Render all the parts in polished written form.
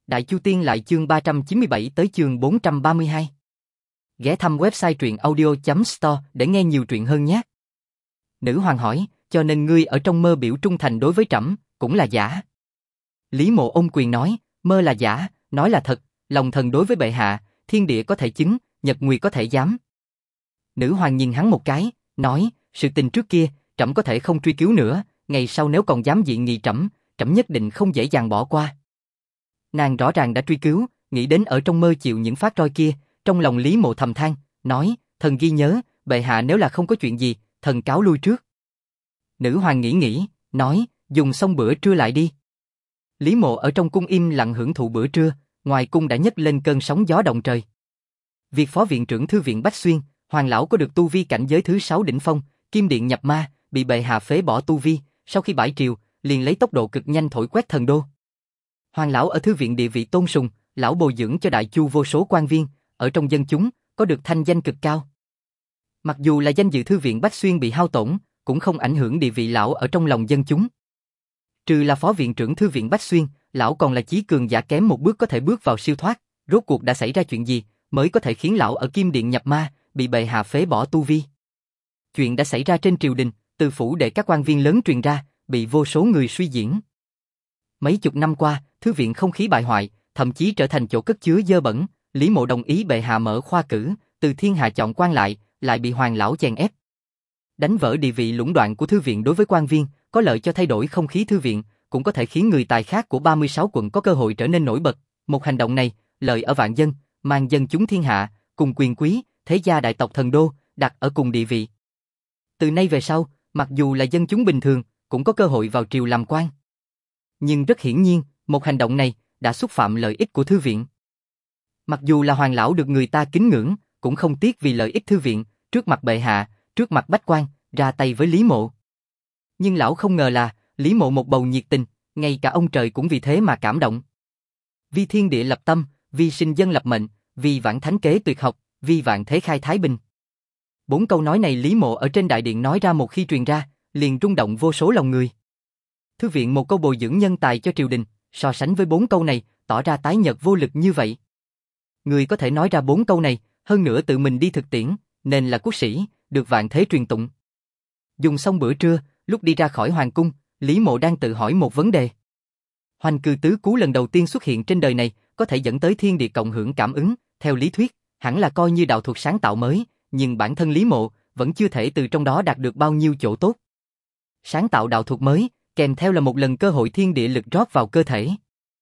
Đại Chu Tiên lại chương 397 tới chương 432. Ghé thăm website truyệnaudio.store để nghe nhiều truyện hơn nhé. Nữ hoàng hỏi, cho nên ngươi ở trong mơ biểu trung thành đối với trẫm, cũng là giả. Lý Mộ ôm quyền nói, mơ là giả, nói là thật, lòng thần đối với bệ hạ, thiên địa có thể chứng, nhật nguyệt có thể giám. Nữ hoàng nhìn hắn một cái, nói, sự tình trước kia, trẫm có thể không truy cứu nữa, ngày sau nếu còn dám dị nghị trẫm, trẫm nhất định không dễ dàng bỏ qua. Nàng rõ ràng đã truy cứu, nghĩ đến ở trong mơ chịu những phát roi kia, trong lòng Lý Mộ thầm than, nói, thần ghi nhớ, bệ hạ nếu là không có chuyện gì, thần cáo lui trước. Nữ hoàng nghĩ, nói, dùng xong bữa trưa lại đi. Lý Mộ ở trong cung im lặng hưởng thụ bữa trưa, ngoài cung đã nhấc lên cơn sóng gió động trời. Việc phó viện trưởng thư viện Bách Xuyên, Hoàng lão có được tu vi cảnh giới thứ 6 đỉnh phong, kim điện nhập ma, bị bệ hạ phế bỏ tu vi, sau khi bãi triều, liền lấy tốc độ cực nhanh thổi quét thần đô. Hoàng lão ở thư viện địa vị tôn sùng, lão bồi dưỡng cho Đại Chu vô số quan viên, ở trong dân chúng có được thanh danh cực cao. Mặc dù là danh dự thư viện Bách Xuyên bị hao tổn, cũng không ảnh hưởng địa vị lão ở trong lòng dân chúng. Trừ là phó viện trưởng thư viện Bách Xuyên, lão còn là chí cường giả kém một bước có thể bước vào siêu thoát. Rốt cuộc đã xảy ra chuyện gì mới có thể khiến lão ở kim điện nhập ma, bị bệ hạ phế bỏ tu vi? Chuyện đã xảy ra trên triều đình, từ phủ để các quan viên lớn truyền ra, bị vô số người suy diễn. Mấy chục năm qua, thư viện không khí bại hoại, thậm chí trở thành chỗ cất chứa dơ bẩn. Lý Mộ đồng ý bệ hạ mở khoa cử, từ thiên hạ chọn quan lại bị Hoàng lão chèn ép. Đánh vỡ địa vị lũng đoạn của thư viện đối với quan viên, có lợi cho thay đổi không khí thư viện, cũng có thể khiến người tài khác của 36 quận có cơ hội trở nên nổi bật. Một hành động này, lợi ở vạn dân, mang dân chúng thiên hạ, cùng quyền quý, thế gia đại tộc thần đô, đặt ở cùng địa vị. Từ nay về sau, mặc dù là dân chúng bình thường, cũng có cơ hội vào triều làm quan. Nhưng rất hiển nhiên, một hành động này đã xúc phạm lợi ích của thư viện. Mặc dù là Hoàng lão được người ta kính ngưỡng, cũng không tiếc vì lợi ích thư viện, trước mặt bệ hạ, trước mặt bách quan, ra tay với Lý Mộ. Nhưng lão không ngờ là, Lý Mộ một bầu nhiệt tình, ngay cả ông trời cũng vì thế mà cảm động. Vi thiên địa lập tâm, vi sinh dân lập mệnh, vi vãng thánh kế tuyệt học, vi vạn thế khai thái bình. 4 câu nói này Lý Mộ ở trên đại điện nói ra một khi truyền ra, liền rung động vô số lòng người. Thư viện một câu bồi dưỡng nhân tài cho triều đình, so sánh với 4 câu này, tỏ ra tái nhợt vô lực như vậy. Người có thể nói ra 4 câu này, hơn nữa tự mình đi thực tiễn, nên là quốc sĩ, được vạn thế truyền tụng. Dùng xong bữa trưa, lúc đi ra khỏi hoàng cung, Lý Mộ đang tự hỏi một vấn đề. Hoành cư tứ cú lần đầu tiên xuất hiện trên đời này, có thể dẫn tới thiên địa cộng hưởng cảm ứng, theo lý thuyết, hẳn là coi như đạo thuật sáng tạo mới, nhưng bản thân Lý Mộ vẫn chưa thể từ trong đó đạt được bao nhiêu chỗ tốt. Sáng tạo đạo thuật mới, kèm theo là một lần cơ hội thiên địa lực rót vào cơ thể.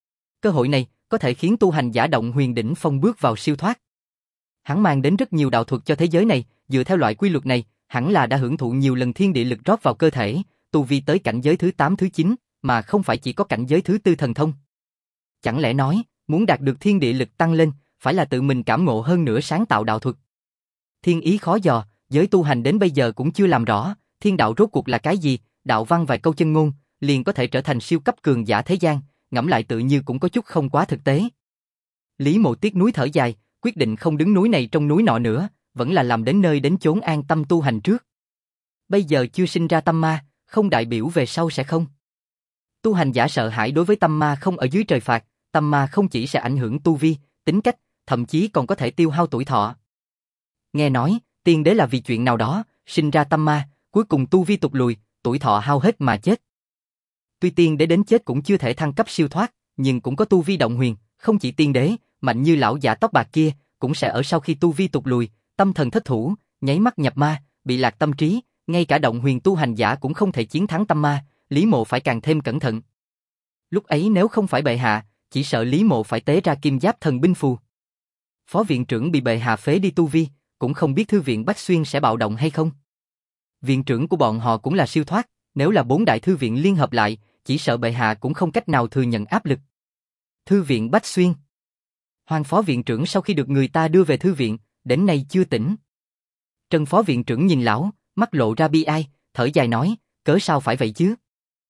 Cơ hội này có thể khiến tu hành giả động huyền đỉnh phong bước vào siêu thoát. Hắn mang đến rất nhiều đạo thuật cho thế giới này, dựa theo loại quy luật này, hẳn là đã hưởng thụ nhiều lần thiên địa lực rót vào cơ thể, tu vi tới cảnh giới thứ 8 thứ 9, mà không phải chỉ có cảnh giới thứ 4 thần thông. Chẳng lẽ nói, muốn đạt được thiên địa lực tăng lên, phải là tự mình cảm ngộ hơn nữa sáng tạo đạo thuật. Thiên ý khó dò, giới tu hành đến bây giờ cũng chưa làm rõ, thiên đạo rốt cuộc là cái gì, đạo văn vài câu chân ngôn, liền có thể trở thành siêu cấp cường giả thế gian, ngẫm lại tự như cũng có chút không quá thực tế. Lý Mộ tiếc núi thở dài, quyết định không đứng núi này trong núi nọ nữa, vẫn là làm đến nơi đến chốn an tâm tu hành trước. Bây giờ chưa sinh ra tâm ma, không đại biểu về sau sẽ không. Tu hành giả sợ hãi đối với tâm ma không ở dưới trời phạt, tâm ma không chỉ sẽ ảnh hưởng tu vi, tính cách, thậm chí còn có thể tiêu hao tuổi thọ. Nghe nói, tiên đế là vì chuyện nào đó, sinh ra tâm ma, cuối cùng tu vi tụt lùi, tuổi thọ hao hết mà chết. Tuy tiên đế đến chết cũng chưa thể thăng cấp siêu thoát, nhưng cũng có tu vi động huyền, không chỉ tiên đế, mạnh như lão giả tóc bạc kia, cũng sẽ ở sau khi tu vi tụt lùi, tâm thần thất thủ, nháy mắt nhập ma, bị lạc tâm trí, ngay cả động huyền tu hành giả cũng không thể chiến thắng tâm ma, Lý Mộ phải càng thêm cẩn thận. Lúc ấy nếu không phải bệ hạ, chỉ sợ Lý Mộ phải tế ra kim giáp thần binh phù. Phó viện trưởng bị bệ hạ phế đi tu vi, cũng không biết thư viện Bách Xuyên sẽ bạo động hay không. Viện trưởng của bọn họ cũng là siêu thoát, nếu là 4 đại thư viện liên hợp lại, chỉ sợ bệ hạ cũng không cách nào thừa nhận áp lực. Thư viện Bách Xuyên. Hoàng phó viện trưởng sau khi được người ta đưa về thư viện, đến nay chưa tỉnh. Trần phó viện trưởng nhìn lão, mắt lộ ra bi ai, thở dài nói, cớ sao phải vậy chứ?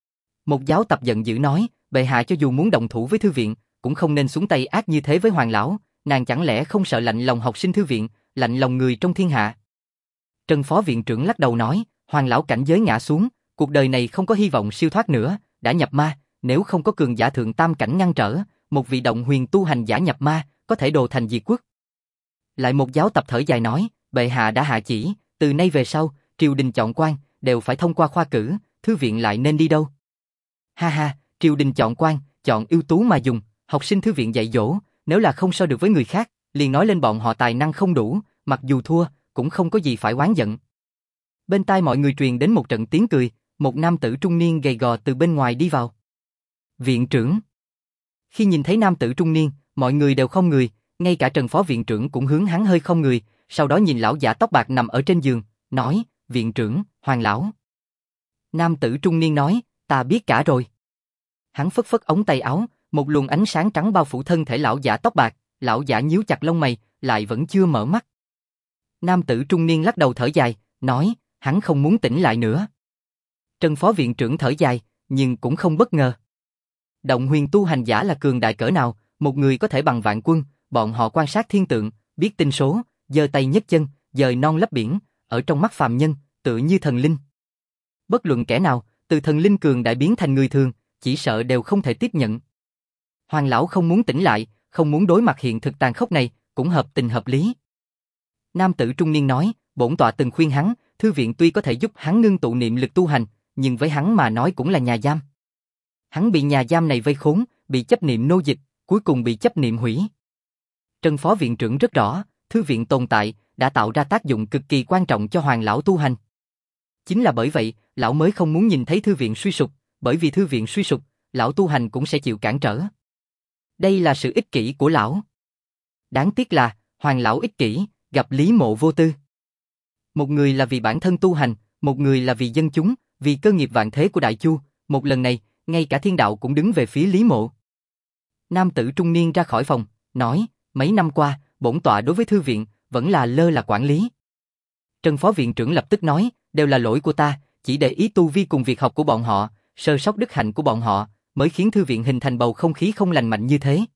Một giáo tập giận dữ nói, bệ hạ cho dù muốn động thủ với thư viện, cũng không nên xuống tay ác như thế với Hoàng lão, nàng chẳng lẽ không sợ lạnh lòng học sinh thư viện, lạnh lòng người trong thiên hạ? Trần phó viện trưởng lắc đầu nói, Hoàng lão cảnh giới ngã xuống, cuộc đời này không có hy vọng siêu thoát nữa, đã nhập ma, nếu không có cường giả thượng tam cảnh ngăn trở, một vị động huyền tu hành giả nhập ma, có thể đồ thành diệt quốc. Lại một giáo tập thở dài nói, bệ hạ đã hạ chỉ, từ nay về sau, triều đình chọn quan, đều phải thông qua khoa cử, thư viện lại nên đi đâu? Ha ha, triều đình chọn quan, chọn ưu tú mà dùng, học sinh thư viện dạy dỗ, nếu là không so được với người khác, liền nói lên bọn họ tài năng không đủ, mặc dù thua, cũng không có gì phải oán giận. Bên tai mọi người truyền đến một trận tiếng cười, một nam tử trung niên gầy gò từ bên ngoài đi vào. Viện trưởng. Khi nhìn thấy nam tử trung niên, mọi người đều không người, ngay cả Trần phó viện trưởng cũng hướng hắn hơi không người, sau đó nhìn lão giả tóc bạc nằm ở trên giường, nói, viện trưởng, Hoàng lão. Nam tử trung niên nói, ta biết cả rồi. Hắn phất phất ống tay áo, một luồng ánh sáng trắng bao phủ thân thể lão giả tóc bạc, lão giả nhíu chặt lông mày, lại vẫn chưa mở mắt. Nam tử trung niên lắc đầu thở dài, nói, hắn không muốn tỉnh lại nữa. Trần phó viện trưởng thở dài, nhưng cũng không bất ngờ. Động huyền tu hành giả là cường đại cỡ nào, một người có thể bằng vạn quân, bọn họ quan sát thiên tượng, biết tinh số, giơ tay nhấc chân, dời non lấp biển, ở trong mắt phàm nhân, tựa như thần linh. Bất luận kẻ nào, từ thần linh cường đại biến thành người thường, chỉ sợ đều không thể tiếp nhận. Hoàng lão không muốn tỉnh lại, không muốn đối mặt hiện thực tàn khốc này, cũng hợp tình hợp lý. Nam tử trung niên nói, bổn tọa từng khuyên hắn, thư viện tuy có thể giúp hắn ngưng tụ niệm lực tu hành, nhưng với hắn mà nói cũng là nhà giam. Hắn bị nhà giam này vây khốn, bị chấp niệm nô dịch, cuối cùng bị chấp niệm hủy. Trần phó viện trưởng rất rõ, thư viện tồn tại đã tạo ra tác dụng cực kỳ quan trọng cho Hoàng lão tu hành. Chính là bởi vậy, lão mới không muốn nhìn thấy thư viện suy sụp, bởi vì thư viện suy sụp, lão tu hành cũng sẽ chịu cản trở. Đây là sự ích kỷ của lão. Đáng tiếc là, Hoàng lão ích kỷ, gặp Lý Mộ vô tư. Một người là vì bản thân tu hành, một người là vì dân chúng, vì cơ nghiệp vạn thế của Đại Chu, một lần này, ngay cả thiên đạo cũng đứng về phía Lý Mộ. Nam tử trung niên ra khỏi phòng, nói, mấy năm qua, bổn tọa đối với thư viện, vẫn là lơ là quản lý. Trần phó viện trưởng lập tức nói, đều là lỗi của ta, chỉ để ý tu vi cùng việc học của bọn họ, sơ sót đức hạnh của bọn họ, mới khiến thư viện hình thành bầu không khí không lành mạnh như thế.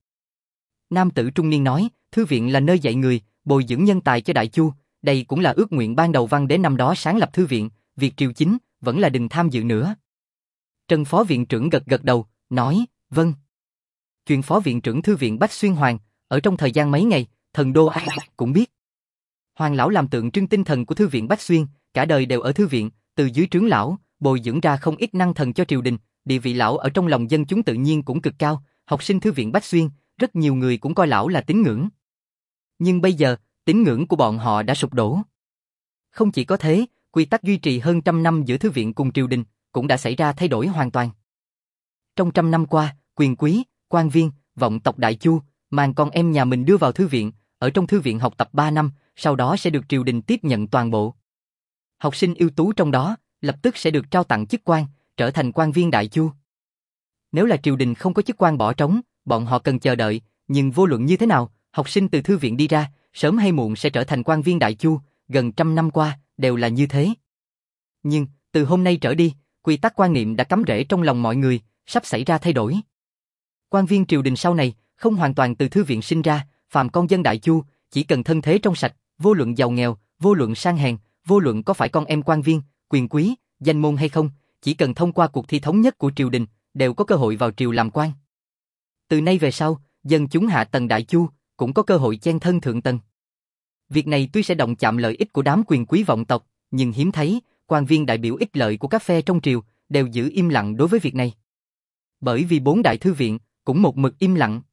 Nam tử trung niên nói, thư viện là nơi dạy người, bồi dưỡng nhân tài cho Đại Chu, đây cũng là ước nguyện ban đầu Văn Đế năm đó sáng lập thư viện, việc triều chính, vẫn là đừng tham dự nữa. Trần phó viện trưởng gật gật đầu, nói, vâng. Chuyện phó viện trưởng thư viện Bách Xuyên Hoàng, ở trong thời gian mấy ngày, thần đô cũng biết. Hoàng lão làm tượng trưng tinh thần của thư viện Bách Xuyên, cả đời đều ở thư viện, từ dưới trướng lão, bồi dưỡng ra không ít năng thần cho triều đình, địa vị lão ở trong lòng dân chúng tự nhiên cũng cực cao, học sinh thư viện Bách Xuyên, rất nhiều người cũng coi lão là tín ngưỡng. Nhưng bây giờ, tín ngưỡng của bọn họ đã sụp đổ. Không chỉ có thế, quy tắc duy trì hơn trăm năm giữa thư viện cùng triều đình, cũng đã xảy ra thay đổi hoàn toàn. Trong trăm năm qua, quyền quý, quan viên, vọng tộc Đại Chu, mang con em nhà mình đưa vào thư viện, ở trong thư viện học tập 3 năm, sau đó sẽ được triều đình tiếp nhận toàn bộ. Học sinh ưu tú trong đó, lập tức sẽ được trao tặng chức quan, trở thành quan viên Đại Chu. Nếu là triều đình không có chức quan bỏ trống, bọn họ cần chờ đợi, nhưng vô luận như thế nào, học sinh từ thư viện đi ra, sớm hay muộn sẽ trở thành quan viên Đại Chu, gần trăm năm qua, đều là như thế. Nhưng, từ hôm nay trở đi, quy tắc quan niệm đã cắm rễ trong lòng mọi người, sắp xảy ra thay đổi. Quan viên triều đình sau này, không hoàn toàn từ thư viện sinh ra, phàm con dân Đại Chu, chỉ cần thân thế trong sạch, vô luận giàu nghèo, vô luận sang hèn, vô luận có phải con em quan viên, quyền quý, danh môn hay không, chỉ cần thông qua cuộc thi thống nhất của triều đình, đều có cơ hội vào triều làm quan. Từ nay về sau, dân chúng hạ tầng Đại Chu, cũng có cơ hội chen thân thượng tầng. Việc này tuy sẽ động chạm lợi ích của đám quyền quý vọng tộc, nhưng hiếm thấy, quan viên đại biểu ích lợi của các phe trong triều, đều giữ im lặng đối với việc này. Bởi vì 4 đại thư viện, cũng một mực im lặng.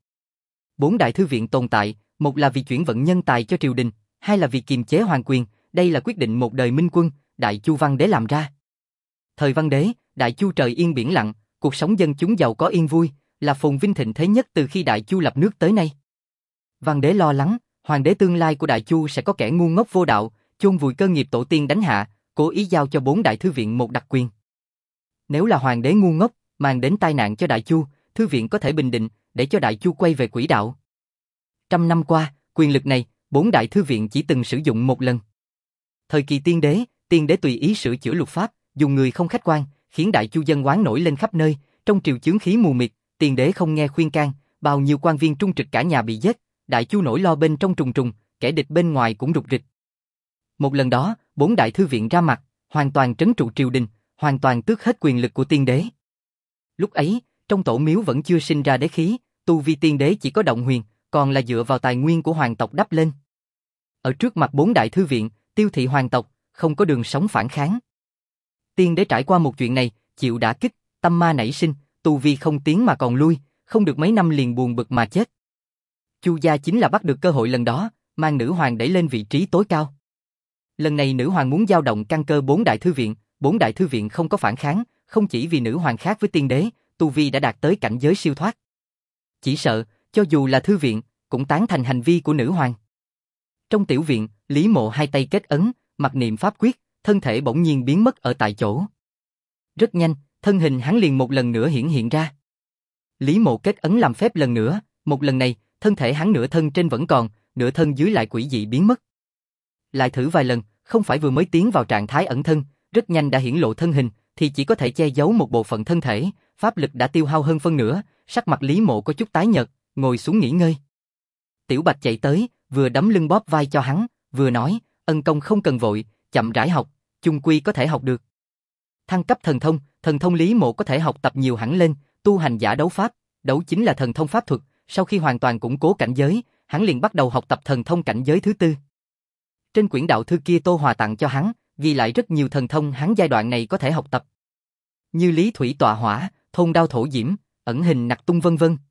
4 đại thư viện tồn tại, một là vì chuyển vận nhân tài cho triều đình, hai là vì kiềm chế hoàng quyền, đây là quyết định một đời minh quân, Đại Chu Văn Đế làm ra. Thời Văn Đế, Đại Chu trời yên biển lặng, cuộc sống dân chúng giàu có yên vui, là phồn vinh thịnh thế nhất từ khi Đại Chu lập nước tới nay. Văn Đế lo lắng, hoàng đế tương lai của Đại Chu sẽ có kẻ ngu ngốc vô đạo, chôn vùi cơ nghiệp tổ tiên đánh hạ, cố ý giao cho 4 đại thư viện một đặc quyền. Nếu là hoàng đế ngu ngốc, mang đến tai nạn cho Đại Chu, thư viện có thể bình định, để cho Đại Chu quay về quỹ đạo. Trăm năm qua, quyền lực này, 4 đại thư viện chỉ từng sử dụng một lần. Thời kỳ tiên đế tùy ý sửa chữa luật pháp, dùng người không khách quan, khiến Đại Chu dân oán nổi lên khắp nơi, trong triều chướng khí mù mịt, tiên đế không nghe khuyên can, bao nhiêu quan viên trung trực cả nhà bị giết, Đại Chu nỗi lo bên trong trùng trùng, kẻ địch bên ngoài cũng rục rịch. Một lần đó, 4 đại thư viện ra mặt, hoàn toàn trấn trụ triều đình, hoàn toàn tước hết quyền lực của tiên đế. Lúc ấy, trong tổ miếu vẫn chưa sinh ra đế khí, tu vi tiên đế chỉ có động huyền, còn là dựa vào tài nguyên của hoàng tộc đắp lên. Ở trước mặt 4 đại thư viện, tiêu thị hoàng tộc, không có đường sống phản kháng. Tiên đế trải qua một chuyện này, chịu đả kích, tâm ma nảy sinh, tu vi không tiến mà còn lui, không được mấy năm liền buồn bực mà chết. Chu gia chính là bắt được cơ hội lần đó, mang nữ hoàng đẩy lên vị trí tối cao. Lần này nữ hoàng muốn dao động căn cơ 4 đại thư viện không có phản kháng, không chỉ vì nữ hoàng khác với tiên đế, tu vi đã đạt tới cảnh giới siêu thoát. Chỉ sợ, cho dù là thư viện, cũng tán thành hành vi của nữ hoàng. Trong tiểu viện, Lý Mộ hai tay kết ấn, mặc niệm pháp quyết, thân thể bỗng nhiên biến mất ở tại chỗ. Rất nhanh, thân hình hắn liền một lần nữa hiện ra. Lý Mộ kết ấn làm phép lần nữa, một lần này, thân thể hắn nửa thân trên vẫn còn, nửa thân dưới lại quỷ dị biến mất. Lại thử vài lần, không phải vừa mới tiến vào trạng thái ẩn thân, rất nhanh đã hiển lộ thân hình, thì chỉ có thể che giấu một bộ phận thân thể, pháp lực đã tiêu hao hơn phân nửa, sắc mặt Lý Mộ có chút tái nhợt, ngồi xuống nghỉ ngơi. Tiểu Bạch chạy tới, vừa đấm lưng bóp vai cho hắn, vừa nói, ân công không cần vội, chậm rãi học, chung quy có thể học được. Thăng cấp thần thông Lý Mộ có thể học tập nhiều hẳn lên, tu hành giả đấu pháp, đấu chính là thần thông pháp thuật, sau khi hoàn toàn củng cố cảnh giới, hắn liền bắt đầu học tập thần thông cảnh giới thứ 4. Trên quyển đạo thư kia Tô Hòa tặng cho hắn, ghi lại rất nhiều thần thông hắn giai đoạn này có thể học tập. Như Lý Thủy Tọa Hỏa, Thôn Đao Thổ Diễm, Ẩn Hình Nặc Tung vân vân.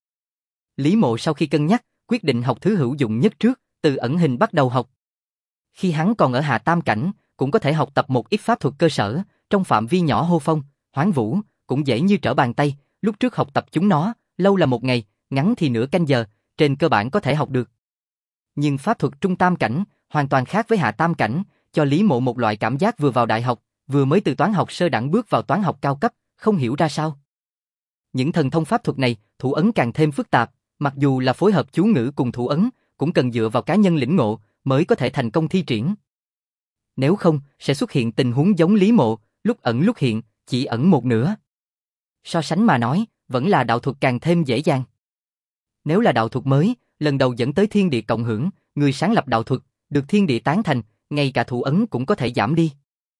Lý Mộ sau khi cân nhắc, quyết định học thứ hữu dụng nhất trước, từ ẩn hình bắt đầu học. Khi hắn còn ở hạ tam cảnh, cũng có thể học tập một ít pháp thuật cơ sở, trong phạm vi nhỏ hô phong, hoán vũ, cũng dễ như trở bàn tay, lúc trước học tập chúng nó, lâu là một ngày, ngắn thì nửa canh giờ, trên cơ bản có thể học được. Nhưng pháp thuật trung tam cảnh, hoàn toàn khác với hạ tam cảnh, cho Lý Mộ một loại cảm giác vừa vào đại học, vừa mới từ toán học sơ đẳng bước vào toán học cao cấp, không hiểu ra sao. Những thần thông pháp thuật này, thủ ấn càng thêm phức tạp, mặc dù là phối hợp chú ngữ cùng thủ ấn, cũng cần dựa vào cá nhân lĩnh ngộ, mới có thể thành công thi triển. Nếu không, sẽ xuất hiện tình huống giống Lý Mộ, lúc ẩn lúc hiện, chỉ ẩn một nửa. So sánh mà nói, vẫn là đạo thuật càng thêm dễ dàng. Nếu là đạo thuật mới, lần đầu dẫn tới thiên địa cộng hưởng, người sáng lập đạo thuật, được thiên địa tán thành, ngay cả thủ ấn cũng có thể giảm đi.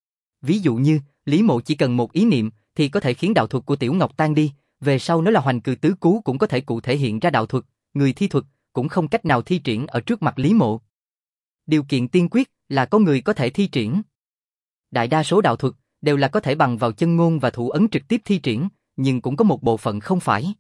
Ví dụ như, Lý Mộ chỉ cần một ý niệm, thì có thể khiến đạo thuật của Tiểu Ngọc tan đi, về sau nếu là hoành cừ tứ cú cũng có thể cụ thể hiện ra đạo thuật, người thi thuật, cũng không cách nào thi triển ở trước mặt Lý Mộ. Điều kiện tiên quyết là có người có thể thi triển. Đại đa số đạo thuật đều là có thể bằng vào chân ngôn và thủ ấn trực tiếp thi triển, nhưng cũng có một bộ phận không phải.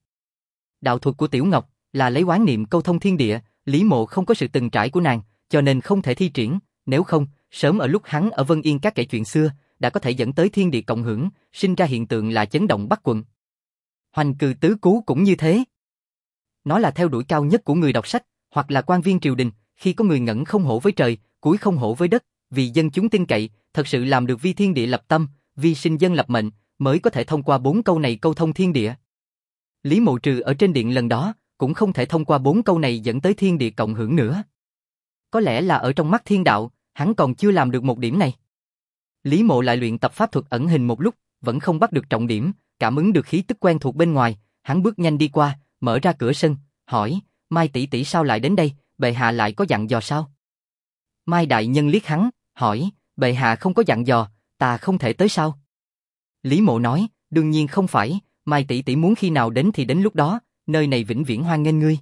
Đạo thuật của Tiểu Ngọc là lấy oán niệm câu thông thiên địa, Lý Mộ không có sự từng trải của nàng, cho nên không thể thi triển, nếu không, sớm ở lúc hắn ở Vân Yên các kể chuyện xưa, đã có thể dẫn tới thiên địa cộng hưởng, sinh ra hiện tượng là chấn động Bắc quận. Hoành cừ tứ cú cũng như thế. Nó là theo đuổi cao nhất của người đọc sách, hoặc là quan viên triều đình, khi có người ngẩng không hổ với trời, cúi không hổ với đất, vì dân chúng tin cậy, thật sự làm được vi thiên địa lập tâm, vi sinh dân lập mệnh, mới có thể thông qua 4 câu này câu thông thiên địa. Lý Mộ trừ ở trên điện lần đó, cũng không thể thông qua 4 câu này dẫn tới thiên địa cộng hưởng nữa. Có lẽ là ở trong mắt thiên đạo, hắn còn chưa làm được một điểm này. Lý Mộ lại luyện tập pháp thuật ẩn hình một lúc, vẫn không bắt được trọng điểm, cảm ứng được khí tức quen thuộc bên ngoài, hắn bước nhanh đi qua, mở ra cửa sân, hỏi, Mai tỷ tỷ sao lại đến đây, bệ hạ lại có dặn dò sao? Mai đại nhân liếc hắn, hỏi, bệ hạ không có dặn dò, ta không thể tới sao? Lý Mộ nói, đương nhiên không phải, Mai tỷ tỷ muốn khi nào đến thì đến lúc đó, nơi này vĩnh viễn hoan nghênh ngươi.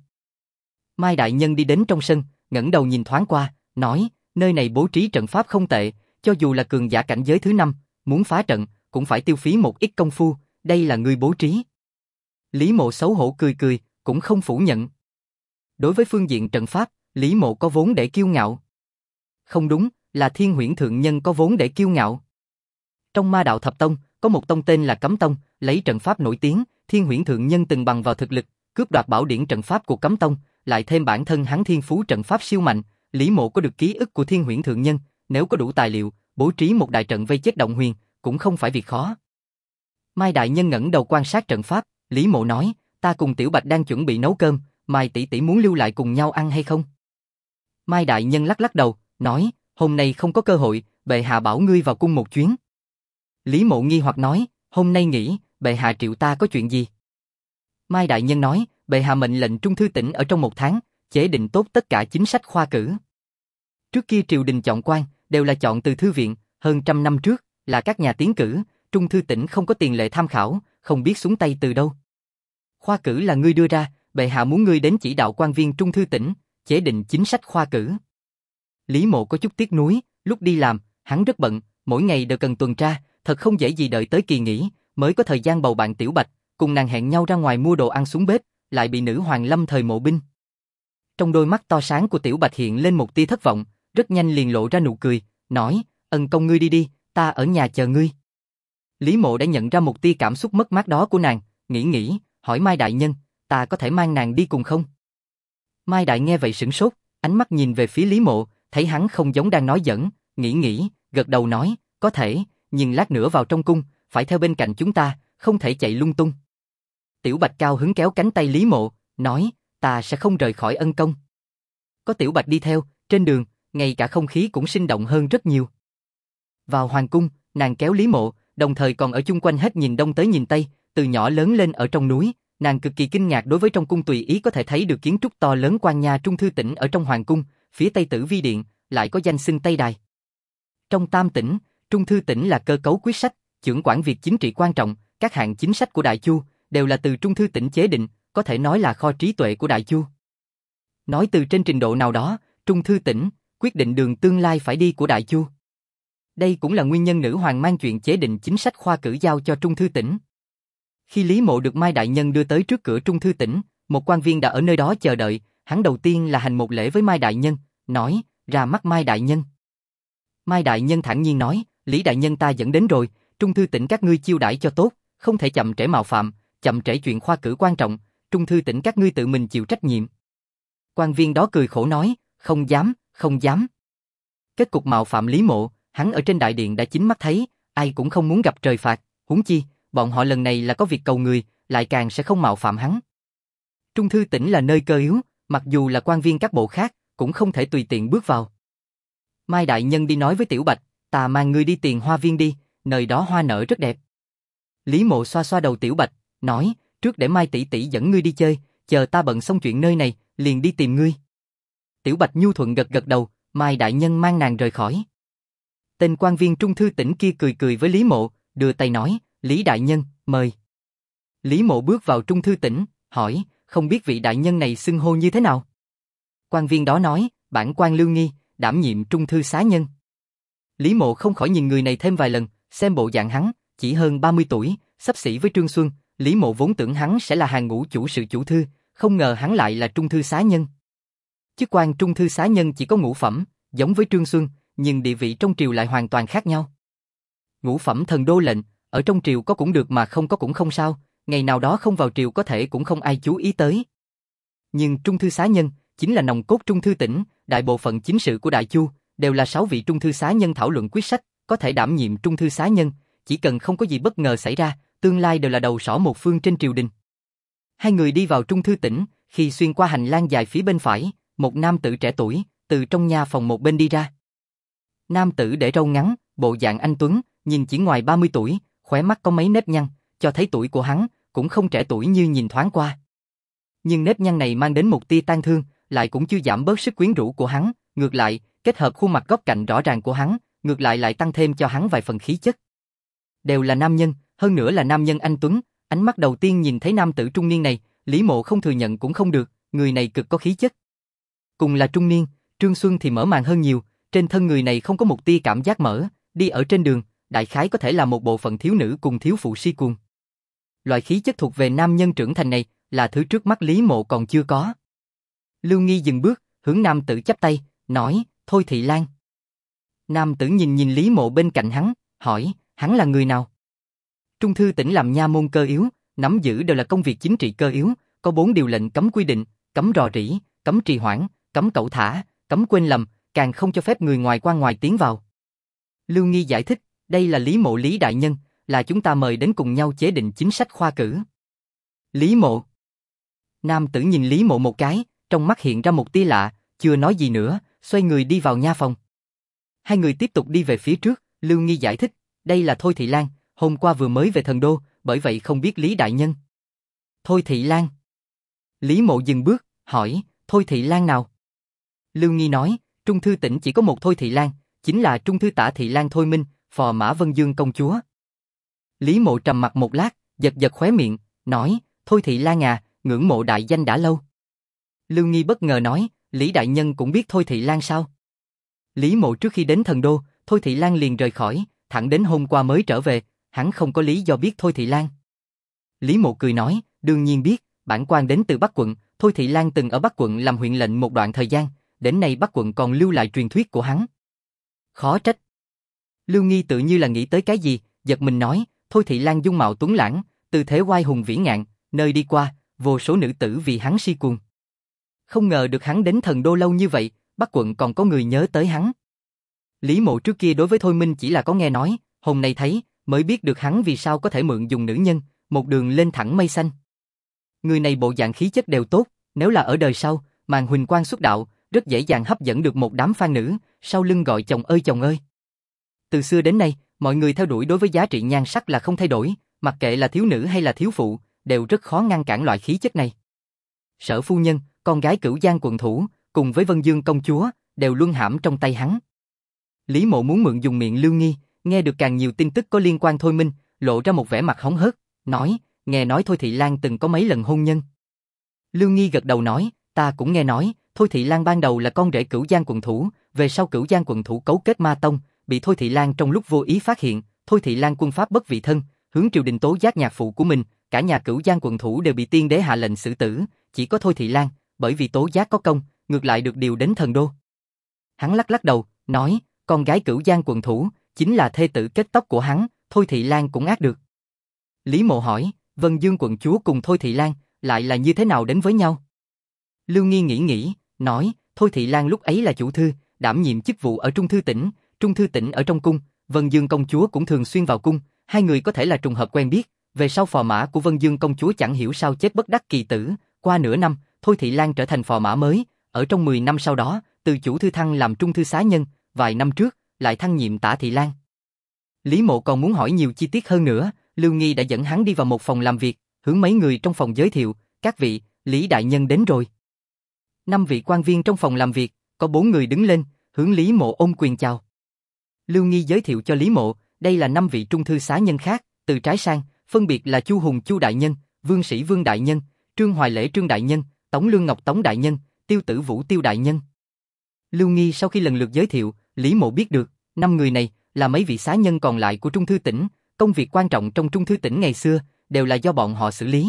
Mai đại nhân đi đến trong sân, ngẩng đầu nhìn thoáng qua, nói, nơi này bố trí trận pháp không tệ, cho dù là cường giả cảnh giới thứ 5, muốn phá trận, cũng phải tiêu phí một ít công phu, đây là ngươi bố trí. Lý Mộ xấu hổ cười cười, cũng không phủ nhận. Đối với phương diện trận pháp, Lý Mộ có vốn để kiêu ngạo. Không đúng, là Thiên Huyễn Thượng Nhân có vốn để kiêu ngạo. Trong Ma Đạo Thập Tông, có một tông tên là Cấm Tông, lấy trận pháp nổi tiếng, Thiên Huyễn Thượng Nhân từng bằng vào thực lực, cướp đoạt bảo điển trận pháp của Cấm Tông, lại thêm bản thân hắn thiên phú trận pháp siêu mạnh, Lý Mộ có được ký ức của Thiên Huyễn Thượng Nhân, nếu có đủ tài liệu, bố trí một đại trận vây chết Động Huyền, cũng không phải việc khó. Mai đại nhân ngẩng đầu quan sát trận pháp, Lý Mộ nói, ta cùng Tiểu Bạch đang chuẩn bị nấu cơm, Mai tỷ tỷ muốn lưu lại cùng nhau ăn hay không? Mai đại nhân lắc lắc đầu, nói, hôm nay không có cơ hội, bệ hạ bảo ngươi vào cung một chuyến. Lý Mộ nghi hoặc nói, hôm nay nghỉ, bệ hạ triệu ta có chuyện gì? Mai đại nhân nói, bệ hạ mệnh lệnh Trung Thư Tỉnh ở trong 1 tháng, chế định tốt tất cả chính sách khoa cử. Trước kia triều đình chọn quan, đều là chọn từ thư viện, hơn 100 năm trước, là các nhà tiến cử, Trung Thư Tỉnh không có tiền lệ tham khảo, không biết xuống tay từ đâu. Khoa cử là ngươi đưa ra, bệ hạ muốn ngươi đến chỉ đạo quan viên Trung Thư tỉnh, chế định chính sách khoa cử. Lý Mộ có chút tiếc nuối, lúc đi làm, hắn rất bận, mỗi ngày đều cần tuần tra, thật không dễ gì đợi tới kỳ nghỉ, mới có thời gian bầu bạn Tiểu Bạch, cùng nàng hẹn nhau ra ngoài mua đồ ăn xuống bếp, lại bị nữ hoàng lâm thời mộ binh. Trong đôi mắt to sáng của Tiểu Bạch hiện lên một tia thất vọng, rất nhanh liền lộ ra nụ cười, nói, ân công ngươi đi đi, ta ở nhà chờ ngươi. Lý Mộ đã nhận ra một tia cảm xúc mất mát đó của nàng, nghĩ, hỏi Mai đại nhân, ta có thể mang nàng đi cùng không? Mai đại nghe vậy sửng sốt, ánh mắt nhìn về phía Lý Mộ, thấy hắn không giống đang nói giỡn, nghĩ, gật đầu nói, có thể, nhưng lát nữa vào trong cung, phải theo bên cạnh chúng ta, không thể chạy lung tung. Tiểu Bạch cao hứng kéo cánh tay Lý Mộ, nói, ta sẽ không rời khỏi ân công. Có Tiểu Bạch đi theo, trên đường, ngay cả không khí cũng sinh động hơn rất nhiều. Vào hoàng cung, nàng kéo Lý Mộ, đồng thời còn ở chung quanh hết nhìn đông tới nhìn tây, từ nhỏ lớn lên ở trong núi, nàng cực kỳ kinh ngạc đối với trong cung tùy ý có thể thấy được kiến trúc to lớn quan nha Trung Thư tỉnh ở trong hoàng cung, phía Tây Tử Vi Điện, lại có danh xưng Tây Đài. Trong Tam tỉnh, Trung Thư tỉnh là cơ cấu quyết sách, chưởng quản việc chính trị quan trọng, các hạng chính sách của Đại Chu đều là từ Trung Thư tỉnh chế định, có thể nói là kho trí tuệ của Đại Chu. Nói từ trên trình độ nào đó, Trung Thư tỉnh quyết định đường tương lai phải đi của Đại Chu. Đây cũng là nguyên nhân nữ hoàng mang chuyện chế định chính sách khoa cử giao cho Trung Thư tỉnh. Khi Lý Mộ được Mai đại nhân đưa tới trước cửa Trung Thư tỉnh, một quan viên đã ở nơi đó chờ đợi, hắn đầu tiên là hành một lễ với Mai đại nhân, nói, ra mắt Mai đại nhân. Mai đại nhân thản nhiên nói, Lý đại nhân ta dẫn đến rồi, Trung Thư tỉnh các ngươi chiêu đãi cho tốt, không thể chậm trễ mạo phạm, chậm trễ chuyện khoa cử quan trọng, Trung Thư tỉnh các ngươi tự mình chịu trách nhiệm. Quan viên đó cười khổ nói, không dám. Kết cục mạo phạm Lý Mộ, hắn ở trên đại điện đã chính mắt thấy, ai cũng không muốn gặp trời phạt, huống chi, bọn họ lần này là có việc cầu người, lại càng sẽ không mạo phạm hắn. Trung Thư tỉnh là nơi cơ yếu, mặc dù là quan viên các bộ khác, cũng không thể tùy tiện bước vào. Mai đại nhân đi nói với Tiểu Bạch, ta mang ngươi đi Tiền Hoa Viên đi, nơi đó hoa nở rất đẹp. Lý Mộ xoa xoa đầu Tiểu Bạch, nói, trước để Mai tỷ tỷ dẫn ngươi đi chơi, chờ ta bận xong chuyện nơi này, liền đi tìm ngươi. Tiểu Bạch nhu thuận gật đầu, Mai đại nhân mang nàng rời khỏi. Tên quan viên Trung Thư tỉnh kia cười với Lý Mộ, đưa tay nói, Lý đại nhân, mời. Lý Mộ bước vào Trung Thư tỉnh, hỏi, không biết vị đại nhân này xưng hô như thế nào? Quan viên đó nói, bản quan Lưu Nghi, đảm nhiệm Trung Thư xá nhân. Lý Mộ không khỏi nhìn người này thêm vài lần, xem bộ dạng hắn, chỉ hơn 30 tuổi, xấp xỉ với Trương Xuân, Lý Mộ vốn tưởng hắn sẽ là hàng ngũ chủ sự chủ thư, không ngờ hắn lại là Trung Thư xá nhân. Chức quan Trung Thư xá nhân chỉ có ngũ phẩm, giống với Trương Xuân, nhưng địa vị trong triều lại hoàn toàn khác nhau. Ngũ phẩm thần đô lệnh, ở trong triều có cũng được mà không có cũng không sao, ngày nào đó không vào triều có thể cũng không ai chú ý tới. Nhưng Trung Thư xá nhân, chính là nòng cốt Trung Thư tỉnh, đại bộ phận chính sự của Đại Chu, đều là 6 vị Trung Thư xá nhân thảo luận quyết sách, có thể đảm nhiệm Trung Thư xá nhân, chỉ cần không có gì bất ngờ xảy ra, tương lai đều là đầu sỏ một phương trên triều đình. Hai người đi vào Trung Thư tỉnh, khi xuyên qua hành lang dài phía bên phải, một nam tử trẻ tuổi, từ trong nha phòng một bên đi ra. Nam tử để râu ngắn, bộ dạng anh tuấn, nhìn chỉ ngoài 30 tuổi, khóe mắt có mấy nếp nhăn, cho thấy tuổi của hắn, cũng không trẻ tuổi như nhìn thoáng qua. Nhưng nếp nhăn này mang đến một tia tang thương, lại cũng chưa giảm bớt sức quyến rũ của hắn, ngược lại, kết hợp khuôn mặt góc cạnh rõ ràng của hắn, ngược lại tăng thêm cho hắn vài phần khí chất. Đều là nam nhân, hơn nữa là nam nhân anh tuấn, ánh mắt đầu tiên nhìn thấy nam tử trung niên này, Lý Mộ không thừa nhận cũng không được, người này cực có khí chất. Cùng là trung niên, Trương Xuân thì mở màn hơn nhiều, trên thân người này không có một tia cảm giác mở, đi ở trên đường, đại khái có thể là một bộ phận thiếu nữ cùng thiếu phụ si cuồng. Loại khí chất thuộc về nam nhân trưởng thành này, là thứ trước mắt Lý Mộ còn chưa có. Lưu Nghi dừng bước, hướng nam tử chắp tay, nói, Thôi Thị Lan. Nam tử nhìn Lý Mộ bên cạnh hắn, hỏi, hắn là người nào? Trung Thư tỉnh làm nha môn cơ yếu, nắm giữ đều là công việc chính trị cơ yếu, có 4 điều lệnh cấm quy định, cấm rò rỉ, cấm trì hoãn, cấm cẩu thả, cấm quên lầm, càng không cho phép người ngoài qua ngoài tiến vào. Lưu Nghi giải thích, đây là Lý Mộ Lý đại nhân, là chúng ta mời đến cùng nhau chế định chính sách khoa cử. Lý Mộ. Nam tử nhìn Lý Mộ một cái, trong mắt hiện ra một tia lạ, chưa nói gì nữa, xoay người đi vào nha phòng. Hai người tiếp tục đi về phía trước, Lưu Nghi giải thích, đây là Thôi Thị Lan, hôm qua vừa mới về thần đô, bởi vậy không biết Lý đại nhân. Thôi Thị Lan. Lý Mộ dừng bước, hỏi, Thôi Thị Lan nào? Lưu Nghi nói, Trung Thư tỉnh chỉ có một Thôi Thị Lan, chính là Trung Thư Tả Thị Lan Thôi Minh, phò mã Vân Dương công chúa. Lý Mộ trầm mặt một lát, giật khóe miệng, nói, Thôi Thị Lan à, ngưỡng mộ đại danh đã lâu. Lưu Nghi bất ngờ nói, Lý đại nhân cũng biết Thôi Thị Lan sao? Lý Mộ trước khi đến thần đô, Thôi Thị Lan liền rời khỏi, thẳng đến hôm qua mới trở về, hắn không có lý do biết Thôi Thị Lan. Lý Mộ cười nói, đương nhiên biết, bản quan đến từ Bắc quận, Thôi Thị Lan từng ở Bắc quận làm huyện lệnh một đoạn thời gian, đến nay Bắc quận còn lưu lại truyền thuyết của hắn. Khó trách. Lưu Nghi tự như là nghĩ tới cái gì, giật mình nói, Thôi Thị Lan dung mạo tuấn lãng, tư thế oai hùng vĩ ngạn, nơi đi qua, vô số nữ tử vì hắn si cuồng. Không ngờ được hắn đến thần đô lâu như vậy, Bắc quận còn có người nhớ tới hắn. Lý Mộ trước kia đối với Thôi Minh chỉ là có nghe nói, hôm nay thấy, mới biết được hắn vì sao có thể mượn dùng nữ nhân, một đường lên thẳng mây xanh. Người này bộ dạng khí chất đều tốt, nếu là ở đời sau, màn huỳnh quang xuất đạo, rất dễ dàng hấp dẫn được một đám fan nữ, sau lưng gọi chồng ơi chồng ơi. Từ xưa đến nay, mọi người theo đuổi đối với giá trị nhan sắc là không thay đổi, mặc kệ là thiếu nữ hay là thiếu phụ, đều rất khó ngăn cản loại khí chất này. Sở phu nhân, con gái Cửu Giang quận thủ, cùng với Vân Dương công chúa, đều luân hãm trong tay hắn. Lý Mộ muốn mượn dùng miệng Lưu Nghi, nghe được càng nhiều tin tức có liên quan Thôi Minh, lộ ra một vẻ mặt hóng hớt, nói, nghe nói Thôi Thị Lan từng có mấy lần hôn nhân. Lưu Nghi gật đầu nói, ta cũng nghe nói, Thôi Thị Lan ban đầu là con rể Cửu Giang quận thủ, về sau Cửu Giang quận thủ cấu kết ma tông, bị Thôi Thị Lan trong lúc vô ý phát hiện, Thôi Thị Lan quân pháp bất vị thân, hướng triều đình tố giác nhạc phụ của mình, cả nhà Cửu Giang quận thủ đều bị tiên đế hạ lệnh xử tử, chỉ có Thôi Thị Lan, bởi vì tố giác có công, ngược lại được điều đến thần đô. Hắn lắc lắc đầu, nói, con gái Cửu Giang quận thủ, chính là thê tử kết tóc của hắn, Thôi Thị Lan cũng ác được. Lý Mộ hỏi, Vân Dương quận chúa cùng Thôi Thị Lan, lại là như thế nào đến với nhau? Lưu Nghi nghĩ, nói, Thôi Thị Lan lúc ấy là chủ thư, đảm nhiệm chức vụ ở Trung Thư tỉnh ở trong cung, Vân Dương công chúa cũng thường xuyên vào cung, hai người có thể là trùng hợp quen biết, về sau phò mã của Vân Dương công chúa chẳng hiểu sao chết bất đắc kỳ tử, qua nửa năm, Thôi Thị Lan trở thành phò mã mới, ở trong 10 năm sau đó, từ chủ thư thăng làm trung thư xá nhân, vài năm trước, lại thăng nhiệm Tả Thị Lan. Lý Mộ còn muốn hỏi nhiều chi tiết hơn nữa, Lưu Nghi đã dẫn hắn đi vào một phòng làm việc, hướng mấy người trong phòng giới thiệu, các vị, Lý đại nhân đến rồi. 5 vị quan viên trong phòng làm việc, có 4 người đứng lên, hướng Lý Mộ ôm quyền chào. Lưu Nghi giới thiệu cho Lý Mộ, đây là 5 vị trung thư xá nhân khác, từ trái sang, phân biệt là Chu Hùng Chu đại nhân, Vương Sĩ Vương đại nhân, Trương Hoài Lễ Trương đại nhân, Tống Lương Ngọc Tống đại nhân, Tiêu Tử Vũ Tiêu đại nhân. Lưu Nghi sau khi lần lượt giới thiệu, Lý Mộ biết được, 5 người này là mấy vị xá nhân còn lại của Trung thư tỉnh, công việc quan trọng trong Trung thư tỉnh ngày xưa đều là do bọn họ xử lý.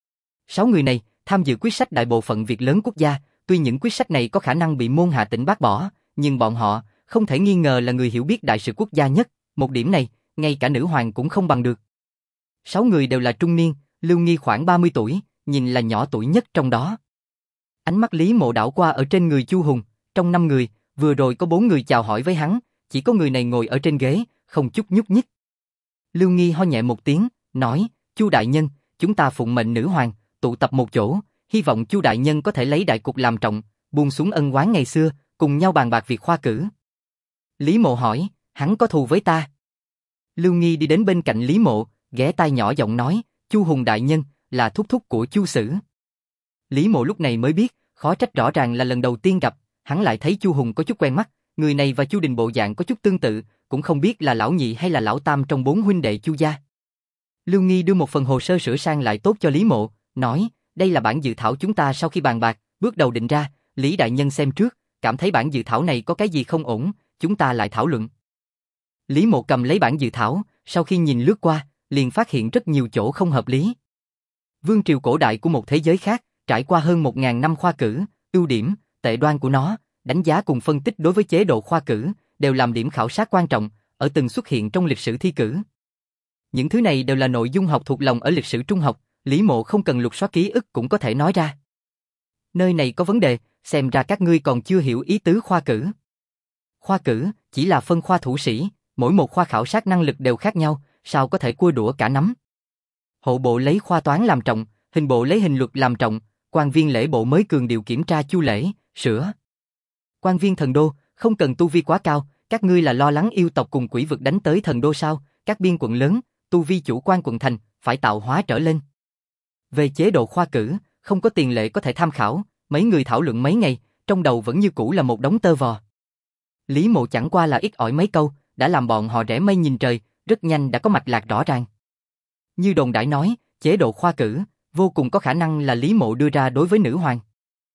6 người này tham dự quyết sách đại bộ phận việc lớn quốc gia, tuy những quyết sách này có khả năng bị môn hạ tỉnh bác bỏ, nhưng bọn họ không thể nghi ngờ là người hiểu biết đại sự quốc gia nhất, một điểm này, ngay cả nữ hoàng cũng không bằng được. 6 người đều là trung niên, Lưu Nghi khoảng 30 tuổi, nhìn là nhỏ tuổi nhất trong đó. Ánh mắt Lý Mộ đảo qua ở trên người Chu Hùng, trong 5 người, vừa rồi có 4 người chào hỏi với hắn, chỉ có người này ngồi ở trên ghế, không chút nhúc nhích. Lưu Nghi ho nhẹ một tiếng, nói, Chu đại nhân, chúng ta phụng mệnh nữ hoàng, tụ tập một chỗ, hy vọng Chu đại nhân có thể lấy đại cục làm trọng, buông xuống ân oán ngày xưa, cùng nhau bàn bạc việc khoa cử. Lý Mộ hỏi, hắn có thù với ta? Lưu Nghi đi đến bên cạnh Lý Mộ, ghé tai nhỏ giọng nói, Chu Hùng đại nhân, là thúc thúc của Chu Sử. Lý Mộ lúc này mới biết, khó trách rõ ràng là lần đầu tiên gặp, hắn lại thấy Chu Hùng có chút quen mắt, người này và Chu Đình bộ dạng có chút tương tự, cũng không biết là lão nhị hay là lão tam trong 4 huynh đệ Chu gia. Lưu Nghi đưa một phần hồ sơ sửa sang lại tốt cho Lý Mộ, nói, đây là bản dự thảo chúng ta sau khi bàn bạc, bước đầu định ra, Lý đại nhân xem trước, cảm thấy bản dự thảo này có cái gì không ổn, chúng ta lại thảo luận. Lý Mộ cầm lấy bản dự thảo, sau khi nhìn lướt qua, liền phát hiện rất nhiều chỗ không hợp lý. Vương triều cổ đại của một thế giới khác, trải qua hơn 1000 năm khoa cử, ưu điểm, tệ đoan của nó, đánh giá cùng phân tích đối với chế độ khoa cử, đều làm điểm khảo sát quan trọng, ở từng xuất hiện trong lịch sử thi cử. Những thứ này đều là nội dung học thuộc lòng ở lịch sử trung học, Lý Mộ không cần lục soát ký ức cũng có thể nói ra. Nơi này có vấn đề, xem ra các ngươi còn chưa hiểu ý tứ khoa cử. Khoa cử chỉ là phân khoa thủ sĩ, mỗi một khoa khảo sát năng lực đều khác nhau, sao có thể cua đũa cả nắm. Hộ bộ lấy khoa toán làm trọng, hình bộ lấy hình luật làm trọng, quan viên lễ bộ mới cường điệu kiểm tra chu lễ, sửa. Quan viên thần đô, không cần tu vi quá cao, các ngươi là lo lắng yêu tộc cùng quỷ vực đánh tới thần đô sao, các biên quận lớn, tu vi chủ quan quận thành, phải tạo hóa trở lên. Về chế độ khoa cử, không có tiền lệ có thể tham khảo, mấy người thảo luận mấy ngày, trong đầu vẫn như cũ là một đống tơ vò. Lý Mộ chẳng qua là ít ỏi mấy câu, đã làm bọn họ rẽ mây nhìn trời, rất nhanh đã có mạch lạc rõ ràng. Như đồn đãi nói, chế độ khoa cử, vô cùng có khả năng là Lý Mộ đưa ra đối với nữ hoàng.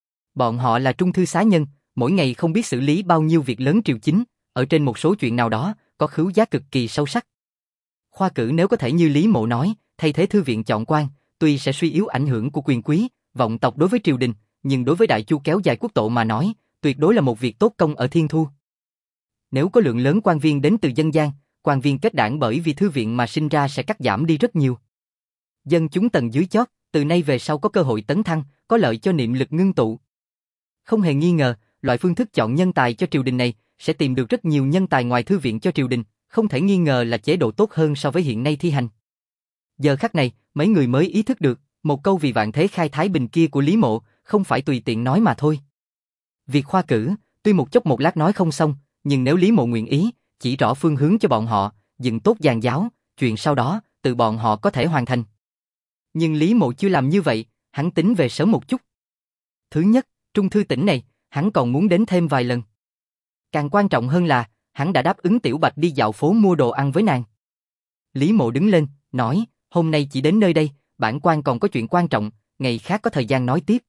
Bọn họ là trung thư xá nhân, mỗi ngày không biết xử lý bao nhiêu việc lớn triều chính, ở trên một số chuyện nào đó, có khứu giác cực kỳ sâu sắc. Khoa cử nếu có thể như Lý Mộ nói, thay thế thư viện chọn quan, tuy sẽ suy yếu ảnh hưởng của quyền quý, vọng tộc đối với triều đình, nhưng đối với Đại Chu kéo dài quốc tổ mà nói, tuyệt đối là một việc tốt công ở thiên thu. Nếu có lượng lớn quan viên đến từ dân gian, quan viên kết đảng bởi vì thư viện mà sinh ra sẽ cắt giảm đi rất nhiều. Dân chúng tầng dưới chót, từ nay về sau có cơ hội tấn thăng, có lợi cho niệm lực ngưng tụ. Không hề nghi ngờ, loại phương thức chọn nhân tài cho triều đình này sẽ tìm được rất nhiều nhân tài ngoài thư viện cho triều đình, không thể nghi ngờ là chế độ tốt hơn so với hiện nay thi hành. Giờ khắc này, mấy người mới ý thức được, một câu vì vạn thế khai thái bình kia của Lý Mộ, không phải tùy tiện nói mà thôi. Việc khoa cử, tuy một chốc một lát nói không xong, nhưng nếu Lý Mộ nguyện ý, chỉ rõ phương hướng cho bọn họ, dựng tốt giàn giáo, chuyện sau đó, tự bọn họ có thể hoàn thành. Nhưng Lý Mộ chưa làm như vậy, hắn tính về sớm một chút. Thứ nhất, trung thư tỉnh này, hắn còn muốn đến thêm vài lần. Càng quan trọng hơn là, hắn đã đáp ứng Tiểu Bạch đi dạo phố mua đồ ăn với nàng. Lý Mộ đứng lên, nói, hôm nay chỉ đến nơi đây, bản quan còn có chuyện quan trọng, ngày khác có thời gian nói tiếp.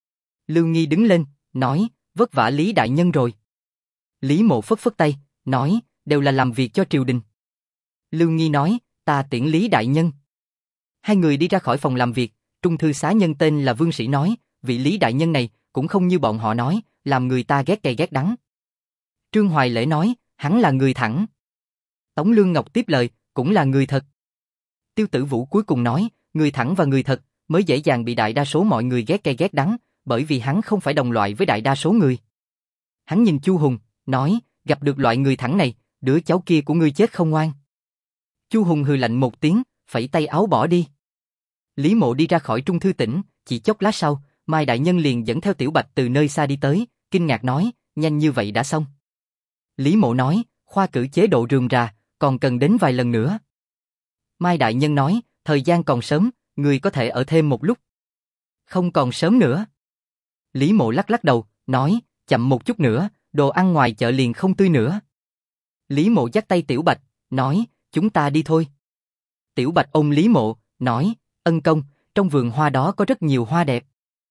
Lưu Nghi đứng lên, nói, vất vả Lý đại nhân rồi. Lý Mộ phất phất tay, nói, đều là làm việc cho triều đình. Lưu Nghi nói, ta tiễn Lý đại nhân. Hai người đi ra khỏi phòng làm việc, trung thư xá nhân tên là Vương Sĩ nói, vị Lý đại nhân này cũng không như bọn họ nói, làm người ta ghét cay ghét đắng. Trương Hoài Lễ nói, hắn là người thẳng. Tống Lương Ngọc tiếp lời, cũng là người thật. Tiêu Tử Vũ cuối cùng nói, người thẳng và người thật mới dễ dàng bị đại đa số mọi người ghét cay ghét đắng, bởi vì hắn không phải đồng loại với đại đa số người. Hắn nhìn Chu Hùng, nói, gặp được loại người thẳng này, đứa cháu kia của ngươi chết không ngoan. Chu Hùng hừ lạnh một tiếng, phẩy tay áo bỏ đi. Lý Mộ đi ra khỏi trung thư tỉnh, chỉ chốc lát sau, Mai đại nhân liền dẫn theo Tiểu Bạch từ nơi xa đi tới, kinh ngạc nói, nhanh như vậy đã xong. Lý Mộ nói, khoa cử chế độ rườm rà, còn cần đến vài lần nữa. Mai đại nhân nói, thời gian còn sớm, người có thể ở thêm một lúc. Không còn sớm nữa. Lý Mộ lắc lắc đầu, nói, chậm một chút nữa, đồ ăn ngoài chợ liền không tươi nữa. Lý Mộ dắt tay Tiểu Bạch, nói, chúng ta đi thôi. Tiểu Bạch ôm Lý Mộ, nói, ân công, trong vườn hoa đó có rất nhiều hoa đẹp.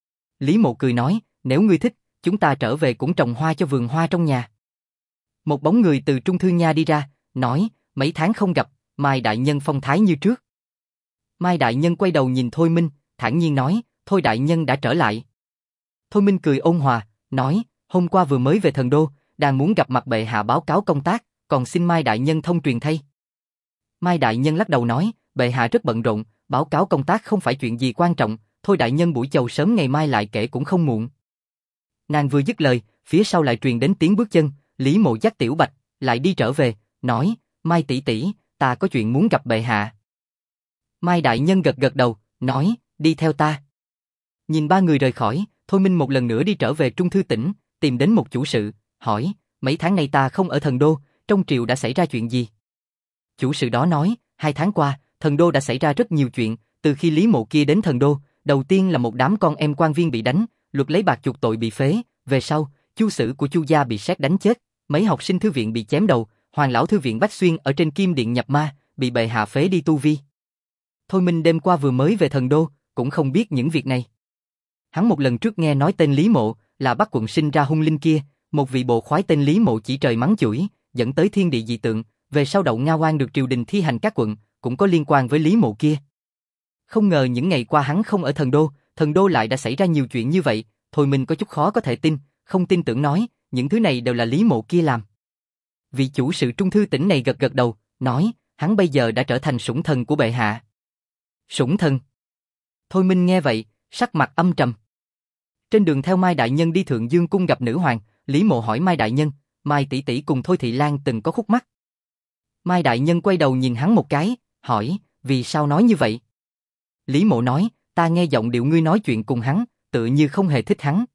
Lý Mộ cười nói, nếu ngươi thích, chúng ta trở về cũng trồng hoa cho vườn hoa trong nhà. Một bóng người từ trung thư nha đi ra, nói, mấy tháng không gặp, Mai đại nhân phong thái như trước. Mai đại nhân quay đầu nhìn Thôi Minh, thản nhiên nói, Thôi đại nhân đã trở lại. Thôi Minh cười ôn hòa, nói, hôm qua vừa mới về thần đô, đang muốn gặp mặt bệ hạ báo cáo công tác, còn xin Mai đại nhân thông truyền thay. Mai đại nhân lắc đầu nói, bệ hạ rất bận rộn, báo cáo công tác không phải chuyện gì quan trọng, Thôi đại nhân buổi chầu sớm ngày mai lại kể cũng không muộn. Nàng vừa dứt lời, phía sau lại truyền đến tiếng bước chân, Lý Mộ dắt Tiểu Bạch, lại đi trở về, nói, Mai tỷ tỷ, ta có chuyện muốn gặp bệ hạ. Mai đại nhân gật gật đầu, nói, đi theo ta. Nhìn ba người rời khỏi, Thôi Minh một lần nữa đi trở về trung thư tỉnh, tìm đến một chủ sự, hỏi, mấy tháng nay ta không ở thần đô, trong triều đã xảy ra chuyện gì? Chủ sự đó nói, 2 tháng qua, thần đô đã xảy ra rất nhiều chuyện, từ khi Lý Mộ kia đến thần đô, đầu tiên là một đám con em quan viên bị đánh, luật lấy bạc chuộc tội bị phế, về sau, chu sử của chu gia bị sét đánh chết, mấy học sinh thư viện bị chém đầu, hoàng lão thư viện Bách Xuyên ở trên kim điện nhập ma, bị bệ hạ phế đi tu vi. Thôi Minh đêm qua vừa mới về thần đô, cũng không biết những việc này. Hắn một lần trước nghe nói tên Lý Mộ, là Bắc quận sinh ra hung linh kia, một vị bộ khoái tên Lý Mộ chỉ trời mắng chửi, dẫn tới thiên địa dị tượng, về sau Đậu Nga Oan được triều đình thi hành các quận, cũng có liên quan với Lý Mộ kia. Không ngờ những ngày qua hắn không ở thần đô lại đã xảy ra nhiều chuyện như vậy, Thôi Minh có chút khó có thể tin, không tin tưởng nói, những thứ này đều là Lý Mộ kia làm. Vị chủ sự trung thư tỉnh này gật gật đầu, nói, hắn bây giờ đã trở thành sủng thần của bệ hạ. Sủng thần? Thôi Minh nghe vậy, sắc mặt âm trầm. Trên đường theo Mai đại nhân đi Thượng Dương cung gặp nữ hoàng, Lý Mộ hỏi Mai đại nhân, Mai tỷ tỷ cùng Thôi thị Lan từng có khúc mắc. Mai đại nhân quay đầu nhìn hắn một cái, hỏi, vì sao nói như vậy? Lý Mộ nói, ta nghe giọng điệu ngươi nói chuyện cùng hắn, tựa như không hề thích hắn.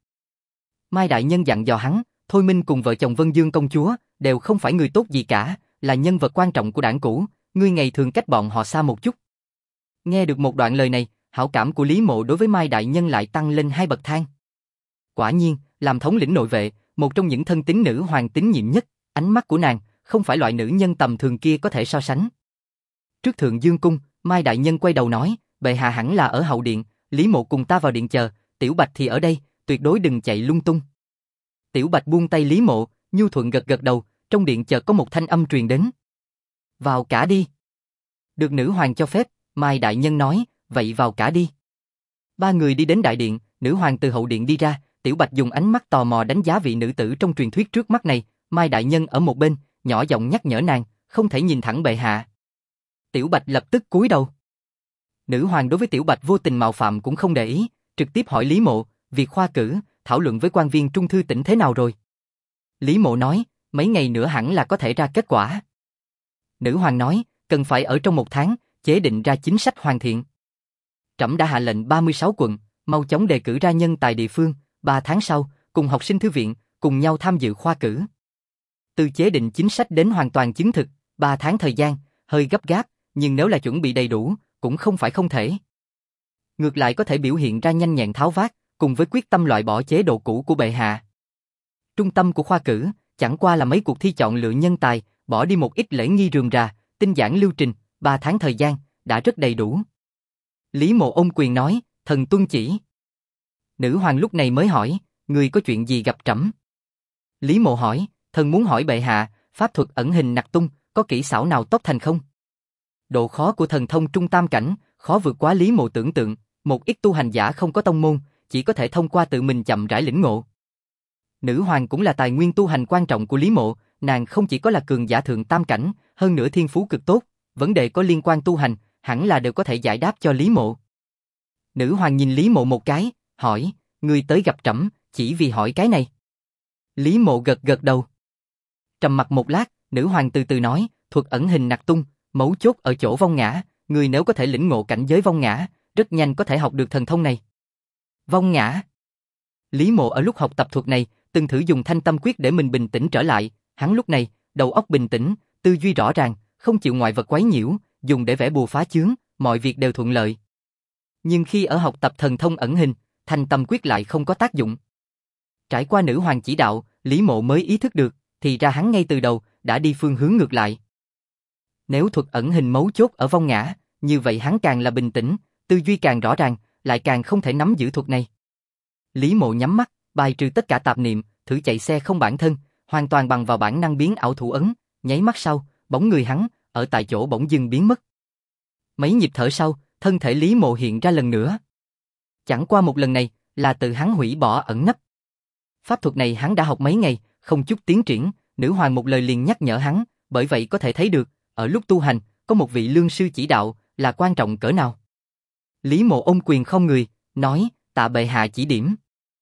Mai đại nhân dặn dò hắn, Thôi Minh cùng vợ chồng Vân Dương công chúa, đều không phải người tốt gì cả, là nhân vật quan trọng của đảng cũ, ngươi ngày thường cách bọn họ xa một chút. Nghe được một đoạn lời này, hảo cảm của Lý Mộ đối với Mai đại nhân lại tăng lên 2 bậc thang. Quả nhiên, làm thống lĩnh nội vệ, một trong những thân tín nữ hoàng tín nhiệm nhất, ánh mắt của nàng, không phải loại nữ nhân tầm thường kia có thể so sánh. Trước Thượng Dương cung, Mai đại nhân quay đầu nói, bệ hạ hẳn là ở hậu điện, Lý Mộ cùng ta vào điện chờ, Tiểu Bạch thì ở đây, tuyệt đối đừng chạy lung tung. Tiểu Bạch buông tay Lý Mộ, nhu thuận gật gật đầu, trong điện chợt có một thanh âm truyền đến. Vào cả đi. Được nữ hoàng cho phép, Mai đại nhân nói, vậy vào cả đi. Ba người đi đến đại điện, nữ hoàng từ hậu điện đi ra, Tiểu Bạch dùng ánh mắt tò mò đánh giá vị nữ tử trong truyền thuyết trước mắt này, Mai đại nhân ở một bên, nhỏ giọng nhắc nhở nàng, không thể nhìn thẳng bệ hạ. Tiểu Bạch lập tức cúi đầu. Nữ hoàng đối với Tiểu Bạch vô tình mạo phạm cũng không để ý, trực tiếp hỏi Lý Mộ, việc khoa cử, thảo luận với quan viên trung thư tỉnh thế nào rồi? Lý Mộ nói, mấy ngày nữa hẳn là có thể ra kết quả. Nữ hoàng nói, cần phải ở trong 1 tháng, chế định ra chính sách hoàn thiện. Trẫm đã hạ lệnh 36 quận, mau chóng đề cử ra nhân tài địa phương, 3 tháng sau, cùng học sinh thư viện, cùng nhau tham dự khoa cử. Từ chế định chính sách đến hoàn toàn chứng thực, 3 tháng thời gian, hơi gấp gáp, nhưng nếu là chuẩn bị đầy đủ, cũng không phải không thể. Ngược lại có thể biểu hiện ra nhanh nhẹn tháo vát, cùng với quyết tâm loại bỏ chế độ cũ của bệ hạ. Trung tâm của khoa cử, chẳng qua là mấy cuộc thi chọn lựa nhân tài, bỏ đi một ít lễ nghi rườm rà, tinh giản lưu trình, 3 tháng thời gian, đã rất đầy đủ. Lý Mộ ôm quyền nói, thần tuân chỉ. Nữ hoàng lúc này mới hỏi, người có chuyện gì gặp trẫm? Lý Mộ hỏi, thần muốn hỏi bệ hạ, pháp thuật ẩn hình nặc tung, có kỹ xảo nào tốt thành không? Độ khó của thần thông trung tam cảnh, khó vượt quá Lý Mộ tưởng tượng, một ít tu hành giả không có tông môn, chỉ có thể thông qua tự mình chậm rãi lĩnh ngộ. Nữ hoàng cũng là tài nguyên tu hành quan trọng của Lý Mộ, nàng không chỉ có là cường giả thượng tam cảnh, hơn nữa thiên phú cực tốt, vấn đề có liên quan tu hành, hẳn là đều có thể giải đáp cho Lý Mộ. Nữ hoàng nhìn Lý Mộ một cái, hỏi, ngươi tới gặp trẫm, chỉ vì hỏi cái này. Lý Mộ gật gật đầu. Trầm mặc một lát, nữ hoàng từ từ nói, thuật ẩn hình nặc tung, mấu chốt ở chỗ vong ngã, người nếu có thể lĩnh ngộ cảnh giới vong ngã, rất nhanh có thể học được thần thông này. Vong ngã. Lý Mộ ở lúc học tập thuật này, từng thử dùng thanh tâm quyết để mình bình tĩnh trở lại, hắn lúc này, đầu óc bình tĩnh, tư duy rõ ràng, không chịu ngoại vật quấy nhiễu, dùng để vẽ bùa phá chướng, mọi việc đều thuận lợi. Nhưng khi ở học tập thần thông ẩn hình, thanh tâm quyết lại không có tác dụng. Trải qua nữ hoàng chỉ đạo, Lý Mộ mới ý thức được, thì ra hắn ngay từ đầu, đã đi phương hướng ngược lại. Nếu thuật ẩn hình mấu chốt ở vong ngã, như vậy hắn càng là bình tĩnh, tư duy càng rõ ràng, lại càng không thể nắm giữ thuật này. Lý Mộ nhắm mắt, bài trừ tất cả tạp niệm, thử chạy xe không bản thân, hoàn toàn bằng vào bản năng biến ảo thủ ấn, nháy mắt sau, bóng người hắn, ở tại chỗ bỗng dưng biến mất. Mấy nhịp thở sau, thân thể Lý Mộ hiện ra lần nữa. Chẳng qua một lần này, là tự hắn hủy bỏ ẩn nấp. Pháp thuật này hắn đã học mấy ngày, không chút tiến triển, nữ hoàng một lời liền nhắc nhở hắn, bởi vậy có thể thấy được, ở lúc tu hành, có một vị lương sư chỉ đạo, là quan trọng cỡ nào. Lý Mộ ôm quyền không người, nói, tạ bệ hạ chỉ điểm.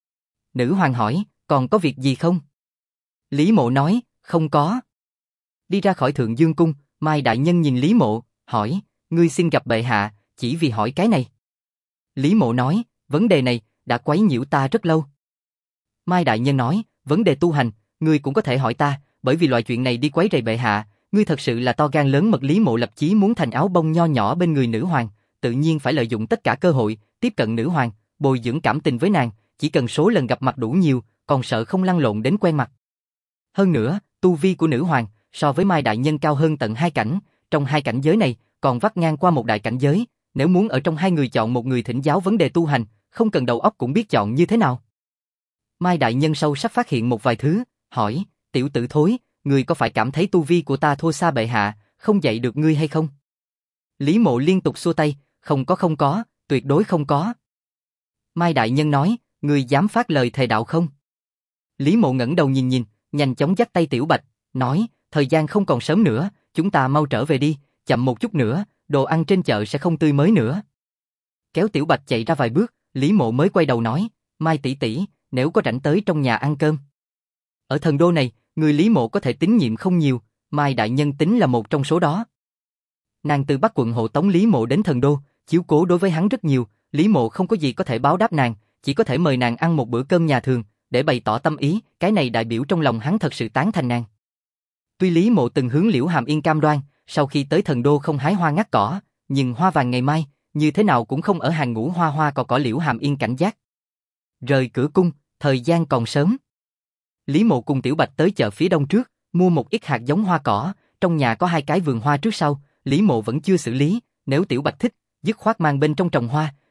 Nữ hoàng hỏi, còn có việc gì không? Lý Mộ nói, không có. Đi ra khỏi Thượng Dương Cung, Mai đại nhân nhìn Lý Mộ, hỏi, ngươi xin gặp bệ hạ, chỉ vì hỏi cái này. Lý Mộ nói, vấn đề này, đã quấy nhiễu ta rất lâu. Mai đại nhân nói, vấn đề tu hành, ngươi cũng có thể hỏi ta, bởi vì loại chuyện này đi quấy rầy bệ hạ, ngươi thật sự là to gan lớn mật. Lý Mộ lập chí muốn thành áo bông nho nhỏ bên người nữ hoàng, tự nhiên phải lợi dụng tất cả cơ hội, tiếp cận nữ hoàng, bồi dưỡng cảm tình với nàng, chỉ cần số lần gặp mặt đủ nhiều, còn sợ không lăn lộn đến quen mặt. Hơn nữa, tu vi của nữ hoàng, so với Mai đại nhân cao hơn tận 2 cảnh, trong 2 cảnh giới này, còn vắt ngang qua một đại cảnh giới, nếu muốn ở trong 2 người chọn một người thỉnh giáo vấn đề tu hành, không cần đầu óc cũng biết chọn như thế nào. Mai đại nhân sâu sắc phát hiện một vài thứ, hỏi, tiểu tử thối, ngươi có phải cảm thấy tu vi của ta thua xa bệ hạ, không dạy được ngươi hay không? Lý Mộ liên tục xua tay, không có, tuyệt đối không có. Mai đại nhân nói, ngươi dám phát lời thề đạo không? Lý Mộ ngẩng đầu nhìn, nhanh chóng dắt tay Tiểu Bạch, nói, thời gian không còn sớm nữa, chúng ta mau trở về đi, chậm một chút nữa, đồ ăn trên chợ sẽ không tươi mới nữa. Kéo Tiểu Bạch chạy ra vài bước, Lý Mộ mới quay đầu nói, Mai tỷ tỷ, nếu có rảnh tới trong nhà ăn cơm. Ở thần đô này, người Lý Mộ có thể tín nhiệm không nhiều, Mai đại nhân tính là một trong số đó. Nàng từ Bắc quận hộ tống Lý Mộ đến thần đô, chiếu cố đối với hắn rất nhiều, Lý Mộ không có gì có thể báo đáp nàng, chỉ có thể mời nàng ăn một bữa cơm nhà thường, để bày tỏ tâm ý, cái này đại biểu trong lòng hắn thật sự tán thành nàng. Tuy Lý Mộ từng hướng Liễu Hàm Yên cam đoan, sau khi tới thần đô không hái hoa ngắt cỏ, nhưng hoa vàng ngày mai, như thế nào cũng không ở hàng ngũ hoa cỏ Liễu Hàm Yên cảnh giác. Rời cửa cung, thời gian còn sớm. Lý Mộ cùng Tiểu Bạch tới chợ phía đông trước, mua một ít hạt giống hoa cỏ, trong nhà có 2 cái vườn hoa trước sau, Lý Mộ vẫn chưa xử lý, nếu Tiểu Bạch thích, dứt khoát mang bên trong trồng hoa,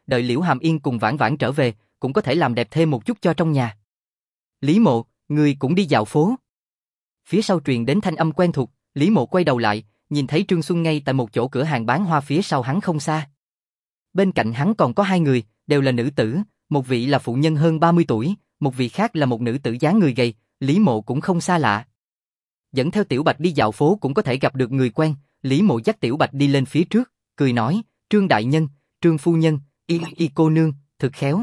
đợi Liễu Hàm Yên cùng Vãn Vãn trở về, cũng có thể làm đẹp thêm một chút cho trong nhà. Lý Mộ, người cũng đi dạo phố. Phía sau truyền đến thanh âm quen thuộc, Lý Mộ quay đầu lại, nhìn thấy Trương Xuân ngay tại một chỗ cửa hàng bán hoa phía sau hắn không xa. Bên cạnh hắn còn có hai người, đều là nữ tử, một vị là phụ nhân hơn 30 tuổi, một vị khác là một nữ tử dáng người gầy, Lý Mộ cũng không xa lạ. Dẫn theo Tiểu Bạch đi dạo phố cũng có thể gặp được người quen, Lý Mộ dắt Tiểu Bạch đi lên phía trước, cười nói, Trương đại nhân, Trương phu nhân, y cô nương, thực khéo.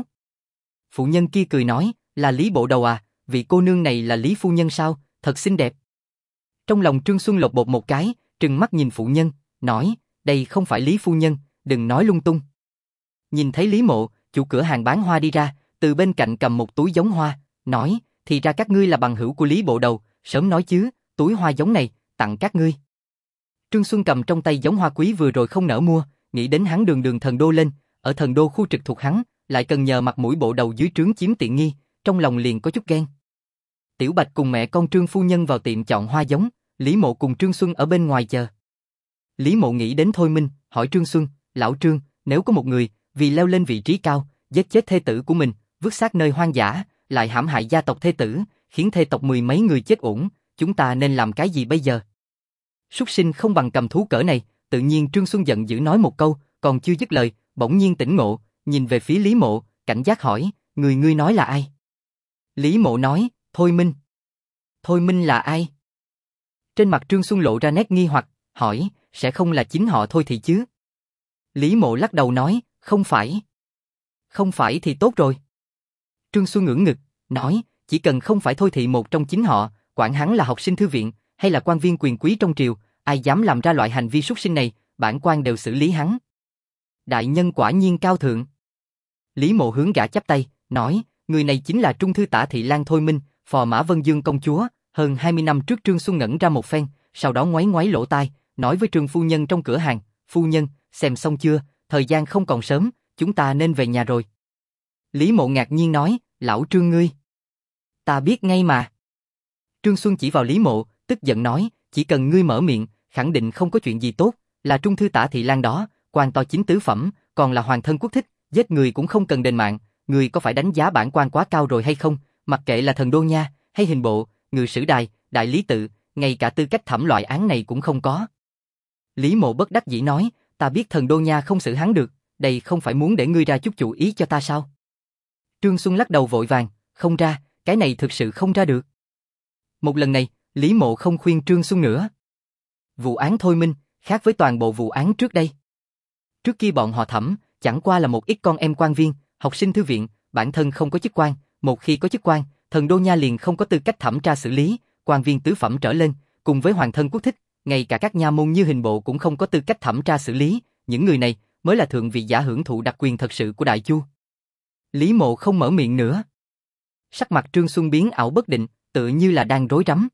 Phụ nhân kia cười nói, là Lý bộ đầu à, vị cô nương này là Lý phu nhân sao, thật xinh đẹp. Trong lòng Trương Xuân lột bột một cái, trừng mắt nhìn phụ nhân, nói, đây không phải Lý phu nhân, đừng nói lung tung. Nhìn thấy Lý Mộ, chủ cửa hàng bán hoa đi ra, từ bên cạnh cầm một túi giống hoa, nói, thì ra các ngươi là bằng hữu của Lý bộ đầu, sớm nói chứ, túi hoa giống này, tặng các ngươi. Trương Xuân cầm trong tay giống hoa quý vừa rồi không nỡ mua, nghĩ đến hắn đường đường thần đô lên, ở thần đô khu trực thuộc hắn, lại cần nhờ mặt mũi bộ đầu dưới trướng chiếm tiện nghi, trong lòng liền có chút ghen. Tiểu Bạch cùng mẹ con Trương phu nhân vào tiệm chọn hoa giống, Lý Mộ cùng Trương Xuân ở bên ngoài chờ. Lý Mộ nghĩ đến Thôi Minh, hỏi Trương Xuân, lão Trương, nếu có một người, vì leo lên vị trí cao, giết chết thê tử của mình, vứt xác nơi hoang dã, lại hãm hại gia tộc thê tử, khiến thê tộc mười mấy người chết uổng, chúng ta nên làm cái gì bây giờ? Súc sinh không bằng cầm thú cỡ này, tự nhiên Trương Xuân giận dữ nói một câu, còn chưa dứt lời, bỗng nhiên tỉnh ngộ, nhìn về phía Lý Mộ, cảnh giác hỏi, ngươi nói là ai? Lý Mộ nói, Thôi Minh. Thôi Minh là ai? Trên mặt Trương Xuân lộ ra nét nghi hoặc, hỏi, sẽ không là chính họ Thôi thì chứ? Lý Mộ lắc đầu nói, không phải. Không phải thì tốt rồi. Trương Xuân ngưỡng ngực, nói, chỉ cần không phải Thôi thị một trong chính họ, quản hắn là học sinh thư viện, hay là quan viên quyền quý trong triều, ai dám làm ra loại hành vi súc sinh này, bản quan đều xử lý hắn. Đại nhân quả nhiên cao thượng. Lý Mộ hướng gã chắp tay, nói, người này chính là Trung thư tả thị lang Thôi Minh, phò mã Vân Dương công chúa, hơn 20 năm trước. Trương Xuân ngẩn ra một phen, sau đó ngoáy ngoáy lỗ tai, nói với Trương phu nhân trong cửa hàng, phu nhân, xem xong chưa, thời gian không còn sớm, chúng ta nên về nhà rồi. Lý Mộ ngạc nhiên nói, lão Trương ngươi. Ta biết ngay mà. Trương Xuân chỉ vào Lý Mộ, tức giận nói, chỉ cần ngươi mở miệng, khẳng định không có chuyện gì tốt, là Trung thư tả thị lang đó, quan to chính tứ phẩm, còn là hoàng thân quốc thích, giết người cũng không cần đền mạng, ngươi có phải đánh giá bản quan quá cao rồi hay không, mặc kệ là thần đô nha, hay hình bộ, ngự sử đài, đại lý tự, ngay cả tư cách thẩm loại án này cũng không có. Lý Mộ bất đắc dĩ nói, ta biết thần đô nha không xử hắn được, đây không phải muốn để ngươi ra chút chủ ý cho ta sao? Trương Xuân lắc đầu vội vàng, không ra, cái này thực sự không ra được. Một lần này, Lý Mộ không khuyên Trương Xuân nữa. Vụ án Thôi Minh, khác với toàn bộ vụ án trước đây. Trước kia bọn họ thẩm, chẳng qua là một ít con em quan viên, học sinh thư viện, bản thân không có chức quan, một khi có chức quan, thần đô nha liền không có tư cách thẩm tra xử lý, quan viên tứ phẩm trở lên, cùng với hoàng thân quốc thích, ngay cả các nha môn như hình bộ cũng không có tư cách thẩm tra xử lý, những người này mới là thượng vị giả hưởng thụ đặc quyền thật sự của Đại Chu. Lý Mộ không mở miệng nữa. Sắc mặt Trương Xuân biến ảo bất định, tựa như là đang rối rắm.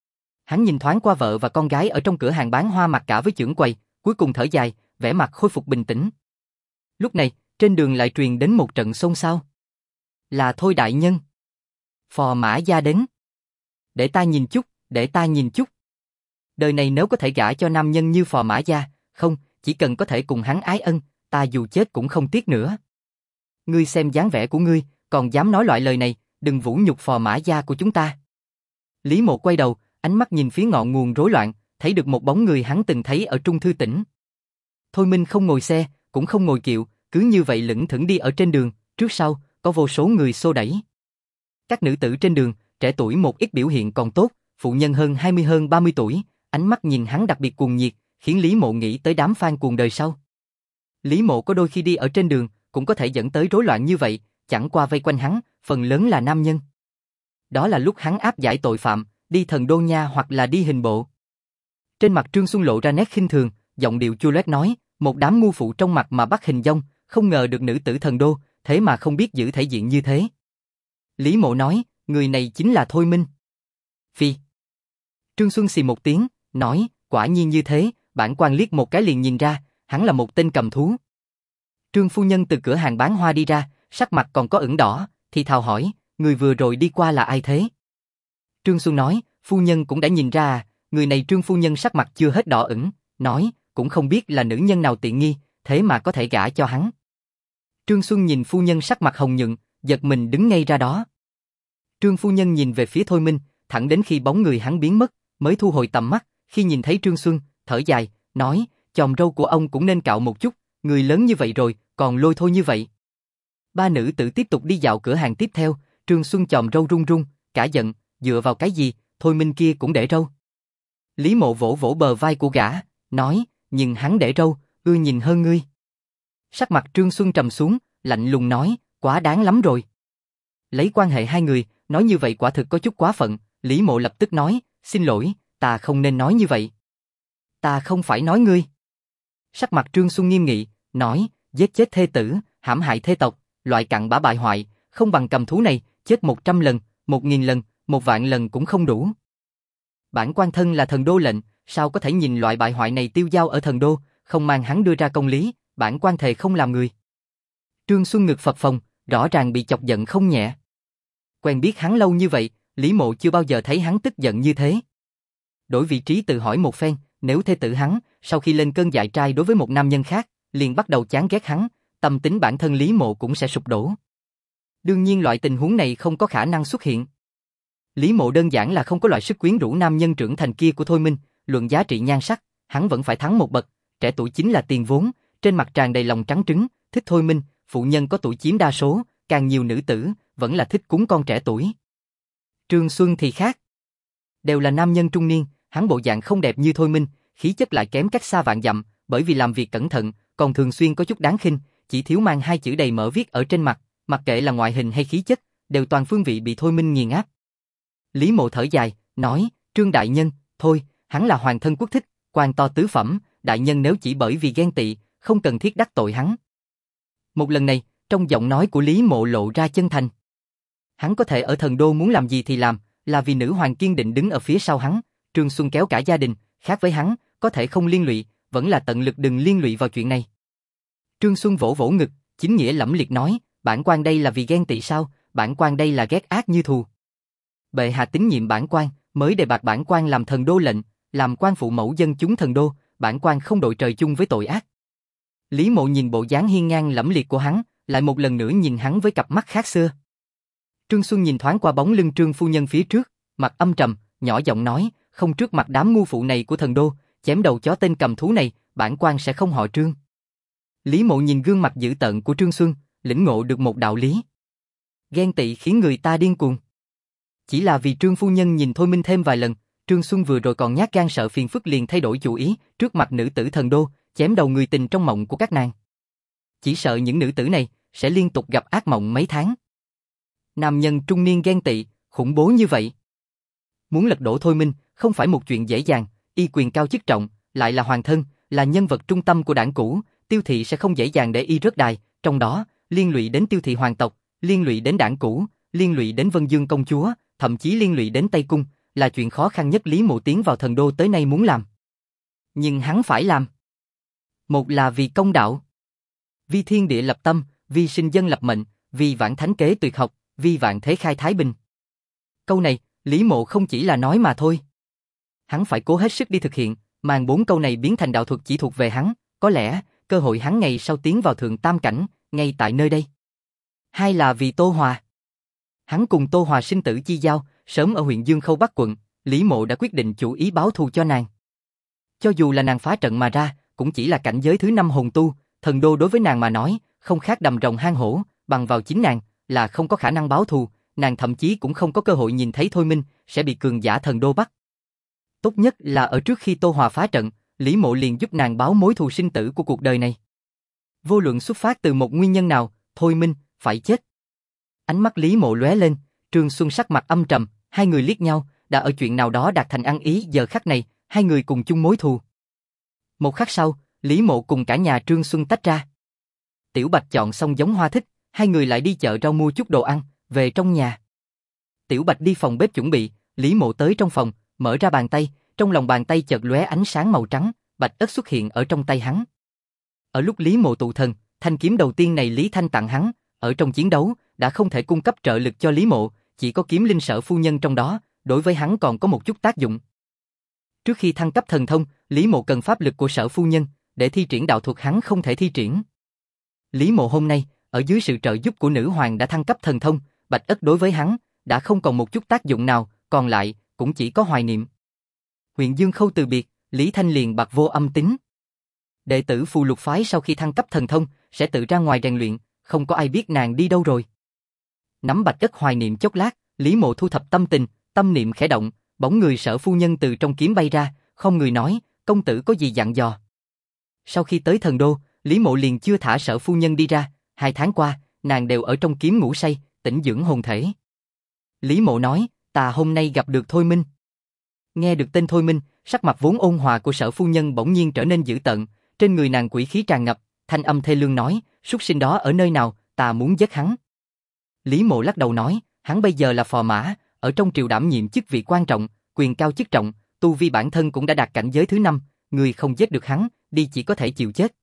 Hắn nhìn thoáng qua vợ và con gái ở trong cửa hàng bán hoa mặc cả với chưởng quầy, cuối cùng thở dài, vẻ mặt khôi phục bình tĩnh. Lúc này, trên đường lại truyền đến một trận xôn xao. Là Thôi đại nhân. Phò mã gia đến. Để ta nhìn chút, để ta nhìn chút. Đời này nếu có thể gả cho nam nhân như phò mã gia, không, chỉ cần có thể cùng hắn ái ân, ta dù chết cũng không tiếc nữa. Ngươi xem dáng vẻ của ngươi, còn dám nói loại lời này, đừng vũ nhục phò mã gia của chúng ta. Lý Mộ quay đầu, ánh mắt nhìn phía ngọn nguồn rối loạn, thấy được một bóng người hắn từng thấy ở Trung thư tỉnh. Thôi Minh không ngồi xe, cũng không ngồi kiệu, cứ như vậy lững thững đi ở trên đường, trước sau, có vô số người xô đẩy. Các nữ tử trên đường, trẻ tuổi một ít biểu hiện còn tốt, phụ nhân hơn 20 hơn 30 tuổi, ánh mắt nhìn hắn đặc biệt cuồng nhiệt, khiến Lý Mộ nghĩ tới đám fan cuồng đời sau. Lý Mộ có đôi khi đi ở trên đường, cũng có thể dẫn tới rối loạn như vậy, chẳng qua vây quanh hắn, phần lớn là nam nhân. Đó là lúc hắn áp giải tội phạm, đi thần đô nha hoặc là đi hình bộ. Trên mặt Trương Xuân lộ ra nét khinh thường, giọng điệu chua loét nói, một đám ngu phụ trong mặt mà bắt hình dong, không ngờ được nữ tử thần đô, thế mà không biết giữ thể diện như thế. Lý Mộ nói, người này chính là Thôi Minh. Phi. Trương Xuân xì một tiếng, nói, quả nhiên như thế, bản quan liếc một cái liền nhìn ra, hắn là một tên cầm thú. Trương phu nhân từ cửa hàng bán hoa đi ra, sắc mặt còn có ửng đỏ, thì thào hỏi, người vừa rồi đi qua là ai thế? Trương Xuân nói, phu nhân cũng đã nhìn ra à, người này. Trương phu nhân sắc mặt chưa hết đỏ ửng, nói, cũng không biết là nữ nhân nào tiện nghi, thế mà có thể gả cho hắn. Trương Xuân nhìn phu nhân sắc mặt hồng nhuận, giật mình đứng ngay ra đó. Trương phu nhân nhìn về phía Thôi Minh, thẳng đến khi bóng người hắn biến mất, mới thu hồi tầm mắt, khi nhìn thấy Trương Xuân, thở dài, nói, chòm râu của ông cũng nên cạo một chút, người lớn như vậy rồi, còn lôi thôi như vậy. Ba nữ tử tiếp tục đi dạo cửa hàng tiếp theo, Trương Xuân chòm râu run run, cả giận, dựa vào cái gì, Thôi Minh kia cũng để râu. Lý Mộ vỗ vỗ bờ vai của gã, nói, nhưng hắn để râu, ưa nhìn hơn ngươi. Sắc mặt Trương Xuân trầm xuống, lạnh lùng nói, quá đáng lắm rồi. Lấy quan hệ hai người, nói như vậy quả thực có chút quá phận, Lý Mộ lập tức nói, xin lỗi, ta không nên nói như vậy. Ta không phải nói ngươi. Sắc mặt Trương Xuân nghiêm nghị, nói, giết chết thê tử, hãm hại thê tộc, loại cặn bã bại hoại, không bằng cầm thú này, chết 100 lần, 1000 lần, 1.000 lần cũng không đủ. Bản quan thân là thần đô lệnh, sao có thể nhìn loại bại hoại này tiêu dao ở thần đô, không mang hắn đưa ra công lý, bản quan thề không làm người. Trương Xuân ngực phập phồng, rõ ràng bị chọc giận không nhẹ. Quen biết hắn lâu như vậy, Lý Mộ chưa bao giờ thấy hắn tức giận như thế. Đổi vị trí tự hỏi một phen, nếu thê tử hắn, sau khi lên cơn dại trai đối với một nam nhân khác, liền bắt đầu chán ghét hắn, tâm tính bản thân Lý Mộ cũng sẽ sụp đổ. Đương nhiên loại tình huống này không có khả năng xuất hiện. Lý Mộ đơn giản là không có loại sức quyến rũ nam nhân trưởng thành kia của Thôi Minh, luận giá trị nhan sắc, hắn vẫn phải thắng một bậc, trẻ tuổi chính là tiền vốn, trên mặt tràn đầy lòng trắng trứng, thích Thôi Minh, phụ nhân có tuổi chiếm đa số, càng nhiều nữ tử, vẫn là thích cúng con trẻ tuổi. Trương Xuân thì khác. Đều là nam nhân trung niên, hắn bộ dạng không đẹp như Thôi Minh, khí chất lại kém cách xa vạn dặm, bởi vì làm việc cẩn thận, còn thường xuyên có chút đáng khinh, chỉ thiếu mang hai chữ đầy mỡ viết ở trên mặt, mặc kệ là ngoại hình hay khí chất, đều toàn phương vị bị Thôi Minh nghiền áp. Lý Mộ thở dài, nói, Trương đại nhân, thôi, hắn là hoàng thân quốc thích, quan to tứ phẩm, đại nhân nếu chỉ bởi vì ghen tị, không cần thiết đắc tội hắn. Một lần này, trong giọng nói của Lý Mộ lộ ra chân thành. Hắn có thể ở thần đô muốn làm gì thì làm, là vì nữ hoàng kiên định đứng ở phía sau hắn, Trương Xuân kéo cả gia đình, khác với hắn, có thể không liên lụy, vẫn là tận lực đừng liên lụy vào chuyện này. Trương Xuân vỗ vỗ ngực, chính nghĩa lẫm liệt nói, bản quan đây là vì ghen tị sao, bản quan đây là ghét ác như thù. Bệ hạ tín nhiệm bản quan, mới đề bạt bản quan làm thần đô lệnh, làm quan phụ mẫu dân chúng thần đô, bản quan không đội trời chung với tội ác. Lý Mộ nhìn bộ dáng hiên ngang lẫm liệt của hắn, lại một lần nữa nhìn hắn với cặp mắt khác xưa. Trương Xuân nhìn thoáng qua bóng lưng Trương phu nhân phía trước, mặt âm trầm, nhỏ giọng nói, không trước mặt đám ngu phụ này của thần đô, chém đầu chó tên cầm thú này, bản quan sẽ không họ Trương. Lý Mộ nhìn gương mặt dữ tợn của Trương Xuân, lĩnh ngộ được một đạo lý. Ghen tị khiến người ta điên cuồng. Chỉ là vì Trương phu nhân nhìn Thôi Minh thêm vài lần, Trương Xuân vừa rồi còn nhát gan sợ phiền phức liền thay đổi chủ ý, trước mặt nữ tử thần đô, chém đầu người tình trong mộng của các nàng. Chỉ sợ những nữ tử này sẽ liên tục gặp ác mộng mấy tháng. Nam nhân trung niên ghen tị, khủng bố như vậy. Muốn lật đổ Thôi Minh, không phải một chuyện dễ dàng, y quyền cao chức trọng, lại là hoàng thân, là nhân vật trung tâm của đảng cũ, Tiêu thị sẽ không dễ dàng để y rớt đài, trong đó, liên lụy đến Tiêu thị hoàng tộc, liên lụy đến đảng cũ, liên lụy đến Vân Dương công chúa, thậm chí liên lụy đến Tây Cung, là chuyện khó khăn nhất Lý Mộ tiến vào thần đô tới nay muốn làm. Nhưng hắn phải làm. Một là vì công đạo. Vi thiên địa lập tâm, vi sinh dân lập mệnh, vi vạn thánh kế tuyệt học, vi vạn thế khai thái bình. Câu này, Lý Mộ không chỉ là nói mà thôi. Hắn phải cố hết sức đi thực hiện, màn 4 câu này biến thành đạo thuật chỉ thuộc về hắn, có lẽ, cơ hội hắn ngày sau tiến vào thượng tam cảnh, ngay tại nơi đây. Hai là vì Tô Hòa. Hắn cùng Tô Hòa sinh tử chi giao, sớm ở huyện Dương Khâu Bắc quận, Lý Mộ đã quyết định chủ ý báo thù cho nàng. Cho dù là nàng phá trận mà ra, cũng chỉ là cảnh giới thứ 5 hồn tu, thần đô đối với nàng mà nói, không khác đầm rồng hang hổ, bằng vào chính nàng, là không có khả năng báo thù, nàng thậm chí cũng không có cơ hội nhìn thấy Thôi Minh, sẽ bị cường giả thần đô bắt. Tốt nhất là ở trước khi Tô Hòa phá trận, Lý Mộ liền giúp nàng báo mối thù sinh tử của cuộc đời này. Vô luận xuất phát từ một nguyên nhân nào, Thôi Minh, phải chết. Ánh mắt Lý Mộ lóe lên, Trương Xuân sắc mặt âm trầm, hai người liếc nhau, đã ở chuyện nào đó đạt thành ăn ý, giờ khắc này, hai người cùng chung mối thù. Một khắc sau, Lý Mộ cùng cả nhà Trương Xuân tách ra. Tiểu Bạch chọn xong giống hoa thích, hai người lại đi chợ rau mua chút đồ ăn, về trong nhà. Tiểu Bạch đi phòng bếp chuẩn bị, Lý Mộ tới trong phòng, mở ra bàn tay, trong lòng bàn tay chợt lóe ánh sáng màu trắng, bạch ất xuất hiện ở trong tay hắn. Ở lúc Lý Mộ tụ thần, thanh kiếm đầu tiên này Lý Thanh tặng hắn, ở trong chiến đấu, đã không thể cung cấp trợ lực cho Lý Mộ, chỉ có kiếm linh Sở phu nhân trong đó, đối với hắn còn có một chút tác dụng. Trước khi thăng cấp thần thông, Lý Mộ cần pháp lực của Sở phu nhân, để thi triển đạo thuật hắn không thể thi triển. Lý Mộ hôm nay, ở dưới sự trợ giúp của nữ hoàng đã thăng cấp thần thông, Bạch Ất đối với hắn đã không còn một chút tác dụng nào, còn lại cũng chỉ có hoài niệm. Huyền Dương Khâu từ biệt, Lý Thanh liền bạc vô âm tín. Đệ tử Phù Lục phái sau khi thăng cấp thần thông sẽ tự ra ngoài rèn luyện, không có ai biết nàng đi đâu rồi. Nắm Bạch Ất hoài niệm chốc lát, Lý Mộ thu thập tâm tình, tâm niệm khẽ động, bóng người Sở phu nhân từ trong kiếm bay ra, không người nói, công tử có gì dặn dò. Sau khi tới thần đô, Lý Mộ liền chưa thả Sở phu nhân đi ra, 2 tháng qua, nàng đều ở trong kiếm ngủ say, tĩnh dưỡng hồn thể. Lý Mộ nói, ta hôm nay gặp được Thôi Minh. Nghe được tên Thôi Minh, sắc mặt vốn ôn hòa của Sở phu nhân bỗng nhiên trở nên dữ tợn, trên người nàng quỷ khí tràn ngập, thanh âm thê lương nói, súc sinh đó ở nơi nào, ta muốn giết hắn. Lý Mộ lắc đầu nói, hắn bây giờ là phò mã, ở trong triều đảm nhiệm chức vị quan trọng, quyền cao chức trọng, tu vi bản thân cũng đã đạt cảnh giới thứ 5, người không giết được hắn, đi chỉ có thể chịu chết.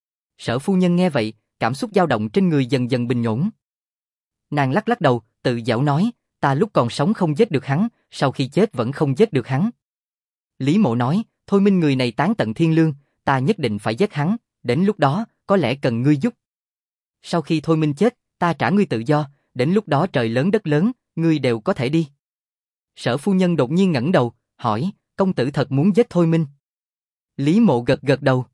Sở phu nhân nghe vậy, cảm xúc dao động trên người dần dần bình ổn. Nàng lắc lắc đầu, tự giễu nói, ta lúc còn sống không giết được hắn, sau khi chết vẫn không giết được hắn. Lý Mộ nói, Thôi Minh người này tán tận thiên lương, ta nhất định phải giết hắn, đến lúc đó, có lẽ cần ngươi giúp. Sau khi Thôi Minh chết, ta trả ngươi tự do, đến lúc đó trời lớn đất lớn, ngươi đều có thể đi. Sở phu nhân đột nhiên ngẩng đầu, hỏi, công tử thật muốn giết Thôi Minh? Lý Mộ gật gật đầu.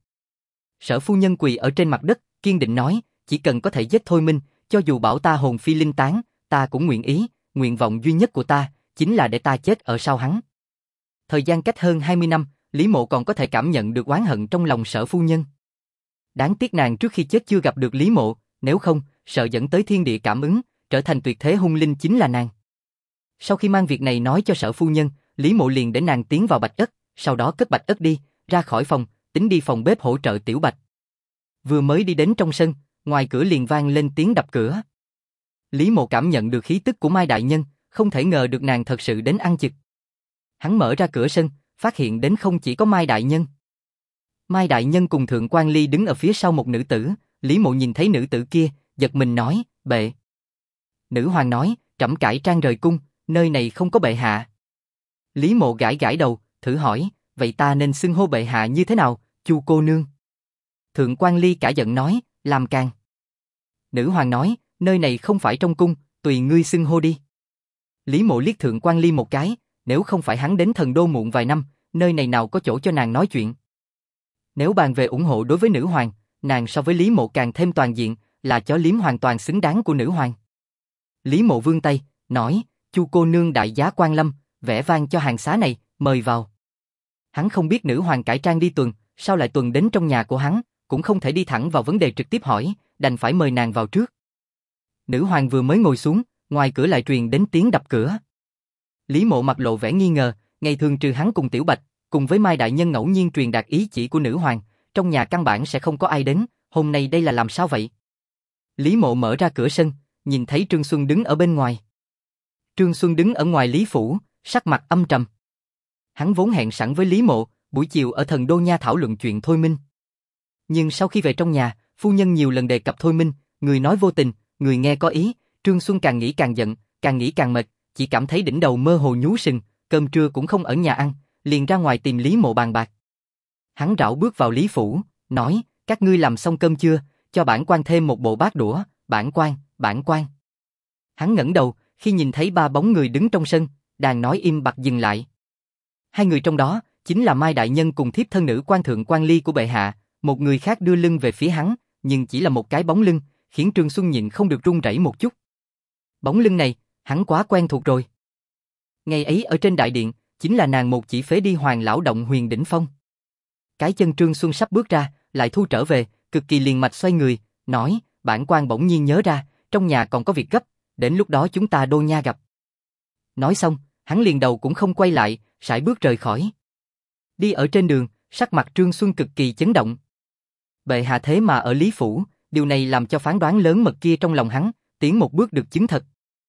Sở phu nhân quỳ ở trên mặt đất, kiên định nói, chỉ cần có thể giết Thôi Minh, cho dù bảo ta hồn phi linh tán, ta cũng nguyện ý, nguyện vọng duy nhất của ta, chính là để ta chết ở sau hắn. Thời gian cách hơn 20 năm, Lý Mộ còn có thể cảm nhận được oán hận trong lòng Sở phu nhân. Đáng tiếc nàng trước khi chết chưa gặp được Lý Mộ, nếu không, sợ dẫn tới thiên địa cảm ứng, trở thành tuyệt thế hung linh chính là nàng. Sau khi mang việc này nói cho Sở phu nhân, Lý Mộ liền để nàng tiến vào Bạch Ất, sau đó cất Bạch Ất đi, ra khỏi phòng, tính đi phòng bếp hỗ trợ Tiểu Bạch. Vừa mới đi đến trong sân, ngoài cửa liền vang lên tiếng đập cửa. Lý Mộ cảm nhận được khí tức của Mai đại nhân, không thể ngờ được nàng thật sự đến ăn chực. Hắn mở ra cửa sân, phát hiện đến không chỉ có Mai đại nhân. Mai đại nhân cùng Thượng Quan Ly đứng ở phía sau một nữ tử, Lý Mộ nhìn thấy nữ tử kia, giật mình nói, bệ. Nữ hoàng nói, trẫm cải trang rời cung, nơi này không có bệ hạ. Lý Mộ gãi gãi đầu, thử hỏi, vậy ta nên xưng hô bệ hạ như thế nào, Chu cô nương? Thượng Quan Ly cả giận nói, làm càn. Nữ hoàng nói, nơi này không phải trong cung, tùy ngươi xưng hô đi. Lý Mộ liếc Thượng Quan Ly một cái, nếu không phải hắn đến thần đô muộn vài năm, nơi này nào có chỗ cho nàng nói chuyện. Nếu bàn về ủng hộ đối với nữ hoàng, nàng so với Lý Mộ càng thêm toàn diện, là chó liếm hoàn toàn xứng đáng của nữ hoàng. Lý Mộ vươn tay, nói, Chu cô nương đại giá quan lâm, vẽ vang cho hàng xá này, mời vào. Hắn không biết nữ hoàng cải trang đi tuần, sao lại tuần đến trong nhà của hắn, cũng không thể đi thẳng vào vấn đề trực tiếp hỏi, đành phải mời nàng vào trước. Nữ hoàng vừa mới ngồi xuống, ngoài cửa lại truyền đến tiếng đập cửa. Lý Mộ mặt lộ vẻ nghi ngờ, ngày thường trừ hắn cùng Tiểu Bạch, cùng với Mai đại nhân ngẫu nhiên truyền đạt ý chỉ của nữ hoàng, trong nhà căn bản sẽ không có ai đến, hôm nay đây là làm sao vậy? Lý Mộ mở ra cửa sân, nhìn thấy Trương Xuân đứng ở bên ngoài. Trương Xuân đứng ở ngoài Lý phủ, sắc mặt âm trầm. Hắn vốn hẹn sẵn với Lý Mộ, buổi chiều ở thần đô nha thảo luận chuyện Thôi Minh. Nhưng sau khi về trong nhà, phu nhân nhiều lần đề cập Thôi Minh, người nói vô tình, người nghe có ý, Trương Xuân càng nghĩ càng giận, càng nghĩ càng mệt, chỉ cảm thấy đỉnh đầu mơ hồ nhú sừng, cơm trưa cũng không ở nhà ăn, liền ra ngoài tìm Lý Mộ bàn bạc. Hắn rảo bước vào Lý phủ, nói, các ngươi làm xong cơm chưa, cho bản quan thêm một bộ bát đũa, bản quan. Hắn ngẩng đầu, khi nhìn thấy 3 bóng người đứng trong sân, đàn nói im bặt dừng lại. 2 người trong đó, chính là Mai đại nhân cùng thiếp thân nữ quan Thượng Quan Ly của bệ hạ, một người khác đưa lưng về phía hắn, nhưng chỉ là một cái bóng lưng, khiến Trương Xuân nhịn không được run rẩy một chút. Bóng lưng này, hắn quá quen thuộc rồi. Ngày ấy ở trên đại điện, chính là nàng một chỉ phế đi Hoàng lão động Huyền Đỉnh Phong. Cái chân Trương Xuân sắp bước ra, lại thu trở về, cực kỳ liền mạch xoay người, nói, bản quan bỗng nhiên nhớ ra, trong nhà còn có việc gấp, đến lúc đó chúng ta đô nha gặp. Nói xong, hắn liền đầu cũng không quay lại, sải bước rời khỏi. Đi ở trên đường, sắc mặt Trương Xuân cực kỳ chấn động. Bệ hạ thế mà ở Lý phủ, điều này làm cho phán đoán lớn mật kia trong lòng hắn tiến một bước được chứng thật.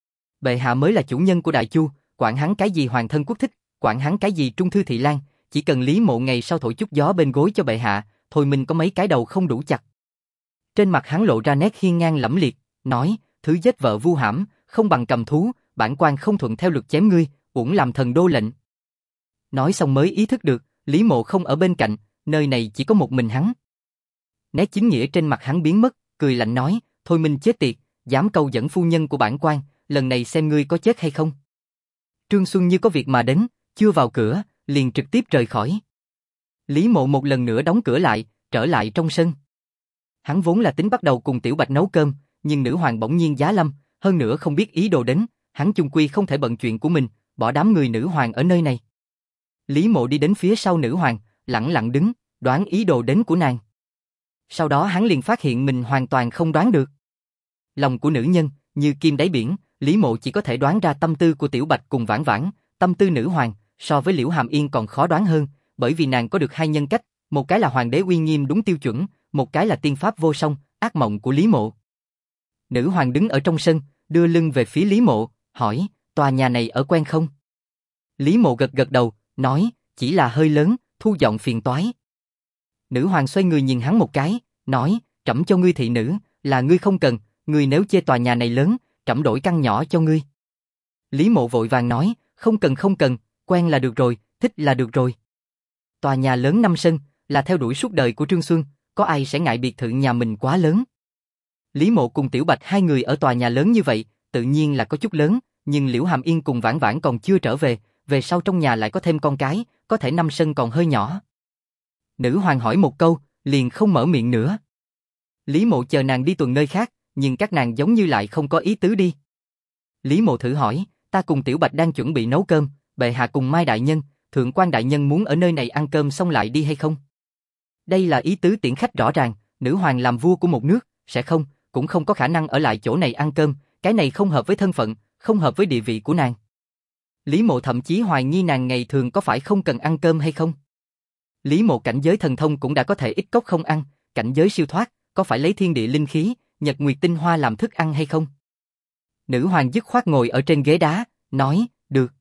Bệ hạ mới là chủ nhân của Đại Chu, quản hắn cái gì hoàng thân quốc thích, quản hắn cái gì trung thư thị lang, chỉ cần Lý Mộ ngày sau thổi chút gió bên gối cho bệ hạ, thôi mình có mấy cái đầu không đủ chặt. Trên mặt hắn lộ ra nét hiên ngang lẫm liệt, nói, thứ giết vợ vu hãm, không bằng cầm thú, bản quan không thuận theo luật chém ngươi, uổng làm thần đô lệnh. Nói xong mới ý thức được, Lý Mộ không ở bên cạnh, nơi này chỉ có một mình hắn. Nét chính nghĩa trên mặt hắn biến mất, cười lạnh nói, thôi minh chết tiệt, dám câu dẫn phu nhân của bản quan, lần này xem ngươi có chết hay không. Trương Xuân như có việc mà đến, chưa vào cửa, liền trực tiếp rời khỏi. Lý Mộ một lần nữa đóng cửa lại, trở lại trong sân. Hắn vốn là tính bắt đầu cùng Tiểu Bạch nấu cơm, nhưng nữ hoàng bỗng nhiên giá lâm, hơn nữa không biết ý đồ đến, hắn chung quy không thể bận chuyện của mình, bỏ đám người nữ hoàng ở nơi này. Lý Mộ đi đến phía sau nữ hoàng, lặng lặng đứng, đoán ý đồ đến của nàng. Sau đó hắn liền phát hiện mình hoàn toàn không đoán được. Lòng của nữ nhân, như kim đáy biển, Lý Mộ chỉ có thể đoán ra tâm tư của Tiểu Bạch cùng Vãn Vãn, tâm tư nữ hoàng, so với Liễu Hàm Yên còn khó đoán hơn, bởi vì nàng có được hai nhân cách, một cái là hoàng đế uy nghiêm đúng tiêu chuẩn, một cái là tiên pháp vô song, ác mộng của Lý Mộ. Nữ hoàng đứng ở trong sân, đưa lưng về phía Lý Mộ, hỏi, tòa nhà này ở quen không? Lý Mộ gật gật đầu, nói, chỉ là hơi lớn, thu dọn phiền toái. Nữ hoàng xoay người nhìn hắn một cái, nói, trẫm cho ngươi thị nữ, là ngươi không cần, ngươi nếu chê tòa nhà này lớn, trẫm đổi căn nhỏ cho ngươi. Lý Mộ vội vàng nói, không cần, quen là được rồi, thích là được rồi. Tòa nhà lớn 5 sân, là theo đuổi suốt đời của Trương Xuân, có ai sẽ ngại biệt thự nhà mình quá lớn. Lý Mộ cùng Tiểu Bạch hai người ở tòa nhà lớn như vậy, tự nhiên là có chút lớn, nhưng Liễu Hàm Yên cùng Vãn Vãn còn chưa trở về sau trong nhà lại có thêm con cái, có thể 5 sân còn hơi nhỏ. Nữ hoàng hỏi một câu, liền không mở miệng nữa. Lý Mộ chờ nàng đi tuần nơi khác, nhưng các nàng giống như lại không có ý tứ đi. Lý Mộ thử hỏi, ta cùng Tiểu Bạch đang chuẩn bị nấu cơm, bệ hạ cùng Mai đại nhân, thượng quan đại nhân muốn ở nơi này ăn cơm xong lại đi hay không? Đây là ý tứ tiễn khách rõ ràng, nữ hoàng làm vua của một nước, sẽ không, cũng không có khả năng ở lại chỗ này ăn cơm, cái này không hợp với thân phận, không hợp với địa vị của nàng. Lý Mộ thậm chí hoài nghi nàng ngày thường có phải không cần ăn cơm hay không. Lý Mộ cảnh giới thần thông cũng đã có thể ít cốc không ăn, cảnh giới siêu thoát, có phải lấy thiên địa linh khí, nhật nguyệt tinh hoa làm thức ăn hay không? Nữ hoàng dứt khoát ngồi ở trên ghế đá, nói, được.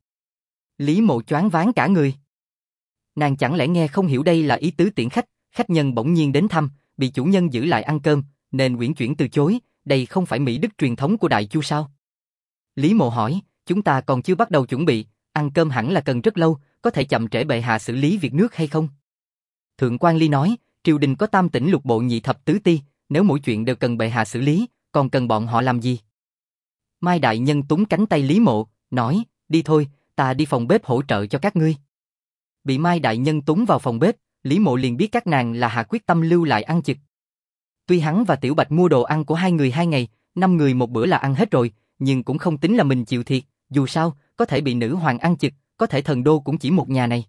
Lý Mộ choáng váng cả người. Nàng chẳng lẽ nghe không hiểu đây là ý tứ tiễn khách, khách nhân bỗng nhiên đến thăm, bị chủ nhân giữ lại ăn cơm, nên uyển chuyển từ chối, đây không phải mỹ đức truyền thống của Đại Chu sao? Lý Mộ hỏi, chúng ta còn chưa bắt đầu chuẩn bị, ăn cơm hẳn là cần rất lâu, có thể chậm trễ bệ hạ xử lý việc nước hay không? Thượng quan Ly nói, triều đình có tam tỉnh lục bộ nhị thập tứ ti, nếu mỗi chuyện đều cần bệ hạ xử lý, còn cần bọn họ làm gì? Mai đại nhân túm cánh tay Lý Mộ, nói, đi thôi, ta đi phòng bếp hỗ trợ cho các ngươi. Bị Mai đại nhân túm vào phòng bếp, Lý Mộ liền biết các nàng là hạ quyết tâm lưu lại ăn chực. Tuy hắn và Tiểu Bạch mua đồ ăn của hai người 2 ngày, 5 người một bữa là ăn hết rồi, nhưng cũng không tính là mình chịu thiệt, dù sao, có thể bị nữ hoàng ăn chực, có thể thần đô cũng chỉ một nhà này.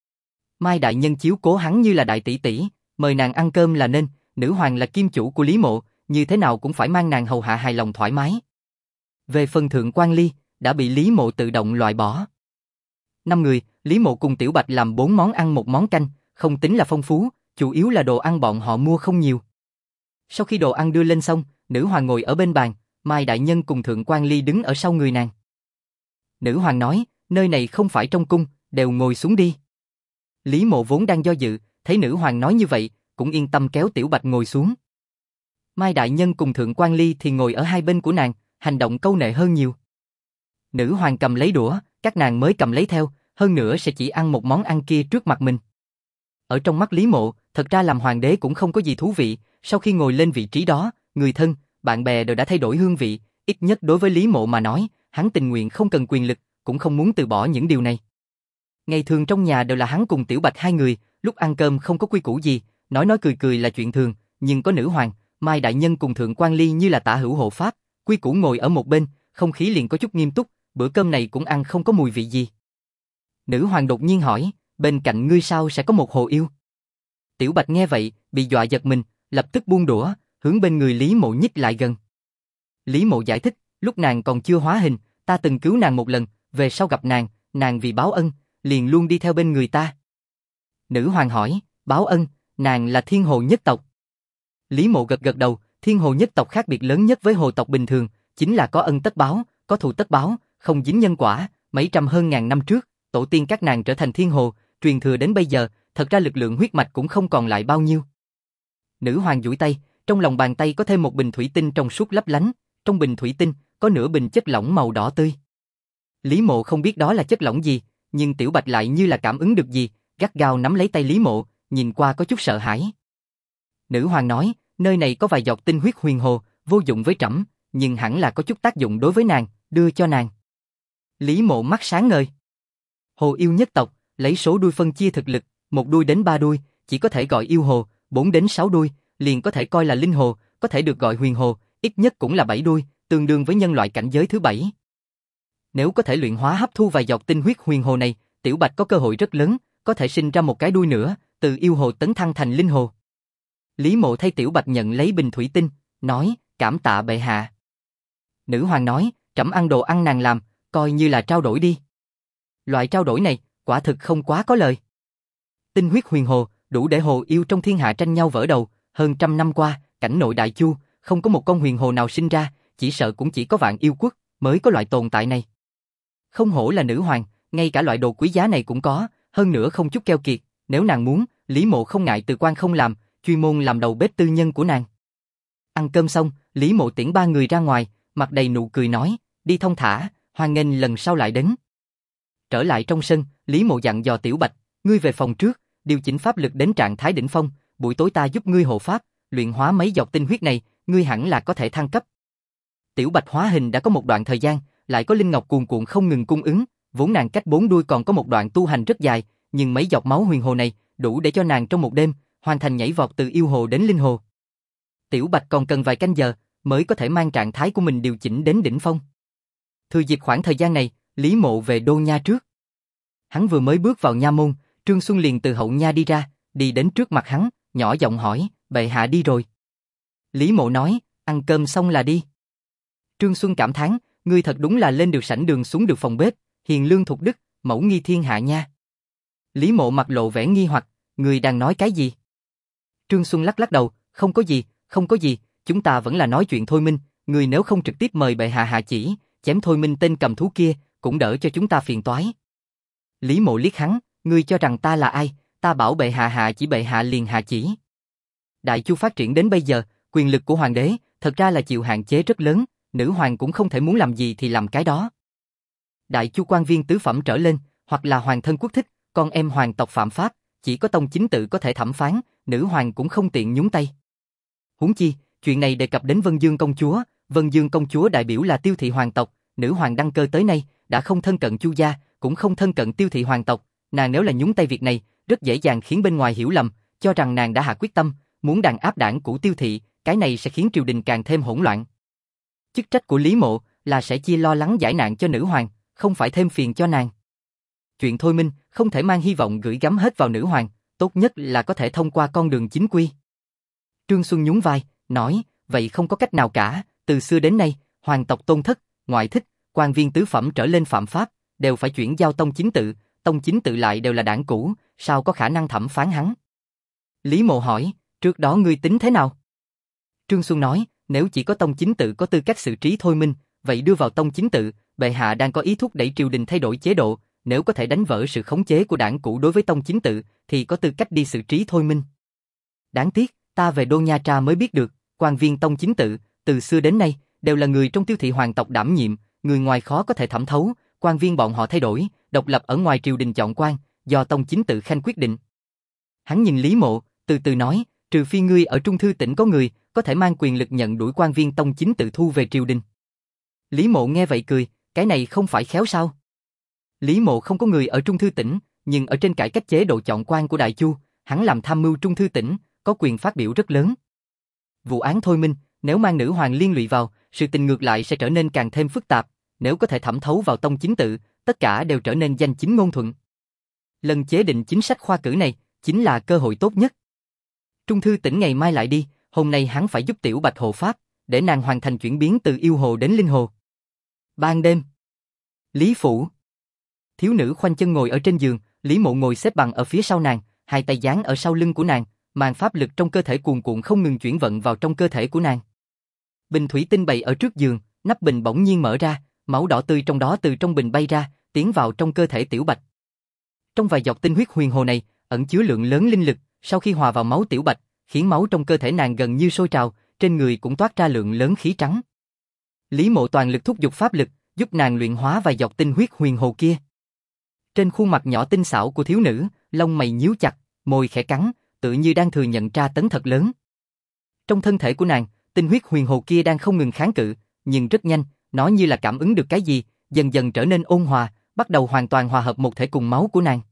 Mai đại nhân chiếu cố hắn như là đại tỷ tỷ, mời nàng ăn cơm là nên, nữ hoàng là kim chủ của Lý Mộ, như thế nào cũng phải mang nàng hầu hạ hài lòng thoải mái. Về phần Thượng quan Ly, đã bị Lý Mộ tự động loại bỏ. 5 người, Lý Mộ cùng Tiểu Bạch làm 4 món ăn 1 món canh, không tính là phong phú, chủ yếu là đồ ăn bọn họ mua không nhiều. Sau khi đồ ăn đưa lên xong, nữ hoàng ngồi ở bên bàn, Mai đại nhân cùng Thượng quan Ly đứng ở sau người nàng. Nữ hoàng nói, nơi này không phải trong cung, đều ngồi xuống đi. Lý Mộ vốn đang do dự, thấy nữ hoàng nói như vậy, cũng yên tâm kéo Tiểu Bạch ngồi xuống. Mai đại nhân cùng Thượng quan Ly thì ngồi ở hai bên của nàng, hành động câu nệ hơn nhiều. Nữ hoàng cầm lấy đũa, các nàng mới cầm lấy theo, hơn nữa sẽ chỉ ăn một món ăn kia trước mặt mình. Ở trong mắt Lý Mộ, thật ra làm hoàng đế cũng không có gì thú vị, sau khi ngồi lên vị trí đó, người thân, bạn bè đều đã thay đổi hương vị, ít nhất đối với Lý Mộ mà nói, hắn tình nguyện không cần quyền lực, cũng không muốn từ bỏ những điều này. Ngày thường trong nhà đều là hắn cùng Tiểu Bạch hai người, lúc ăn cơm không có quy củ gì, nói cười cười là chuyện thường, nhưng có nữ hoàng, Mai đại nhân cùng Thượng quan Ly như là tả hữu hộ pháp, quy củ ngồi ở một bên, không khí liền có chút nghiêm túc, bữa cơm này cũng ăn không có mùi vị gì. Nữ hoàng đột nhiên hỏi, bên cạnh ngươi sao sẽ có một hồ yêu? Tiểu Bạch nghe vậy, bị dọa giật mình, lập tức buông đũa, hướng bên người Lý Mộ nhích lại gần. Lý Mộ giải thích, lúc nàng còn chưa hóa hình, ta từng cứu nàng một lần, về sau gặp nàng vì báo ân, liền luôn đi theo bên người ta. Nữ hoàng hỏi, báo ân, nàng là thiên hồ nhất tộc. Lý Mộ gật gật đầu, thiên hồ nhất tộc khác biệt lớn nhất với hồ tộc bình thường, chính là có ân tất báo, có thù tất báo, không dính nhân quả, mấy trăm hơn ngàn năm trước, tổ tiên các nàng trở thành thiên hồ, truyền thừa đến bây giờ, thật ra lực lượng huyết mạch cũng không còn lại bao nhiêu. Nữ hoàng duỗi tay, trong lòng bàn tay có thêm một bình thủy tinh trong suốt lấp lánh, trong bình thủy tinh có nửa bình chất lỏng màu đỏ tươi. Lý Mộ không biết đó là chất lỏng gì, nhưng Tiểu Bạch lại như là cảm ứng được gì, gắt gao nắm lấy tay Lý Mộ, nhìn qua có chút sợ hãi. Nữ hoàng nói, nơi này có vài giọt tinh huyết huyền hồ, vô dụng với trẫm, nhưng hẳn là có chút tác dụng đối với nàng, đưa cho nàng. Lý Mộ mắt sáng ngời. Hồ yêu nhất tộc, lấy số đuôi phân chia thực lực, 1 đuôi đến 3 đuôi, chỉ có thể gọi yêu hồ, 4 đến 6 đuôi, liền có thể coi là linh hồ, có thể được gọi huyền hồ, ít nhất cũng là 7 đuôi, tương đương với nhân loại cảnh giới thứ 7. Nếu có thể luyện hóa hấp thu vài giọt tinh huyết huyền hồ này, Tiểu Bạch có cơ hội rất lớn, có thể sinh ra một cái đuôi nữa, từ yêu hồ tấn thăng thành linh hồ. Lý Mộ thay Tiểu Bạch nhận lấy bình thủy tinh, nói, cảm tạ bệ hạ. Nữ hoàng nói, trẫm ăn đồ ăn nàng làm, coi như là trao đổi đi. Loại trao đổi này, quả thực không quá có lời. Tinh huyết huyền hồ, đủ để hồ yêu trong thiên hạ tranh nhau vỡ đầu, hơn 100 năm qua, cảnh nội Đại Chu, không có một con huyền hồ nào sinh ra, chỉ sợ cũng chỉ có Vạn Yêu Quốc mới có loại tồn tại này. Không hổ là nữ hoàng, ngay cả loại đồ quý giá này cũng có, hơn nữa không chút keo kiệt, nếu nàng muốn, Lý Mộ không ngại từ quan không làm, chuyên môn làm đầu bếp tư nhân của nàng. Ăn cơm xong, Lý Mộ tiễn 3 người ra ngoài, mặt đầy nụ cười nói, đi thông thả, hoan nghênh lần sau lại đến. Trở lại trong sân, Lý Mộ dặn dò Tiểu Bạch, ngươi về phòng trước, điều chỉnh pháp lực đến trạng thái đỉnh phong, buổi tối ta giúp ngươi hộ pháp, luyện hóa mấy giọt tinh huyết này, ngươi hẳn là có thể thăng cấp. Tiểu Bạch hóa hình đã có một đoạn thời gian, lại có linh ngọc cuồn cuộn không ngừng cung ứng, vốn nàng cách 4 đuôi còn có một đoạn tu hành rất dài, nhưng mấy giọt máu huyền hồ này đủ để cho nàng trong một đêm hoàn thành nhảy vọt từ yêu hồ đến linh hồ. Tiểu Bạch còn cần vài canh giờ mới có thể mang trạng thái của mình điều chỉnh đến đỉnh phong. Thừa dịp khoảng thời gian này, Lý Mộ về Đô Nha trước. Hắn vừa mới bước vào nha môn, Trương Xuân liền từ hậu nha đi ra, đi đến trước mặt hắn, nhỏ giọng hỏi, bệ hạ đi rồi. Lý Mộ nói, ăn cơm xong là đi. Trương Xuân cảm thán, ngươi thật đúng là lên được sảnh đường xuống được phòng bếp, hiền lương thục đức, mẫu nghi thiên hạ nha. Lý Mộ mặt lộ vẻ nghi hoặc, ngươi đang nói cái gì? Trương Xuân lắc lắc đầu, không có gì, không có gì, chúng ta vẫn là nói chuyện thôi Minh, ngươi nếu không trực tiếp mời bệ hạ hạ chỉ, chém thôi Minh tên cầm thú kia, cũng đỡ cho chúng ta phiền toái. Lý Mộ liếc hắn, ngươi cho rằng ta là ai, ta bảo bệ hạ hạ chỉ bệ hạ liền hạ chỉ. Đại Chu phát triển đến bây giờ, quyền lực của hoàng đế, thật ra là chịu hạn chế rất lớn, nữ hoàng cũng không thể muốn làm gì thì làm cái đó. Đại Chu quan viên tứ phẩm trở lên, hoặc là hoàng thân quốc thích, con em hoàng tộc phạm pháp, chỉ có tông chính tự có thể thẩm phán, nữ hoàng cũng không tiện nhúng tay. Huống chi, chuyện này đề cập đến Vân Dương công chúa đại biểu là Tiêu thị hoàng tộc, nữ hoàng đăng cơ tới nay, đã không thân cận Chu gia, cũng không thân cận Tiêu thị hoàng tộc, nàng nếu là nhúng tay việc này, rất dễ dàng khiến bên ngoài hiểu lầm, cho rằng nàng đã hạ quyết tâm, muốn đàn áp đảng của Tiêu thị, cái này sẽ khiến triều đình càng thêm hỗn loạn. Chức trách của Lý Mộ là sẽ chia lo lắng giải nạn cho nữ hoàng, không phải thêm phiền cho nàng. Chuyện thôi Minh không thể mang hy vọng gửi gắm hết vào nữ hoàng, tốt nhất là có thể thông qua con đường chính quy. Trương Xuân nhún vai, nói, vậy không có cách nào cả, từ xưa đến nay, hoàng tộc tôn thất, ngoại thích, quan viên tứ phẩm trở lên phạm pháp, đều phải chuyển giao tông chính tự lại đều là đảng cũ, sao có khả năng thẩm phán hắn? Lý Mộ hỏi, trước đó ngươi tính thế nào? Trương Xuân nói, nếu chỉ có tông chính tự có tư cách xử trí thôi Minh, vậy đưa vào tông chính tự, bệ hạ đang có ý thúc đẩy triều đình thay đổi chế độ, nếu có thể đánh vỡ sự khống chế của đảng cũ đối với tông chính tự, thì có tư cách đi xử trí thôi Minh. Đáng tiếc, ta về Đô Nha Tra mới biết được, quan viên tông chính tự, từ xưa đến nay, đều là người trong Tiêu thị hoàng tộc đảm nhiệm, người ngoài khó có thể thẩm thấu, quan viên bọn họ thay đổi, độc lập ở ngoài triều đình chọn quan, do tông chính tự khanh quyết định. Hắn nhìn Lý Mộ, từ từ nói, trừ phi ngươi ở Trung Thư tỉnh có người, có thể mang quyền lực nhận đuổi quan viên tông chính tự thu về triều đình. Lý Mộ nghe vậy cười, cái này không phải khéo sao? Lý Mộ không có người ở Trung Thư tỉnh, nhưng ở trên cải cách chế độ chọn quan của Đại Chu, hắn làm tham mưu Trung Thư tỉnh, có quyền phát biểu rất lớn. Vụ án thôi Minh, nếu mang nữ hoàng liên lụy vào, sự tình ngược lại sẽ trở nên càng thêm phức tạp, nếu có thể thẩm thấu vào tông chính tự, tất cả đều trở nên danh chính ngôn thuận. Lần chế định chính sách khoa cử này, chính là cơ hội tốt nhất. Trung Thư tỉnh ngày mai lại đi, hôm nay hắn phải giúp Tiểu Bạch hộ pháp, để nàng hoàn thành chuyển biến từ yêu hồ đến linh hồ. Ban đêm, Lý phủ. Thiếu nữ khoanh chân ngồi ở trên giường, Lý Mộ ngồi xếp bằng ở phía sau nàng, hai tay dán ở sau lưng của nàng, màn pháp lực trong cơ thể cuồn cuộn không ngừng chuyển vận vào trong cơ thể của nàng. Bình thủy tinh bày ở trước giường, nắp bình bỗng nhiên mở ra, máu đỏ tươi trong đó từ trong bình bay ra, tiến vào trong cơ thể Tiểu Bạch. Trong vài giọt tinh huyết huyền hồ này, ẩn chứa lượng lớn linh lực, sau khi hòa vào máu Tiểu Bạch, khiến máu trong cơ thể nàng gần như sôi trào, trên người cũng toát ra lượng lớn khí trắng. Lý Mộ toàn lực thúc giục pháp lực, giúp nàng luyện hóa vài giọt tinh huyết huyền hồ kia. Trên khuôn mặt nhỏ tinh xảo của thiếu nữ, lông mày nhíu chặt, môi khẽ cắn, tự như đang thừa nhận tra tấn thật lớn. Trong thân thể của nàng, Tinh huyết huyền hồ kia đang không ngừng kháng cự, nhưng rất nhanh, nó như là cảm ứng được cái gì, dần dần trở nên ôn hòa, bắt đầu hoàn toàn hòa hợp một thể cùng máu của nàng.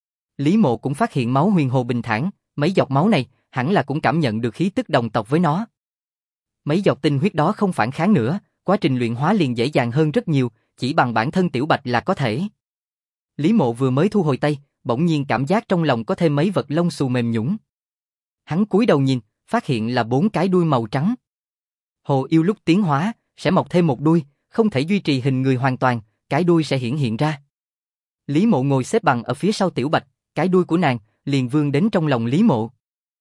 Lý Mộ cũng phát hiện máu huyền hồ bình thản, mấy giọt máu này, hẳn là cũng cảm nhận được khí tức đồng tộc với nó. Mấy giọt tinh huyết đó không phản kháng nữa, quá trình luyện hóa liền dễ dàng hơn rất nhiều, chỉ bằng bản thân Tiểu Bạch là có thể. Lý Mộ vừa mới thu hồi tay, bỗng nhiên cảm giác trong lòng có thêm mấy vật lông xù mềm nhũn. Hắn cúi đầu nhìn, phát hiện là 4 cái đuôi màu trắng. Hồ yêu lúc tiến hóa, sẽ mọc thêm một đuôi, không thể duy trì hình người hoàn toàn, cái đuôi sẽ hiển hiện ra. Lý Mộ ngồi xếp bằng ở phía sau Tiểu Bạch, cái đuôi của nàng liền vươn đến trong lòng Lý Mộ.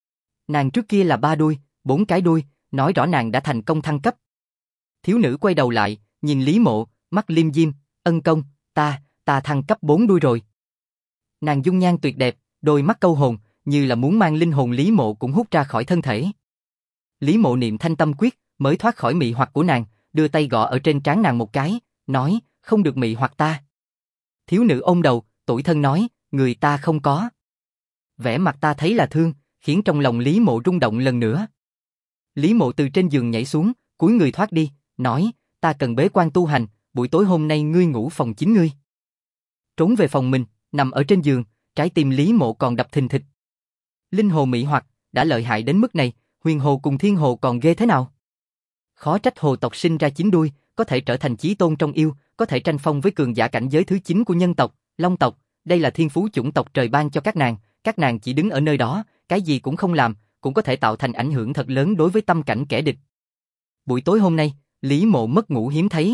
Nàng trước kia là 3 đuôi, 4 cái đuôi, nói rõ nàng đã thành công thăng cấp. Thiếu nữ quay đầu lại, nhìn Lý Mộ, mắt liêm diêm, ân công, ta thăng cấp 4 đuôi rồi. Nàng dung nhan tuyệt đẹp, đôi mắt câu hồn, như là muốn mang linh hồn Lý Mộ cũng hút ra khỏi thân thể. Lý Mộ niệm thanh tâm quyết, mới thoát khỏi mị hoặc của nàng, đưa tay gõ ở trên trán nàng một cái, nói, không được mị hoặc ta. Thiếu nữ ôm đầu, tủi thân nói, người ta không có. Vẻ mặt ta thấy là thương, khiến trong lòng Lý Mộ rung động lần nữa. Lý Mộ từ trên giường nhảy xuống, cúi người thoát đi, nói, ta cần bế quan tu hành, buổi tối hôm nay ngươi ngủ phòng chính ngươi. Trốn về phòng mình, nằm ở trên giường, trái tim Lý Mộ còn đập thình thịch. Linh hồ mị hoặc, đã lợi hại đến mức này, huyền hồ cùng thiên hồ còn ghê thế nào? Khó trách hồ tộc sinh ra 9 đuôi, có thể trở thành chí tôn trong yêu, có thể tranh phong với cường giả cảnh giới thứ 9 của nhân tộc, long tộc, đây là thiên phú chủng tộc trời ban cho các nàng chỉ đứng ở nơi đó, cái gì cũng không làm, cũng có thể tạo thành ảnh hưởng thật lớn đối với tâm cảnh kẻ địch. Buổi tối hôm nay, Lý Mộ mất ngủ hiếm thấy.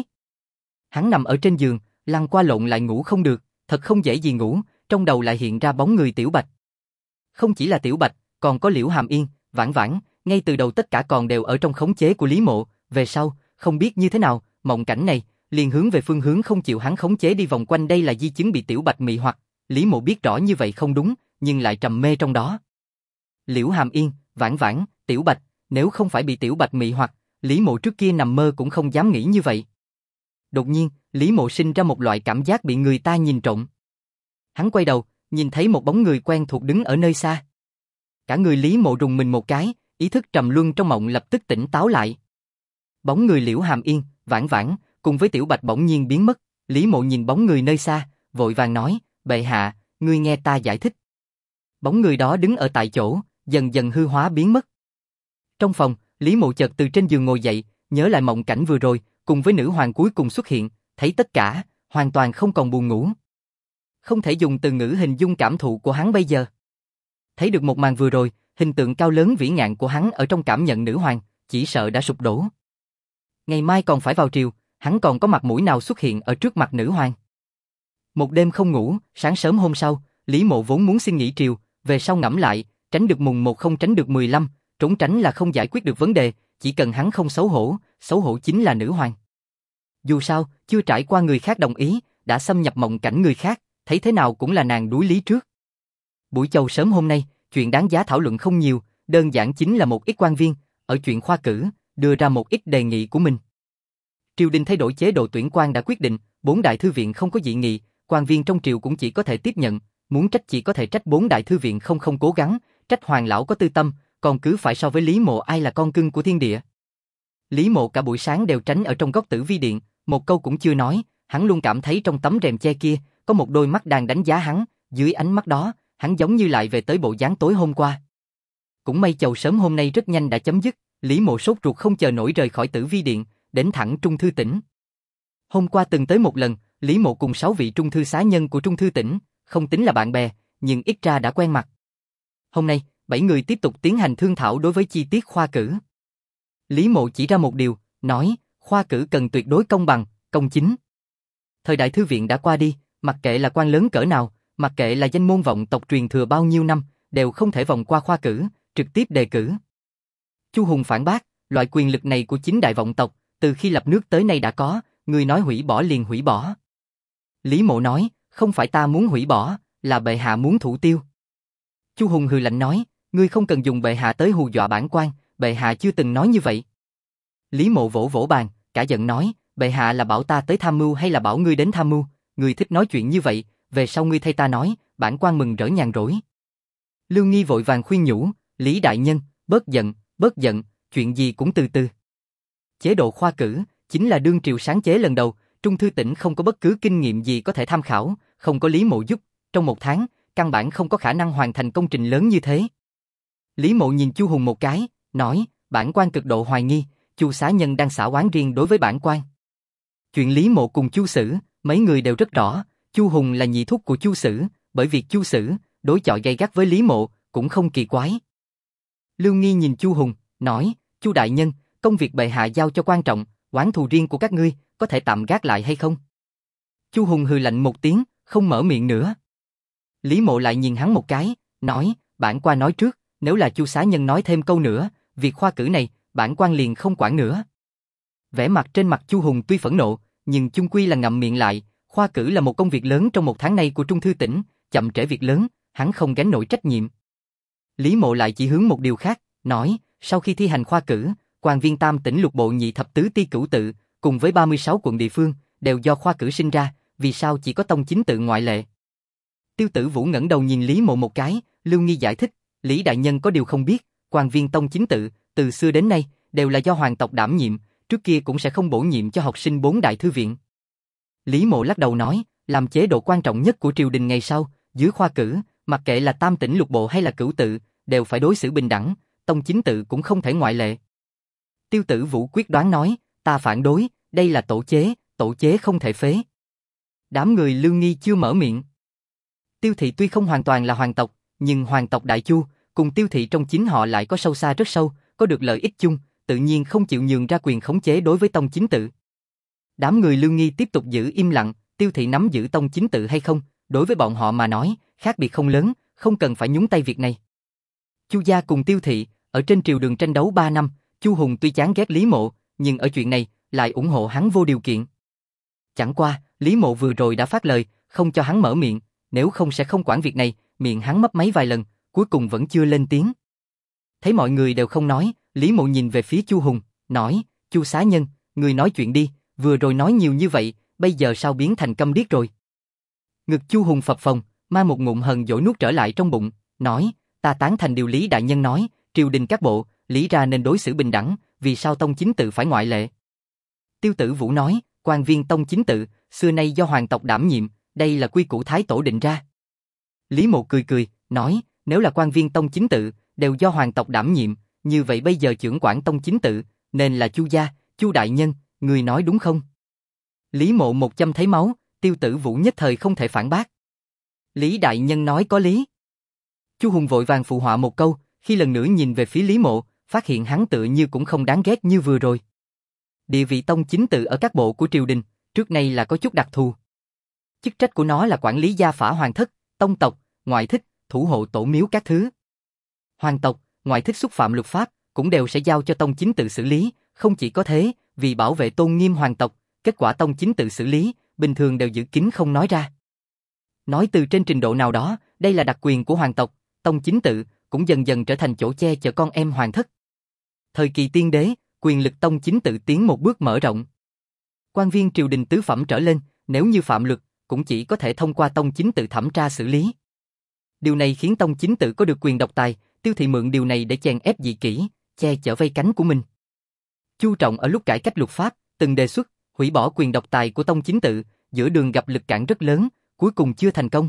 Hắn nằm ở trên giường, lăn qua lộn lại ngủ không được, thật không dễ gì ngủ, trong đầu lại hiện ra bóng người Tiểu Bạch. Không chỉ là Tiểu Bạch, còn có Liễu Hàm Yên, Vãn Vãn, ngay từ đầu tất cả còn đều ở trong khống chế của Lý Mộ, về sau, không biết như thế nào, mộng cảnh này liền hướng về phương hướng không chịu hắn khống chế đi vòng quanh, đây là di chứng bị Tiểu Bạch mị hoặc. Lý Mộ biết rõ như vậy không đúng, nhưng lại trầm mê trong đó. Liễu Hàm Yên, Vãn Vãn, Tiểu Bạch, nếu không phải bị Tiểu Bạch mị hoặc, Lý Mộ trước kia nằm mơ cũng không dám nghĩ như vậy. Đột nhiên, Lý Mộ sinh ra một loại cảm giác bị người ta nhìn trộm. Hắn quay đầu, nhìn thấy một bóng người quen thuộc đứng ở nơi xa. Cả người Lý Mộ rùng mình một cái, ý thức trầm luân trong mộng lập tức tỉnh táo lại. Bóng người Liễu Hàm Yên, Vãn Vãn, cùng với Tiểu Bạch bỗng nhiên biến mất. Lý Mộ nhìn bóng người nơi xa, vội vàng nói, bệ hạ, ngươi nghe ta giải thích. Bóng người đó đứng ở tại chỗ, dần dần hư hóa biến mất. Trong phòng, Lý Mộ chợt từ trên giường ngồi dậy, nhớ lại mộng cảnh vừa rồi, cùng với nữ hoàng cuối cùng xuất hiện, thấy tất cả, hoàn toàn không còn buồn ngủ. Không thể dùng từ ngữ hình dung cảm thụ của hắn bây giờ. Thấy được một màn vừa rồi, hình tượng cao lớn vĩ ngạn của hắn ở trong cảm nhận nữ hoàng, chỉ sợ đã sụp đổ. Ngày mai còn phải vào triều, hắn còn có mặt mũi nào xuất hiện ở trước mặt nữ hoàng. Một đêm không ngủ, sáng sớm hôm sau, Lý Mộ vốn muốn xin nghỉ triều, về sau ngẫm lại, tránh được mùng 1 không tránh được 15, trốn tránh là không giải quyết được vấn đề, chỉ cần hắn không xấu hổ chính là nữ hoàng. Dù sao, chưa trải qua người khác đồng ý, đã xâm nhập mộng cảnh người khác, thấy thế nào cũng là nàng đuối lý trước. Buổi chầu sớm hôm nay, chuyện đáng giá thảo luận không nhiều, đơn giản chính là một ít quan viên, ở chuyện khoa cử, đưa ra một ít đề nghị của mình. Triều đình thay đổi chế độ tuyển quan đã quyết định, 4 đại thư viện không có dị nghị, quan viên trong triều cũng chỉ có thể tiếp nhận, muốn trách chỉ có thể trách 4 đại thư viện không cố gắng, trách hoàng lão có tư tâm, còn cứ phải so với Lý Mộ ai là con cưng của thiên địa. Lý Mộ cả buổi sáng đều tránh ở trong góc Tử Vi điện, một câu cũng chưa nói, hắn luôn cảm thấy trong tấm rèm che kia, có một đôi mắt đang đánh giá hắn, dưới ánh mắt đó, hắn giống như lại về tới bộ dáng tối hôm qua. Cũng may chầu sớm hôm nay rất nhanh đã chấm dứt, Lý Mộ sốt ruột không chờ nổi rời khỏi Tử Vi điện, đến thẳng Trung Thư tỉnh. Hôm qua từng tới một lần, Lý Mộ cùng 6 vị trung thư xá nhân của Trung Thư tỉnh, không tính là bạn bè, nhưng ít ra đã quen mặt. Hôm nay, 7 người tiếp tục tiến hành thương thảo đối với chi tiết khoa cử. Lý Mộ chỉ ra một điều, nói, khoa cử cần tuyệt đối công bằng, công chính. Thời đại thư viện đã qua đi, mặc kệ là quan lớn cỡ nào, mặc kệ là danh môn vọng tộc truyền thừa bao nhiêu năm, đều không thể vòng qua khoa cử, trực tiếp đề cử. Chu Hùng phản bác, loại quyền lực này của chính đại vọng tộc, từ khi lập nước tới nay đã có, người nói hủy bỏ liền hủy bỏ. Lý Mộ nói, không phải ta muốn hủy bỏ, là bệ hạ muốn thủ tiêu. Chu Hùng hừ lạnh nói, ngươi không cần dùng bệ hạ tới hù dọa bản quan, bệ hạ chưa từng nói như vậy. Lý Mộ vỗ vỗ bàn, cả giận nói, bệ hạ là bảo ta tới tham mưu hay là bảo ngươi đến tham mưu, ngươi thích nói chuyện như vậy, về sau ngươi thay ta nói, bản quan mừng rỡ nhàn rỗi. Lưu Nghi vội vàng khuyên nhủ, Lý đại nhân, bớt giận, chuyện gì cũng từ từ. Chế độ khoa cử chính là đương triều sáng chế lần đầu, Trung Thư Tỉnh không có bất cứ kinh nghiệm gì có thể tham khảo, không có Lý Mộ giúp, trong 1 tháng, căn bản không có khả năng hoàn thành công trình lớn như thế. Lý Mộ nhìn Chu Hùng một cái, nói, bản quan cực độ hoài nghi, Chu xá nhân đang xả oán riêng đối với bản quan. Chuyện Lý Mộ cùng Chu Sử, mấy người đều rất rõ, Chu Hùng là nhị thúc của Chu Sử, bởi việc Chu Sử đối chọi gay gắt với Lý Mộ, cũng không kỳ quái. Lưu Nghi nhìn Chu Hùng, nói, Chu đại nhân, công việc bệ hạ giao cho quan trọng, oán thù riêng của các ngươi, có thể tạm gác lại hay không? Chu Hùng hừ lạnh một tiếng, không mở miệng nữa. Lý Mộ lại nhìn hắn một cái, nói, bản quan nói trước, nếu là Chu xá nhân nói thêm câu nữa, việc khoa cử này, bản quan liền không quản nữa. Vẻ mặt trên mặt Chu Hùng tuy phẫn nộ, nhưng chung quy là ngậm miệng lại, khoa cử là một công việc lớn trong 1 tháng nay của Trung Thư Tỉnh, chậm trễ việc lớn, hắn không gánh nổi trách nhiệm. Lý Mộ lại chỉ hướng một điều khác, nói, sau khi thi hành khoa cử, quan viên tam tỉnh lục bộ nhị thập tứ ti cửu tự, cùng với 36 quận địa phương, đều do khoa cử sinh ra, vì sao chỉ có tông chính tự ngoại lệ? Tiêu Tử Vũ ngẩng đầu nhìn Lý Mộ một cái, Lưu Nghi giải thích, Lý đại nhân có điều không biết, quan viên tông chính tự, từ xưa đến nay, đều là do hoàng tộc đảm nhiệm, trước kia cũng sẽ không bổ nhiệm cho học sinh 4 đại thư viện. Lý Mộ lắc đầu nói, làm chế độ quan trọng nhất của triều đình ngày sau, dưới khoa cử, mặc kệ là tam tỉnh lục bộ hay là cửu tự, đều phải đối xử bình đẳng, tông chính tự cũng không thể ngoại lệ. Tiêu Tử Vũ quyết đoán nói, ta phản đối, đây là tổ chế không thể phế. Đám người Lưu Nghi chưa mở miệng. Tiêu thị tuy không hoàn toàn là hoàng tộc, nhưng hoàng tộc Đại Chu, cùng Tiêu thị trong chính họ lại có sâu xa rất sâu, có được lợi ích chung, tự nhiên không chịu nhường ra quyền khống chế đối với tông chính tự. Đám người Lưu Nghi tiếp tục giữ im lặng, Tiêu thị nắm giữ tông chính tự hay không, đối với bọn họ mà nói, khác biệt không lớn, không cần phải nhúng tay việc này. Chu gia cùng Tiêu thị, ở trên triều đường tranh đấu 3 năm, Chu Hùng tuy chán ghét Lý Mộ, nhưng ở chuyện này, lại ủng hộ hắn vô điều kiện. Chẳng qua, Lý Mộ vừa rồi đã phát lời, không cho hắn mở miệng, nếu không sẽ không quản việc này, miệng hắn mấp máy vài lần, cuối cùng vẫn chưa lên tiếng. Thấy mọi người đều không nói, Lý Mộ nhìn về phía Chu Hùng, nói, Chu xá nhân, người nói chuyện đi, vừa rồi nói nhiều như vậy, bây giờ sao biến thành câm điếc rồi? Ngực Chu Hùng phập phồng, mang một ngụm hờn dỗi nuốt trở lại trong bụng, nói, ta tán thành điều Lý đại nhân nói, triều đình các bộ, lý ra nên đối xử bình đẳng, vì sao tông chính tự phải ngoại lệ? Tiêu Tử Vũ nói, quan viên tông chính tự, xưa nay do hoàng tộc đảm nhiệm, đây là quy củ thái tổ định ra. Lý Mộ cười cười, nói, nếu là quan viên tông chính tự, đều do hoàng tộc đảm nhiệm, như vậy bây giờ chưởng quản tông chính tự, nên là Chu gia, Chu đại nhân, người nói đúng không? Lý Mộ một châm thấy máu, Tiêu Tử Vũ nhất thời không thể phản bác. Lý đại nhân nói có lý. Chu Hùng vội vàng phụ họa một câu, khi lần nữa nhìn về phía Lý Mộ, phát hiện hắn tựa như cũng không đáng ghét như vừa rồi. Địa vị tông chính tự ở các bộ của triều đình, trước nay là có chút đặc thù. Chức trách của nó là quản lý gia phả hoàng thất, tông tộc, ngoại thích, thủ hộ tổ miếu các thứ. Hoàng tộc, ngoại thích xúc phạm luật pháp, cũng đều sẽ giao cho tông chính tự xử lý, không chỉ có thế, vì bảo vệ tôn nghiêm hoàng tộc, kết quả tông chính tự xử lý, bình thường đều giữ kín không nói ra. Nói từ trên trình độ nào đó, đây là đặc quyền của hoàng tộc, tông chính tự cũng dần dần trở thành chỗ che chở con em hoàng thất. Thời kỳ tiên đế, quyền lực tông chính tự tiến một bước mở rộng. Quan viên triều đình tứ phẩm trở lên, nếu như phạm luật, cũng chỉ có thể thông qua tông chính tự thẩm tra xử lý. Điều này khiến tông chính tự có được quyền độc tài, Tiêu thị mượn điều này để chèn ép dị kỷ, che chở vây cánh của mình. Chu Trọng ở lúc cải cách luật pháp, từng đề xuất hủy bỏ quyền độc tài của tông chính tự, giữa đường gặp lực cản rất lớn, cuối cùng chưa thành công.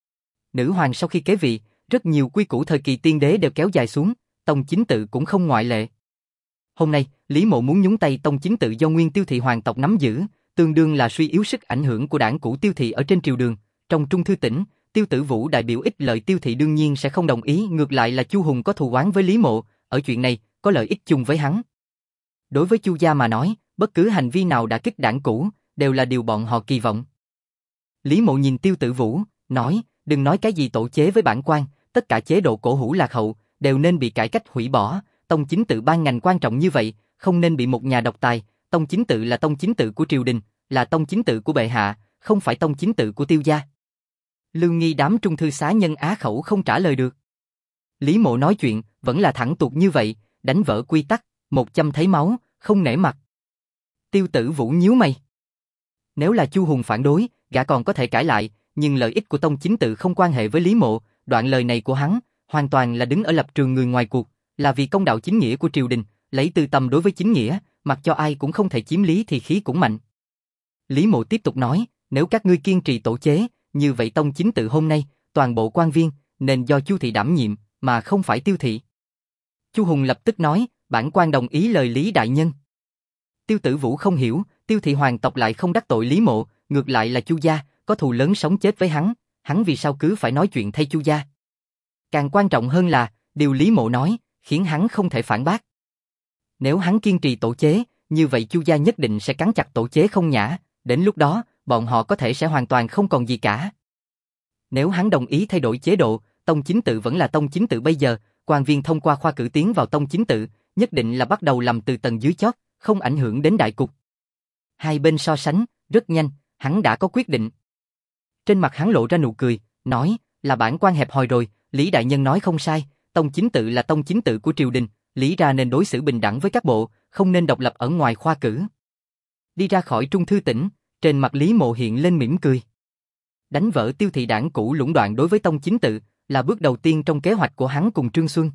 Nữ hoàng sau khi kế vị, rất nhiều quy củ thời kỳ tiên đế đều kéo dài xuống, tông chính tự cũng không ngoại lệ. Hôm nay, Lý Mộ muốn nhúng tay tông chính tự do nguyên Tiêu thị hoàng tộc nắm giữ, tương đương là suy yếu sức ảnh hưởng của đảng cũ Tiêu thị ở trên triều đường. Trong Trung Thư Tỉnh, Tiêu Tử Vũ đại biểu ích lợi Tiêu thị đương nhiên sẽ không đồng ý, ngược lại là Chu Hùng có thù oán với Lý Mộ, ở chuyện này có lợi ích chung với hắn. Đối với Chu gia mà nói, bất cứ hành vi nào đả kích đảng cũ đều là điều bọn họ kỳ vọng. Lý Mộ nhìn Tiêu Tử Vũ, nói, đừng nói cái gì tổ chế với bản quan, tất cả chế độ cổ hủ lạc hậu đều nên bị cải cách hủy bỏ. Tông chính tự ban ngành quan trọng như vậy, không nên bị một nhà độc tài. Tông chính tự là tông chính tự của triều đình, là tông chính tự của bệ hạ, không phải tông chính tự của Tiêu gia. Lưu Nghi đám trung thư xá nhân á khẩu không trả lời được. Lý Mộ nói chuyện vẫn là thẳng tuột như vậy, đánh vỡ quy tắc, một châm thấy máu, không nể mặt. Tiêu Tử Vũ nhíu mày. Nếu là Chu Hùng phản đối, gã còn có thể cãi lại, nhưng lợi ích của tông chính tự không quan hệ với Lý Mộ. Đoạn lời này của hắn hoàn toàn là đứng ở lập trường người ngoài cuộc, là vì công đạo chính nghĩa của triều đình, lấy tư tâm đối với chính nghĩa mặc cho ai cũng không thể chiếm lý thì khí cũng mạnh. Lý Mộ tiếp tục nói, nếu các ngươi kiên trì tổ chế, như vậy tông chính tự hôm nay, toàn bộ quan viên, nên do Chu thị đảm nhiệm, mà không phải Tiêu thị. Chu Hùng lập tức nói, bản quan đồng ý lời Lý đại nhân. Tiêu Tử Vũ không hiểu, Tiêu thị hoàng tộc lại không đắc tội Lý Mộ, ngược lại là Chu gia, có thù lớn sống chết với hắn vì sao cứ phải nói chuyện thay Chu gia. Càng quan trọng hơn là, điều Lý Mộ nói, khiến hắn không thể phản bác. Nếu hắn kiên trì tổ chế, như vậy Chu gia nhất định sẽ cắn chặt tổ chế không nhả, đến lúc đó, bọn họ có thể sẽ hoàn toàn không còn gì cả. Nếu hắn đồng ý thay đổi chế độ, tông chính tự vẫn là tông chính tự bây giờ, quan viên thông qua khoa cử tiến vào tông chính tự, nhất định là bắt đầu làm từ tầng dưới chót, không ảnh hưởng đến đại cục. Hai bên so sánh, rất nhanh, hắn đã có quyết định. Trên mặt hắn lộ ra nụ cười, nói, là bản quan hẹp hòi rồi, Lý đại nhân nói không sai, tông chính tự là tông chính tự của triều đình, Lý ra nên đối xử bình đẳng với các bộ, không nên độc lập ở ngoài khoa cử. Đi ra khỏi Trung Thư Tỉnh, trên mặt Lý Mộ hiện lên mỉm cười. Đánh vỡ Tiêu thị đảng cũ lũng đoạn đối với tông chính tự, là bước đầu tiên trong kế hoạch của hắn cùng Trương Xuân.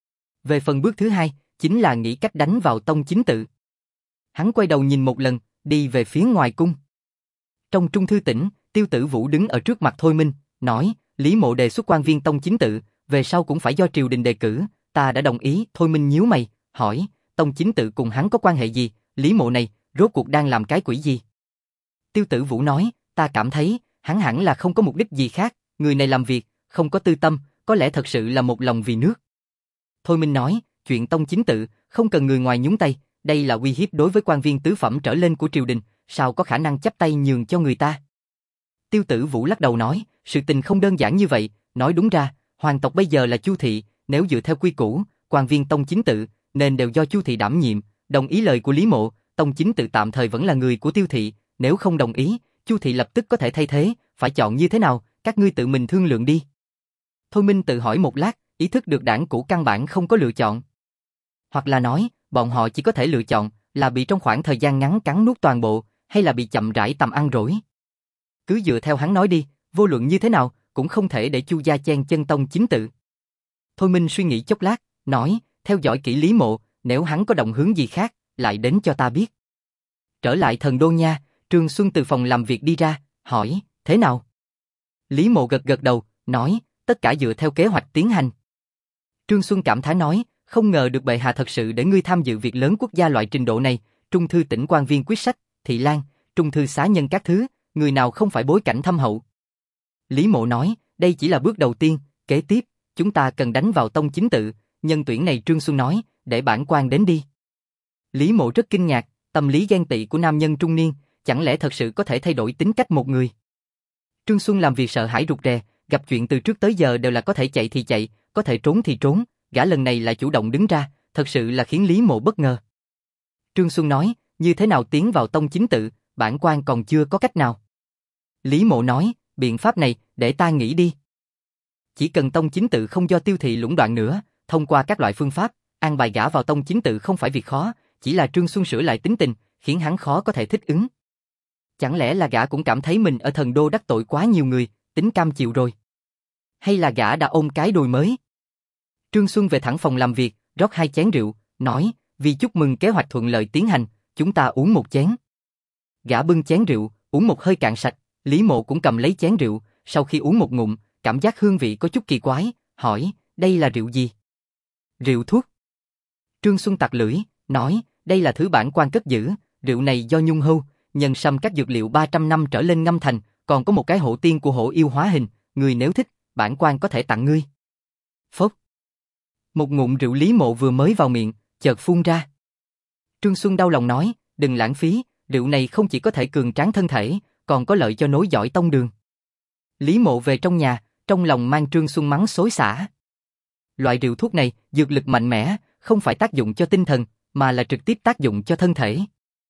Về phần bước thứ hai, chính là nghĩ cách đánh vào tông chính tự. Hắn quay đầu nhìn một lần, đi về phía ngoài cung. Trong Trung Thư Tỉnh, Tiêu Tử Vũ đứng ở trước mặt Thôi Minh, nói, Lý Mộ đề xuất quan viên tông chính tự, về sau cũng phải do triều đình đề cử, ta đã đồng ý. Thôi Minh nhíu mày, hỏi, tông chính tự cùng hắn có quan hệ gì, Lý Mộ này, rốt cuộc đang làm cái quỷ gì? Tiêu Tử Vũ nói, ta cảm thấy, hắn hẳn là không có mục đích gì khác, người này làm việc, không có tư tâm, có lẽ thật sự là một lòng vì nước. Thôi Minh nói, chuyện tông chính tự, không cần người ngoài nhúng tay, đây là uy hiếp đối với quan viên tứ phẩm trở lên của triều đình, sao có khả năng chắp tay nhường cho người ta? Tiêu Tử Vũ lắc đầu nói, sự tình không đơn giản như vậy, nói đúng ra, hoàng tộc bây giờ là Chu thị, nếu dựa theo quy củ, quan viên tông chính tự, nên đều do Chu thị đảm nhiệm, đồng ý lời của Lý Mộ, tông chính tự tạm thời vẫn là người của Tiêu thị, nếu không đồng ý, Chu thị lập tức có thể thay thế, phải chọn như thế nào, các ngươi tự mình thương lượng đi. Thôi Minh tự hỏi một lát, ý thức được đảng cũ căn bản không có lựa chọn. Hoặc là nói, bọn họ chỉ có thể lựa chọn, là bị trong khoảng thời gian ngắn cắn nuốt toàn bộ, hay là bị chậm rãi tầm ăn rỗi. Cứ dựa theo hắn nói đi, vô luận như thế nào, cũng không thể để Chu gia chen chân tông chính tự. Thôi Minh suy nghĩ chốc lát, nói, theo dõi kỹ Lý Mộ, nếu hắn có động hướng gì khác, lại đến cho ta biết. Trở lại Thần Đô nha, Trương Xuân từ phòng làm việc đi ra, hỏi, thế nào? Lý Mộ gật gật đầu, nói, tất cả dựa theo kế hoạch tiến hành. Trương Xuân cảm thán nói, không ngờ được bệ hạ thật sự để ngươi tham dự việc lớn quốc gia loại trình độ này, Trung Thư Tỉnh quan viên quyết sách, thị lang, Trung Thư xá nhân các thứ, người nào không phải bối cảnh thâm hậu. Lý Mộ nói, đây chỉ là bước đầu tiên, kế tiếp, chúng ta cần đánh vào tông chính tự, nhân tuyển này Trương Xuân nói, để bản quan đến đi. Lý Mộ rất kinh ngạc, tâm lý ghen tị của nam nhân trung niên, chẳng lẽ thật sự có thể thay đổi tính cách một người. Trương Xuân làm việc sợ hãi rụt rè, gặp chuyện từ trước tới giờ đều là có thể chạy thì chạy, có thể trốn thì trốn, gã lần này lại chủ động đứng ra, thật sự là khiến Lý Mộ bất ngờ. Trương Xuân nói, như thế nào tiến vào tông chính tự, bản quan còn chưa có cách nào. Lý Mộ nói, biện pháp này, để ta nghĩ đi. Chỉ cần tông chính tự không do Tiêu thị lũng đoạn nữa, thông qua các loại phương pháp, an bài gã vào tông chính tự không phải việc khó, chỉ là Trương Xuân sửa lại tính tình, khiến hắn khó có thể thích ứng. Chẳng lẽ là gã cũng cảm thấy mình ở Thần Đô đắc tội quá nhiều người, tính cam chịu rồi? Hay là gã đã ôm cái đùi mới? Trương Xuân về thẳng phòng làm việc, rót 2 chén rượu, nói, vì chúc mừng kế hoạch thuận lợi tiến hành, chúng ta uống một chén. Gã bưng chén rượu, uống một hơi cạn sạch, Lý Mộ cũng cầm lấy chén rượu, sau khi uống một ngụm, cảm giác hương vị có chút kỳ quái, hỏi, đây là rượu gì? Rượu thuốc. Trương Xuân tặc lưỡi, nói, đây là thứ bản quan cất giữ, rượu này do nhung hưu, nhân sâm các dược liệu 300 năm trở lên ngâm thành, còn có một cái hộ tiên của hổ yêu hóa hình, người nếu thích, bản quan có thể tặng ngươi. Phốc. Một ngụm rượu Lý Mộ vừa mới vào miệng, chợt phun ra. Trương Xuân đau lòng nói, đừng lãng phí, rượu này không chỉ có thể cường tráng thân thể, còn có lợi cho nối dõi tông đường. Lý Mộ về trong nhà, trong lòng mang Trương Xuân mắng xối xả. Loại rượu thuốc này, dược lực mạnh mẽ, không phải tác dụng cho tinh thần, mà là trực tiếp tác dụng cho thân thể.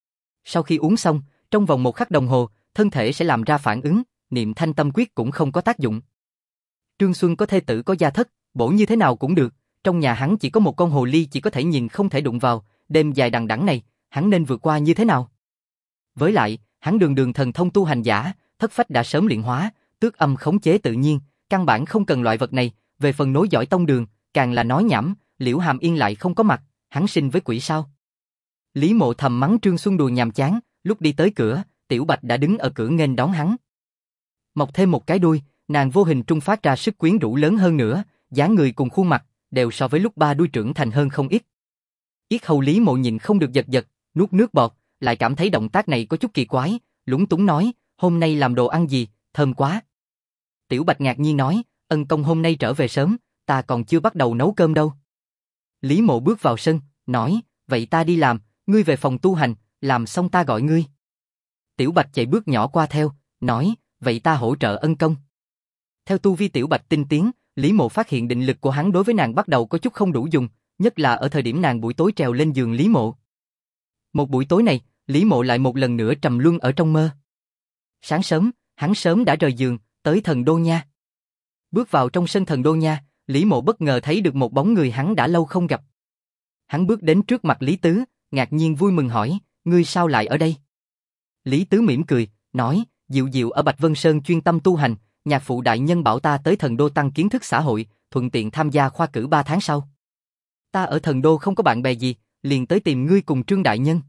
Sau khi uống xong, trong vòng 1 khắc đồng hồ, thân thể sẽ làm ra phản ứng, niệm thanh tâm quyết cũng không có tác dụng. Trương Xuân có thê tử có gia thất, bổ như thế nào cũng được, trong nhà hắn chỉ có một con hồ ly chỉ có thể nhìn không thể đụng vào, đêm dài đằng đẵng này, hắn nên vượt qua như thế nào? Với lại, hắn đường đường thần thông tu hành giả, thất phách đã sớm luyện hóa, tước âm khống chế tự nhiên, căn bản không cần loại vật này, về phần nối dõi tông đường, càng là nói nhảm, Liễu Hàm Yên lại không có mặt, hắn sinh với quỷ sao? Lý Mộ thầm mắng Trương Xuân đùa nhàm chán, lúc đi tới cửa, Tiểu Bạch đã đứng ở cửa nghênh đón hắn. Mọc thêm một cái đuôi, nàng vô hình trung phát ra sức quyến rũ lớn hơn nữa, dáng người cùng khuôn mặt đều so với lúc ba đuôi trưởng thành hơn không ít. Yết hầu Lý Mộ nhìn không được giật giật, nuốt nước bọt, lại cảm thấy động tác này có chút kỳ quái, lúng túng nói, hôm nay làm đồ ăn gì, thơm quá. Tiểu Bạch ngạc nhiên nói, ân công hôm nay trở về sớm, ta còn chưa bắt đầu nấu cơm đâu. Lý Mộ bước vào sân, nói, vậy ta đi làm, ngươi về phòng tu hành, làm xong ta gọi ngươi. Tiểu Bạch chạy bước nhỏ qua theo, nói, vậy ta hỗ trợ ân công. Theo tu vi Tiểu Bạch tinh tiến, Lý Mộ phát hiện định lực của hắn đối với nàng bắt đầu có chút không đủ dùng, nhất là ở thời điểm nàng buổi tối trèo lên giường Lý Mộ. Một buổi tối này, Lý Mộ lại một lần nữa trầm luân ở trong mơ. Sáng sớm, hắn sớm đã rời giường, tới Thần Đô Nha. Bước vào trong sân Thần Đô Nha, Lý Mộ bất ngờ thấy được một bóng người hắn đã lâu không gặp. Hắn bước đến trước mặt Lý Tứ, ngạc nhiên vui mừng hỏi, ngươi sao lại ở đây? Lý Tứ mỉm cười, nói, Diệu Diệu ở Bạch Vân Sơn chuyên tâm tu hành, nhạc phụ đại nhân bảo ta tới Thần Đô tăng kiến thức xã hội, thuận tiện tham gia khoa cử 3 tháng sau. Ta ở Thần Đô không có bạn bè gì, liền tới tìm ngươi cùng Trương đại nhân.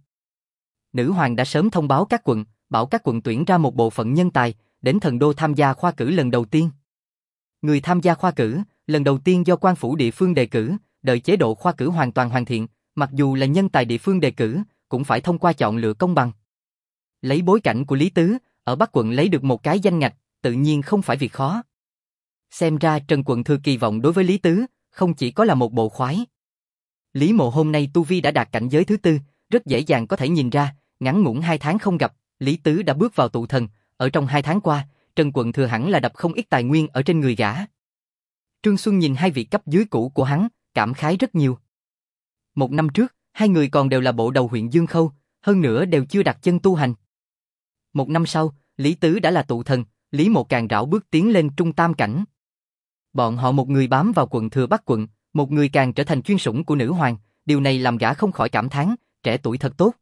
Nữ hoàng đã sớm thông báo các quận, bảo các quận tuyển ra một bộ phận nhân tài, đến Thần Đô tham gia khoa cử lần đầu tiên. Người tham gia khoa cử, lần đầu tiên do quan phủ địa phương đề cử, đợi chế độ khoa cử hoàn toàn hoàn thiện, mặc dù là nhân tài địa phương đề cử, cũng phải thông qua chọn lựa công bằng. Lấy bối cảnh của Lý Tứ, ở Bắc quận lấy được một cái danh ngạch, tự nhiên không phải việc khó. Xem ra Trần quận thừa kỳ vọng đối với Lý Tứ, không chỉ có là một bộ khoái. Lý Mộ hôm nay tu vi đã đạt cảnh giới thứ 4, rất dễ dàng có thể nhìn ra, ngắn ngủn 2 tháng không gặp, Lý Tứ đã bước vào tụ thần, ở trong 2 tháng qua, Trần quận thừa hẳn là đập không ít tài nguyên ở trên người gã. Trương Xuân nhìn hai vị cấp dưới cũ của hắn, cảm khái rất nhiều. Một năm trước, hai người còn đều là bộ đầu huyện Dương Khâu, hơn nữa đều chưa đặt chân tu hành. Một năm sau, Lý Tứ đã là tụ thần, Lý Mộ càng rảo bước tiến lên trung tam cảnh. Bọn họ một người bám vào quận thừa Bắc quận, một người càng trở thành chuyên sủng của nữ hoàng, điều này làm gã không khỏi cảm thán, trẻ tuổi thật tốt.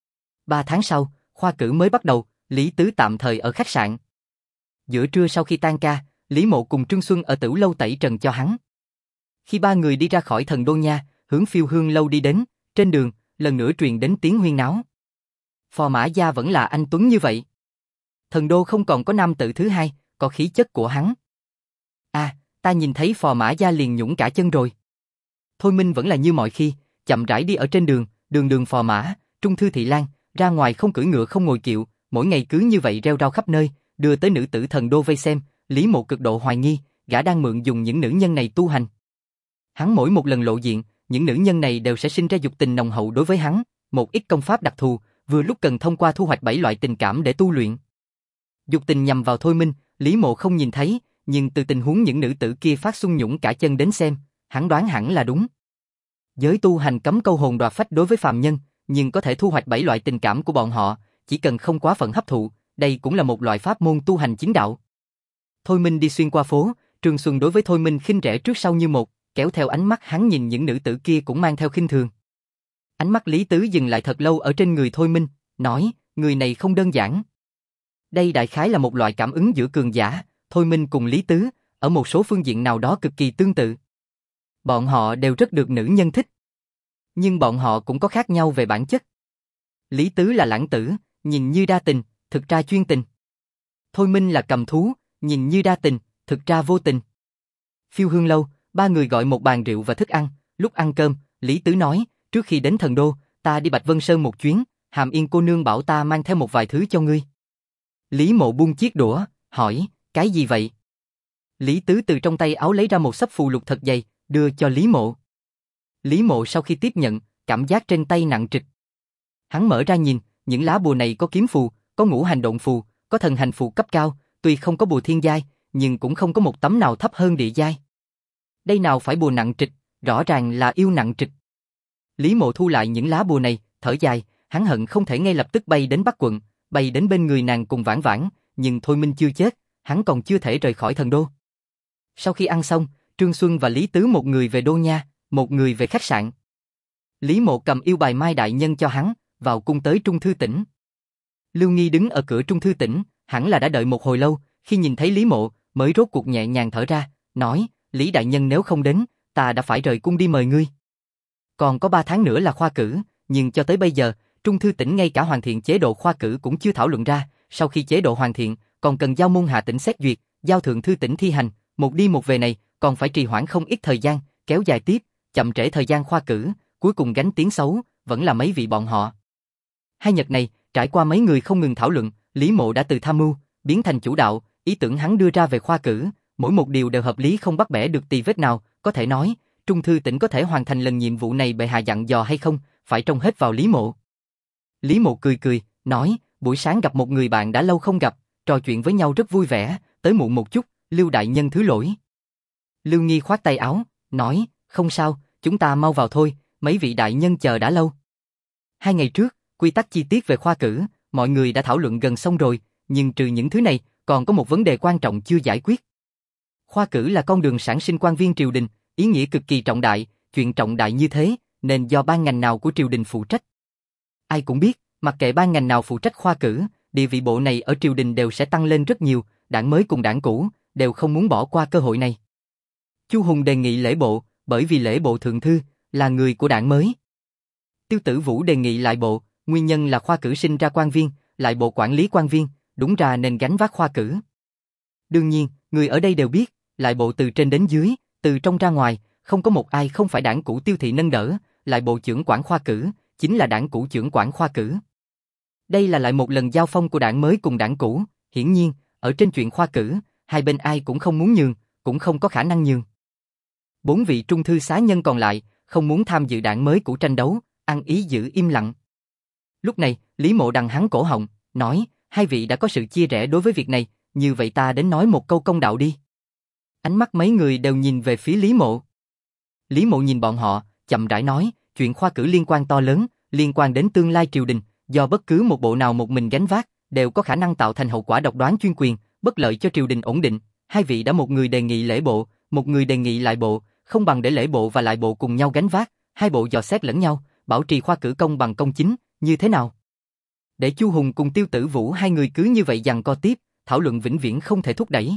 3 tháng sau, khoa cử mới bắt đầu, Lý Tứ tạm thời ở khách sạn. Giữa trưa sau khi tan ca, Lý Mộ cùng Trương Xuân ở Tửu lâu tẩy trần cho hắn. Khi ba người đi ra khỏi Thần Đô Nha, hướng Phiêu Hương lâu đi đến, trên đường, lần nữa truyền đến tiếng huyên náo. Phò Mã Gia vẫn là anh tuấn như vậy. Thần Đô không còn có nam tử thứ hai, có khí chất của hắn. À, ta nhìn thấy Phò Mã Gia liền nhũng cả chân rồi. Thôi Minh vẫn là như mọi khi, chậm rãi đi ở trên đường, đường đường Phò Mã, Trung Thư Thị Lan, ra ngoài không cưỡi ngựa không ngồi kiệu, mỗi ngày cứ như vậy reo rao khắp nơi, đưa tới nữ tử Thần Đô vây xem. Lý Mộ cực độ hoài nghi, gã đang mượn dùng những nữ nhân này tu hành. Hắn mỗi một lần lộ diện, những nữ nhân này đều sẽ sinh ra dục tình nồng hậu đối với hắn, một ít công pháp đặc thù, vừa lúc cần thông qua thu hoạch 7 loại tình cảm để tu luyện. Dục tình nhằm vào Thôi Minh, Lý Mộ không nhìn thấy, nhưng từ tình huống những nữ tử kia phát xung nhũng cả chân đến xem, hắn đoán hẳn là đúng. Giới tu hành cấm câu hồn đoạt phách đối với phàm nhân, nhưng có thể thu hoạch 7 loại tình cảm của bọn họ, chỉ cần không quá phận hấp thụ, đây cũng là một loại pháp môn tu hành chính đạo. Thôi Minh đi xuyên qua phố, Trương Xuân đối với Thôi Minh khinh rẻ trước sau như một, kéo theo ánh mắt hắn nhìn những nữ tử kia cũng mang theo khinh thường. Ánh mắt Lý Tứ dừng lại thật lâu ở trên người Thôi Minh, nói, người này không đơn giản. Đây đại khái là một loại cảm ứng giữa cường giả, Thôi Minh cùng Lý Tứ, ở một số phương diện nào đó cực kỳ tương tự. Bọn họ đều rất được nữ nhân thích. Nhưng bọn họ cũng có khác nhau về bản chất. Lý Tứ là lãng tử, nhìn như đa tình, thực ra chuyên tình. Thôi Minh là cầm thú, nhìn như đa tình, thực ra vô tình. Phiêu Hương lâu, ba người gọi một bàn rượu và thức ăn, lúc ăn cơm, Lý Tứ nói, trước khi đến Thần Đô, ta đi Bạch Vân Sơn một chuyến, Hàm Yên cô nương bảo ta mang theo một vài thứ cho ngươi. Lý Mộ buông chiếc đũa, hỏi, cái gì vậy? Lý Tứ từ trong tay áo lấy ra một xấp phù lục thật dày, đưa cho Lý Mộ. Lý Mộ sau khi tiếp nhận, cảm giác trên tay nặng trịch. Hắn mở ra nhìn, những lá bùa này có kiếm phù, có ngũ hành độn phù, có thần hành phù cấp cao, tuy không có bùa thiên giai, nhưng cũng không có một tấm nào thấp hơn địa giai. Đây nào phải bùa nặng trịch, rõ ràng là yêu nặng trịch. Lý Mộ thu lại những lá bùa này, thở dài, hắn hận không thể ngay lập tức bay đến Bắc quận, bay đến bên người nàng cùng Vãn Vãn, nhưng Thôi Minh chưa chết, hắn còn chưa thể rời khỏi Thần Đô. Sau khi ăn xong, Trương Xuân và Lý Tứ một người về Đô Nha, một người về khách sạn. Lý Mộ cầm yêu bài Mai đại nhân cho hắn, vào cung tới Trung Thư Tỉnh. Lưu Nghi đứng ở cửa Trung Thư Tỉnh, hẳn là đã đợi một hồi lâu, khi nhìn thấy Lý Mộ, mới rốt cuộc nhẹ nhàng thở ra, nói, Lý đại nhân nếu không đến, ta đã phải rời cung đi mời ngươi. Còn có 3 tháng nữa là khoa cử, nhưng cho tới bây giờ, Trung Thư tỉnh ngay cả hoàn thiện chế độ khoa cử cũng chưa thảo luận ra, sau khi chế độ hoàn thiện, còn cần giao môn hạ tỉnh xét duyệt, giao thượng thư tỉnh thi hành, một đi một về này, còn phải trì hoãn không ít thời gian, kéo dài tiếp, chậm trễ thời gian khoa cử, cuối cùng gánh tiếng xấu, vẫn là mấy vị bọn họ. Hai nhật này, trải qua mấy người không ngừng thảo luận, Lý Mộ đã từ tham mưu, biến thành chủ đạo, ý tưởng hắn đưa ra về khoa cử, mỗi một điều đều hợp lý không bắt bẻ được tì vết nào, có thể nói, Trung Thư tỉnh có thể hoàn thành lần nhiệm vụ này bệ hạ dặn dò hay không, phải trông hết vào Lý Mộ. Lý Mộ cười cười, nói, buổi sáng gặp một người bạn đã lâu không gặp, trò chuyện với nhau rất vui vẻ, tới muộn một chút, Lưu đại nhân thứ lỗi. Lưu Nghi khoát tay áo, nói, không sao, chúng ta mau vào thôi, mấy vị đại nhân chờ đã lâu. 2 ngày trước, quy tắc chi tiết về khoa cử, mọi người đã thảo luận gần xong rồi, nhưng trừ những thứ này, còn có một vấn đề quan trọng chưa giải quyết. Khoa cử là con đường sản sinh quan viên triều đình, ý nghĩa cực kỳ trọng đại, chuyện trọng đại như thế, nên do ban ngành nào của triều đình phụ trách. Ai cũng biết, mặc kệ ban ngành nào phụ trách khoa cử, địa vị bộ này ở triều đình đều sẽ tăng lên rất nhiều, đảng mới cùng đảng cũ, đều không muốn bỏ qua cơ hội này. Chu Hùng đề nghị lễ bộ, bởi vì lễ bộ thượng thư, là người của đảng mới. Tiêu Tử Vũ đề nghị lại bộ, nguyên nhân là khoa cử sinh ra quan viên, lại bộ quản lý quan viên, đúng ra nên gánh vác khoa cử. Đương nhiên, người ở đây đều biết, lại bộ từ trên đến dưới, từ trong ra ngoài, không có một ai không phải đảng cũ Tiêu thị nâng đỡ, lại bộ trưởng quản khoa cử, chính là đảng cũ trưởng quản khoa cử. Đây là lại một lần giao phong của đảng mới cùng đảng cũ, hiển nhiên, ở trên chuyện khoa cử, hai bên ai cũng không muốn nhường, cũng không có khả năng nhường. 4 vị trung thư xá nhân còn lại, không muốn tham dự đảng mới cũ tranh đấu, ăn ý giữ im lặng. Lúc này, Lý Mộ đằng hắn cổ họng, nói, hai vị đã có sự chia rẽ đối với việc này, như vậy ta đến nói một câu công đạo đi. Ánh mắt mấy người đều nhìn về phía Lý Mộ. Lý Mộ nhìn bọn họ, chậm rãi nói, chuyện khoa cử liên quan to lớn, liên quan đến tương lai triều đình, do bất cứ một bộ nào một mình gánh vác, đều có khả năng tạo thành hậu quả độc đoán chuyên quyền, bất lợi cho triều đình ổn định. Hai vị đã một người đề nghị lễ bộ, một người đề nghị lại bộ, không bằng để lễ bộ và lại bộ cùng nhau gánh vác, hai bộ dò xét lẫn nhau, bảo trì khoa cử công bằng công chính, như thế nào? Để Chu Hùng cùng Tiêu Tử Vũ hai người cứ như vậy giằng co tiếp, thảo luận vĩnh viễn không thể thúc đẩy.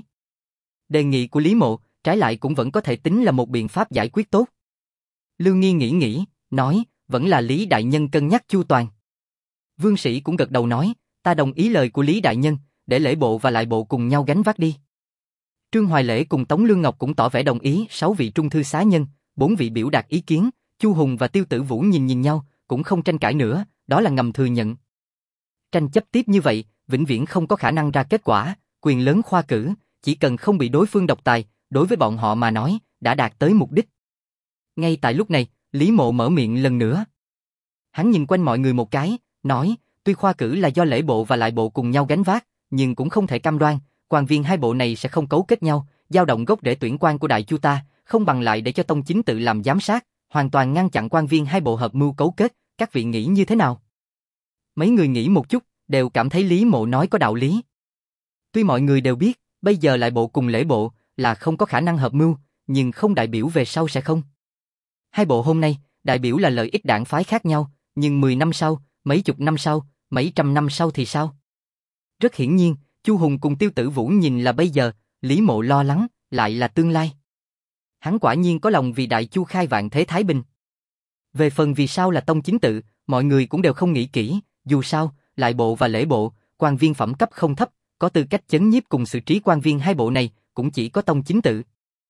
Đề nghị của Lý Mộ, trái lại cũng vẫn có thể tính là một biện pháp giải quyết tốt. Lưu Nghi nghĩ, nói, vẫn là Lý đại nhân cân nhắc chu toàn. Vương Sĩ cũng gật đầu nói, ta đồng ý lời của Lý đại nhân, để lễ bộ và lại bộ cùng nhau gánh vác đi. Trương Hoài Lễ cùng Tống Lương Ngọc cũng tỏ vẻ đồng ý, 6 vị trung thư xá nhân, 4 vị biểu đạt ý kiến, Chu Hùng và Tiêu Tử Vũ nhìn nhau, cũng không tranh cãi nữa, đó là ngầm thừa nhận. Tranh chấp tiếp như vậy, vĩnh viễn không có khả năng ra kết quả, quyền lớn khoa cử, chỉ cần không bị đối phương độc tài, đối với bọn họ mà nói, đã đạt tới mục đích. Ngay tại lúc này, Lý Mộ mở miệng lần nữa. Hắn nhìn quanh mọi người một cái, nói, tuy khoa cử là do lễ bộ và lại bộ cùng nhau gánh vác, nhưng cũng không thể cam đoan, quan viên hai bộ này sẽ không cấu kết nhau, dao động gốc rễ tuyển quan của đại chu ta, không bằng lại để cho tông chính tự làm giám sát, hoàn toàn ngăn chặn quan viên hai bộ hợp mưu cấu kết, các vị nghĩ như thế nào? Mấy người nghĩ một chút, đều cảm thấy Lý Mộ nói có đạo lý. Tuy mọi người đều biết, bây giờ lại bộ cùng lễ bộ là không có khả năng hợp mưu, nhưng không đại biểu về sau sẽ không. Hai bộ hôm nay, đại biểu là lợi ích đảng phái khác nhau, nhưng 10 năm sau, mấy chục năm sau, mấy trăm năm sau thì sao? Rất hiển nhiên, Chu Hùng cùng Tiêu Tử Vũ nhìn là bây giờ, Lý Mộ lo lắng, lại là tương lai. Hắn quả nhiên có lòng vì đại chu khai vạn thế thái bình. Về phần vì sao là tông chính tự, mọi người cũng đều không nghĩ kỹ, dù sao, lại bộ và lễ bộ, quan viên phẩm cấp không thấp, có tư cách chấn nhiếp cùng xử trí quan viên hai bộ này, cũng chỉ có tông chính tự.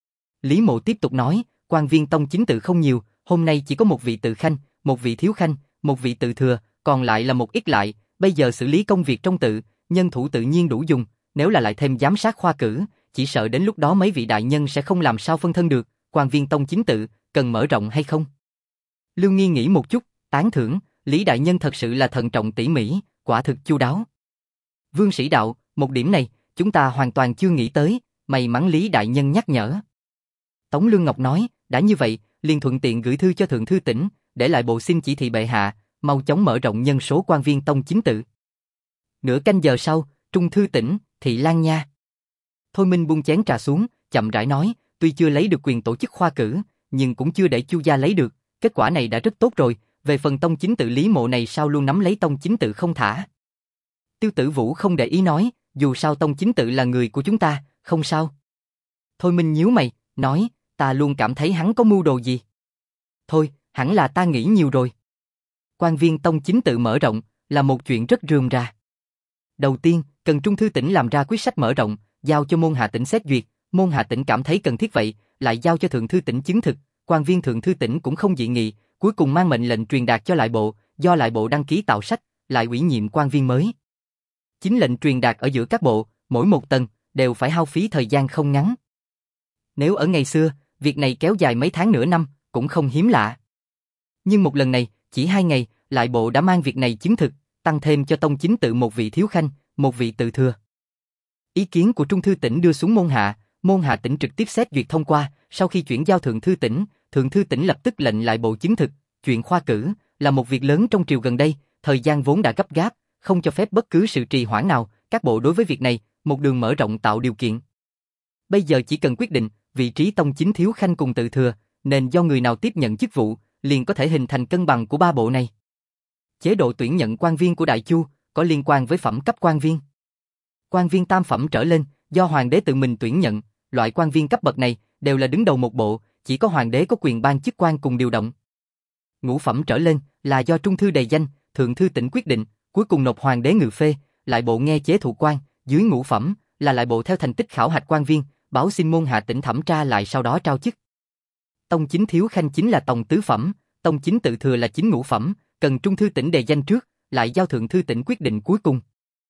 Lý Mộ tiếp tục nói, quan viên tông chính tự không nhiều, hôm nay chỉ có một vị tự khanh, một vị thiếu khanh, một vị tự thừa, còn lại là một ít lại, bây giờ xử lý công việc trong tự, nhân thủ tự nhiên đủ dùng, nếu là lại thêm giám sát khoa cử, chỉ sợ đến lúc đó mấy vị đại nhân sẽ không làm sao phân thân được, quan viên tông chính tự, cần mở rộng hay không? Lưu Nghi nghĩ một chút, tán thưởng, Lý đại nhân thật sự là thận trọng tỉ mỉ, quả thực chu đáo. Vương Sĩ đạo, một điểm này, chúng ta hoàn toàn chưa nghĩ tới, may mắn Lý đại nhân nhắc nhở. Tống Lương Ngọc nói, đã như vậy, liền thuận tiện gửi thư cho thượng thư tỉnh, để lại bộ xin chỉ thị bệ hạ, mau chóng mở rộng nhân số quan viên tông chính tự. Nửa canh giờ sau, trung thư tỉnh, Thị Lan Nha. Thôi Minh buông chén trà xuống, chậm rãi nói, tuy chưa lấy được quyền tổ chức khoa cử, nhưng cũng chưa để Chu gia lấy được, kết quả này đã rất tốt rồi, về phần tông chính tự Lý Mộ này sao luôn nắm lấy tông chính tự không thả. Tiêu Tử Vũ không để ý nói, dù sao tông chính tự là người của chúng ta, không sao. Thôi Minh nhíu mày, nói, ta luôn cảm thấy hắn có mưu đồ gì. Thôi, hẳn là ta nghĩ nhiều rồi. Quan viên tông chính tự mở rộng là một chuyện rất rườm rà. Đầu tiên, cần Trung Thư tỉnh làm ra quyết sách mở rộng, giao cho Môn Hạ tỉnh xét duyệt, Môn Hạ tỉnh cảm thấy cần thiết vậy, lại giao cho Thượng Thư tỉnh chứng thực, quan viên Thượng Thư tỉnh cũng không dị nghị, cuối cùng mang mệnh lệnh truyền đạt cho Lại Bộ, do Lại Bộ đăng ký tạo sách, lại ủy nhiệm quan viên mới. Chính lệnh truyền đạt ở giữa các bộ, mỗi một tầng, đều phải hao phí thời gian không ngắn. Nếu ở ngày xưa, việc này kéo dài mấy tháng nửa năm, cũng không hiếm lạ. Nhưng một lần này, chỉ 2 ngày, Lại Bộ đã mang việc này chứng thực, tăng thêm cho tông chính tự một vị thiếu khanh, một vị tự thừa. Ý kiến của Trung Thư tỉnh đưa xuống Môn Hạ tỉnh trực tiếp xét duyệt thông qua, sau khi chuyển giao Thượng Thư tỉnh lập tức lệnh Lại Bộ chứng thực, chuyện khoa cử là một việc lớn trong triều gần đây, thời gian vốn đã gấp gáp, không cho phép bất cứ sự trì hoãn nào, các bộ đối với việc này, một đường mở rộng tạo điều kiện. Bây giờ chỉ cần quyết định, vị trí tông chính thiếu khanh cùng tự thừa, nên do người nào tiếp nhận chức vụ, liền có thể hình thành cân bằng của ba bộ này. Chế độ tuyển nhận quan viên của Đại Chu có liên quan với phẩm cấp quan viên. Quan viên tam phẩm trở lên, do hoàng đế tự mình tuyển nhận, loại quan viên cấp bậc này đều là đứng đầu một bộ, chỉ có hoàng đế có quyền ban chức quan cùng điều động. Ngũ phẩm trở lên là do Trung Thư đề danh, Thượng Thư tỉnh quyết định, cuối cùng nộp hoàng đế ngự phê, Lại Bộ nghe chế thụ quan, dưới ngũ phẩm là Lại Bộ theo thành tích khảo hạch quan viên, báo xin Môn Hạ tỉnh thẩm tra lại sau đó trao chức. Tông chính thiếu khanh chính là tòng tứ phẩm, tông chính tự thừa là chính ngũ phẩm, cần Trung Thư tỉnh đề danh trước, lại giao Thượng Thư tỉnh quyết định cuối cùng.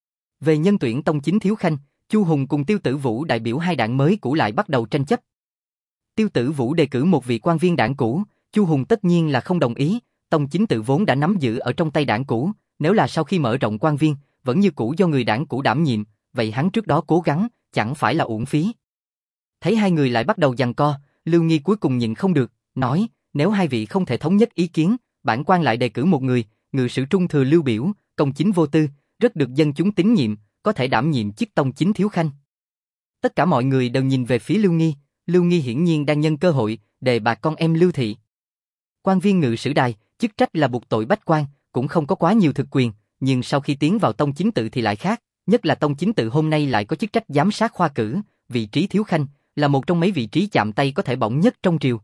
Về nhân tuyển tông chính thiếu khanh, Chu Hùng cùng Tiêu Tử Vũ đại biểu hai đảng mới cũ lại bắt đầu tranh chấp. Tiêu Tử Vũ đề cử một vị quan viên đảng cũ, Chu Hùng tất nhiên là không đồng ý, tông chính tự vốn đã nắm giữ ở trong tay đảng cũ, nếu là sau khi mở rộng quan viên, vẫn như cũ do người đảng cũ đảm nhiệm, vậy hắn trước đó cố gắng, chẳng phải là uổng phí. Thấy hai người lại bắt đầu giằng co, Lưu Nghi cuối cùng nhịn không được, nói, nếu hai vị không thể thống nhất ý kiến, bản quan lại đề cử một người, ngự sử trung thừa Lưu Biểu, công chính vô tư, rất được dân chúng tín nhiệm, có thể đảm nhiệm chức tông chính thiếu khanh. Tất cả mọi người đều nhìn về phía Lưu Nghi hiển nhiên đang nhân cơ hội đề bạt con em Lưu Thị. Quan viên ngự sử đài, chức trách là buộc tội bách quan, cũng không có quá nhiều thực quyền, nhưng sau khi tiến vào tông chính tự thì lại khác, nhất là tông chính tự hôm nay lại có chức trách giám sát khoa cử, vị trí thiếu khanh là một trong mấy vị trí chạm tay có thể bỏng nhất trong triều.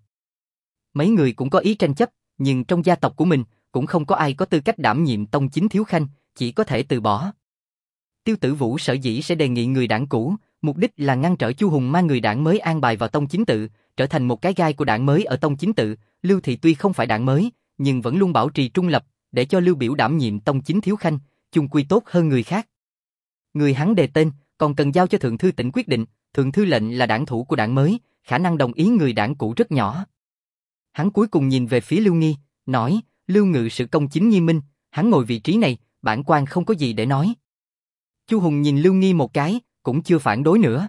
Mấy người cũng có ý tranh chấp, nhưng trong gia tộc của mình cũng không có ai có tư cách đảm nhiệm tông chính thiếu khanh, chỉ có thể từ bỏ. Tiêu Tử Vũ sở dĩ sẽ đề nghị người đảng cũ, mục đích là ngăn trở Chu Hùng mang người đảng mới an bài vào tông chính tự, trở thành một cái gai của đảng mới ở tông chính tự. Lưu Thị tuy không phải đảng mới, nhưng vẫn luôn bảo trì trung lập, để cho Lưu Biểu đảm nhiệm tông chính thiếu khanh, chung quy tốt hơn người khác. Người hắn đề tên, còn cần giao cho Thượng Thư tỉnh quyết định, Thượng Thư lệnh là đảng thủ của đảng mới, khả năng đồng ý người đảng cũ rất nhỏ. Hắn cuối cùng nhìn về phía Lưu Nghi, nói, Lưu ngự sự công chính nghiêm minh, hắn ngồi vị trí này, bản quan không có gì để nói. Chu Hùng nhìn Lưu Nghi một cái, cũng chưa phản đối nữa.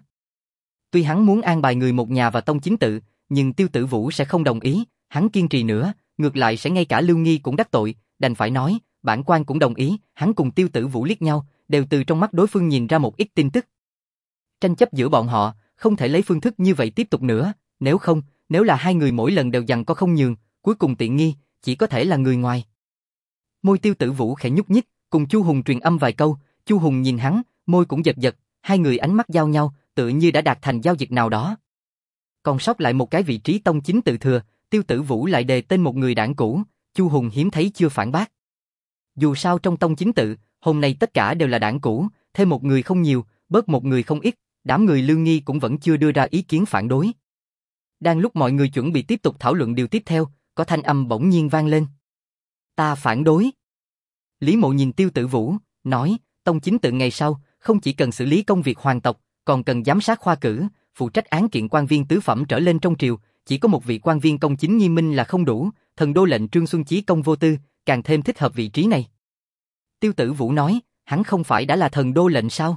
Tuy hắn muốn an bài người một nhà vào tông chính tự, nhưng Tiêu Tử Vũ sẽ không đồng ý, hắn kiên trì nữa, ngược lại sẽ ngay cả Lưu Nghi cũng đắc tội, đành phải nói, bản quan cũng đồng ý. Hắn cùng Tiêu Tử Vũ liếc nhau, đều từ trong mắt đối phương nhìn ra một ít tin tức. Tranh chấp giữa bọn họ, không thể lấy phương thức như vậy tiếp tục nữa, nếu là hai người mỗi lần đều giằng co không nhường, cuối cùng tiện nghi, chỉ có thể là người ngoài. Môi Tiêu Tử Vũ khẽ nhúc nhích, cùng Chu Hùng truyền âm vài câu, Chu Hùng nhìn hắn, môi cũng giật giật, hai người ánh mắt giao nhau, tựa như đã đạt thành giao dịch nào đó. Còn sót lại một cái vị trí tông chính tự thừa, Tiêu Tử Vũ lại đề tên một người đảng cũ, Chu Hùng hiếm thấy chưa phản bác. Dù sao trong tông chính tự, hôm nay tất cả đều là đảng cũ, thêm một người không nhiều, bớt một người không ít, đám người Lưu Nghi cũng vẫn chưa đưa ra ý kiến phản đối. Đang lúc mọi người chuẩn bị tiếp tục thảo luận điều tiếp theo, có thanh âm bỗng nhiên vang lên. Ta phản đối. Lý Mộ nhìn Tiêu Tử Vũ, nói, tông chính tự ngày sau, không chỉ cần xử lý công việc hoàng tộc, còn cần giám sát khoa cử, phụ trách án kiện quan viên tứ phẩm trở lên trong triều, chỉ có một vị quan viên công chính nghiêm minh là không đủ, thần đô lệnh Trương Xuân Chí công vô tư, càng thêm thích hợp vị trí này. Tiêu Tử Vũ nói, hắn không phải đã là thần đô lệnh sao?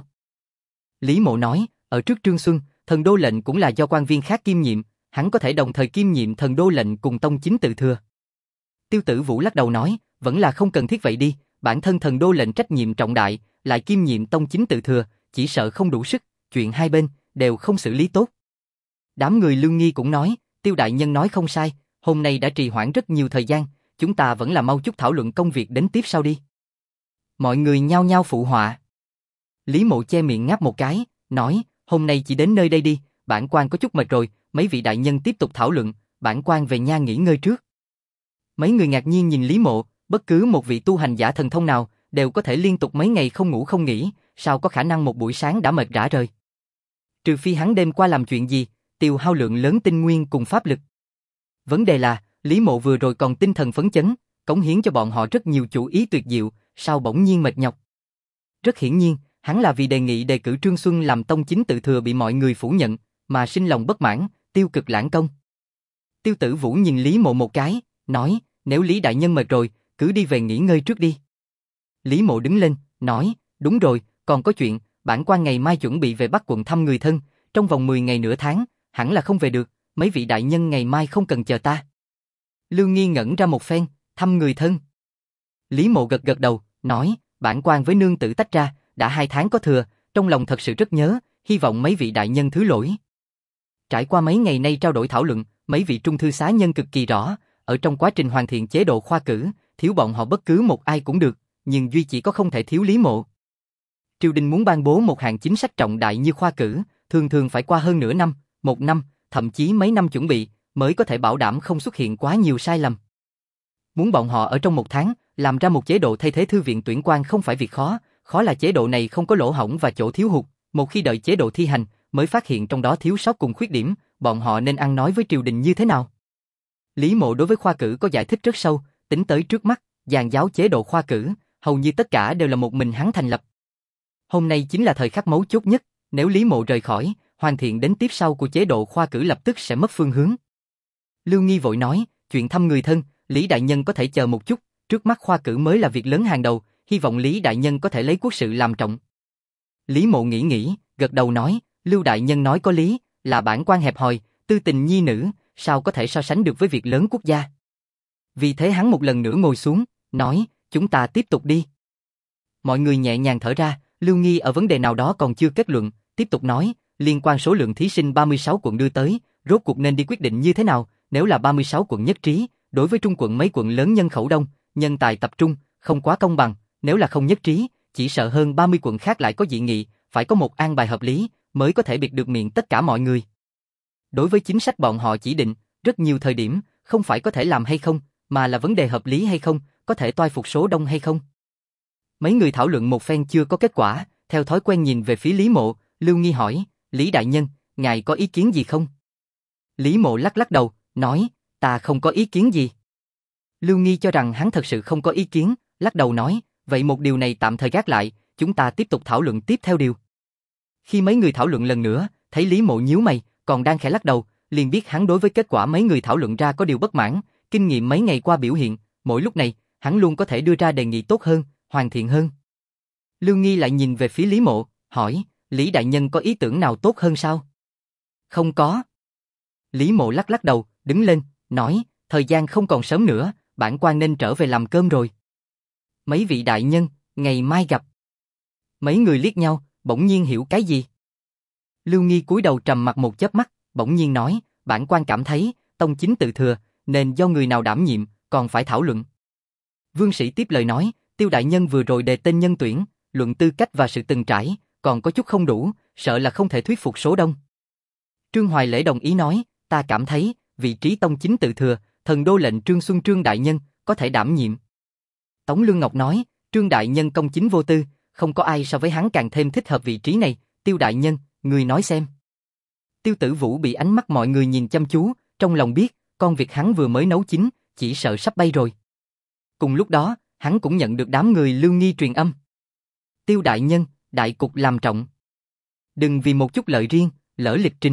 Lý Mộ nói, ở trước Trương Xuân, thần đô lệnh cũng là do quan viên khác kiêm nhiệm, hắn có thể đồng thời kiêm nhiệm thần đô lệnh cùng tông chính tự thừa. Tiêu Tử Vũ lắc đầu nói, vẫn là không cần thiết vậy đi, bản thân thần đô lệnh trách nhiệm trọng đại, lại kiêm nhiệm tông chính tự thừa, chỉ sợ không đủ sức, chuyện hai bên đều không xử lý tốt. Đám người Lương Nghi cũng nói, Tiêu đại nhân nói không sai, hôm nay đã trì hoãn rất nhiều thời gian, chúng ta vẫn là mau chút thảo luận công việc đến tiếp sau đi. Mọi người nhao nhao phụ họa. Lý Mộ che miệng ngáp một cái, nói, hôm nay chỉ đến nơi đây đi, bản quan có chút mệt rồi, mấy vị đại nhân tiếp tục thảo luận, bản quan về nhà nghỉ ngơi trước. Mấy người ngạc nhiên nhìn Lý Mộ, Bất cứ một vị tu hành giả thần thông nào đều có thể liên tục mấy ngày không ngủ không nghỉ, sao có khả năng một buổi sáng đã mệt rã rời. Trừ phi hắn đêm qua làm chuyện gì, tiêu hao lượng lớn tinh nguyên cùng pháp lực. Vấn đề là, Lý Mộ vừa rồi còn tinh thần phấn chấn, cống hiến cho bọn họ rất nhiều chủ ý tuyệt diệu, sao bỗng nhiên mệt nhọc. Rất hiển nhiên, hắn là vì đề nghị đề cử Trương Xuân làm tông chính tự thừa bị mọi người phủ nhận, mà sinh lòng bất mãn, tiêu cực lãng công. Tiêu Tử Vũ nhìn Lý Mộ một cái, nói, nếu Lý đại nhân mệt rồi, cứ đi về nghỉ ngơi trước đi. Lý Mộ đứng lên, nói, đúng rồi, còn có chuyện, bản quan ngày mai chuẩn bị về Bắc quận thăm người thân, trong vòng 10 ngày nửa tháng, hẳn là không về được, mấy vị đại nhân ngày mai không cần chờ ta. Lưu Nghi ngẩn ra một phen, thăm người thân. Lý Mộ gật gật đầu, nói, bản quan với nương tử tách ra, đã 2 tháng có thừa, trong lòng thật sự rất nhớ, hy vọng mấy vị đại nhân thứ lỗi. Trải qua mấy ngày nay trao đổi thảo luận, mấy vị trung thư xá nhân cực kỳ rõ, ở trong quá trình hoàn thiện chế độ khoa cử, thiếu bọn họ bất cứ một ai cũng được, nhưng duy chỉ có không thể thiếu Lý Mộ. Triều đình muốn ban bố một hạng chính sách trọng đại như khoa cử, thường thường phải qua hơn nửa năm, 1 năm, thậm chí mấy năm chuẩn bị, mới có thể bảo đảm không xuất hiện quá nhiều sai lầm. Muốn bọn họ ở trong 1 tháng, làm ra một chế độ thay thế thư viện tuyển quan không phải việc khó, khó là chế độ này không có lỗ hổng và chỗ thiếu hụt, một khi đợi chế độ thi hành, mới phát hiện trong đó thiếu sót cùng khuyết điểm, bọn họ nên ăn nói với triều đình như thế nào. Lý Mộ đối với khoa cử có giải thích rất sâu, tính tới trước mắt, dàn giáo chế độ khoa cử, hầu như tất cả đều là một mình hắn thành lập. Hôm nay chính là thời khắc mấu chốt nhất, nếu Lý Mộ rời khỏi, hoàn thiện đến tiếp sau của chế độ khoa cử lập tức sẽ mất phương hướng. Lưu Nghi vội nói, chuyện thăm người thân, Lý đại nhân có thể chờ một chút, trước mắt khoa cử mới là việc lớn hàng đầu, hy vọng Lý đại nhân có thể lấy quốc sự làm trọng. Lý Mộ nghĩ, gật đầu nói, Lưu đại nhân nói có lý, là bản quan hẹp hòi, tư tình nhi nữ, sao có thể so sánh được với việc lớn quốc gia. Vì thế hắn một lần nữa ngồi xuống, nói, chúng ta tiếp tục đi. Mọi người nhẹ nhàng thở ra, Lưu Nghi ở vấn đề nào đó còn chưa kết luận, tiếp tục nói, liên quan số lượng thí sinh 36 quận đưa tới, rốt cuộc nên đi quyết định như thế nào, nếu là 36 quận nhất trí, đối với trung quận mấy quận lớn nhân khẩu đông, nhân tài tập trung, không quá công bằng, nếu là không nhất trí, chỉ sợ hơn 30 quận khác lại có dị nghị, phải có một an bài hợp lý, mới có thể bịt được miệng tất cả mọi người. Đối với chính sách bọn họ chỉ định, rất nhiều thời điểm, không phải có thể làm hay không, mà là vấn đề hợp lý hay không, có thể toai phục số đông hay không. Mấy người thảo luận một phen chưa có kết quả, theo thói quen nhìn về phía Lý Mộ, Lưu Nghi hỏi, Lý đại nhân, ngài có ý kiến gì không? Lý Mộ lắc lắc đầu, nói, ta không có ý kiến gì. Lưu Nghi cho rằng hắn thật sự không có ý kiến, lắc đầu nói, vậy một điều này tạm thời gác lại, chúng ta tiếp tục thảo luận tiếp theo điều. Khi mấy người thảo luận lần nữa, thấy Lý Mộ nhíu mày, còn đang khẽ lắc đầu, liền biết hắn đối với kết quả mấy người thảo luận ra có điều bất mãn, kinh nghiệm mấy ngày qua biểu hiện, mỗi lúc này, hắn luôn có thể đưa ra đề nghị tốt hơn, hoàn thiện hơn. Lưu Nghi lại nhìn về phía Lý Mộ, hỏi, Lý đại nhân có ý tưởng nào tốt hơn sao? Không có. Lý Mộ lắc lắc đầu, đứng lên, nói, thời gian không còn sớm nữa, bản quan nên trở về làm cơm rồi. Mấy vị đại nhân, ngày mai gặp. Mấy người liếc nhau, bỗng nhiên hiểu cái gì. Lưu Nghi cúi đầu trầm mặt một chớp mắt, bỗng nhiên nói, bản quan cảm thấy, tông chính tự thừa, nên do người nào đảm nhiệm, còn phải thảo luận. Vương Sĩ tiếp lời nói, Tiêu đại nhân vừa rồi đề tên nhân tuyển, luận tư cách và sự từng trải, còn có chút không đủ, sợ là không thể thuyết phục số đông. Trương Hoài Lễ đồng ý nói, ta cảm thấy, vị trí tông chính tự thừa, thần đô lệnh Trương Xuân Trương đại nhân, có thể đảm nhiệm. Tống Lương Ngọc nói, Trương đại nhân công chính vô tư, không có ai so với hắn càng thêm thích hợp vị trí này, Tiêu đại nhân, người nói xem. Tiêu Tử Vũ bị ánh mắt mọi người nhìn chăm chú, trong lòng biết, con việc hắn vừa mới nấu chín, chỉ sợ sắp bay rồi. Cùng lúc đó, hắn cũng nhận được đám người Lưu Nghi truyền âm. Tiêu đại nhân, đại cục làm trọng. Đừng vì một chút lợi riêng, lỡ lịch trình.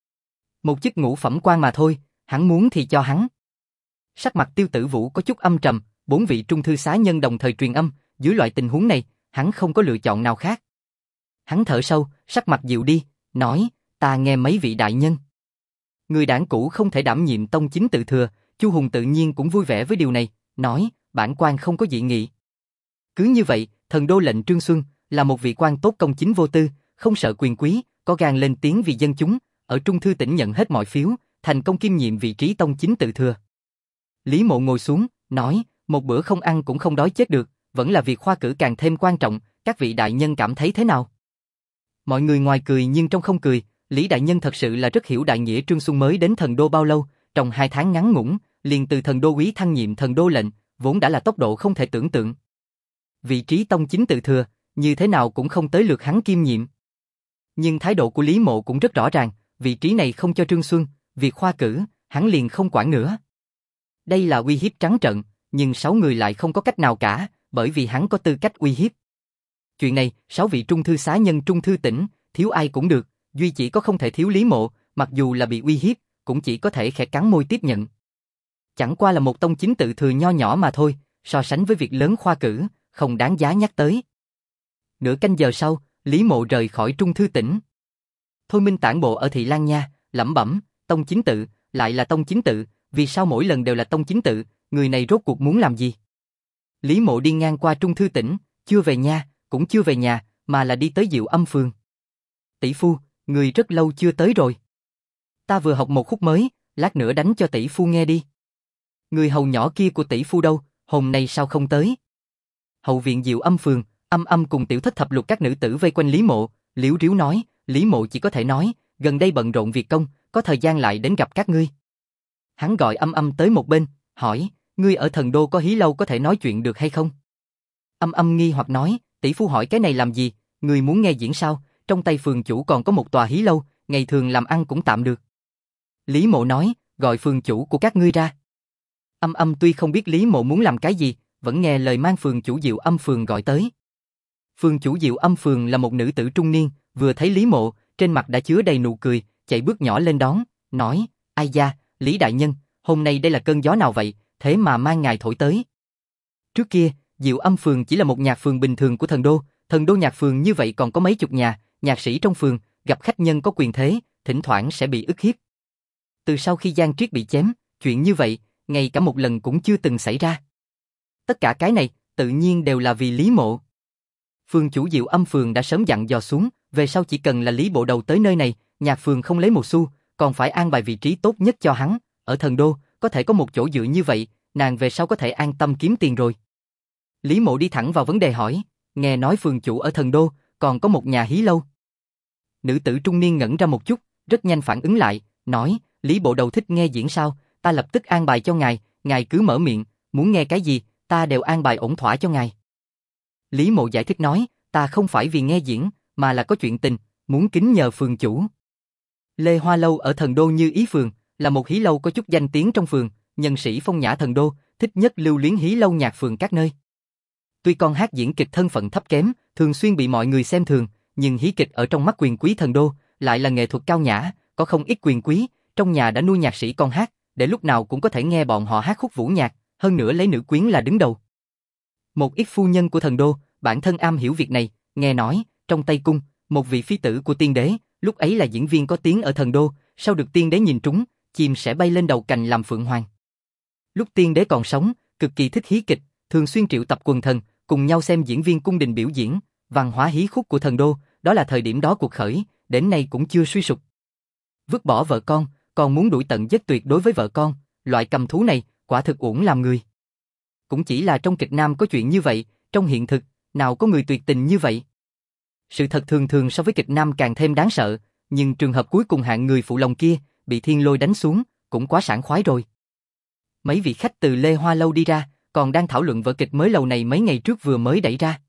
Một chức ngũ phẩm quan mà thôi, hắn muốn thì cho hắn. Sắc mặt Tiêu Tử Vũ có chút âm trầm, 4 vị trung thư xá nhân đồng thời truyền âm, dưới loại tình huống này, hắn không có lựa chọn nào khác. Hắn thở sâu, sắc mặt dịu đi, nói, ta nghe mấy vị đại nhân. Người đảng cũ không thể đảm nhiệm tông chính tự thừa, Chu Hùng tự nhiên cũng vui vẻ với điều này, nói, bản quan không có dị nghị. Cứ như vậy, thần đô lệnh Trương Xuân là một vị quan tốt công chính vô tư, không sợ quyền quý, có gan lên tiếng vì dân chúng, ở Trung Thư tỉnh nhận hết mọi phiếu, thành công kiêm nhiệm vị trí tông chính tự thừa. Lý Mộ ngồi xuống, nói, một bữa không ăn cũng không đói chết được, vẫn là việc khoa cử càng thêm quan trọng, các vị đại nhân cảm thấy thế nào? Mọi người ngoài cười nhưng trong không cười, Lý đại nhân thật sự là rất hiểu đại nghĩa. Trương Xuân mới đến thần đô bao lâu, trong 2 tháng ngắn ngủn, liền từ thần đô úy thăng nhiệm thần đô lệnh, vốn đã là tốc độ không thể tưởng tượng. Vị trí tông chính tự thừa, như thế nào cũng không tới lượt hắn kiêm nhiệm. Nhưng thái độ của Lý Mộ cũng rất rõ ràng, vị trí này không cho Trương Xuân, việc khoa cử, hắn liền không quản nữa. Đây là uy hiếp trắng trợn, nhưng 6 người lại không có cách nào cả, bởi vì hắn có tư cách uy hiếp. Chuyện này, 6 vị trung thư xá nhân trung thư tỉnh, thiếu ai cũng được, duy chỉ có không thể thiếu Lý Mộ, mặc dù là bị uy hiếp, cũng chỉ có thể khẽ cắn môi tiếp nhận. Chẳng qua là một tông chính tự thừa nho nhỏ mà thôi, so sánh với việc lớn khoa cử, không đáng giá nhắc tới. Nửa canh giờ sau, Lý Mộ rời khỏi trung thư tỉnh. Thôi Minh tản bộ ở Thị Lan Nha, lẩm bẩm, tông chính tự, lại là tông chính tự, vì sao mỗi lần đều là tông chính tự, người này rốt cuộc muốn làm gì? Lý Mộ đi ngang qua trung thư tỉnh, chưa về nha, cũng chưa về nhà, mà là đi tới Diệu Âm phường. Tỷ phu, người rất lâu chưa tới rồi. Ta vừa học một khúc mới, lát nữa đánh cho tỷ phu nghe đi. Người hầu nhỏ kia của tỷ phu đâu, hôm nay sao không tới? Hậu viện Diệu Âm phường, Âm Âm cùng Tiểu Thất thập lục các nữ tử vây quanh Lý Mộ, liếu riếu nói, Lý Mộ chỉ có thể nói, gần đây bận rộn việc công, có thời gian lại đến gặp các ngươi. Hắn gọi Âm Âm tới một bên, hỏi, ngươi ở Thần Đô có hí lâu có thể nói chuyện được hay không? Âm Âm nghi hoặc nói, tỷ phu hỏi cái này làm gì, ngươi muốn nghe diễn sao, trong tay phường chủ còn có một tòa hí lâu, ngày thường làm ăn cũng tạm được. Lý Mộ nói, gọi phường chủ của các ngươi ra. Âm Âm tuy không biết Lý Mộ muốn làm cái gì, vẫn nghe lời mang phường chủ Diệu Âm phường gọi tới. Phường chủ Diệu Âm phường là một nữ tử trung niên, vừa thấy Lý Mộ, trên mặt đã chứa đầy nụ cười, chạy bước nhỏ lên đón, nói, ai da, Lý đại nhân, hôm nay đây là cơn gió nào vậy, thế mà mang ngài thổi tới. Trước kia, Diệu Âm phường chỉ là một nhạc phường bình thường của Thần Đô nhạc phường như vậy còn có mấy chục nhà, nhạc sĩ trong phường, gặp khách nhân có quyền thế, thỉnh thoảng sẽ bị ức hiếp. Từ sau khi Giang Triết bị chém, chuyện như vậy, ngay cả một lần cũng chưa từng xảy ra. Tất cả cái này, tự nhiên đều là vì Lý Mộ. Phường chủ Diệu Âm phường đã sớm dặn dò xuống, về sau chỉ cần là Lý bộ đầu tới nơi này, nhạc phường không lấy một xu, còn phải an bài vị trí tốt nhất cho hắn, ở Thần Đô, có thể có một chỗ dựa như vậy, nàng về sau có thể an tâm kiếm tiền rồi. Lý Mộ đi thẳng vào vấn đề hỏi, nghe nói phường chủ ở Thần Đô, còn có một nhà hí lâu. Nữ tử trung niên ngẩn ra một chút, rất nhanh phản ứng lại, nói, Lý bộ đầu thích nghe diễn sao, ta lập tức an bài cho ngài cứ mở miệng, muốn nghe cái gì, ta đều an bài ổn thỏa cho ngài. Lý Mộ giải thích nói, ta không phải vì nghe diễn, mà là có chuyện tình, muốn kính nhờ phường chủ. Lê Hoa Lâu ở Thần Đô Như Ý phường, là một hí lâu có chút danh tiếng trong phường, nhân sĩ phong nhã Thần Đô, thích nhất lưu luyến hí lâu nhạc phường các nơi. Tuy con hát diễn kịch thân phận thấp kém, thường xuyên bị mọi người xem thường, nhưng hí kịch ở trong mắt quyền quý Thần Đô, lại là nghệ thuật cao nhã, có không ít quyền quý, trong nhà đã nuôi nhạc sĩ con hát, để lúc nào cũng có thể nghe bọn họ hát khúc vũ nhạc, hơn nữa lấy nữ quyến là đứng đầu. Một ít phu nhân của Thần Đô, bản thân am hiểu việc này, nghe nói, trong Tây Cung, một vị phi tử của tiên đế, lúc ấy là diễn viên có tiếng ở Thần Đô, sau được tiên đế nhìn trúng, chim sẽ bay lên đầu cành làm phượng hoàng. Lúc tiên đế còn sống, cực kỳ thích hí kịch, thường xuyên triệu tập quần thần, cùng nhau xem diễn viên cung đình biểu diễn, văn hóa hí khúc của Thần Đô, đó là thời điểm đó cuộc khởi, đến nay cũng chưa suy sụp. Vứt bỏ vợ con, còn muốn đuổi tận giết tuyệt đối với vợ con, loại cầm thú này, quả thực uổng làm người. Cũng chỉ là trong kịch nam có chuyện như vậy, trong hiện thực, nào có người tuyệt tình như vậy. Sự thật thường thường so với kịch nam càng thêm đáng sợ, nhưng trường hợp cuối cùng hạng người phụ lòng kia, bị thiên lôi đánh xuống, cũng quá sảng khoái rồi. Mấy vị khách từ Lê Hoa Lâu đi ra, còn đang thảo luận vở kịch mới lầu này mấy ngày trước vừa mới đẩy ra.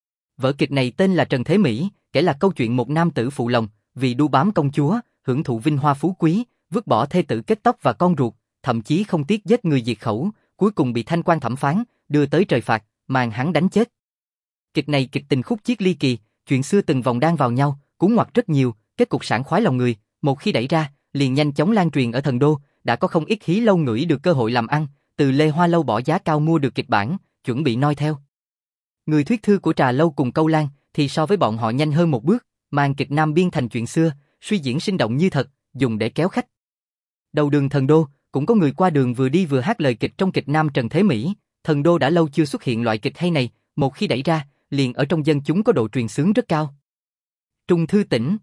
Vở kịch này tên là Trần Thế Mỹ, kể là câu chuyện một nam tử phụ lòng, vì đu bám công chúa, hưởng thụ vinh hoa phú quý, vứt bỏ thê tử kết tóc và con ruột, thậm chí không tiếc giết người diệt khẩu, cuối cùng bị thanh quan thẩm phán, đưa tới trời phạt, màn hắn đánh chết. Kịch này kịch tình khúc chiết ly kỳ, chuyện xưa từng vòng đan vào nhau, cuốn ngoặt rất nhiều, kết cục sảng khoái lòng người, một khi đẩy ra, liền nhanh chóng lan truyền ở Thần Đô, đã có không ít hí lâu ngửi được cơ hội làm ăn, từ Lê Hoa Lâu bỏ giá cao mua được kịch bản, chuẩn bị noi theo. Người thuyết thư của Trà Lâu cùng Câu Lan thì so với bọn họ nhanh hơn một bước, màn kịch nam biên thành chuyện xưa, suy diễn sinh động như thật, dùng để kéo khách. Đầu đường Thần Đô, cũng có người qua đường vừa đi vừa hát lời kịch trong kịch nam Trần Thế Mỹ, Thần Đô đã lâu chưa xuất hiện loại kịch hay này, một khi đẩy ra, liền ở trong dân chúng có độ truyền xướng rất cao. Trung thư tỉnh.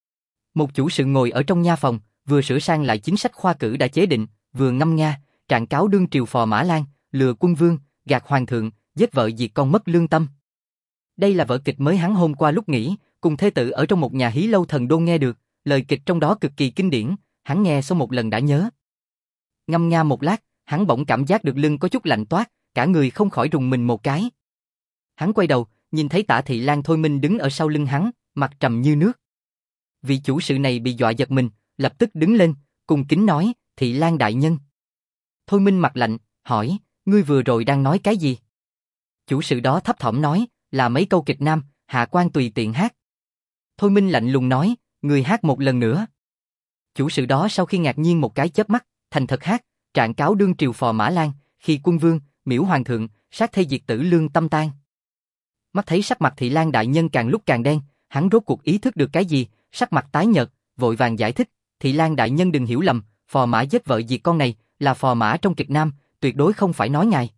Một chủ sự ngồi ở trong nha phòng, vừa sửa sang lại chính sách khoa cử đã chế định, vừa ngâm nga, trạng cáo đương triều phò Mã Lan, lừa quân vương, gạt hoàng thượng, giết vợ diệt con mất lương tâm. Đây là vở kịch mới hắn hôm qua lúc nghỉ, cùng thê tử ở trong một nhà hí lâu Thần Đô nghe được, lời kịch trong đó cực kỳ kinh điển, hắn nghe sau một lần đã nhớ. Ngâm nga một lát, hắn bỗng cảm giác được lưng có chút lạnh toát, cả người không khỏi rùng mình một cái. Hắn quay đầu, nhìn thấy Tả Thị Lang Thôi Minh đứng ở sau lưng hắn, mặt trầm như nước. Vị chủ sự này bị dọa giật mình, lập tức đứng lên, cung kính nói, Thị Lang đại nhân. Thôi Minh mặt lạnh, hỏi, ngươi vừa rồi đang nói cái gì? Chủ sự đó thấp thỏm nói, là mấy câu kịch nam, hạ quan tùy tiện hát. Thôi Minh lạnh lùng nói, ngươi hát một lần nữa. Chủ sự đó sau khi ngạc nhiên một cái chớp mắt, thành thật hát, trạng cáo đương triều phò Mã Lan, khi quân vương, miễu hoàng thượng, sát thây diệt tử lương tâm tan. Mắt thấy sắc mặt Thị Lang đại nhân càng lúc càng đen, hắn rốt cuộc ý thức được cái gì, sắc mặt tái nhợt, vội vàng giải thích, Thị Lang đại nhân đừng hiểu lầm, phò mã giết vợ diệt con này, là phò mã trong kịch nam, tuyệt đối không phải nói ngài.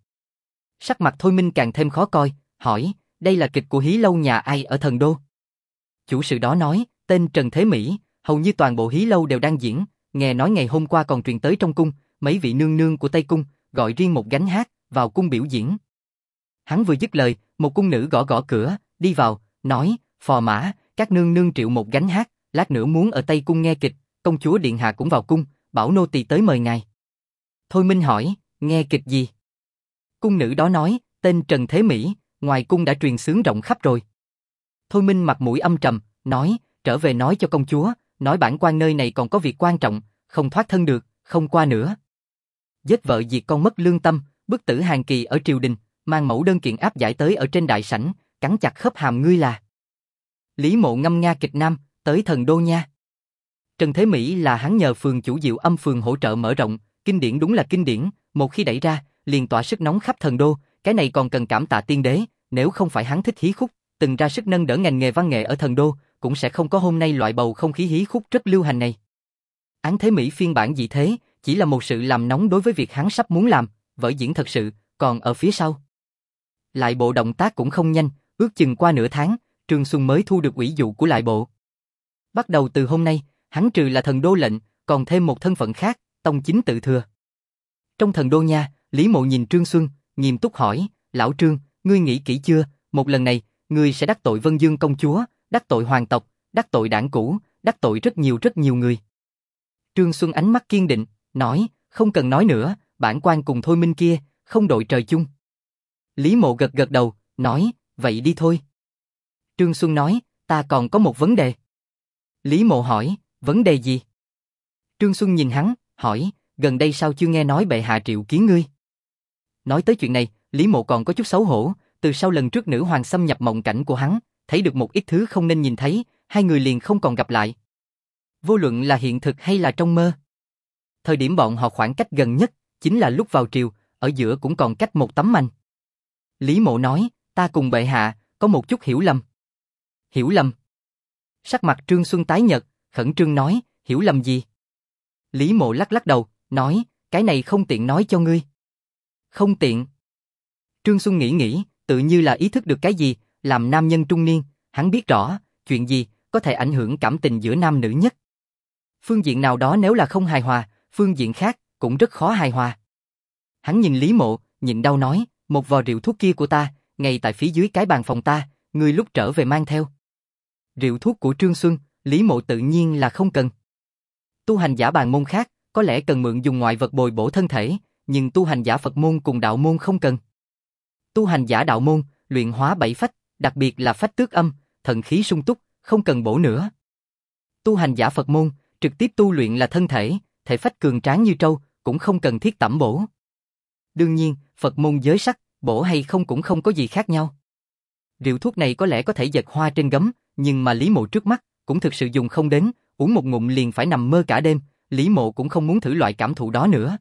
Sắc mặt Thôi Minh càng thêm khó coi, hỏi, đây là kịch của hí lâu nhà ai ở Thần Đô? Chủ sự đó nói, tên Trần Thế Mỹ, hầu như toàn bộ hí lâu đều đang diễn, nghe nói ngày hôm qua còn truyền tới trong cung, mấy vị nương nương của Tây Cung, gọi riêng một gánh hát, vào cung biểu diễn. Hắn vừa dứt lời, một cung nữ gõ gõ cửa, đi vào, nói, phò mã, các nương nương triệu một gánh hát, lát nữa muốn ở Tây Cung nghe kịch, công chúa điện hạ cũng vào cung, bảo nô tỳ tới mời ngài. Thôi Minh hỏi, nghe kịch gì? Cung nữ đó nói, tên Trần Thế Mỹ, ngoài cung đã truyền xướng rộng khắp rồi. Thôi Minh mặt mũi âm trầm, nói, trở về nói cho công chúa, nói bản quan nơi này còn có việc quan trọng, không thoát thân được, không qua nữa. Giết vợ diệt con mất lương tâm, bức tử hàng kỳ ở triều đình, mang mẫu đơn kiện áp giải tới ở trên đại sảnh, cắn chặt khớp hàm ngươi là. Lý Mộ ngâm nga kịch nam, tới Thần Đô nha. Trần Thế Mỹ là hắn nhờ phường chủ Diệu Âm phường hỗ trợ mở rộng, kinh điển đúng là kinh điển, một khi đẩy ra, liền tỏa sức nóng khắp Thần Đô, cái này còn cần cảm tạ tiên đế, nếu không phải hắn thích hí khúc, từng ra sức nâng đỡ ngành nghề văn nghệ ở Thần Đô, cũng sẽ không có hôm nay loại bầu không khí hí khúc rất lưu hành này. Án Thế Mỹ phiên bản dị thế, chỉ là một sự làm nóng đối với việc hắn sắp muốn làm, vở diễn thật sự, còn ở phía sau. Lại bộ động tác cũng không nhanh, ước chừng qua nửa tháng, Trương Xuân mới thu được ủy dụ của lại bộ. Bắt đầu từ hôm nay, hắn trừ là Thần Đô lệnh, còn thêm một thân phận khác, tông chính tự thừa. Trong Thần Đô nha, Lý Mộ nhìn Trương Xuân, nghiêm túc hỏi, lão Trương, ngươi nghĩ kỹ chưa, một lần này, ngươi sẽ đắc tội Vân Dương công chúa, đắc tội hoàng tộc, đắc tội đảng cũ, đắc tội rất nhiều người. Trương Xuân ánh mắt kiên định, nói, không cần nói nữa, bản quan cùng Thôi Minh kia, không đội trời chung. Lý Mộ gật gật đầu, nói, vậy đi thôi. Trương Xuân nói, ta còn có một vấn đề. Lý Mộ hỏi, vấn đề gì? Trương Xuân nhìn hắn, hỏi, gần đây sao chưa nghe nói bệ hạ triệu kiến ngươi? Nói tới chuyện này, Lý Mộ còn có chút xấu hổ, từ sau lần trước nữ hoàng xâm nhập mộng cảnh của hắn, thấy được một ít thứ không nên nhìn thấy, hai người liền không còn gặp lại. Vô luận là hiện thực hay là trong mơ. Thời điểm bọn họ khoảng cách gần nhất, chính là lúc vào triều, ở giữa cũng còn cách một tấm mành. Lý Mộ nói, ta cùng bệ hạ, có một chút hiểu lầm. Hiểu lầm? Sắc mặt Trương Xuân tái nhợt, khẩn trương nói, hiểu lầm gì? Lý Mộ lắc lắc đầu, nói, cái này không tiện nói cho ngươi. Không tiện. Trương Xuân nghĩ, tự như là ý thức được cái gì, làm nam nhân trung niên, hắn biết rõ, chuyện gì, có thể ảnh hưởng cảm tình giữa nam nữ nhất. Phương diện nào đó nếu là không hài hòa, phương diện khác, cũng rất khó hài hòa. Hắn nhìn Lý Mộ, nhịn đau nói, một vò rượu thuốc kia của ta, ngay tại phía dưới cái bàn phòng ta, ngươi lúc trở về mang theo. Rượu thuốc của Trương Xuân, Lý Mộ tự nhiên là không cần. Tu hành giả bàn môn khác, có lẽ cần mượn dùng ngoại vật bồi bổ thân thể, nhưng tu hành giả Phật môn cùng đạo môn không cần. Tu hành giả đạo môn, luyện hóa bảy phách, đặc biệt là phách tước âm, thần khí sung túc, không cần bổ nữa. Tu hành giả Phật môn, trực tiếp tu luyện là thân thể, thể phách cường tráng như trâu, cũng không cần thiết tẩm bổ. Đương nhiên, Phật môn giới sắc, bổ hay không cũng không có gì khác nhau. Rượu thuốc này có lẽ có thể dệt hoa trên gấm, nhưng mà Lý Mộ trước mắt, cũng thực sự dùng không đến, uống một ngụm liền phải nằm mơ cả đêm, Lý Mộ cũng không muốn thử loại cảm thụ đó nữa.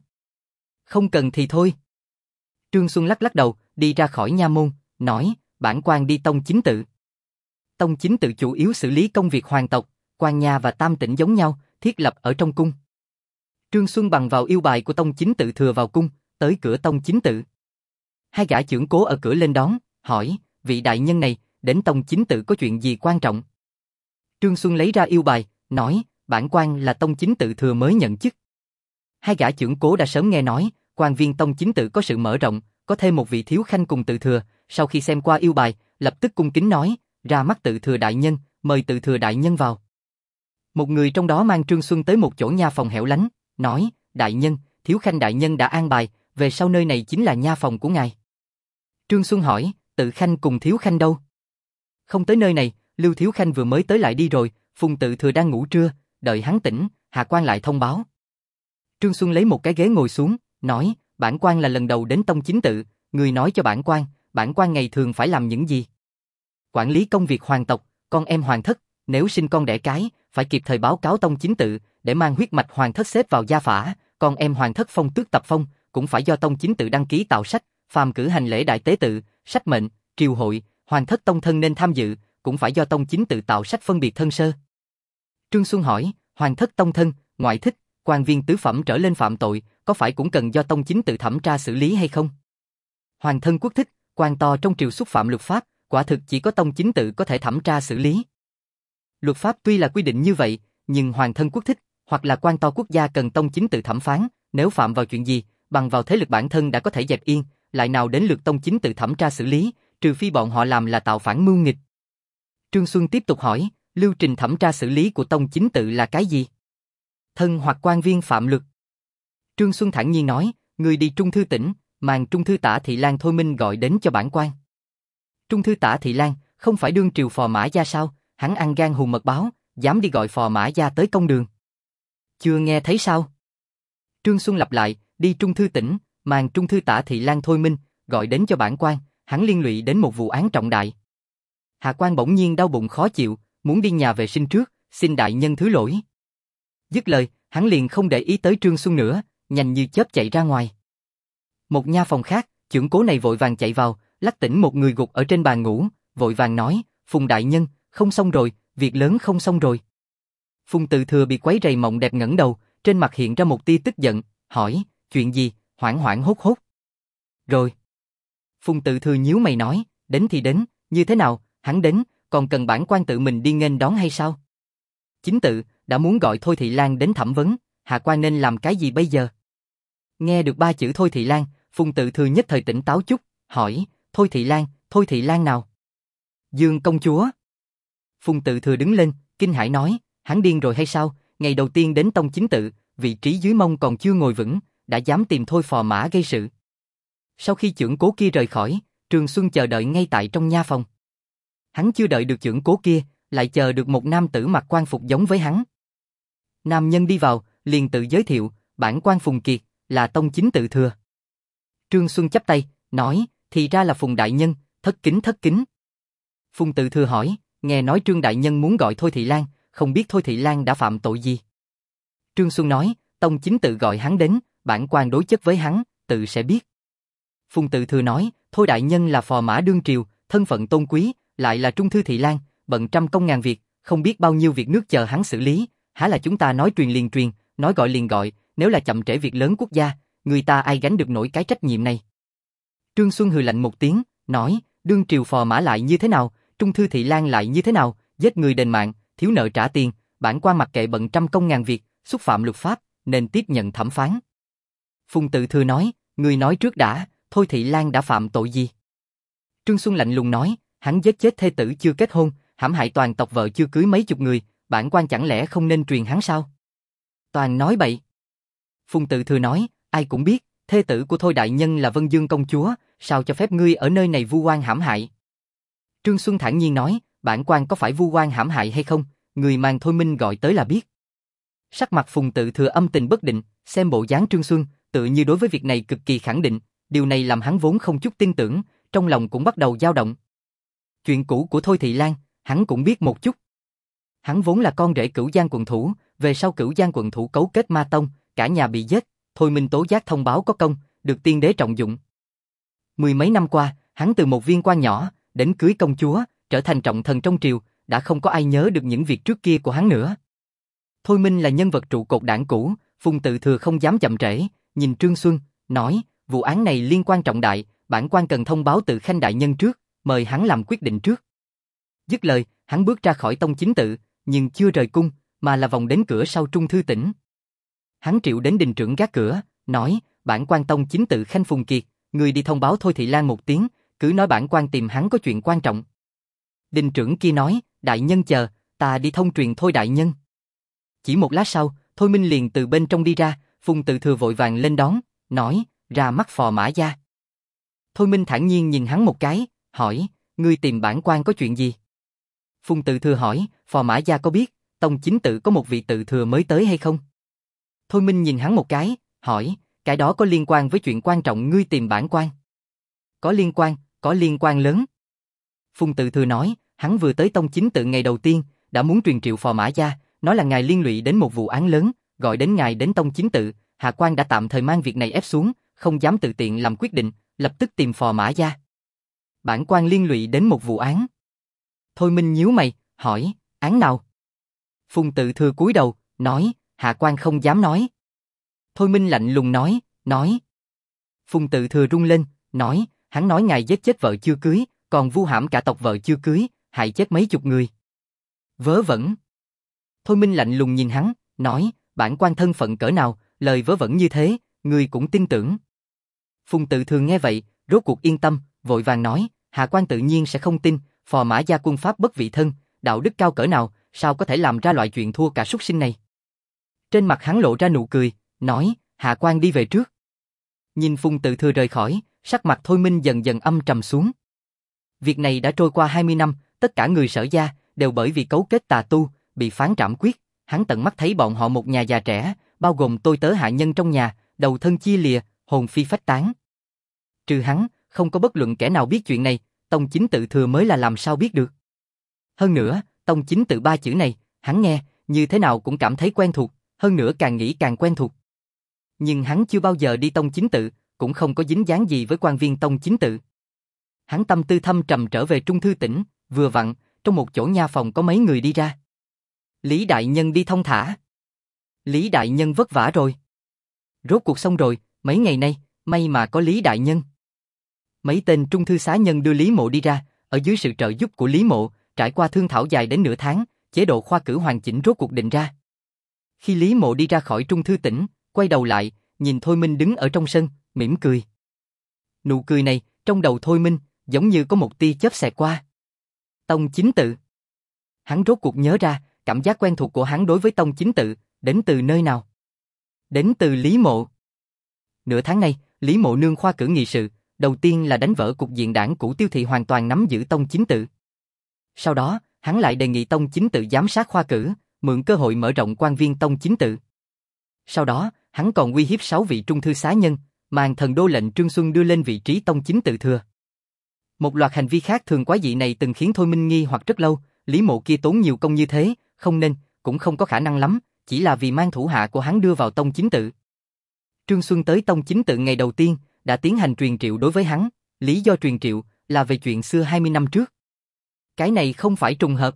Không cần thì thôi. Trương Xuân lắc lắc đầu, đi ra khỏi nha môn, nói, bản quan đi tông chính tự. Tông chính tự chủ yếu xử lý công việc hoàng tộc, quan nha và tam tỉnh giống nhau, thiết lập ở trong cung. Trương Xuân bằng vào yêu bài của tông chính tự thừa vào cung, tới cửa tông chính tự. Hai gã trưởng cố ở cửa lên đón, hỏi, vị đại nhân này, đến tông chính tự có chuyện gì quan trọng? Trương Xuân lấy ra yêu bài, nói, bản quan là tông chính tự thừa mới nhận chức. Hai gã trưởng cố đã sớm nghe nói, quan viên tông chính tự có sự mở rộng, có thêm một vị thiếu khanh cùng tự thừa, sau khi xem qua yêu bài, lập tức cung kính nói, ra mắt tự thừa đại nhân, mời tự thừa đại nhân vào. Một người trong đó mang Trương Xuân tới một chỗ nha phòng hẻo lánh, nói, đại nhân, thiếu khanh đại nhân đã an bài, về sau nơi này chính là nha phòng của ngài. Trương Xuân hỏi, Tự Khanh cùng Thiếu Khanh đâu? Không tới nơi này, Lưu Thiếu Khanh vừa mới tới lại đi rồi, Phùng Tự Thừa đang ngủ trưa, đợi hắn tỉnh, Hạ quan lại thông báo. Trương Xuân lấy một cái ghế ngồi xuống, nói, bản quan là lần đầu đến Tông Chính Tự, người nói cho bản quan ngày thường phải làm những gì? Quản lý công việc hoàng tộc, con em hoàng thất, nếu sinh con đẻ cái, phải kịp thời báo cáo Tông Chính Tự, để mang huyết mạch hoàng thất xếp vào gia phả, con em hoàng thất phong tước tập phong, cũng phải do Tông Chính Tự đăng ký tạo sách, phàm cử hành lễ đại tế tự, sách mệnh, triều hội, hoàng thất tông thân nên tham dự, cũng phải do Tông Chính Tự tạo sách phân biệt thân sơ. Trương Xuân hỏi, hoàng thất tông thân, ngoại thích, quan viên tứ phẩm trở lên phạm tội, có phải cũng cần do Tông Chính Tự thẩm tra xử lý hay không? Hoàng thân quốc thích, quan to trong triều xúc phạm luật pháp, quả thực chỉ có Tông Chính Tự có thể thẩm tra xử lý. Luật pháp tuy là quy định như vậy, nhưng hoàng thân quốc thích, hoặc là quan to quốc gia cần Tông Chính Tự thẩm phán, nếu phạm vào chuyện gì, bằng vào thế lực bản thân đã có thể dẹp yên, lại nào đến lượt Tông Chính Tự thẩm tra xử lý, trừ phi bọn họ làm là tạo phản mưu nghịch. Trương Xuân tiếp tục hỏi, lưu trình thẩm tra xử lý của Tông Chính Tự là cái gì? Thân hoặc quan viên phạm luật. Trương Xuân thản nhiên nói, người đi Trung Thư tỉnh, mang Trung Thư Tả Thị Lan Thôi Minh gọi đến cho bản quan. Trung Thư Tả Thị Lan, không phải đương triều phò mã gia sao, hắn ăn gan hùn mật báo, dám đi gọi phò mã gia tới công đường. Chưa nghe thấy sao? Trương Xuân lặp lại, đi Trung Thư tỉnh, mang Trung Thư Tả Thị Lan Thôi Minh, gọi đến cho bản quan, hắn liên lụy đến một vụ án trọng đại. Hạ quan bỗng nhiên đau bụng khó chịu, muốn đi nhà vệ sinh trước, xin đại nhân thứ lỗi. Dứt lời, hắn liền không để ý tới Trương Xuân nữa, nhanh như chớp chạy ra ngoài. Một nha phòng khác, chưởng cố này vội vàng chạy vào, lắc tỉnh một người gục ở trên bàn ngủ, vội vàng nói, Phùng đại nhân, không xong rồi, việc lớn không xong rồi. Phùng Tự Thừa bị quấy rầy mộng đẹp ngẩng đầu, trên mặt hiện ra một tia tức giận, hỏi, chuyện gì, hoảng hoảng hốt hốt. Rồi. Phùng Tự Thừa nhíu mày nói, đến thì đến, như thế nào, hắn đến, còn cần bản quan tự mình đi nghênh đón hay sao? Chính tự, đã muốn gọi Thôi Thị Lan đến thẩm vấn, hạ quan nên làm cái gì bây giờ? Nghe được ba chữ Thôi Thị Lan, Phùng Tự Thừa nhất thời tỉnh táo chút, hỏi, Thôi Thị Lan nào? Dương công chúa. Phùng Tự Thừa đứng lên, kinh hãi nói, hắn điên rồi hay sao, ngày đầu tiên đến Tông Chính Tự, vị trí dưới mông còn chưa ngồi vững, đã dám tìm Thôi phò mã gây sự. Sau khi chưởng cố kia rời khỏi, Trương Xuân chờ đợi ngay tại trong nha phòng. Hắn chưa đợi được chưởng cố kia, lại chờ được một nam tử mặc quan phục giống với hắn. Nam nhân đi vào, liền tự giới thiệu, bản quan Phùng Kiệt, là Tông Chính Tự Thừa. Trương Xuân chắp tay, nói, thì ra là Phùng đại nhân, thất kính. Phùng Tự Thừa hỏi, nghe nói Trương đại nhân muốn gọi Thôi Thị Lan, không biết Thôi Thị Lan đã phạm tội gì. Trương Xuân nói, Tông Chính Tự gọi hắn đến, bản quan đối chất với hắn, tự sẽ biết. Phùng Tự Thừa nói, Thôi đại nhân là phò mã đương triều, thân phận tôn quý, lại là Trung Thư Thị Lan, bận trăm công ngàn việc, không biết bao nhiêu việc nước chờ hắn xử lý, há là chúng ta nói truyền liền truyền, nói gọi liền gọi, nếu là chậm trễ việc lớn quốc gia, người ta ai gánh được nổi cái trách nhiệm này. Trương Xuân hừ lạnh một tiếng, nói, đương triều phò mã lại như thế nào, Trung Thư Thị Lan lại như thế nào, giết người đền mạng, thiếu nợ trả tiền, bản quan mặc kệ bận trăm công ngàn việc, xúc phạm luật pháp, nên tiếp nhận thẩm phán. Phùng Tự Thừa nói, người nói trước đã, Thôi Thị Lan đã phạm tội gì? Trương Xuân lạnh lùng nói, hắn giết chết thê tử chưa kết hôn, hãm hại toàn tộc vợ chưa cưới mấy chục người, bản quan chẳng lẽ không nên truyền hắn sao? Toàn nói bậy. Phùng Tự Thừa nói, ai cũng biết, thê tử của Thôi đại nhân là Vân Dương công chúa, sao cho phép ngươi ở nơi này vu oan hãm hại? Trương Xuân thản nhiên nói, bản quan có phải vu oan hãm hại hay không, người mang Thôi Minh gọi tới là biết. Sắc mặt Phùng Tự Thừa âm tình bất định, xem bộ dáng Trương Xuân, tự như đối với việc này cực kỳ khẳng định, điều này làm hắn vốn không chút tin tưởng, trong lòng cũng bắt đầu dao động. Chuyện cũ của Thôi Thị Lan, hắn cũng biết một chút. Hắn vốn là con rể Cửu Giang quận thủ, về sau Cửu Giang quận thủ cấu kết ma tông, cả nhà bị giết, Thôi Minh tố giác thông báo có công, được tiên đế trọng dụng. Mười mấy năm qua, hắn từ một viên quan nhỏ, đến cưới công chúa, trở thành trọng thần trong triều, đã không có ai nhớ được những việc trước kia của hắn nữa. Thôi Minh là nhân vật trụ cột đảng cũ, Phùng Tự Thừa không dám chậm trễ, nhìn Trương Xuân, nói, vụ án này liên quan trọng đại, bản quan cần thông báo Tự Khanh đại nhân trước, mời hắn làm quyết định trước. Dứt lời, hắn bước ra khỏi Tông Chính Tự, nhưng chưa rời cung, mà là vòng đến cửa sau Trung Thư tỉnh. Hắn triệu đến đình trưởng gác cửa, nói, bản quan Tông Chính Tự Khanh Phùng Kiệt, người đi thông báo Thôi Thị Lan một tiếng, cứ nói bản quan tìm hắn có chuyện quan trọng. Đình trưởng kia nói, đại nhân chờ, ta đi thông truyền Thôi đại nhân. Chỉ một lát sau, Thôi Minh liền từ bên trong đi ra, Phùng Tự Thừa vội vàng lên đón, nói, ra mắt phò mã gia. Thôi Minh thản nhiên nhìn hắn một cái, hỏi, ngươi tìm bản quan có chuyện gì? Phùng Tự Thừa hỏi, phò mã gia có biết, tông chính tự có một vị tự thừa mới tới hay không? Thôi Minh nhìn hắn một cái, hỏi, cái đó có liên quan với chuyện quan trọng ngươi tìm bản quan? Có liên quan lớn. Phùng Tự Thừa nói, hắn vừa tới tông chính tự ngày đầu tiên, đã muốn truyền triệu phò mã gia, nói là ngài liên lụy đến một vụ án lớn, gọi đến ngài đến tông chính tự, hạ quan đã tạm thời mang việc này ép xuống, không dám tự tiện làm quyết định, lập tức tìm phò mã gia. Bản quan liên lụy đến một vụ án. Thôi Minh nhíu mày, hỏi, án nào? Phùng Tự Thừa cúi đầu, nói, hạ quan không dám nói. Thôi Minh lạnh lùng nói. Phùng Tự Thừa run lên, nói, hắn nói ngài giết chết vợ chưa cưới, còn vu hãm cả tộc vợ chưa cưới, hại chết mấy chục người. Vớ vẩn. Thôi Minh lạnh lùng nhìn hắn, nói, bản quan thân phận cỡ nào, lời vớ vẩn như thế, ngươi cũng tin tưởng. Phùng Tự Thừa nghe vậy, rốt cuộc yên tâm, vội vàng nói, hạ quan tự nhiên sẽ không tin, phò mã gia quân pháp bất vị thân, đạo đức cao cỡ nào, sao có thể làm ra loại chuyện thua cả súc sinh này. Trên mặt hắn lộ ra nụ cười, nói, hạ quan đi về trước. Nhìn Phùng Tự Thừa rời khỏi, sắc mặt Thôi Minh dần dần âm trầm xuống. Việc này đã trôi qua 20 năm, tất cả người Sở gia đều bởi vì cấu kết tà tu, bị phán trảm quyết, hắn tận mắt thấy bọn họ một nhà già trẻ, bao gồm tôi tớ hạ nhân trong nhà, đầu thân chia lìa, hồn phi phách tán. Trừ hắn, không có bất luận kẻ nào biết chuyện này, tông chính tự thừa mới là làm sao biết được. Hơn nữa, tông chính tự ba chữ này, hắn nghe, như thế nào cũng cảm thấy quen thuộc, hơn nữa càng nghĩ càng quen thuộc. Nhưng hắn chưa bao giờ đi tông chính tự, cũng không có dính dáng gì với quan viên tông chính tự. Hắn tâm tư thâm trầm trở về Trung Thư tỉnh, vừa vặn, trong một chỗ nha phòng có mấy người đi ra. Lý đại nhân đi thong thả. Lý đại nhân vất vả rồi. Rốt cuộc xong rồi, mấy ngày nay, may mà có Lý đại nhân. Mấy tên trung thư xá nhân đưa Lý Mộ đi ra, ở dưới sự trợ giúp của Lý Mộ, trải qua thương thảo dài đến nửa tháng, chế độ khoa cử hoàn chỉnh rốt cuộc định ra. Khi Lý Mộ đi ra khỏi Trung Thư tỉnh, quay đầu lại, nhìn Thôi Minh đứng ở trong sân, mỉm cười. Nụ cười này, trong đầu Thôi Minh, giống như có một tia chớp xẹt qua. Tông chính tự. Hắn rốt cuộc nhớ ra, cảm giác quen thuộc của hắn đối với tông chính tự, đến từ nơi nào? Đến từ Lý Mộ. Nửa tháng nay, Lý Mộ nương khoa cử nghị sự, đầu tiên là đánh vỡ cục diện đảng cũ Tiêu Thị hoàn toàn nắm giữ tông chính tự. Sau đó, hắn lại đề nghị tông chính tự giám sát khoa cử, mượn cơ hội mở rộng quan viên tông chính tự. Sau đó, hắn còn uy hiếp 6 vị trung thư xá nhân, mang thần đô lệnh Trương Xuân đưa lên vị trí tông chính tự thừa. Một loạt hành vi khác thường quái dị này từng khiến Thôi Minh nghi hoặc rất lâu, Lý Mộ kia tốn nhiều công như thế, không nên, cũng không có khả năng lắm, chỉ là vì mang thủ hạ của hắn đưa vào tông chính tự. Trương Xuân tới tông chính tự ngày đầu tiên, đã tiến hành truyền triệu đối với hắn, lý do truyền triệu là về chuyện xưa 20 năm trước. Cái này không phải trùng hợp.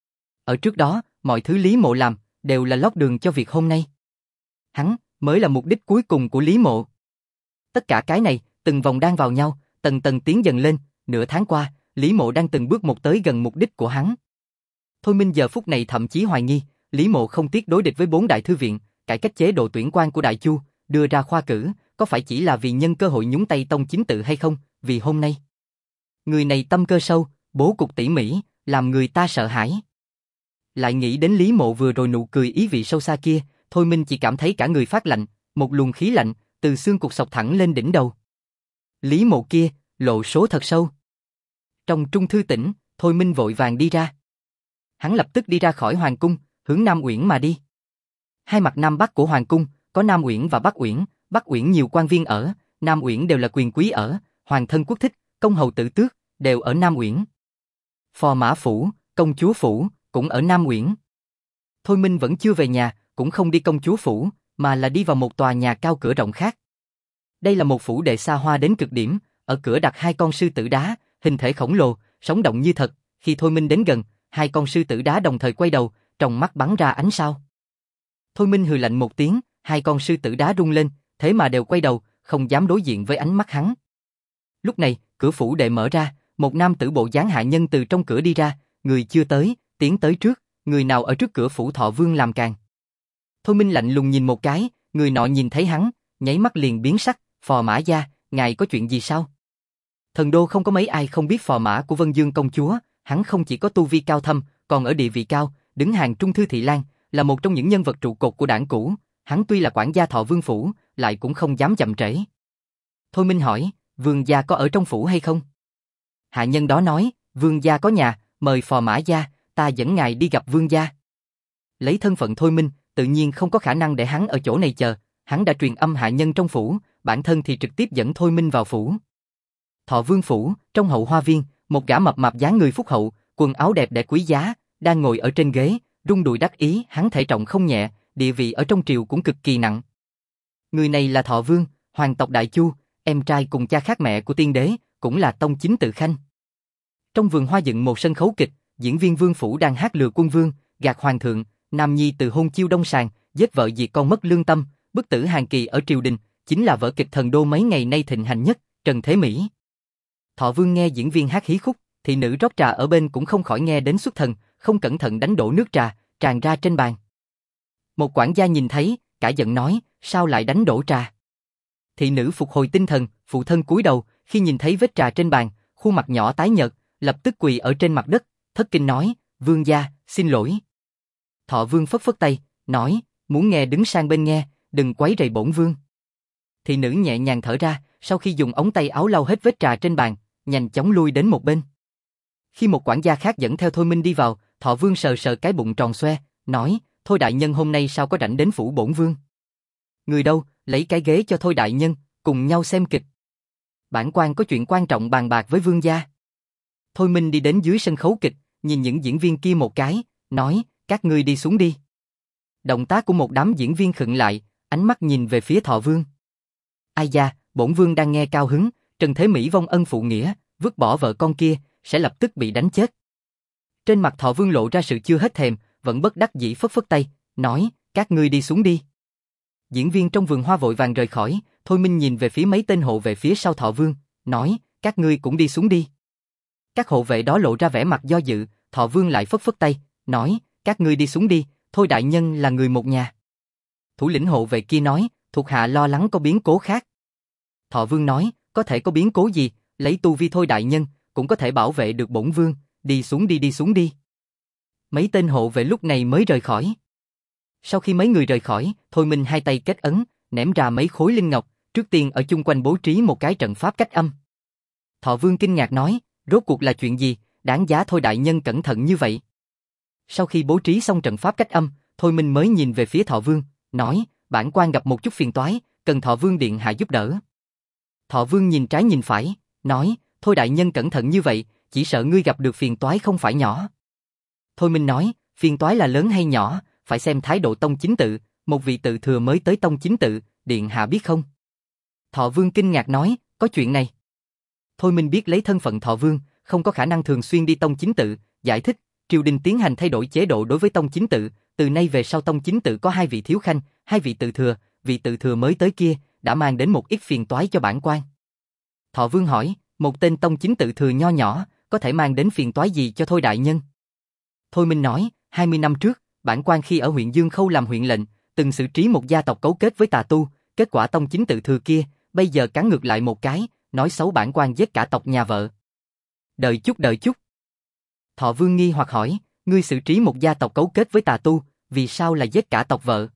Ở trước đó, mọi thứ Lý Mộ làm, đều là lót đường cho việc hôm nay. Hắn, mới là mục đích cuối cùng của Lý Mộ. Tất cả cái này, từng vòng đan vào nhau, tầng tầng tiến dần lên, nửa tháng qua, Lý Mộ đang từng bước một tới gần mục đích của hắn. Thôi Minh giờ phút này thậm chí hoài nghi, Lý Mộ không tiếc đối địch với 4 đại thư viện, cải cách chế độ tuyển quan của Đại Chu, đưa ra khoa cử, có phải chỉ là vì nhân cơ hội nhúng tay tông chính tự hay không, vì hôm nay. Người này tâm cơ sâu, bố cục tỉ mỉ, làm người ta sợ hãi. Lại nghĩ đến Lý Mộ vừa rồi nụ cười ý vị sâu xa kia, Thôi Minh chỉ cảm thấy cả người phát lạnh, một luồng khí lạnh, từ xương cụt xộc thẳng lên đỉnh đầu. Lý Mộ kia, lộ số thật sâu. Trong Trung Thư tỉnh, Thôi Minh vội vàng đi ra. Hắn lập tức đi ra khỏi Hoàng Cung, hướng Nam Uyển mà đi. Hai mặt Nam Bắc của Hoàng Cung, có Nam Uyển và Bắc Uyển, Bắc Uyển nhiều quan viên ở, Nam Uyển đều là quyền quý ở, hoàng thân quốc thích, công hầu tử tước, đều ở Nam Uyển. Phò mã phủ, công chúa phủ, cũng ở Nam Uyển. Thôi Minh vẫn chưa về nhà, cũng không đi công chúa phủ, mà là đi vào một tòa nhà cao cửa rộng khác. Đây là một phủ đệ xa hoa đến cực điểm, ở cửa đặt 2 con sư tử đá, hình thể khổng lồ, sống động như thật. Khi Thôi Minh đến gần, 2 con sư tử đá đồng thời quay đầu, trong mắt bắn ra ánh sao. Thôi Minh hừ lạnh một tiếng, 2 con sư tử đá rung lên, thế mà đều quay đầu, không dám đối diện với ánh mắt hắn. Lúc này, cửa phủ đệ mở ra, một nam tử bộ dáng hạ nhân từ trong cửa đi ra, người chưa tới, tiến tới trước, người nào ở trước cửa phủ Thọ Vương làm càn. Thôi Minh lạnh lùng nhìn một cái, người nọ nhìn thấy hắn, nháy mắt liền biến sắc, phò mã gia, ngài có chuyện gì sao? Thần đô không có mấy ai không biết phò mã của Vân Dương công chúa, hắn không chỉ có tu vi cao thâm, còn ở địa vị cao, đứng hàng Trung Thư Thị Lang, là một trong những nhân vật trụ cột của đảng cũ, hắn tuy là quản gia Thọ Vương phủ, lại cũng không dám chậm trễ. Thôi Minh hỏi, vương gia có ở trong phủ hay không? Hạ nhân đó nói, vương gia có nhà, mời phò mã gia, ta dẫn ngài đi gặp vương gia. Lấy thân phận Thôi Minh, tự nhiên không có khả năng để hắn ở chỗ này chờ, hắn đã truyền âm hạ nhân trong phủ, bản thân thì trực tiếp dẫn Thôi Minh vào phủ. Thọ Vương phủ, trong hậu hoa viên, một gã mập mạp dáng người phúc hậu, quần áo đẹp đẽ quý giá, đang ngồi ở trên ghế, rung đùi đắc ý, hắn thể trọng không nhẹ, địa vị ở trong triều cũng cực kỳ nặng. Người này là Thọ Vương, hoàng tộc Đại Chu, em trai cùng cha khác mẹ của tiên đế, cũng là tông chính tự khanh. Trong vườn hoa dựng một sân khấu kịch, diễn viên Vương phủ đang hát lừa quân vương, gạt hoàng thượng, nam nhi từ hôn chiêu đông sàng, giết vợ diệt con mất lương tâm, bức tử hàng kỳ ở triều đình, chính là vở kịch thần đô mấy ngày nay thịnh hành nhất, Trần Thế Mỹ. Thọ Vương nghe diễn viên hát hí khúc, thị nữ rót trà ở bên cũng không khỏi nghe đến xuất thần, không cẩn thận đánh đổ nước trà, tràn ra trên bàn. Một quản gia nhìn thấy, cả giận nói, sao lại đánh đổ trà? Thị nữ phục hồi tinh thần, phụ thân cúi đầu, khi nhìn thấy vết trà trên bàn, khuôn mặt nhỏ tái nhợt, lập tức quỳ ở trên mặt đất, thất kinh nói, vương gia, xin lỗi. Thọ Vương phất phất tay, nói, muốn nghe đứng sang bên nghe, đừng quấy rầy bổn vương. Thị nữ nhẹ nhàng thở ra, sau khi dùng ống tay áo lau hết vết trà trên bàn, nhanh chóng lui đến một bên. Khi một quản gia khác dẫn theo Thôi Minh đi vào, Thọ Vương sờ sờ cái bụng tròn xoe, nói, Thôi đại nhân hôm nay sao có rảnh đến phủ bổn vương? Người đâu, lấy cái ghế cho Thôi đại nhân, cùng nhau xem kịch. Bản quan có chuyện quan trọng bàn bạc với vương gia. Thôi Minh đi đến dưới sân khấu kịch, nhìn những diễn viên kia một cái, nói, các ngươi đi xuống đi. Động tác của một đám diễn viên khựng lại, ánh mắt nhìn về phía Thọ Vương. Ai da, bổn vương đang nghe cao hứng, Trần Thế Mỹ vong ân phụ nghĩa, vứt bỏ vợ con kia, sẽ lập tức bị đánh chết. Trên mặt Thọ Vương lộ ra sự chưa hết thèm, vẫn bất đắc dĩ phất phất tay, nói, các ngươi đi xuống đi. Diễn viên trong vườn hoa vội vàng rời khỏi, Thôi Minh nhìn về phía mấy tên hộ vệ phía sau Thọ Vương, nói, các ngươi cũng đi xuống đi. Các hộ vệ đó lộ ra vẻ mặt do dự, Thọ Vương lại phất phất tay, nói, các ngươi đi xuống đi, Thôi đại nhân là người một nhà. Thủ lĩnh hộ vệ kia nói, thuộc hạ lo lắng có biến cố khác. Thọ Vương nói, có thể có biến cố gì, lấy tu vi Thôi đại nhân, cũng có thể bảo vệ được bổn vương, đi xuống đi đi xuống đi. Mấy tên hộ vệ lúc này mới rời khỏi. Sau khi mấy người rời khỏi, Thôi Minh hai tay kết ấn, ném ra mấy khối linh ngọc, trước tiên ở chung quanh bố trí một cái trận pháp cách âm. Thọ Vương kinh ngạc nói, rốt cuộc là chuyện gì, đáng giá Thôi đại nhân cẩn thận như vậy. Sau khi bố trí xong trận pháp cách âm, Thôi Minh mới nhìn về phía Thọ Vương, nói, bản quan gặp một chút phiền toái, cần Thọ Vương điện hạ giúp đỡ. Thọ Vương nhìn trái nhìn phải, nói, Thôi đại nhân cẩn thận như vậy, chỉ sợ ngươi gặp được phiền toái không phải nhỏ. Thôi Minh nói, phiền toái là lớn hay nhỏ, phải xem thái độ tông chính tự, một vị tự thừa mới tới tông chính tự, điện hạ biết không? Thọ Vương kinh ngạc nói, có chuyện này. Thôi Minh biết lấy thân phận Thọ Vương, không có khả năng thường xuyên đi tông chính tự, giải thích, triều đình tiến hành thay đổi chế độ đối với tông chính tự, từ nay về sau tông chính tự có 2 vị thiếu khanh, 2 vị tự thừa mới tới kia, đã mang đến một ít phiền toái cho bản quan. Thọ Vương hỏi, một tên tông chính tự thừa nho nhỏ, có thể mang đến phiền toái gì cho Thôi đại nhân? Thôi Minh nói, 20 năm trước, bản quan khi ở huyện Dương Khâu làm huyện lệnh, từng xử trí một gia tộc cấu kết với tà tu, kết quả tông chính tự thừa kia, bây giờ cắn ngược lại một cái, nói xấu bản quan giết cả tộc nhà vợ. Đợi chút. Thọ Vương nghi hoặc hỏi, ngươi xử trí một gia tộc cấu kết với tà tu, vì sao lại giết cả tộc vợ?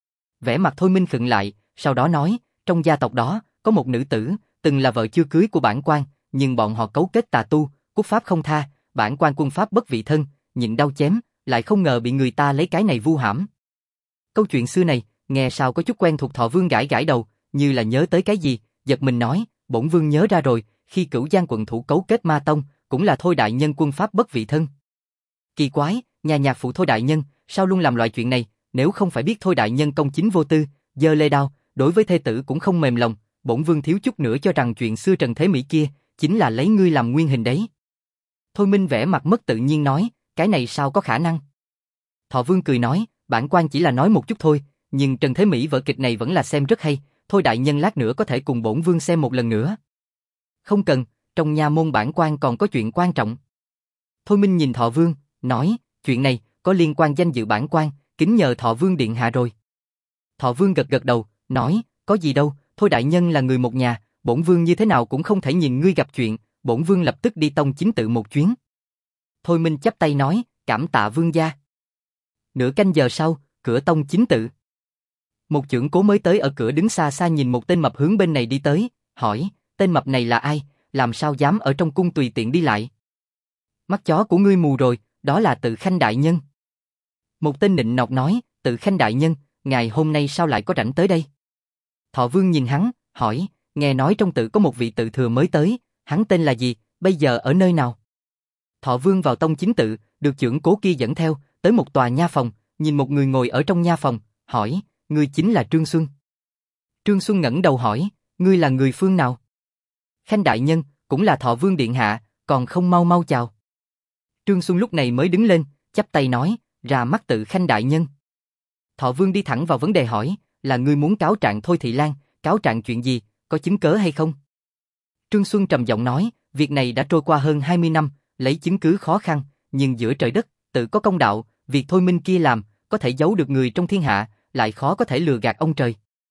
Vẻ mặt Thôi Minh khựng lại, sau đó nói, trong gia tộc đó, có một nữ tử, từng là vợ chưa cưới của bản quan, nhưng bọn họ cấu kết tà tu, quốc pháp không tha, bản quan quân pháp bất vị thân, nhịn đau chém, lại không ngờ bị người ta lấy cái này vu hãm. Câu chuyện xưa này, nghe sao có chút quen thuộc. Thọ Vương gãi gãi đầu, như là nhớ tới cái gì, giật mình nói, bổn vương nhớ ra rồi, khi Cửu Giang quận thủ cấu kết ma tông, cũng là Thôi đại nhân quân pháp bất vị thân. Kỳ quái, nhà nhạc phụ Thôi đại nhân, sao luôn làm loại chuyện này, nếu không phải biết Thôi đại nhân công chính vô tư, giơ lê đao, đối với thê tử cũng không mềm lòng, bổn vương thiếu chút nữa cho rằng chuyện xưa Trần Thế Mỹ kia, chính là lấy ngươi làm nguyên hình đấy. Thôi Minh vẻ mặt mất tự nhiên nói, cái này sao có khả năng? Thọ Vương cười nói, bản quan chỉ là nói một chút thôi, nhưng Trần Thế Mỹ vở kịch này vẫn là xem rất hay, Thôi đại nhân lát nữa có thể cùng bổn vương xem một lần nữa. Không cần, trong nha môn bản quan còn có chuyện quan trọng. Thôi Minh nhìn Thọ Vương, nói, chuyện này có liên quan danh dự bản quan, kính nhờ Thọ Vương điện hạ rồi. Thọ Vương gật gật đầu, nói, có gì đâu, Thôi đại nhân là người một nhà, bổn vương như thế nào cũng không thể nhìn ngươi gặp chuyện, bổn vương lập tức đi tông chính tự một chuyến. Thôi Minh chắp tay nói, cảm tạ vương gia. Nửa canh giờ sau, cửa tông chính tự. Một chưởng cố mới tới ở cửa đứng xa xa nhìn một tên mập hướng bên này đi tới, hỏi, tên mập này là ai, làm sao dám ở trong cung tùy tiện đi lại? Mắt chó của ngươi mù rồi, đó là Tự Khanh đại nhân. Một tên nịnh nọt nói, Tự Khanh đại nhân, ngài hôm nay sao lại có rảnh tới đây? Thọ Vương nhìn hắn, hỏi, nghe nói trong tự có một vị tự thừa mới tới, hắn tên là gì, bây giờ ở nơi nào? Thọ Vương vào tông chính tự, được trưởng cố kia dẫn theo, tới một tòa nha phòng, nhìn một người ngồi ở trong nha phòng, hỏi, ngươi chính là Trương Xuân. Trương Xuân ngẩng đầu hỏi, ngươi là người phương nào? Khanh đại nhân, cũng là Thọ Vương điện hạ, còn không mau mau chào. Trương Xuân lúc này mới đứng lên, chắp tay nói, ra mắt Tự Khanh đại nhân. Thọ Vương đi thẳng vào vấn đề hỏi, là ngươi muốn cáo trạng Thôi Thị Lan, cáo trạng chuyện gì, có chứng cớ hay không? Trương Xuân trầm giọng nói, việc này đã trôi qua hơn 20 năm, lấy chứng cứ khó khăn, nhưng giữa trời đất, tự có công đạo, việc Thôi Minh kia làm, có thể giấu được người trong thiên hạ, lại khó có thể lừa gạt ông trời.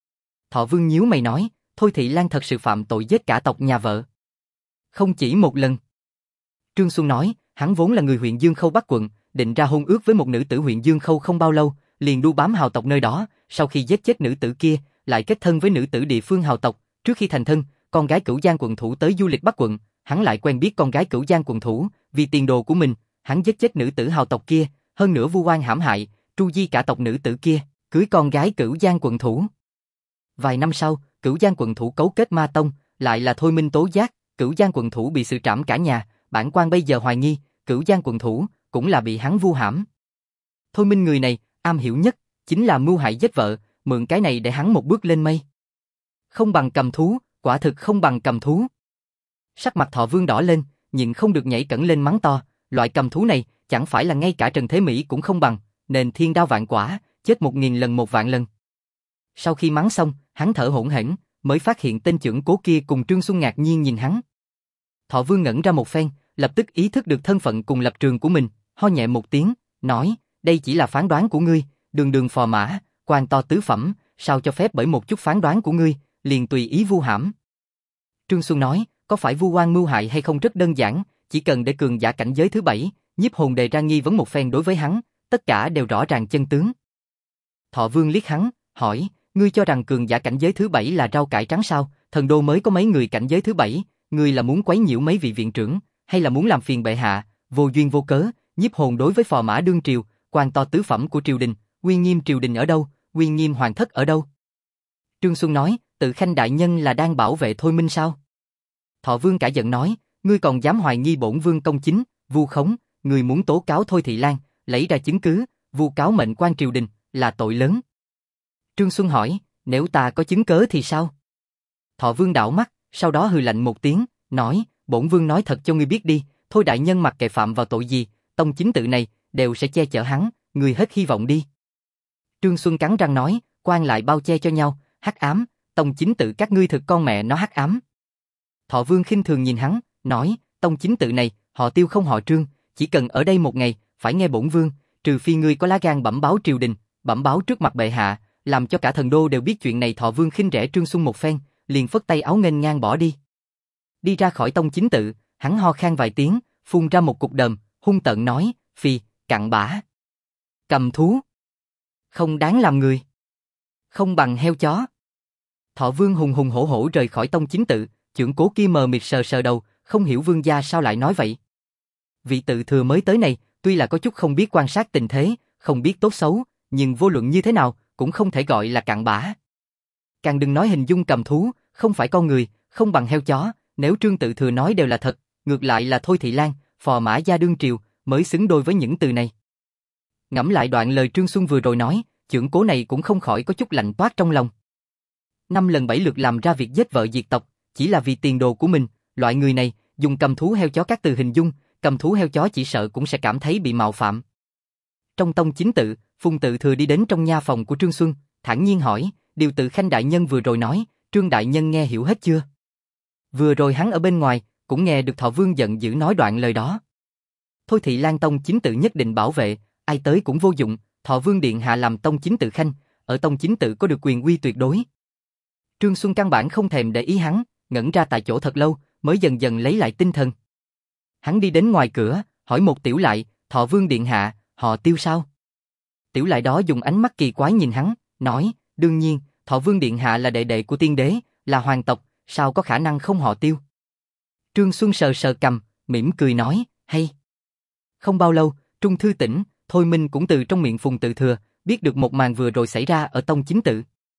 Thọ Vương nhíu mày nói, Thôi Thị Lan thật sự phạm tội giết cả tộc nhà vợ. Không chỉ một lần. Trương Xuân nói, hắn vốn là người huyện Dương Khâu Bắc quận, định ra hôn ước với một nữ tử huyện Dương Khâu không bao lâu, liền đu bám hào tộc nơi đó, sau khi giết chết nữ tử kia, lại kết thân với nữ tử địa phương hào tộc, trước khi thành thân, con gái Cửu Giang quận thủ tới du lịch Bắc quận, hắn lại quen biết con gái Cửu Giang quận thủ, vì tiền đồ của mình, hắn giết chết nữ tử hào tộc kia, hơn nữa vu oan hãm hại, tru di cả tộc nữ tử kia, cưới con gái Cửu Giang quận thủ. Vài năm sau, Cửu Giang quận thủ cấu kết ma tông, lại là Thôi Minh tố giác, Cửu Giang quận thủ bị sự trảm cả nhà, bản quan bây giờ hoài nghi, Cửu Giang quận thủ cũng là bị hắn vu hãm. Thôi Minh người này, am hiểu nhất chính là mưu hại giết vợ, mượn cái này để hắn một bước lên mây. Không bằng cầm thú, quả thực không bằng cầm thú. Sắc mặt Thọ Vương đỏ lên, nhưng không được nhảy cẫng lên mắng to, loại cầm thú này chẳng phải là ngay cả Trần Thế Mỹ cũng không bằng, nên thiên đao vạn quả, chết 1000 lần 1 vạn lần. Sau khi mắng xong, hắn thở hổn hển, mới phát hiện tên trưởng cố kia cùng Trương Xuân ngạc nhiên nhìn hắn. Thọ Vương ngẩn ra một phen, lập tức ý thức được thân phận cùng lập trường của mình, ho nhẹ một tiếng, nói, đây chỉ là phán đoán của ngươi, đường đường phò mã, quan to tứ phẩm, sao cho phép bởi một chút phán đoán của ngươi, liền tùy ý vu hãm. Trương Xuân nói, có phải vu oan mưu hại hay không rất đơn giản, chỉ cần để cường giả cảnh giới thứ 7, nhiếp hồn đề ra nghi vấn một phen đối với hắn, tất cả đều rõ ràng chân tướng. Thọ Vương liếc hắn, hỏi, ngươi cho rằng cường giả cảnh giới thứ 7 là rau cải trắng sao, thần đô mới có mấy người cảnh giới thứ 7, ngươi là muốn quấy nhiễu mấy vị viện trưởng, hay là muốn làm phiền bệ hạ, vô duyên vô cớ, nhiếp hồn đối với phò mã đương triều, quan to tứ phẩm của triều đình, uy nghiêm triều đình ở đâu, uy nghiêm hoàng thất ở đâu? Trương Xuân nói, Tự Khanh đại nhân là đang bảo vệ Thôi Minh sao? Thọ Vương cả giận nói, ngươi còn dám hoài nghi bổn vương công chính, vu khống, ngươi muốn tố cáo Thôi Thị Lan, lấy ra chứng cứ, vu cáo mệnh quan triều đình, là tội lớn. Trương Xuân hỏi, nếu ta có chứng cớ thì sao? Thọ Vương đảo mắt, sau đó hừ lạnh một tiếng, nói, bổn vương nói thật cho ngươi biết đi, Thôi đại nhân mặc kệ phạm vào tội gì, tông chính tự này đều sẽ che chở hắn, ngươi hết hy vọng đi. Trương Xuân cắn răng nói, quan lại bao che cho nhau, hắc ám, tông chính tự các ngươi thực con mẹ nó hắc ám. Thọ Vương khinh thường nhìn hắn, nói, tông chính tự này, họ Tiêu không họ Trương, chỉ cần ở đây một ngày, phải nghe bổn vương, trừ phi ngươi có lá gan bẩm báo triều đình, bẩm báo trước mặt bệ hạ, làm cho cả thần đô đều biết chuyện này. Thọ Vương khinh rẻ Trương Xuân một phen, liền phất tay áo nghênh ngang bỏ đi. Đi ra khỏi tông chính tự, hắn ho khan vài tiếng, phun ra một cục đờm, hung tợn nói, phi, cặn bã, cầm thú, không đáng làm người, không bằng heo chó. Thọ Vương hùng hùng hổ hổ rời khỏi tông chính tự, trưởng cố kia mờ mịt sờ sờ đầu, không hiểu vương gia sao lại nói vậy. Vị tự thừa mới tới này, tuy là có chút không biết quan sát tình thế, không biết tốt xấu, nhưng vô luận như thế nào, cũng không thể gọi là cặn bã. Càng đừng nói hình dung cầm thú, không phải con người, không bằng heo chó, nếu Trương tự thừa nói đều là thật, ngược lại là Thôi Thị Lan, phò mã gia đương triều, mới xứng đôi với những từ này. Ngẫm lại đoạn lời Trương Xuân vừa rồi nói, trưởng cố này cũng không khỏi có chút lạnh toát trong lòng. 5 lần 7 lượt làm ra việc giết vợ diệt tộc, chỉ là vì tiền đồ của mình, loại người này, dùng cầm thú heo chó các từ hình dung, cầm thú heo chó chỉ sợ cũng sẽ cảm thấy bị mạo phạm. Trong tông chính tự, Phùng tự thừa đi đến trong nha phòng của Trương Xuân, thản nhiên hỏi, điều Tự Khanh đại nhân vừa rồi nói, Trương đại nhân nghe hiểu hết chưa? Vừa rồi hắn ở bên ngoài, cũng nghe được Thọ Vương giận dữ nói đoạn lời đó. Thôi Thị Lan tông chính tự nhất định bảo vệ, ai tới cũng vô dụng, Thọ Vương điện hạ làm tông chính tự khanh, ở tông chính tự có được quyền uy tuyệt đối. Trương Xuân căn bản không thèm để ý hắn, ngẩn ra tại chỗ thật lâu, mới dần dần lấy lại tinh thần. Hắn đi đến ngoài cửa, hỏi một tiểu lại, Thọ Vương điện hạ, họ Tiêu sao? Tiểu lại đó dùng ánh mắt kỳ quái nhìn hắn, nói, đương nhiên, Thọ Vương điện hạ là đệ đệ của tiên đế, là hoàng tộc, sao có khả năng không họ Tiêu? Trương Xuân sờ sờ cằm, mỉm cười nói, hay. Không bao lâu, Trung Thư Tỉnh, Thôi Minh cũng từ trong miệng Phùng Tự Thừa, biết được một màn vừa rồi xảy ra ở Tông Chính Tự.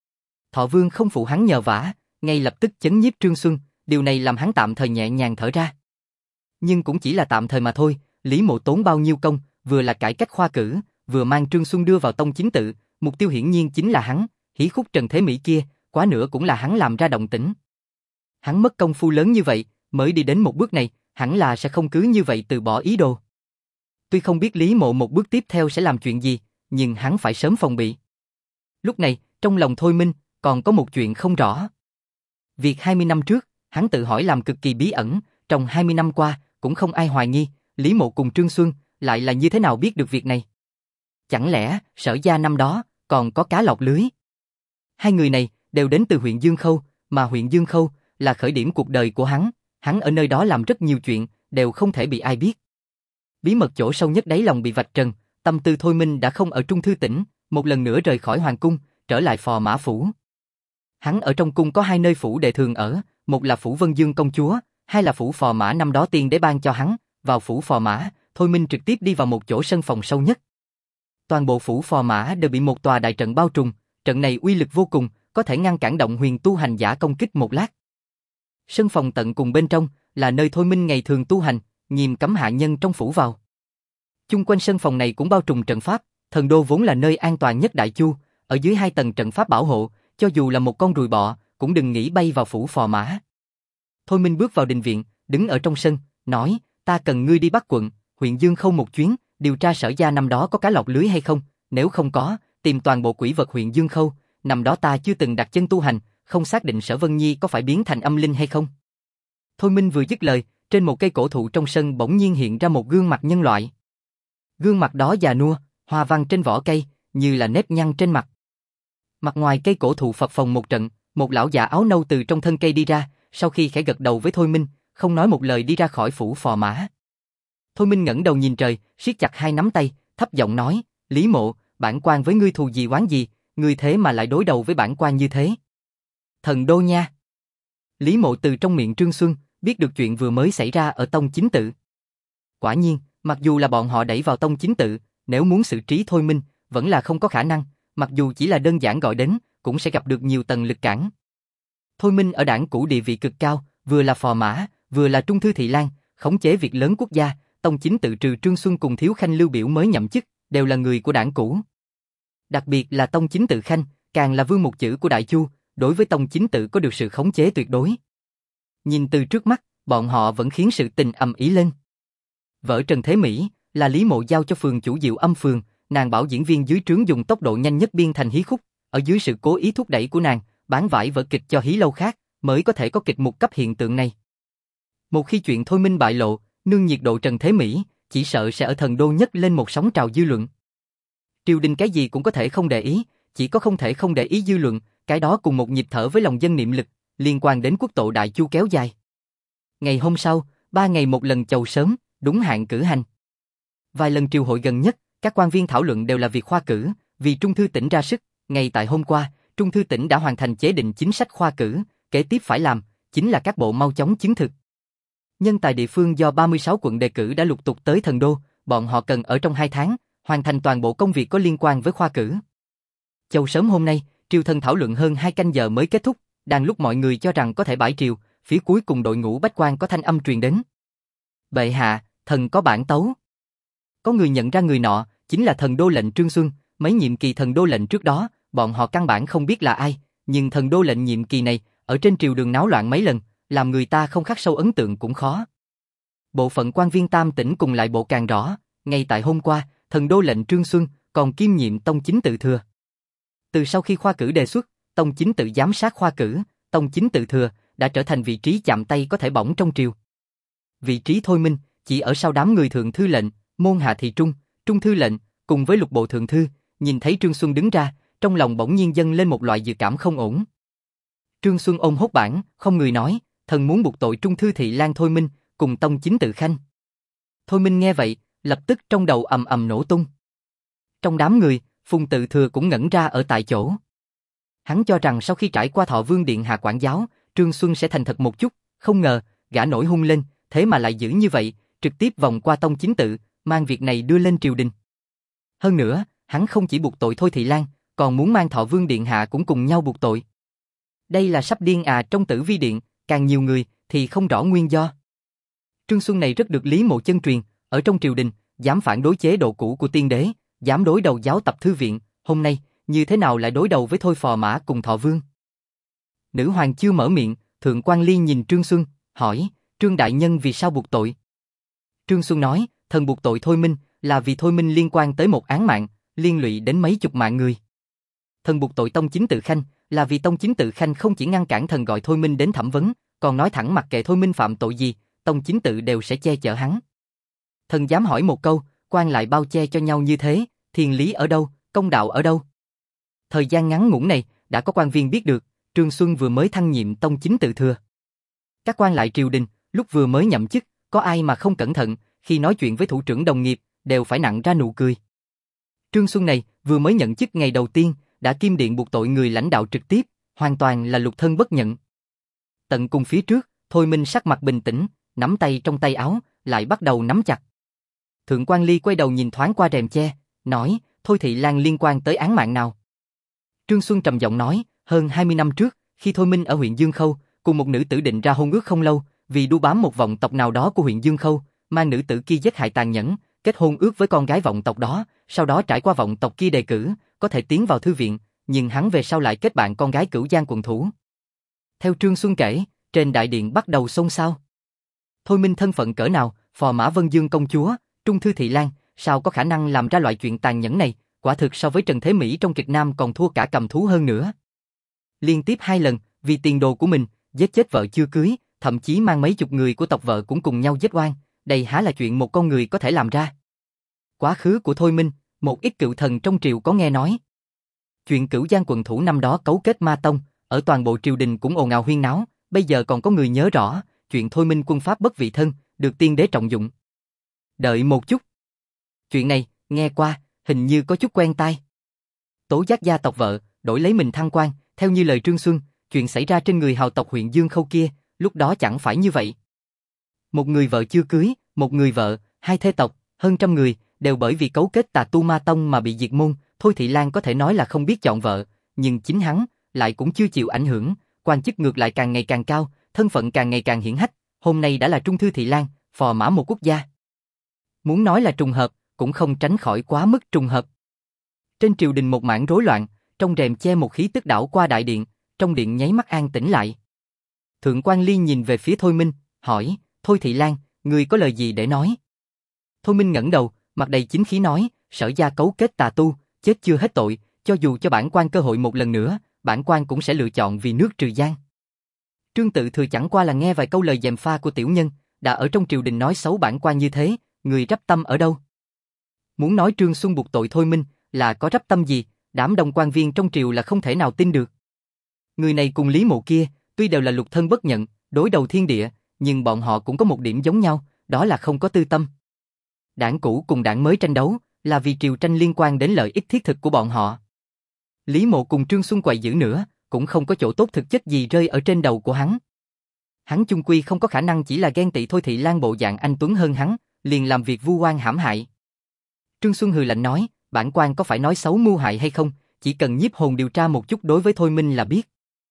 Thọ Vương không phụ hắn nhờ vả, ngay lập tức chấn nhiếp Trương Xuân, điều này làm hắn tạm thời nhẹ nhàng thở ra. Nhưng cũng chỉ là tạm thời mà thôi, Lý Mộ tốn bao nhiêu công, vừa là cải cách khoa cử, vừa mang Trương Xuân đưa vào Tông Chính Tự, mục tiêu hiển nhiên chính là hắn, hí khúc Trần Thế Mỹ kia, quá nữa cũng là hắn làm ra động tĩnh. Hắn mất công phu lớn như vậy, mới đi đến một bước này, hẳn là sẽ không cứ như vậy từ bỏ ý đồ. Tuy không biết Lý Mộ một bước tiếp theo sẽ làm chuyện gì, nhưng hắn phải sớm phòng bị. Lúc này, trong lòng Thôi Minh, còn có một chuyện không rõ. Việc 20 năm trước, hắn tự hỏi làm cực kỳ bí ẩn, trong 20 năm qua, cũng không ai hoài nghi, Lý Mộ cùng Trương Xuân, lại là như thế nào biết được việc này. Chẳng lẽ, Sở Gia năm đó, còn có cá lọt lưới? Hai người này, đều đến từ huyện Dương Khâu, mà huyện Dương Khâu, là khởi điểm cuộc đời của hắn ở nơi đó làm rất nhiều chuyện, đều không thể bị ai biết. Bí mật chỗ sâu nhất đáy lòng bị vạch trần, tâm tư Thôi Minh đã không ở Trung Thư Tỉnh, một lần nữa rời khỏi hoàng cung, trở lại Phò Mã Phủ. Hắn ở trong cung có hai nơi phủ đệ thường ở, một là phủ Vân Dương công chúa, hai là phủ Phò Mã năm đó tiên đế ban cho hắn. Vào phủ Phò Mã, Thôi Minh trực tiếp đi vào một chỗ sân phòng sâu nhất. Toàn bộ phủ Phò Mã đều bị một tòa đại trận bao trùm, trận này uy lực vô cùng, có thể ngăn cản động huyền tu hành giả công kích một lát. Sân phòng tận cùng bên trong là nơi Thôi Minh ngày thường tu hành, nghiêm cấm hạ nhân trong phủ vào. Chung quanh sân phòng này cũng bao trùm trận pháp, thần đô vốn là nơi an toàn nhất Đại Chu, ở dưới hai tầng trận pháp bảo hộ, cho dù là một con ruồi bọ, cũng đừng nghĩ bay vào phủ Phò Mã. Thôi Minh bước vào đình viện, đứng ở trong sân, nói, ta cần ngươi đi Bắc quận, huyện Dương Khâu một chuyến, điều tra Sở Gia năm đó có cá lọt lưới hay không, nếu không có, tìm toàn bộ quỷ vật huyện Dương Khâu, năm đó ta chưa từng đặt chân tu hành, không xác định Sở Vân Nhi có phải biến thành âm linh hay không. Thôi Minh vừa dứt lời, trên một cây cổ thụ trong sân bỗng nhiên hiện ra một gương mặt nhân loại. Gương mặt đó già nua, hoa văn trên vỏ cây, như là nếp nhăn trên mặt. Mặt ngoài cây cổ thụ phập phồng một trận, một lão già áo nâu từ trong thân cây đi ra, sau khi khẽ gật đầu với Thôi Minh, không nói một lời đi ra khỏi phủ Phò Mã. Thôi Minh ngẩng đầu nhìn trời, siết chặt hai nắm tay, thấp giọng nói, Lý Mộ, bản quan với ngươi thù gì oán gì, ngươi thế mà lại đối đầu với bản quan như thế. Thần đô nha. Lý Mộ từ trong miệng Trương Xuân, biết được chuyện vừa mới xảy ra ở Tông Chính Tự. Quả nhiên, mặc dù là bọn họ đẩy vào Tông Chính Tự, nếu muốn xử trí Thôi Minh, vẫn là không có khả năng, mặc dù chỉ là đơn giản gọi đến, cũng sẽ gặp được nhiều tầng lực cản. Thôi Minh ở đảng cũ địa vị cực cao, vừa là Phò Mã, vừa là Trung Thư Thị Lang, khống chế việc lớn quốc gia, Tông Chính Tự trừ Trương Xuân cùng Thiếu Khanh Lưu Biểu mới nhậm chức, đều là người của đảng cũ. Đặc biệt là Tông Chính Tự Khanh, càng là vương một chữ của Đại Chu, đối với Tông Chính Tự có được sự khống chế tuyệt đối. Nhìn từ trước mắt, bọn họ vẫn khiến sự tình ầm ĩ lên. Vợ Trần Thế Mỹ là Lý Mộ giao cho phường chủ Diệu Âm phường, nàng bảo diễn viên dưới trướng dùng tốc độ nhanh nhất biên thành hí khúc, ở dưới sự cố ý thúc đẩy của nàng, bán vải vở kịch cho hí lâu khác, mới có thể có kịch mục cấp hiện tượng này. Một khi chuyện Thôi Minh bại lộ, nương nhiệt độ Trần Thế Mỹ, chỉ sợ sẽ ở thần đô nhất lên một sóng trào dư luận. Triều đình cái gì cũng có thể không để ý, chỉ có không thể không để ý dư luận, cái đó cùng một nhịp thở với lòng dân niệm lực, liên quan đến quốc tộ Đại Chu kéo dài. Ngày hôm sau, 3 ngày một lần chầu sớm, đúng hạn cử hành. Vài lần triều hội gần nhất, các quan viên thảo luận đều là việc khoa cử, vì Trung Thư Tỉnh ra sức, ngay tại hôm qua, Trung Thư Tỉnh đã hoàn thành chế định chính sách khoa cử, kế tiếp phải làm, chính là các bộ mau chóng chứng thực. Nhân tài địa phương do 36 quận đề cử đã lục tục tới thần đô, bọn họ cần ở trong 2 tháng, hoàn thành toàn bộ công việc có liên quan với khoa cử. Chầu sớm hôm nay, triều thần thảo luận hơn 2 canh giờ mới kết thúc, đang lúc mọi người cho rằng có thể bãi triều, phía cuối cùng đội ngũ bách quan có thanh âm truyền đến. Bệ hạ, thần có bản tấu. Có người nhận ra người nọ, chính là thần đô lệnh Trương Xuân, mấy nhiệm kỳ thần đô lệnh trước đó, bọn họ căn bản không biết là ai, nhưng thần đô lệnh nhiệm kỳ này, ở trên triều đường náo loạn mấy lần, làm người ta không khắc sâu ấn tượng cũng khó. Bộ phận quan viên Tam Tỉnh cùng lại bộ càng rõ, ngay tại hôm qua, thần đô lệnh Trương Xuân còn kiêm nhiệm Tông Chính Tự Thừa. Từ sau khi khoa cử đề xuất, Tông Chính Tự giám sát khoa cử, Tông Chính Tự Thừa đã trở thành vị trí chạm tay có thể bỏng trong triều. Vị trí Thôi Minh chỉ ở sau đám người thượng thư lệnh, môn hạ thị trung, trung thư lệnh, cùng với lục bộ thượng thư, nhìn thấy Trương Xuân đứng ra, trong lòng bỗng nhiên dâng lên một loại dự cảm không ổn. Trương Xuân ôm hốt bản, không người nói, thần muốn buộc tội Trung Thư Thị Lang Thôi Minh cùng Tông Chính Tự Khanh. Thôi Minh nghe vậy, lập tức trong đầu ầm ầm nổ tung. Trong đám người, Phùng Tự Thừa cũng ngẩn ra ở tại chỗ. Hắn cho rằng sau khi trải qua Thọ Vương điện hạ quản giáo, Trương Xuân sẽ thành thật một chút, không ngờ, gã nổi hung lên, thế mà lại giữ như vậy, trực tiếp vòng qua tông chính tự, mang việc này đưa lên triều đình. Hơn nữa, hắn không chỉ buộc tội Thôi Thị Lan, còn muốn mang Thọ Vương điện hạ cũng cùng nhau buộc tội. Đây là sắp điên à. Trong Tử Vi điện, càng nhiều người thì không rõ nguyên do. Trương Xuân này rất được Lý Mộ Chân truyền, ở trong triều đình, dám phản đối chế độ cũ của tiên đế, dám đối đầu giáo tập thư viện, hôm nay, như thế nào lại đối đầu với Thôi Phò Mã cùng Thọ Vương? Nữ hoàng chưa mở miệng, Thượng quan Ly nhìn Trương Xuân, hỏi, Trương đại nhân vì sao buộc tội? Trương Xuân nói, thần buộc tội Thôi Minh, là vì Thôi Minh liên quan tới một án mạng, liên lụy đến mấy chục mạng người. Thần buộc tội Tông Chính Tự Khanh, là vì Tông Chính Tự Khanh không chỉ ngăn cản thần gọi Thôi Minh đến thẩm vấn, còn nói thẳng mặc kệ Thôi Minh phạm tội gì, Tông Chính Tự đều sẽ che chở hắn. Thần dám hỏi một câu, quan lại bao che cho nhau như thế, thiên lý ở đâu, công đạo ở đâu? Thời gian ngắn ngủn này, đã có quan viên biết được, Trương Xuân vừa mới thăng nhiệm Tông Chính Tự thừa. Các quan lại triều đình, lúc vừa mới nhậm chức, có ai mà không cẩn thận, khi nói chuyện với thủ trưởng đồng nghiệp, đều phải nặn ra nụ cười. Trương Xuân này, vừa mới nhận chức ngày đầu tiên, đã kim điện buộc tội người lãnh đạo trực tiếp, hoàn toàn là lục thân bất nhận. Tận cùng phía trước, Thôi Minh sắc mặt bình tĩnh, nắm tay trong tay áo, lại bắt đầu nắm chặt. Thượng quan Ly quay đầu nhìn thoáng qua rèm che, nói, Thôi Thị Lan liên quan tới án mạng nào? Trương Xuân trầm giọng nói, hơn 20 năm trước, khi Thôi Minh ở huyện Dương Khâu, cùng một nữ tử định ra hôn ước không lâu, vì đu bám một vọng tộc nào đó của huyện Dương Khâu, mang nữ tử kia giết hại tàn nhẫn, kết hôn ước với con gái vọng tộc đó, sau đó trải qua vọng tộc kia đề cử, có thể tiến vào thư viện, nhưng hắn về sau lại kết bạn con gái Cửu Giang quận thủ. Theo Trương Xuân kể, trên đại điện bắt đầu xôn xao. Thôi Minh thân phận cỡ nào, phò mã Vân Dương công chúa, trung thư Thị Lan, sao có khả năng làm ra loại chuyện tàn nhẫn này, quả thực so với Trần Thế Mỹ trong kịch nam còn thua cả cầm thú hơn nữa. Liên tiếp 2 lần, vì tiền đồ của mình, giết chết vợ chưa cưới, thậm chí mang mấy chục người của tộc vợ cũng cùng nhau giết oan, đây há là chuyện một con người có thể làm ra. Quá khứ của Thôi Minh, một ít cựu thần trong triều có nghe nói. Chuyện Cửu Giang quận thủ năm đó cấu kết ma tông, ở toàn bộ triều đình cũng ồn ào huyên náo, bây giờ còn có người nhớ rõ, chuyện Thôi Minh quân pháp bất vị thân, được tiên đế trọng dụng. Đợi một chút. Chuyện này, nghe qua, hình như có chút quen tai. Tố giác gia tộc vợ, đổi lấy mình thăng quan, theo như lời Trương Xuân, chuyện xảy ra trên người hào tộc huyện Dương Khâu kia, lúc đó chẳng phải như vậy. Một người vợ chưa cưới, một người vợ, 2 thê tộc, hơn trăm người, đều bởi vì cấu kết tà tu ma tông mà bị diệt môn. Thôi Thị Lan có thể nói là không biết chọn vợ, nhưng chính hắn lại cũng chưa chịu ảnh hưởng, quan chức ngược lại càng ngày càng cao, thân phận càng ngày càng hiển hách, hôm nay đã là trung thư Thị Lan, phò mã một quốc gia. Muốn nói là trùng hợp, cũng không tránh khỏi quá mức trùng hợp. Trên triều đình một mảng rối loạn, trong rèm che một khí tức đảo qua đại điện, trong điện nháy mắt an tĩnh lại. Thượng quan Ly nhìn về phía Thôi Minh, hỏi, Thôi Thị Lan, ngươi có lời gì để nói? Thôi Minh ngẩng đầu, mặt đầy chính khí nói, Sở gia cấu kết tà tu, chết chưa hết tội, cho dù cho bản quan cơ hội một lần nữa, bản quan cũng sẽ lựa chọn vì nước trừ gian. Trương Tự Thừa chẳng qua là nghe vài câu lời gièm pha của tiểu nhân, đã ở trong triều đình nói xấu bản quan như thế, người rắp tâm ở đâu? Muốn nói Trương Xuân buộc tội Thôi Minh, là có rắp tâm gì, đám đông quan viên trong triều là không thể nào tin được. Người này cùng Lý Mộ kia, tuy đều là lục thân bất nhận, đối đầu thiên địa, nhưng bọn họ cũng có một điểm giống nhau, đó là không có tư tâm. Đảng cũ cùng đảng mới tranh đấu, là vì triều tranh liên quan đến lợi ích thiết thực của bọn họ. Lý Mộ cùng Trương Xuân quậy dữ nữa, cũng không có chỗ tốt thực chất gì rơi ở trên đầu của hắn. Hắn chung quy không có khả năng chỉ là ghen tị Thôi Thị Lan bộ dạng anh tuấn hơn hắn, liền làm việc vu oan hãm hại. Trương Xuân hừ lạnh nói, bản quan có phải nói xấu mưu hại hay không, chỉ cần nhiếp hồn điều tra một chút đối với Thôi Minh là biết.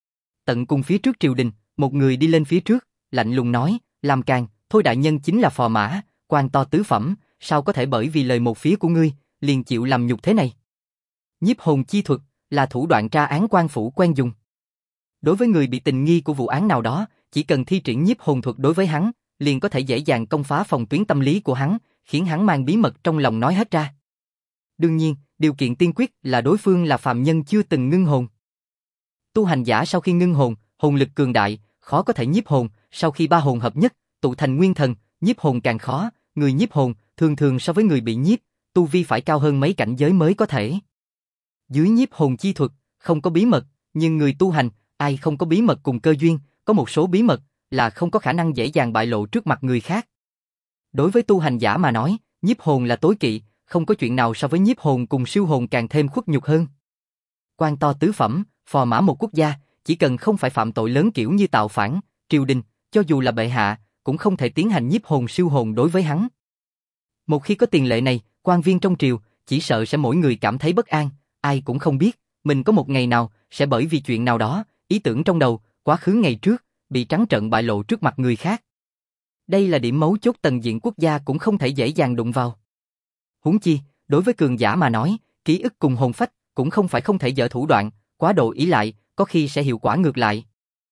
Tận cùng phía trước triều đình, một người đi lên phía trước, lạnh lùng nói, làm càn, Thôi đại nhân chính là phò mã, quan to tứ phẩm, sao có thể bởi vì lời một phía của ngươi, liền chịu làm nhục thế này? Nhiếp hồn chi thuật, là thủ đoạn tra án quan phủ quen dùng. Đối với người bị tình nghi của vụ án nào đó, chỉ cần thi triển nhiếp hồn thuật đối với hắn, liền có thể dễ dàng công phá phòng tuyến tâm lý của hắn, khiến hắn mang bí mật trong lòng nói hết ra. Đương nhiên, điều kiện tiên quyết là đối phương là phàm nhân chưa từng ngưng hồn. Tu hành giả sau khi ngưng hồn, hồn lực cường đại, khó có thể nhiếp hồn, sau khi 3 hồn hợp nhất, tụ thành nguyên thần, nhiếp hồn càng khó, người nhiếp hồn thường thường so với người bị nhiếp, tu vi phải cao hơn mấy cảnh giới mới có thể. Dưới nhiếp hồn chi thuật, không có bí mật, nhưng người tu hành, ai không có bí mật cùng cơ duyên, có một số bí mật là không có khả năng dễ dàng bại lộ trước mặt người khác. Đối với tu hành giả mà nói, nhiếp hồn là tối kỵ, không có chuyện nào so với nhiếp hồn cùng siêu hồn càng thêm khuất nhục hơn. Quan to tứ phẩm, phò mã một quốc gia, chỉ cần không phải phạm tội lớn kiểu như tạo phản, triều đình, cho dù là bệ hạ, cũng không thể tiến hành nhiếp hồn siêu hồn đối với hắn. Một khi có tiền lệ này, quan viên trong triều, chỉ sợ sẽ mỗi người cảm thấy bất an, ai cũng không biết, mình có một ngày nào, sẽ bởi vì chuyện nào đó, ý tưởng trong đầu, quá khứ ngày trước, bị trắng trợn bại lộ trước mặt người khác. Đây là điểm mấu chốt tầng diện quốc gia cũng không thể dễ dàng đụng vào. Huống chi, đối với cường giả mà nói, ký ức cùng hồn phách, cũng không phải không thể dở thủ đoạn, quá độ ỷ lại, có khi sẽ hiệu quả ngược lại.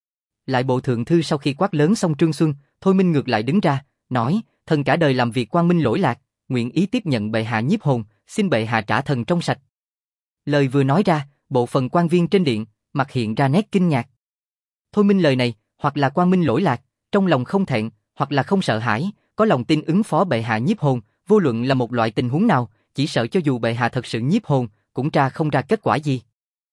Lại bộ thượng thư sau khi quát lớn xong Trương Xuân, Thôi Minh ngược lại đứng ra, nói, thần cả đời làm việc quang minh lỗi lạc, nguyện ý tiếp nhận bệ hạ nhiếp hồn, xin bệ hạ trả thần trong sạch. Lời vừa nói ra, bộ phận quan viên trên điện, mặt hiện ra nét kinh ngạc. Thôi Minh lời này, hoặc là quang minh lỗi lạc, trong lòng không thẹn, hoặc là không sợ hãi, có lòng tin ứng phó bệ hạ nhiếp hồn, vô luận là một loại tình huống nào, chỉ sợ cho dù bệ hạ thật sự nhiếp hồn, cũng tra không ra kết quả gì.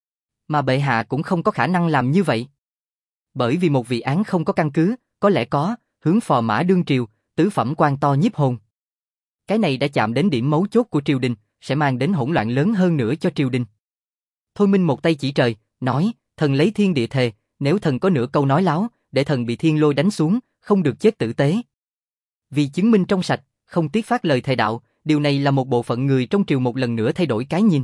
Mà bệ hạ cũng không có khả năng làm như vậy. Bởi vì một vị án không có căn cứ, có lẽ có, hướng phò mã đương triều, tứ phẩm quan to nhiếp hồn. Cái này đã chạm đến điểm mấu chốt của triều đình, sẽ mang đến hỗn loạn lớn hơn nữa cho triều đình. Thôi Minh một tay chỉ trời, nói, thần lấy thiên địa thề, nếu thần có nửa câu nói láo, để thần bị thiên lôi đánh xuống, không được chết tử tế. Vì chứng minh trong sạch, không tiếc phát lời thề đạo, điều này là một bộ phận người trong triều một lần nữa thay đổi cái nhìn.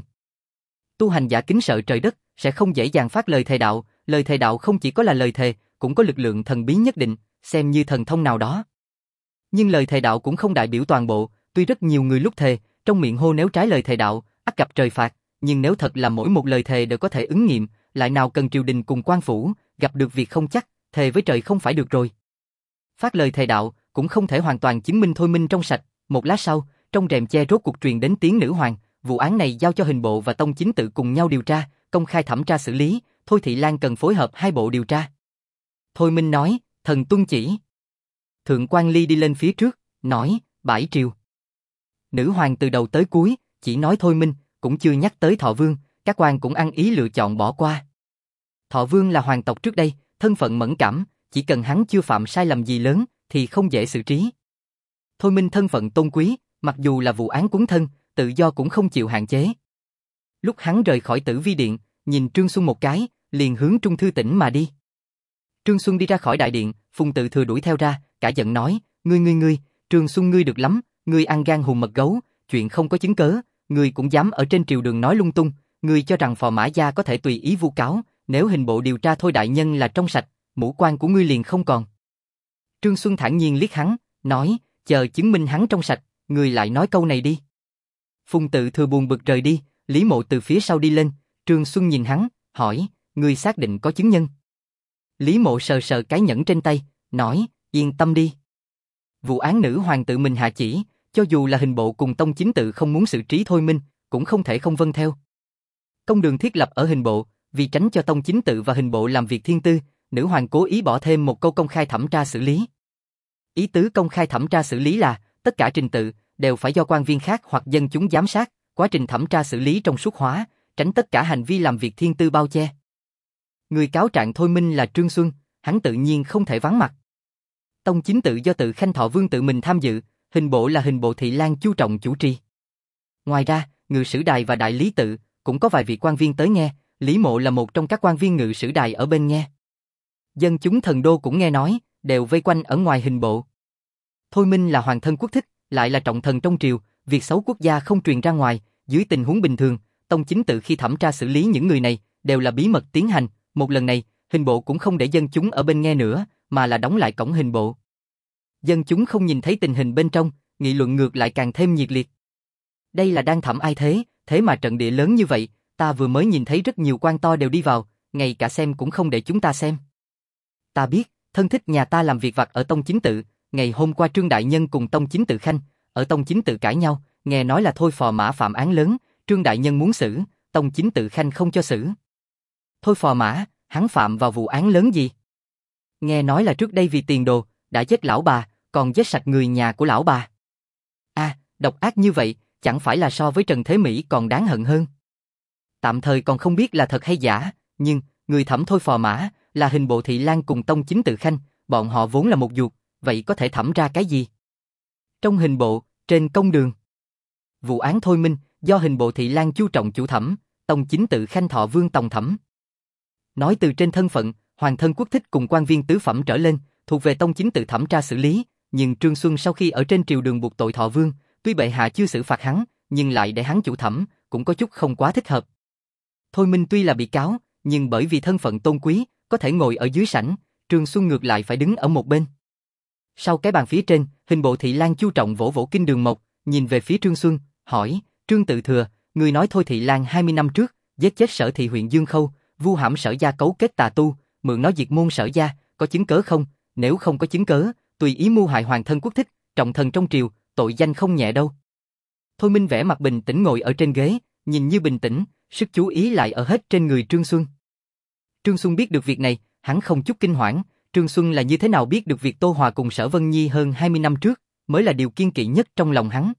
Tu hành giả kính sợ trời đất, sẽ không dễ dàng phát lời thề đạo không chỉ có là lời thề, cũng có lực lượng thần bí nhất định, xem như thần thông nào đó. Nhưng lời thề đạo cũng không đại biểu toàn bộ, tuy rất nhiều người lúc thề, trong miệng hô nếu trái lời thề đạo, ắt gặp trời phạt, nhưng nếu thật là mỗi một lời thề đều có thể ứng nghiệm, lại nào cần triều đình cùng quan phủ, gặp được việc không chắc, thề với trời không phải được rồi. Phát lời thề đạo, cũng không thể hoàn toàn chứng minh Thôi Minh trong sạch, một lát sau, trong rèm che rốt cuộc truyền đến tiếng nữ hoàng, vụ án này giao cho hình bộ và tông chính tự cùng nhau điều tra, công khai thẩm tra xử lý, Thôi Thị Lan cần phối hợp hai bộ điều tra. Thôi Minh nói, thần tuân chỉ. Thượng quan Ly đi lên phía trước, nói, bãi triều. Nữ hoàng từ đầu tới cuối, chỉ nói Thôi Minh, cũng chưa nhắc tới Thọ Vương, các quan cũng ăn ý lựa chọn bỏ qua. Thọ Vương là hoàng tộc trước đây, thân phận mẫn cảm, chỉ cần hắn chưa phạm sai lầm gì lớn, thì không dễ xử trí. Thôi Minh thân phận tôn quý, mặc dù là vụ án cuốn thân, tự do cũng không chịu hạn chế. Lúc hắn rời khỏi Tử Vi Điện, nhìn Trương Xuân một cái, liền hướng Trung Thư Tỉnh mà đi. Trương Xuân đi ra khỏi đại điện, Phùng Tự Thừa đuổi theo ra, cả giận nói, ngươi, Trương Xuân ngươi được lắm, ngươi ăn gan hùm mật gấu, chuyện không có chứng cớ, ngươi cũng dám ở trên triều đường nói lung tung, ngươi cho rằng phò mã gia có thể tùy ý vu cáo, nếu hình bộ điều tra Thôi đại nhân là trong sạch, mũ quan của ngươi liền không còn. Trương Xuân thản nhiên liếc hắn, nói, chờ chứng minh hắn trong sạch, ngươi lại nói câu này đi. Phùng Tự Thừa buồn bực rời đi, Lý Mộ từ phía sau đi lên, Trương Xuân nhìn hắn, hỏi, ngươi xác định có chứng nhân? Lý Mộ sờ sờ cái nhẫn trên tay, nói, yên tâm đi. Vụ án nữ hoàng tự mình hạ chỉ, cho dù là hình bộ cùng tông chính tự không muốn xử trí Thôi Minh, cũng không thể không vâng theo. Công đường thiết lập ở hình bộ, vì tránh cho tông chính tự và hình bộ làm việc thiên tư, nữ hoàng cố ý bỏ thêm một câu công khai thẩm tra xử lý. Ý tứ công khai thẩm tra xử lý là, tất cả trình tự, đều phải do quan viên khác hoặc dân chúng giám sát, quá trình thẩm tra xử lý trong suốt hóa, tránh tất cả hành vi làm việc thiên tư bao che. Người cáo trạng Thôi Minh là Trương Xuân, hắn tự nhiên không thể vắng mặt. Tông chính tự do tự Khanh Thọ Vương tự mình tham dự, hình bộ là hình bộ Thị Lan Chu Trọng chủ trì. Ngoài ra, Ngự Sử Đài và Đại Lý tự cũng có vài vị quan viên tới nghe, Lý Mộ là một trong các quan viên Ngự Sử Đài ở bên nghe. Dân chúng thần đô cũng nghe nói, đều vây quanh ở ngoài hình bộ. Thôi Minh là hoàng thân quốc thích, lại là trọng thần trong triều, việc xấu quốc gia không truyền ra ngoài, dưới tình huống bình thường, tông chính tự khi thẩm tra xử lý những người này, đều là bí mật tiến hành, một lần này, hình bộ cũng không để dân chúng ở bên nghe nữa, mà là đóng lại cổng hình bộ. Dân chúng không nhìn thấy tình hình bên trong, nghị luận ngược lại càng thêm nhiệt liệt. Đây là đang thẩm ai thế, thế mà trận địa lớn như vậy, ta vừa mới nhìn thấy rất nhiều quan to đều đi vào, ngay cả xem cũng không để chúng ta xem. Ta biết, thân thích nhà ta làm việc vặt ở tông chính tự, ngày hôm qua Trương Đại Nhân cùng tông chính tự Khanh, ở tông chính tự cãi nhau, nghe nói là Thôi phò mã phạm án lớn, Trương Đại Nhân muốn xử, tông chính tự Khanh không cho xử. Thôi phò mã, hắn phạm vào vụ án lớn gì? Nghe nói là trước đây vì tiền đồ, đã giết lão bà, còn giết sạch người nhà của lão bà. Độc ác như vậy, chẳng phải là so với Trần Thế Mỹ còn đáng hận hơn. Tạm thời còn không biết là thật hay giả, nhưng, người thẩm Thôi phò mã, là hình bộ Thị Lan cùng tông chính tự Khanh, bọn họ vốn là một ruột, vậy có thể thẩm ra cái gì? Trong hình bộ, trên công đường. Vụ án Thôi Minh, do hình bộ Thị Lan Chu Trọng chủ thẩm, tông chính tự Khanh Thọ Vương tòng thẩm. Nói từ trên thân phận, hoàng thân quốc thích cùng quan viên tứ phẩm trở lên, thuộc về tông chính tự thẩm tra xử lý, nhưng Trương Xuân sau khi ở trên triều đường buộc tội Thọ Vương, tuy bệ hạ chưa xử phạt hắn, nhưng lại để hắn chủ thẩm, cũng có chút không quá thích hợp. Thôi Minh tuy là bị cáo, nhưng bởi vì thân phận tôn quý, có thể ngồi ở dưới sảnh, Trương Xuân ngược lại phải đứng ở một bên. Sau cái bàn phía trên, hình bộ thị lang Chu Trọng vỗ vỗ kinh đường mộc, nhìn về phía Trương Xuân, hỏi, Trương tự thừa, người nói Thôi thị lang 20 năm trước, giết chết Sở thị huyện Dương Khâu, vu hãm Sở gia cấu kết tà tu, mượn nó diệt môn Sở gia, có chứng cớ không? Nếu không có chứng cớ, tùy ý mưu hại hoàng thân quốc thích, trọng thần trong triều, tội danh không nhẹ đâu. Thôi Minh vẻ mặt bình tĩnh ngồi ở trên ghế, nhìn như bình tĩnh, sức chú ý lại ở hết trên người Trương Xuân. Trương Xuân biết được việc này, hắn không chút kinh hoảng, Trương Xuân là như thế nào biết được việc Tô Hòa cùng Sở Vân Nhi hơn 20 năm trước, mới là điều kiên kỵ nhất trong lòng hắn.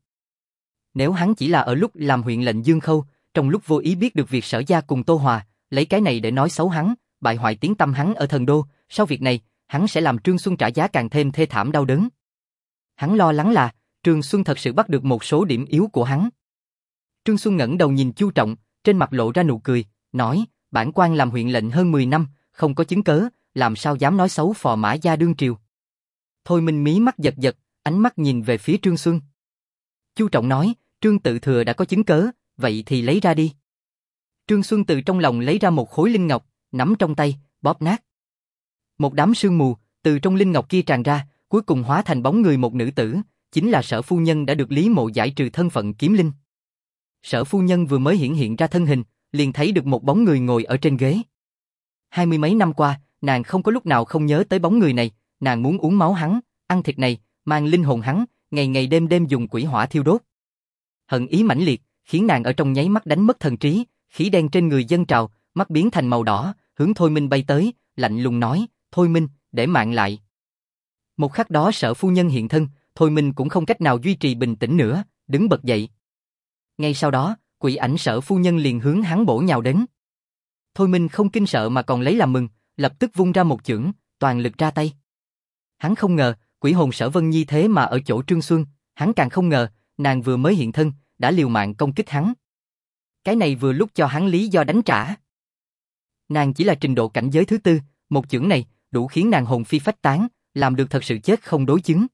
Nếu hắn chỉ là ở lúc làm huyện lệnh Dương Khâu, trong lúc vô ý biết được việc Sở gia cùng Tô Hòa, lấy cái này để nói xấu hắn, bại hoại tiếng tăm hắn ở thần đô, sau việc này, hắn sẽ làm Trương Xuân trả giá càng thêm thê thảm đau đớn. Hắn lo lắng là, Trương Xuân thật sự bắt được một số điểm yếu của hắn. Trương Xuân ngẩng đầu nhìn Chu Trọng, trên mặt lộ ra nụ cười, nói, bản quan làm huyện lệnh hơn 10 năm, không có chứng cớ, làm sao dám nói xấu phò mã gia đương triều. Thôi Minh mí mắt giật giật, ánh mắt nhìn về phía Trương Xuân. Chu Trọng nói, Trương tự thừa đã có chứng cớ, vậy thì lấy ra đi. Trương Xuân từ trong lòng lấy ra một khối linh ngọc, nắm trong tay, bóp nát. Một đám sương mù, từ trong linh ngọc kia tràn ra, cuối cùng hóa thành bóng người một nữ tử, chính là Sở phu nhân đã được Lý Mộ giải trừ thân phận kiếm linh. Sở phu nhân vừa mới hiện ra thân hình, liền thấy được một bóng người ngồi ở trên ghế. 20 mấy năm qua, nàng không có lúc nào không nhớ tới bóng người này, nàng muốn uống máu hắn, ăn thịt này, mang linh hồn hắn, ngày ngày đêm đêm dùng quỷ hỏa thiêu đốt. Hận ý mãnh liệt, khiến nàng ở trong nháy mắt đánh mất thần trí, khí đen trên người dâng trào, mắt biến thành màu đỏ, hướng Thôi Minh bay tới, lạnh lùng nói, Thôi Minh, để mạng lại. Một khắc đó Sở phu nhân hiện thân, Thôi Minh cũng không cách nào duy trì bình tĩnh nữa, đứng bật dậy. Ngay sau đó, quỷ ảnh Sở phu nhân liền hướng hắn bổ nhào đến. Thôi Minh không kinh sợ mà còn lấy làm mừng, lập tức vung ra một chưởng, toàn lực ra tay. Hắn không ngờ, quỷ hồn Sở Vân Nhi thế mà ở chỗ Trương Xuân, hắn càng không ngờ, nàng vừa mới hiện thân, đã liều mạng công kích hắn. Cái này vừa lúc cho hắn lý do đánh trả. Nàng chỉ là trình độ cảnh giới thứ tư, một chưởng này đủ khiến nàng hồn phi phách tán, làm được thật sự chết không đối chứng.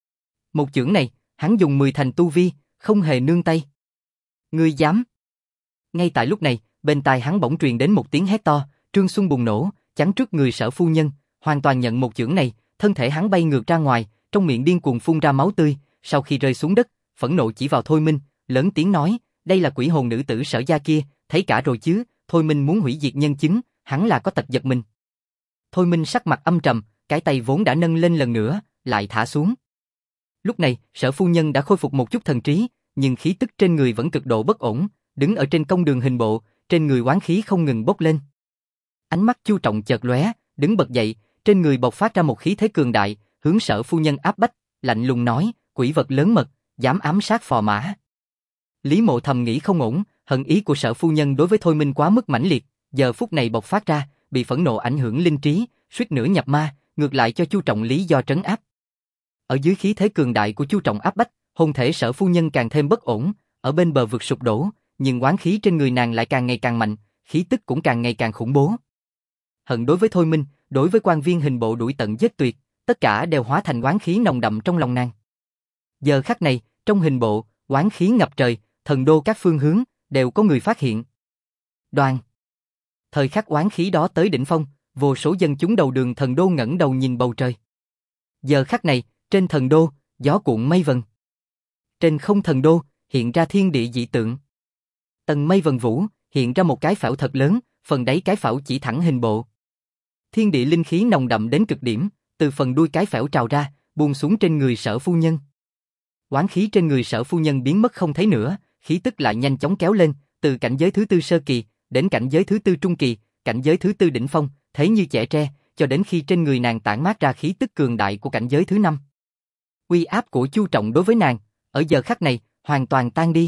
Một chưởng này, hắn dùng 10 thành tu vi, không hề nương tay. Ngươi dám? Ngay tại lúc này, bên tai hắn bỗng truyền đến một tiếng hét to, Trương Xuân bùng nổ, chắn trước người Sở phu nhân, hoàn toàn nhận một chưởng này, thân thể hắn bay ngược ra ngoài, trong miệng điên cuồng phun ra máu tươi, sau khi rơi xuống đất, phẫn nộ chỉ vào Thôi Minh, lớn tiếng nói, đây là quỷ hồn nữ tử Sở gia kia, thấy cả rồi chứ, Thôi Minh muốn hủy diệt nhân chứng, hắn là có tật giật mình. Thôi Minh sắc mặt âm trầm, cái tay vốn đã nâng lên lần nữa, lại thả xuống. Lúc này, Sở phu nhân đã khôi phục một chút thần trí, nhưng khí tức trên người vẫn cực độ bất ổn, đứng ở trên công đường hình bộ, trên người oán khí không ngừng bốc lên. Ánh mắt Chu Trọng chợt lóe, đứng bật dậy, trên người bộc phát ra một khí thế cường đại, hướng Sở phu nhân áp bách, lạnh lùng nói, quỷ vật lớn mật, dám ám sát phò mã. Lý Mộ thầm nghĩ không ổn, hận ý của Sở phu nhân đối với Thôi Minh quá mức mãnh liệt, giờ phút này bộc phát ra, bị phẫn nộ ảnh hưởng linh trí, suýt nữa nhập ma, ngược lại cho Chu Trọng lý do trấn áp. Ở dưới khí thế cường đại của Chu Trọng áp bách, hồn thể Sở phu nhân càng thêm bất ổn, ở bên bờ vực sụp đổ, nhưng oán khí trên người nàng lại càng ngày càng mạnh, khí tức cũng càng ngày càng khủng bố. Hận đối với Thôi Minh, đối với quan viên hình bộ đuổi tận giết tuyệt, tất cả đều hóa thành oán khí nồng đậm trong lòng nàng. Giờ khắc này, trong hình bộ, oán khí ngập trời, thần đô các phương hướng đều có người phát hiện. Đoàn. Thời khắc oán khí đó tới đỉnh phong, vô số dân chúng đầu đường thần đô ngẩng đầu nhìn bầu trời. Giờ khắc này, trên thần đô, gió cuộn mây vần. Trên không thần đô, hiện ra thiên địa dị tượng. Tầng mây vần vũ, hiện ra một cái phễu thật lớn, phần đáy cái phễu chỉ thẳng hình bộ. Thiên địa linh khí nồng đậm đến cực điểm, từ phần đuôi cái phễu trào ra, buông xuống trên người Sở phu nhân. Oán khí trên người Sở phu nhân biến mất không thấy nữa, khí tức lại nhanh chóng kéo lên, từ cảnh giới thứ tư sơ kỳ, đến cảnh giới thứ tư trung kỳ, cảnh giới thứ tư đỉnh phong, thế như chẻ tre, cho đến khi trên người nàng tản mát ra khí tức cường đại của cảnh giới thứ năm. Uy áp của Chu Trọng đối với nàng, ở giờ khắc này, hoàn toàn tan đi.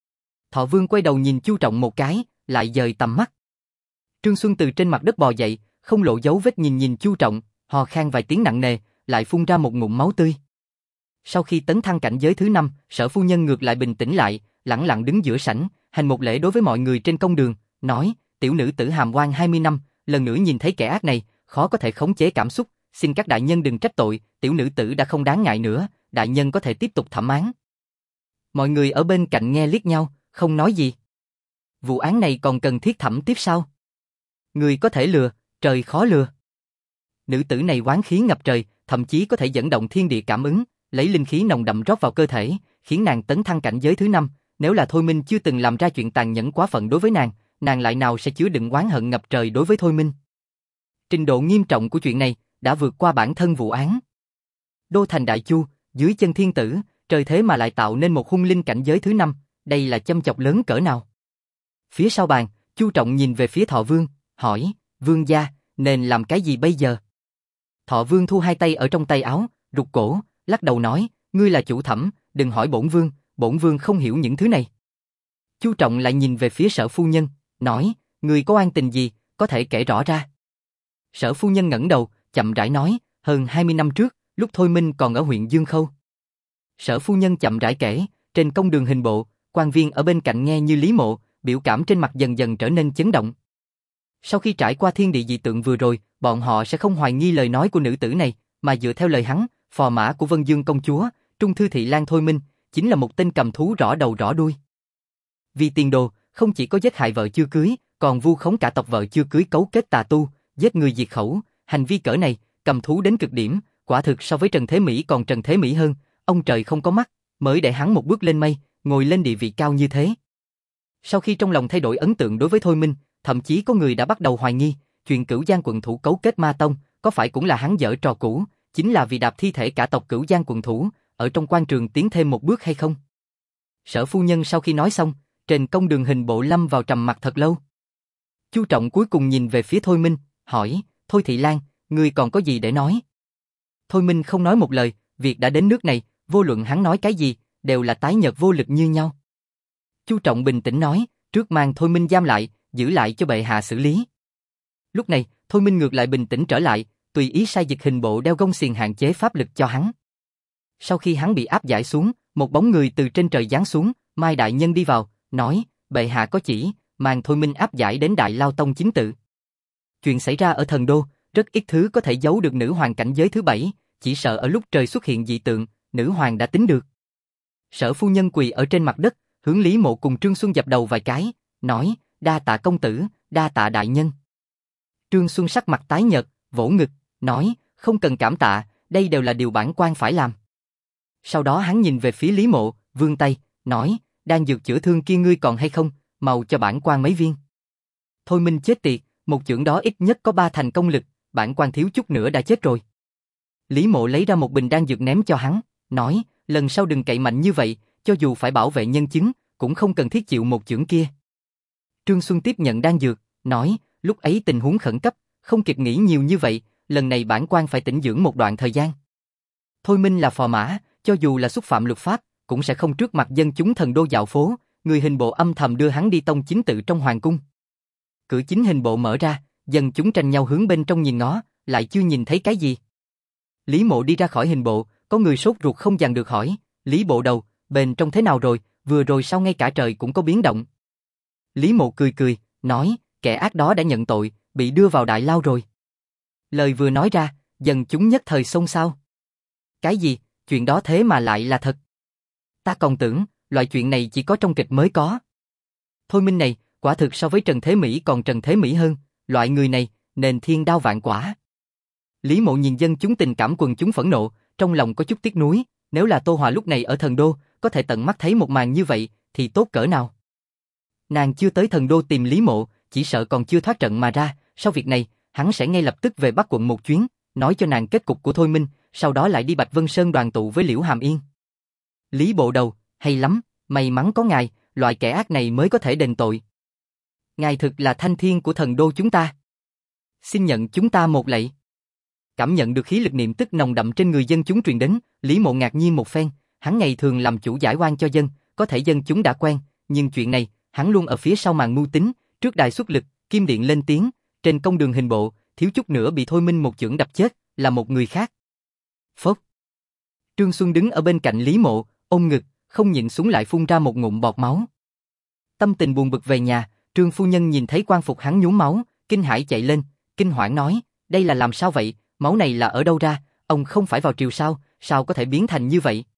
Thọ Vương quay đầu nhìn Chu Trọng một cái, lại dời tầm mắt. Trương Xuân từ trên mặt đất bò dậy, không lộ dấu vết nhìn Chu Trọng, hò khan vài tiếng nặng nề, lại phun ra một ngụm máu tươi. Sau khi tấn thăng cảnh giới thứ 5, Sở phu nhân ngược lại bình tĩnh lại, lẳng lặng đứng giữa sảnh, hành một lễ đối với mọi người trên công đường, nói, tiểu nữ tử hàm oan 20 năm, lần nữa nhìn thấy kẻ ác này, khó có thể khống chế cảm xúc, xin các đại nhân đừng trách tội, tiểu nữ tử đã không đáng ngại nữa, đại nhân có thể tiếp tục thẩm án. Mọi người ở bên cạnh nghe liếc nhau, không nói gì. Vụ án này còn cần thiết thẩm tiếp sao? Người có thể lừa, trời khó lừa. Nữ tử này oán khí ngập trời, thậm chí có thể dẫn động thiên địa cảm ứng, lấy linh khí nồng đậm rót vào cơ thể, khiến nàng tấn thăng cảnh giới thứ 5. Nếu là Thôi Minh chưa từng làm ra chuyện tàn nhẫn quá phận đối với nàng lại nào sẽ chứa đựng oán hận ngập trời đối với Thôi Minh. Trình độ nghiêm trọng của chuyện này đã vượt qua bản thân vụ án. Đô thành Đại Chu, dưới chân thiên tử, trời thế mà lại tạo nên một hung linh cảnh giới thứ 5, đây là châm chọc lớn cỡ nào? Phía sau bàn, Chu Trọng nhìn về phía Thọ Vương, hỏi, Vương gia, nên làm cái gì bây giờ? Thọ Vương thu hai tay ở trong tay áo, rụt cổ, lắc đầu nói, ngươi là chủ thẩm, đừng hỏi bổn vương không hiểu những thứ này. Chu Trọng lại nhìn về phía Sở phu nhân, nói, ngươi có oan tình gì, có thể kể rõ ra. Sở phu nhân ngẩng đầu, chậm rãi nói, hơn 20 năm trước, lúc Thôi Minh còn ở huyện Dương Khâu. Sở phu nhân chậm rãi kể, trên công đường hình bộ, quan viên ở bên cạnh nghe như Lý Mộ, biểu cảm trên mặt dần dần trở nên chấn động. Sau khi trải qua thiên địa dị tượng vừa rồi, bọn họ sẽ không hoài nghi lời nói của nữ tử này, mà dựa theo lời hắn, phò mã của Vân Dương công chúa, Trung thư thị Lan Thôi Minh, chính là một tên cầm thú rõ đầu rõ đuôi. Vì tiền đồ, không chỉ có giết hại vợ chưa cưới, còn vu khống cả tộc vợ chưa cưới cấu kết tà tu, giết người diệt khẩu, hành vi cỡ này, cầm thú đến cực điểm, quả thực so với Trần Thế Mỹ còn Trần Thế Mỹ hơn, ông trời không có mắt, mới để hắn một bước lên mây, ngồi lên địa vị cao như thế. Sau khi trong lòng thay đổi ấn tượng đối với Thôi Minh, thậm chí có người đã bắt đầu hoài nghi, chuyện Cửu Giang quận thủ cấu kết ma tông, có phải cũng là hắn giở trò cũ, chính là vì đạp thi thể cả tộc Cửu Giang quận thủ, ở trong quan trường tiến thêm một bước hay không? Sở phu nhân sau khi nói xong, trên công đường hình bộ lâm vào trầm mặc thật lâu. Chu Trọng cuối cùng nhìn về phía Thôi Minh, hỏi, Thôi Thị Lan, ngươi còn có gì để nói? Thôi Minh không nói một lời, việc đã đến nước này, vô luận hắn nói cái gì, đều là tái nhợt vô lực như nhau. Chu Trọng bình tĩnh nói, trước mang Thôi Minh giam lại, giữ lại cho bệ hạ xử lý. Lúc này, Thôi Minh ngược lại bình tĩnh trở lại, tùy ý sai dịch hình bộ đeo gông xiềng hạn chế pháp lực cho hắn. Sau khi hắn bị áp giải xuống, một bóng người từ trên trời giáng xuống, Mai đại nhân đi vào, nói, bệ hạ có chỉ, mang Thôi Minh áp giải đến Đại Lao Tông chính tự. Chuyện xảy ra ở Thần Đô, rất ít thứ có thể giấu được nữ hoàng cảnh giới thứ 7, chỉ sợ ở lúc trời xuất hiện dị tượng, nữ hoàng đã tính được. Sở phu nhân quỳ ở trên mặt đất, hướng Lý Mộ cùng Trương Xuân dập đầu vài cái, nói, đa tạ công tử, đa tạ đại nhân. Trương Xuân sắc mặt tái nhợt, vỗ ngực, nói, không cần cảm tạ, đây đều là điều bản quan phải làm. Sau đó hắn nhìn về phía Lý Mộ, vươn tay, nói, đan dược chữa thương kia ngươi còn hay không, mau cho bản quan mấy viên. Thôi Minh chết tiệt, một chưởng đó ít nhất có 3 thành công lực, bản quan thiếu chút nữa đã chết rồi. Lý Mộ lấy ra một bình đan dược ném cho hắn, nói, lần sau đừng cậy mạnh như vậy, cho dù phải bảo vệ nhân chứng, cũng không cần thiết chịu một chưởng kia. Trương Xuân tiếp nhận đan dược, nói, lúc ấy tình huống khẩn cấp, không kịp nghĩ nhiều như vậy, lần này bản quan phải tĩnh dưỡng một đoạn thời gian. Thôi Minh là phò mã, cho dù là xúc phạm luật pháp, cũng sẽ không trước mặt dân chúng Thần Đô dạo phố, người hình bộ âm thầm đưa hắn đi tông chính tự trong hoàng cung. Cửa chính hình bộ mở ra, dân chúng tranh nhau hướng bên trong nhìn ngó, lại chưa nhìn thấy cái gì. Lý Mộ đi ra khỏi hình bộ, có người sốt ruột không dằn được hỏi, Lý bộ đầu, bên trong thế nào rồi, vừa rồi sao ngay cả trời cũng có biến động. Lý Mộ cười cười, nói, kẻ ác đó đã nhận tội, bị đưa vào đại lao rồi. Lời vừa nói ra, dân chúng nhất thời xôn xao. Cái gì, chuyện đó thế mà lại là thật. Ta còn tưởng, loại chuyện này chỉ có trong kịch mới có. Thôi Minh này, quả thực so với Trần Thế Mỹ còn Trần Thế Mỹ hơn, loại người này, nên thiên đao vạn quả. Lý Mộ nhìn dân chúng tình cảm quần chúng phẫn nộ, trong lòng có chút tiếc nuối, nếu là Tô Hòa lúc này ở Thần Đô, có thể tận mắt thấy một màn như vậy, thì tốt cỡ nào. Nàng chưa tới Thần Đô tìm Lý Mộ, chỉ sợ còn chưa thoát trận mà ra, sau việc này, hắn sẽ ngay lập tức về Bắc quận một chuyến, nói cho nàng kết cục của Thôi Minh, sau đó lại đi Bạch Vân Sơn đoàn tụ với Liễu Hàm Yên. Lý bộ đầu, hay lắm, may mắn có ngài, loại kẻ ác này mới có thể đền tội. Ngài thực là thanh thiên của Thần Đô chúng ta. Xin nhận chúng ta một lạy. Cảm nhận được khí lực niệm tức nồng đậm trên người dân chúng truyền đến, Lý Mộ ngạc nhiên một phen, hắn ngày thường làm chủ giải oan cho dân, có thể dân chúng đã quen, nhưng chuyện này, hắn luôn ở phía sau màn mưu tính, trước đài xuất lực, kim điện lên tiếng, trên công đường hình bộ, thiếu chút nữa bị Thôi Minh một chưởng đập chết, là một người khác. Phốc. Trương Xuân đứng ở bên cạnh Lý Mộ, ôm ngực, không nhịn xuống lại phun ra một ngụm bọt máu. Tâm tình buồn bực về nhà, Trương phu nhân nhìn thấy quan phục hắn nhuốm máu, kinh hãi chạy lên, kinh hoảng nói, đây là làm sao vậy, máu này là ở đâu ra, ông không phải vào triều sao, sao có thể biến thành như vậy?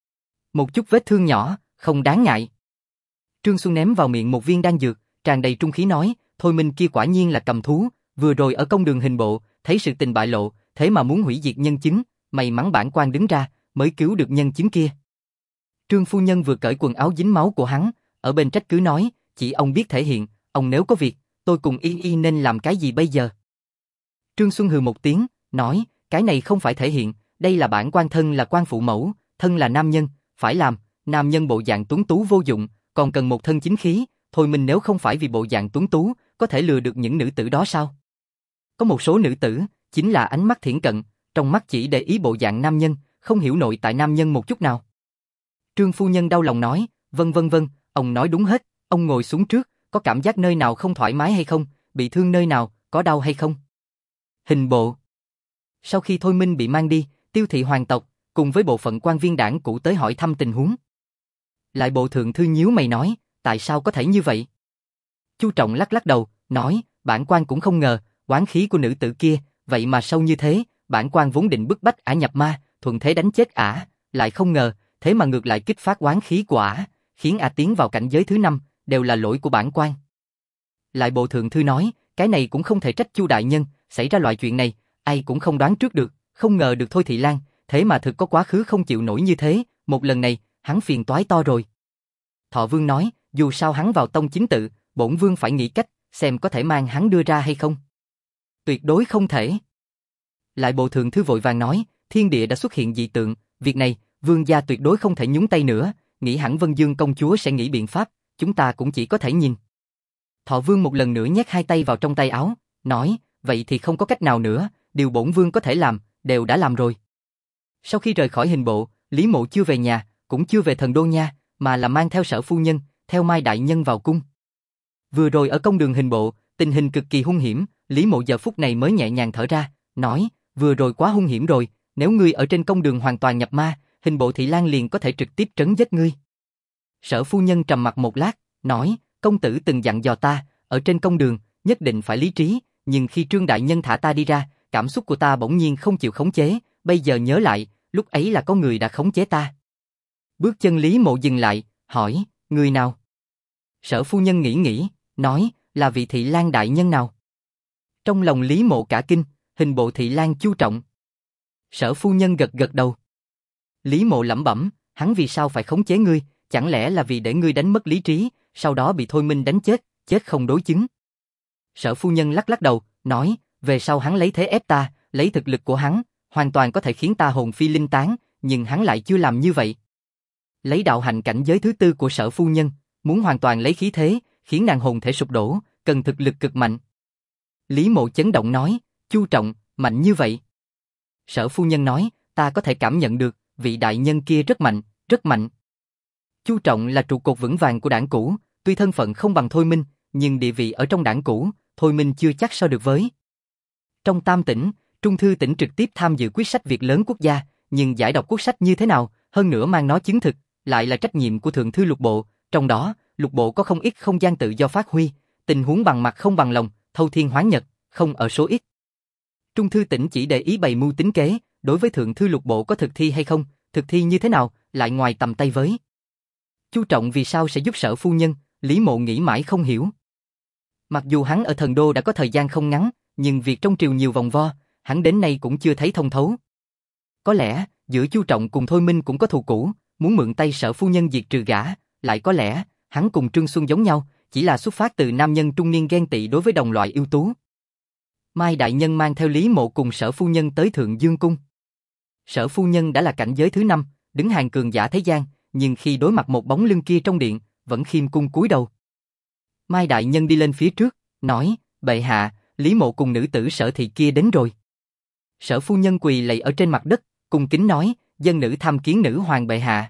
Một chút vết thương nhỏ, không đáng ngại. Trương Xuân ném vào miệng một viên đan dược, tràn đầy trung khí nói, Thôi Minh kia quả nhiên là cầm thú, vừa rồi ở công đường hình bộ, thấy sự tình bại lộ, thế mà muốn hủy diệt nhân chứng, may mắn bản quan đứng ra, mới cứu được nhân chứng kia. Trương phu nhân vừa cởi quần áo dính máu của hắn, ở bên trách cứ nói, chỉ ông biết thể hiện, ông nếu có việc, tôi cùng y nên làm cái gì bây giờ? Trương Xuân hừ một tiếng, nói, cái này không phải thể hiện, đây là bản quan thân là quan phụ mẫu, thân là nam nhân, phải làm, nam nhân bộ dạng tuấn tú vô dụng, còn cần một thân chính khí, Thôi Minh nếu không phải vì bộ dạng tuấn tú, có thể lừa được những nữ tử đó sao? Có một số nữ tử, chính là ánh mắt thiển cận, trong mắt chỉ để ý bộ dạng nam nhân, không hiểu nội tại nam nhân một chút nào. Trương phu nhân đau lòng nói, vâng, ông nói đúng hết, ông ngồi xuống trước, có cảm giác nơi nào không thoải mái hay không, bị thương nơi nào, có đau hay không? Hình bộ. Sau khi Thôi Minh bị mang đi, Tiêu thị hoàng tộc, cùng với bộ phận quan viên đảng cũ tới hỏi thăm tình huống. Lại bộ thượng thư nhíu mày nói, tại sao có thể như vậy? Chu Trọng lắc lắc đầu, nói, bản quan cũng không ngờ, oán khí của nữ tử kia, vậy mà sâu như thế, bản quan vốn định bức bách ả nhập ma, thuận thế đánh chết ả, lại không ngờ, thế mà ngược lại kích phát oán khí của ả, khiến ả tiến vào cảnh giới thứ 5, đều là lỗi của bản quan. Lại bộ thượng thư nói, cái này cũng không thể trách Chu đại nhân, xảy ra loại chuyện này, ai cũng không đoán trước được, không ngờ được Thôi Thị Lan, thế mà thực có quá khứ không chịu nổi như thế, một lần này, hắn phiền toái to rồi. Thọ Vương nói, dù sao hắn vào tông chính tự, bổn vương phải nghĩ cách, xem có thể mang hắn đưa ra hay không. Tuyệt đối không thể. Lại bộ thượng thư vội vàng nói, thiên địa đã xuất hiện dị tượng, việc này, vương gia tuyệt đối không thể nhúng tay nữa, nghĩ hẳn Vân Dương công chúa sẽ nghĩ biện pháp, chúng ta cũng chỉ có thể nhìn. Thọ Vương một lần nữa nhét hai tay vào trong tay áo, nói, vậy thì không có cách nào nữa, điều bổn vương có thể làm, đều đã làm rồi. Sau khi rời khỏi hình bộ, Lý Mộ chưa về nhà, cũng chưa về thần đô nha, mà là mang theo Sở phu nhân, theo Mai đại nhân vào cung. Vừa rồi ở công đường hình bộ, tình hình cực kỳ hung hiểm, Lý Mộ giờ phút này mới nhẹ nhàng thở ra, nói, vừa rồi quá hung hiểm rồi, nếu ngươi ở trên công đường hoàn toàn nhập ma, hình bộ Thị Lan liền có thể trực tiếp trấn giết ngươi. Sở phu nhân trầm mặt một lát, nói, công tử từng dặn dò ta, ở trên công đường, nhất định phải lý trí, nhưng khi Trương đại nhân thả ta đi ra, cảm xúc của ta bỗng nhiên không chịu khống chế, bây giờ nhớ lại, lúc ấy là có người đã khống chế ta. Bước chân Lý Mộ dừng lại, hỏi, người nào? Sở phu nhân nghĩ, nói, là vị Thị Lan đại nhân nào? Trong lòng Lý Mộ cả kinh, hình bộ Thị Lan Chu Trọng. Sở phu nhân gật gật đầu. Lý Mộ lẩm bẩm, hắn vì sao phải khống chế ngươi, chẳng lẽ là vì để ngươi đánh mất lý trí, sau đó bị Thôi Minh đánh chết, chết không đối chứng. Sở phu nhân lắc lắc đầu, nói, về sau hắn lấy thế ép ta, lấy thực lực của hắn, hoàn toàn có thể khiến ta hồn phi linh tán, nhưng hắn lại chưa làm như vậy. Lấy đạo hạnh cảnh giới thứ 4 của Sở phu nhân, muốn hoàn toàn lấy khí thế, khiến nàng hồn thể sụp đổ, cần thực lực cực mạnh. Lý Mộ chấn động nói, Chu Trọng, mạnh như vậy. Sở phu nhân nói, ta có thể cảm nhận được, vị đại nhân kia rất mạnh, rất mạnh. Chu Trọng là trụ cột vững vàng của đảng cũ, tuy thân phận không bằng Thôi Minh, nhưng địa vị ở trong đảng cũ, Thôi Minh chưa chắc so được với. Trong Tam tỉnh, Trung thư tỉnh trực tiếp tham dự quyết sách việc lớn quốc gia, nhưng giải đọc quốc sách như thế nào, hơn nữa mang nó chứng thực, lại là trách nhiệm của thượng thư lục bộ, trong đó, lục bộ có không ít không gian tự do phát huy, tình huống bằng mặt không bằng lòng, thâu thiên hoán nhật, không ở số ít. Trung thư tỉnh chỉ để ý bày mưu tính kế, đối với thượng thư lục bộ có thực thi hay không, thực thi như thế nào, lại ngoài tầm tay với. Chu Trọng vì sao sẽ giúp Sở phu nhân, Lý Mộ nghĩ mãi không hiểu. Mặc dù hắn ở thần đô đã có thời gian không ngắn, nhưng việc trong triều nhiều vòng vo, hắn đến nay cũng chưa thấy thông thấu. Có lẽ, giữa Chu Trọng cùng Thôi Minh cũng có thù cũ, muốn mượn tay Sở phu nhân diệt trừ gã, lại có lẽ, hắn cùng Trương Xuân giống nhau, chỉ là xuất phát từ nam nhân trung niên ghen tị đối với đồng loại ưu tú. Mai đại nhân mang theo Lý Mộ cùng Sở phu nhân tới Thượng Dương cung. Sở phu nhân đã là cảnh giới thứ 5, đứng hàng cường giả thế gian, nhưng khi đối mặt một bóng lưng kia trong điện, vẫn khiêm cung cúi đầu. Mai đại nhân đi lên phía trước, nói, bệ hạ, Lý Mộ cùng nữ tử Sở thị kia đến rồi. Sở phu nhân quỳ lạy ở trên mặt đất, cung kính nói, dân nữ tham kiến nữ hoàng bệ hạ.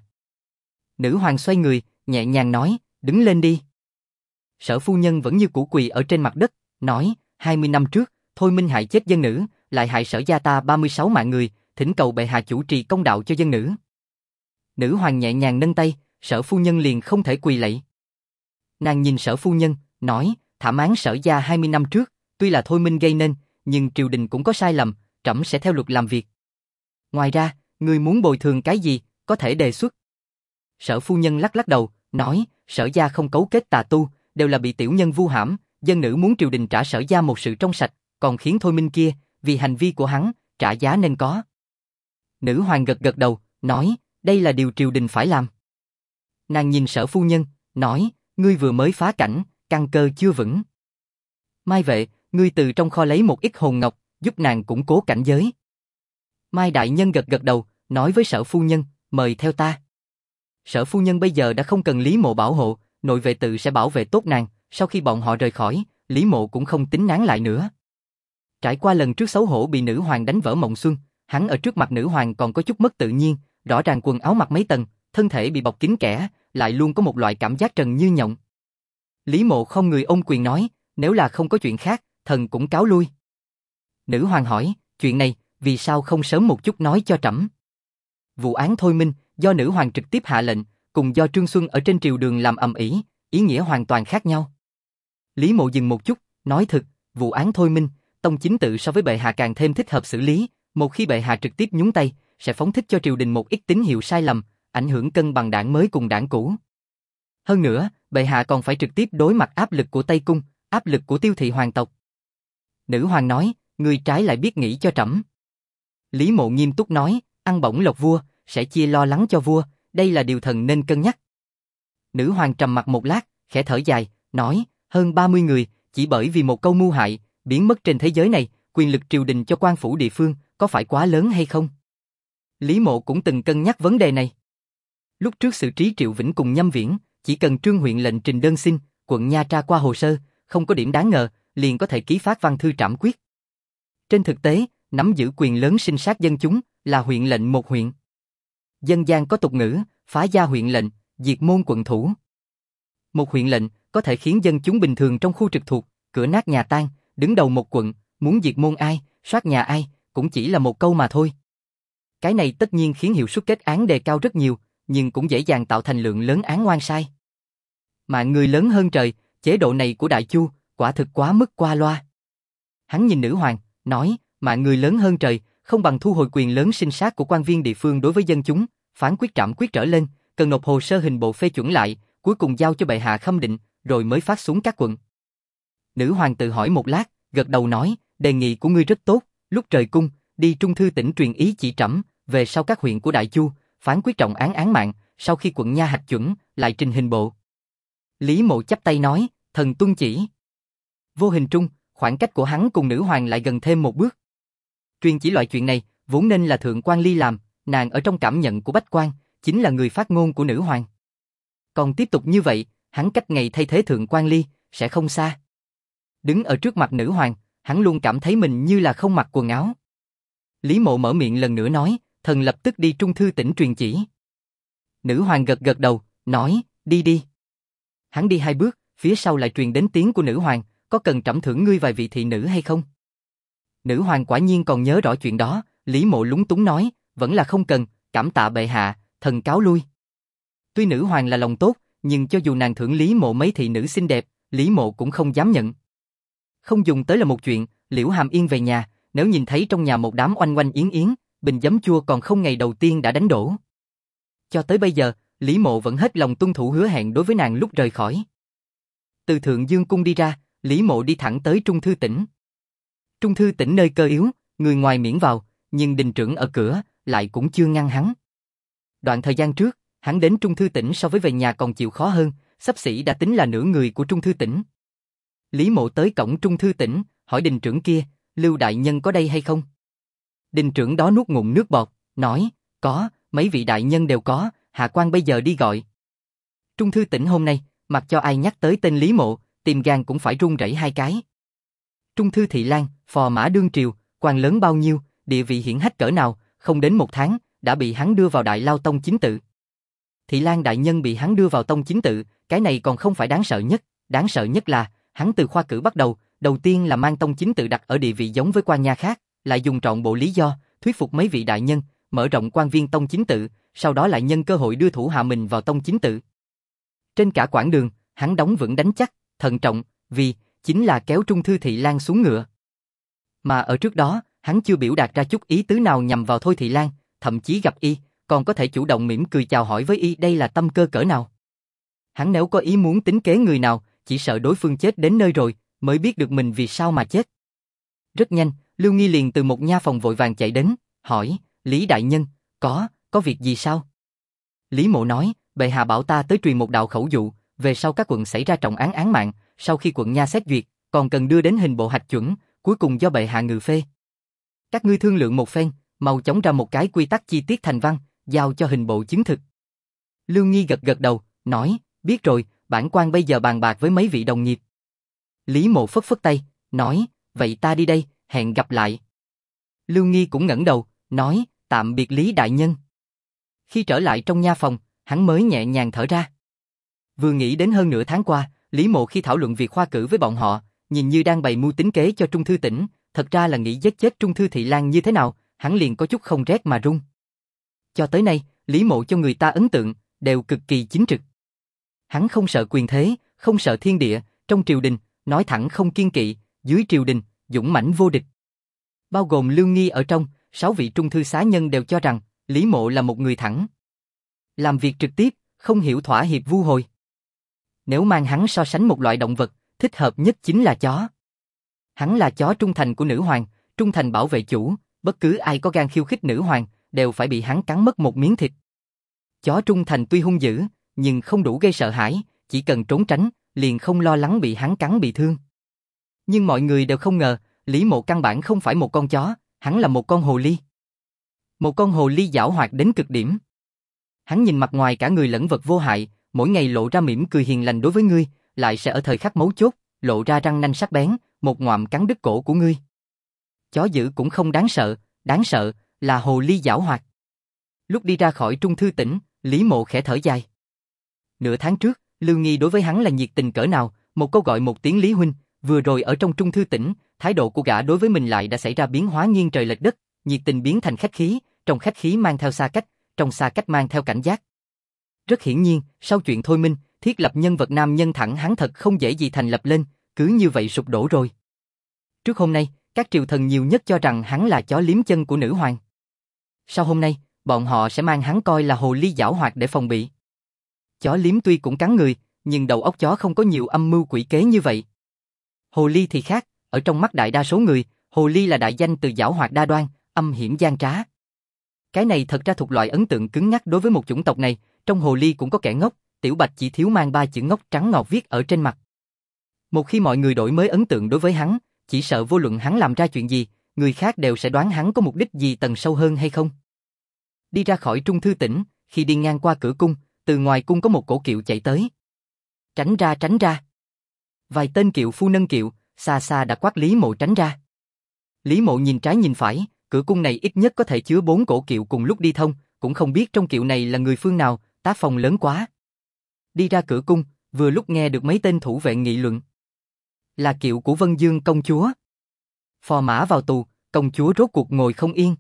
Nữ hoàng xoay người, nhẹ nhàng nói, đứng lên đi. Sở phu nhân vẫn như cũ quỳ ở trên mặt đất, nói, 20 năm trước, Thôi Minh hại chết dân nữ, lại hại Sở gia ta 36 mạng người, thỉnh cầu bệ hạ chủ trì công đạo cho dân nữ. Nữ hoàng nhẹ nhàng nâng tay, Sở phu nhân liền không thể quỳ lạy. Nàng nhìn Sở phu nhân, nói, thảm án Sở gia 20 năm trước, tuy là Thôi Minh gây nên, nhưng triều đình cũng có sai lầm, trẫm sẽ theo luật làm việc. Ngoài ra, ngươi muốn bồi thường cái gì, có thể đề xuất. Sở phu nhân lắc lắc đầu, nói, Sở gia không cấu kết tà tu, đều là bị tiểu nhân vu hãm, dân nữ muốn triều đình trả Sở gia một sự trong sạch, còn khiến Thôi Minh kia, vì hành vi của hắn, trả giá nên có. Nữ hoàng gật gật đầu, nói, đây là điều triều đình phải làm. Nàng nhìn Sở phu nhân, nói, ngươi vừa mới phá cảnh, căn cơ chưa vững. Mai vệ, ngươi từ trong kho lấy một ít hồn ngọc, giúp nàng củng cố cảnh giới. Mai đại nhân gật gật đầu, nói với Sở phu nhân, mời theo ta. Sở phu nhân bây giờ đã không cần Lý Mộ bảo hộ, nội vệ tự sẽ bảo vệ tốt nàng, sau khi bọn họ rời khỏi, Lý Mộ cũng không tính nán lại nữa. Trải qua lần trước xấu hổ bị nữ hoàng đánh vỡ mộng xuân, hắn ở trước mặt nữ hoàng còn có chút mất tự nhiên, rõ ràng quần áo mặc mấy tầng, thân thể bị bọc kín kẽ, lại luôn có một loại cảm giác trần như nhộng. Lý Mộ không người ôm quyền nói, nếu là không có chuyện khác, thần cũng cáo lui. Nữ hoàng hỏi, chuyện này, vì sao không sớm một chút nói cho trẫm? Vụ án Thôi Minh, do nữ hoàng trực tiếp hạ lệnh, cùng do Trương Xuân ở trên triều đường làm ầm ĩ, ý nghĩa hoàn toàn khác nhau. Lý Mộ dừng một chút, nói thực, vụ án Thôi Minh, tông chính tự so với bệ hạ càng thêm thích hợp xử lý, một khi bệ hạ trực tiếp nhúng tay, sẽ phóng thích cho triều đình một ít tín hiệu sai lầm, ảnh hưởng cân bằng đảng mới cùng đảng cũ. Hơn nữa, bệ hạ còn phải trực tiếp đối mặt áp lực của Tây Cung, áp lực của Tiêu thị hoàng tộc. Nữ hoàng nói, ngươi trái lại biết nghĩ cho trẫm. Lý Mộ nghiêm túc nói, ăn bổng lộc vua, sẽ chia lo lắng cho vua, đây là điều thần nên cân nhắc. Nữ hoàng trầm mặt một lát, khẽ thở dài, nói, hơn 30 người, chỉ bởi vì một câu mưu hại, biến mất trên thế giới này, quyền lực triều đình cho quan phủ địa phương, có phải quá lớn hay không? Lý Mộ cũng từng cân nhắc vấn đề này. Lúc trước xử trí Triệu Vĩnh cùng Nhâm Viễn, chỉ cần Trương huyện lệnh trình đơn xin, quận Nha tra qua hồ sơ, không có điểm đáng ngờ, liền có thể ký phát văn thư trảm quyết. Trên thực tế, nắm giữ quyền lớn sinh sát dân chúng, là huyện lệnh một huyện. Dân gian có tục ngữ, phá gia huyện lệnh, diệt môn quận thủ. Một huyện lệnh có thể khiến dân chúng bình thường trong khu trực thuộc, cửa nát nhà tan, đứng đầu một quận, muốn diệt môn ai, soát nhà ai, cũng chỉ là một câu mà thôi. Cái này tất nhiên khiến hiệu suất kết án đề cao rất nhiều, nhưng cũng dễ dàng tạo thành lượng lớn án oan sai. Mạng người lớn hơn trời, chế độ này của Đại Chu, quả thực quá mức qua loa. Hắn nhìn nữ hoàng, nói, mạng người lớn hơn trời, không bằng thu hồi quyền lớn sinh sát của quan viên địa phương đối với dân chúng, phán quyết trảm quyết trở lên, cần nộp hồ sơ hình bộ phê chuẩn lại, cuối cùng giao cho bệ hạ khâm định, rồi mới phát xuống các quận. Nữ hoàng tự hỏi một lát, gật đầu nói, đề nghị của ngươi rất tốt, lúc trời cung, đi Trung Thư tỉnh truyền ý chỉ trẫm, về sau các huyện của Đại Chu, phán quyết trọng án mạng, sau khi quận Nha hạch chuẩn, lại trình hình bộ. Lý Mộ chắp tay nói, thần tuân chỉ. Vô hình trung, khoảng cách của hắn cùng nữ hoàng lại gần thêm một bước. Truyền chỉ loại chuyện này, vốn nên là Thượng Quan Ly làm, nàng ở trong cảm nhận của Bách Quan, chính là người phát ngôn của nữ hoàng. Còn tiếp tục như vậy, hắn cách ngày thay thế Thượng Quan Ly, sẽ không xa. Đứng ở trước mặt nữ hoàng, hắn luôn cảm thấy mình như là không mặc quần áo. Lý Mộ mở miệng lần nữa nói, thần lập tức đi Trung Thư tỉnh truyền chỉ. Nữ hoàng gật gật đầu, nói, đi đi. Hắn đi 2 bước, phía sau lại truyền đến tiếng của nữ hoàng, có cần trẫm thưởng ngươi vài vị thị nữ hay không? Nữ hoàng quả nhiên còn nhớ rõ chuyện đó, Lý Mộ lúng túng nói, vẫn là không cần, cảm tạ bệ hạ, thần cáo lui. Tuy nữ hoàng là lòng tốt, nhưng cho dù nàng thưởng Lý Mộ mấy thị nữ xinh đẹp, Lý Mộ cũng không dám nhận. Không dùng tới là một chuyện, Liễu Hàm Yên về nhà, nếu nhìn thấy trong nhà một đám oanh oanh yến yến, bình giấm chua còn không ngày đầu tiên đã đánh đổ. Cho tới bây giờ, Lý Mộ vẫn hết lòng tuân thủ hứa hẹn đối với nàng lúc rời khỏi. Từ Thượng Dương cung đi ra, Lý Mộ đi thẳng tới Trung Thư tỉnh. Trung Thư tỉnh nơi cơ yếu, người ngoài miễn vào, nhưng đình trưởng ở cửa, lại cũng chưa ngăn hắn. Đoạn thời gian trước, hắn đến Trung Thư tỉnh so với về nhà còn chịu khó hơn, xấp xỉ đã tính là nửa người của Trung Thư tỉnh. Lý Mộ tới cổng Trung Thư tỉnh, hỏi đình trưởng kia, Lưu đại nhân có đây hay không? Đình trưởng đó nuốt ngụm nước bọt, nói, có, mấy vị đại nhân đều có, hạ quan bây giờ đi gọi. Trung Thư tỉnh hôm nay, mặc cho ai nhắc tới tên Lý Mộ, tim gan cũng phải run rẩy 2 cái. Trung Thư Thị Lang, phò mã đương triều, quan lớn bao nhiêu, địa vị hiển hách cỡ nào, không đến 1 tháng, đã bị hắn đưa vào Đại Lao Tông chính tự. Thị Lang đại nhân bị hắn đưa vào Tông chính tự, cái này còn không phải đáng sợ nhất là, hắn từ khoa cử bắt đầu, đầu tiên là mang Tông chính tự đặt ở địa vị giống với quan nha khác, lại dùng trọn bộ lý do, thuyết phục mấy vị đại nhân, mở rộng quan viên Tông chính tự, sau đó lại nhân cơ hội đưa thủ hạ mình vào Tông chính tự. Trên cả quãng đường, hắn đóng vững đánh chắc, thận trọng, vì chính là kéo Trung Thư Thị Lang xuống ngựa. Mà ở trước đó, hắn chưa biểu đạt ra chút ý tứ nào nhằm vào Thôi Thị Lan, thậm chí gặp y, còn có thể chủ động mỉm cười chào hỏi với y, đây là tâm cơ cỡ nào. Hắn nếu có ý muốn tính kế người nào, chỉ sợ đối phương chết đến nơi rồi, mới biết được mình vì sao mà chết. Rất nhanh, Lưu Nghi liền từ một nha phòng vội vàng chạy đến, hỏi, Lý đại nhân, có việc gì sao? Lý Mộ nói, bệ hạ bảo ta tới truyền một đạo khẩu dụ, về sau các quận xảy ra trọng án mạng, sau khi quận nha xét duyệt, còn cần đưa đến hình bộ hạch chuẩn, cuối cùng do bệ hạ ngự phê. Các ngươi thương lượng một phen, mau chóng ra một cái quy tắc chi tiết thành văn, giao cho hình bộ chứng thực. Lưu Nghi gật gật đầu, nói, biết rồi, bản quan bây giờ bàn bạc với mấy vị đồng nghiệp. Lý Mộ phất phất tay, nói, vậy ta đi đây, hẹn gặp lại. Lưu Nghi cũng ngẩng đầu, nói, tạm biệt Lý đại nhân. Khi trở lại trong nha phòng, hắn mới nhẹ nhàng thở ra. Vừa nghĩ đến hơn nửa tháng qua, Lý Mộ khi thảo luận việc khoa cử với bọn họ, nhìn như đang bày mưu tính kế cho Trung Thư Tỉnh, thật ra là nghĩ giết chết Trung Thư Thị Lan như thế nào, hắn liền có chút không rét mà run. Cho tới nay, Lý Mộ cho người ta ấn tượng, đều cực kỳ chính trực. Hắn không sợ quyền thế, không sợ thiên địa, trong triều đình, nói thẳng không kiêng kỵ, dưới triều đình, dũng mãnh vô địch. Bao gồm Lưu Nghi ở trong, 6 vị trung thư xá nhân đều cho rằng, Lý Mộ là một người thẳng. Làm việc trực tiếp, không hiểu thỏa hiệp vu hồi. Nếu mang hắn so sánh một loại động vật, thích hợp nhất chính là chó. Hắn là chó trung thành của nữ hoàng, trung thành bảo vệ chủ, bất cứ ai có gan khiêu khích nữ hoàng, đều phải bị hắn cắn mất một miếng thịt. Chó trung thành tuy hung dữ, nhưng không đủ gây sợ hãi, chỉ cần trốn tránh, liền không lo lắng bị hắn cắn bị thương. Nhưng mọi người đều không ngờ, Lý Mộ căn bản không phải một con chó, hắn là một con hồ ly. Một con hồ ly giảo hoạt đến cực điểm. Hắn nhìn mặt ngoài cả người lẫn vật vô hại, mỗi ngày lộ ra mỉm cười hiền lành đối với ngươi, lại sẽ ở thời khắc mấu chốt, lộ ra răng nanh sắc bén, một ngoạm cắn đứt cổ của ngươi. Chó dữ cũng không đáng sợ là hồ ly giảo hoạt. Lúc đi ra khỏi Trung Thư Tỉnh, Lý Mộ khẽ thở dài. Nửa tháng trước, Lưu Nghi đối với hắn là nhiệt tình cỡ nào, một câu gọi một tiếng Lý huynh, vừa rồi ở trong Trung Thư Tỉnh, thái độ của gã đối với mình lại đã xảy ra biến hóa nghiêng trời lệch đất, nhiệt tình biến thành khách khí, trong khách khí mang theo xa cách, trong xa cách mang theo cảnh giác. Rất hiển nhiên, sau chuyện Thôi Minh, thiết lập nhân vật nam nhân thẳng hắn thật không dễ gì thành lập lên, cứ như vậy sụp đổ rồi. Trước hôm nay, các triều thần nhiều nhất cho rằng hắn là chó liếm chân của nữ hoàng. Sau hôm nay, bọn họ sẽ mang hắn coi là hồ ly giảo hoạt để phòng bị. Chó liếm tuy cũng cắn người, nhưng đầu óc chó không có nhiều âm mưu quỷ kế như vậy. Hồ ly thì khác, ở trong mắt đại đa số người, hồ ly là đại danh từ giảo hoạt đa đoan, âm hiểm gian trá. Cái này thật ra thuộc loại ấn tượng cứng nhắc đối với một chủng tộc này, trong hồ ly cũng có kẻ ngốc, Tiểu Bạch chỉ thiếu mang 3 chữ ngốc trắng ngọt viết ở trên mặt. Một khi mọi người đổi mới ấn tượng đối với hắn, chỉ sợ vô luận hắn làm ra chuyện gì, người khác đều sẽ đoán hắn có mục đích gì tầng sâu hơn hay không. Đi ra khỏi Trung Thư Tỉnh, khi đi ngang qua cửa cung, từ ngoài cung có một cổ kiệu chạy tới. Tránh ra, tránh ra. Vài tên kiệu phu nâng kiệu, xa xa đã quát Lý Mộ tránh ra. Lý Mộ nhìn trái nhìn phải, cửa cung này ít nhất có thể chứa 4 cổ kiệu cùng lúc đi thông, cũng không biết trong kiệu này là người phương nào, tác phong lớn quá. Đi ra cửa cung, vừa lúc nghe được mấy tên thủ vệ nghị luận. Là kiệu của Vân Dương công chúa. Phò mã vào tù, công chúa rốt cuộc ngồi không yên.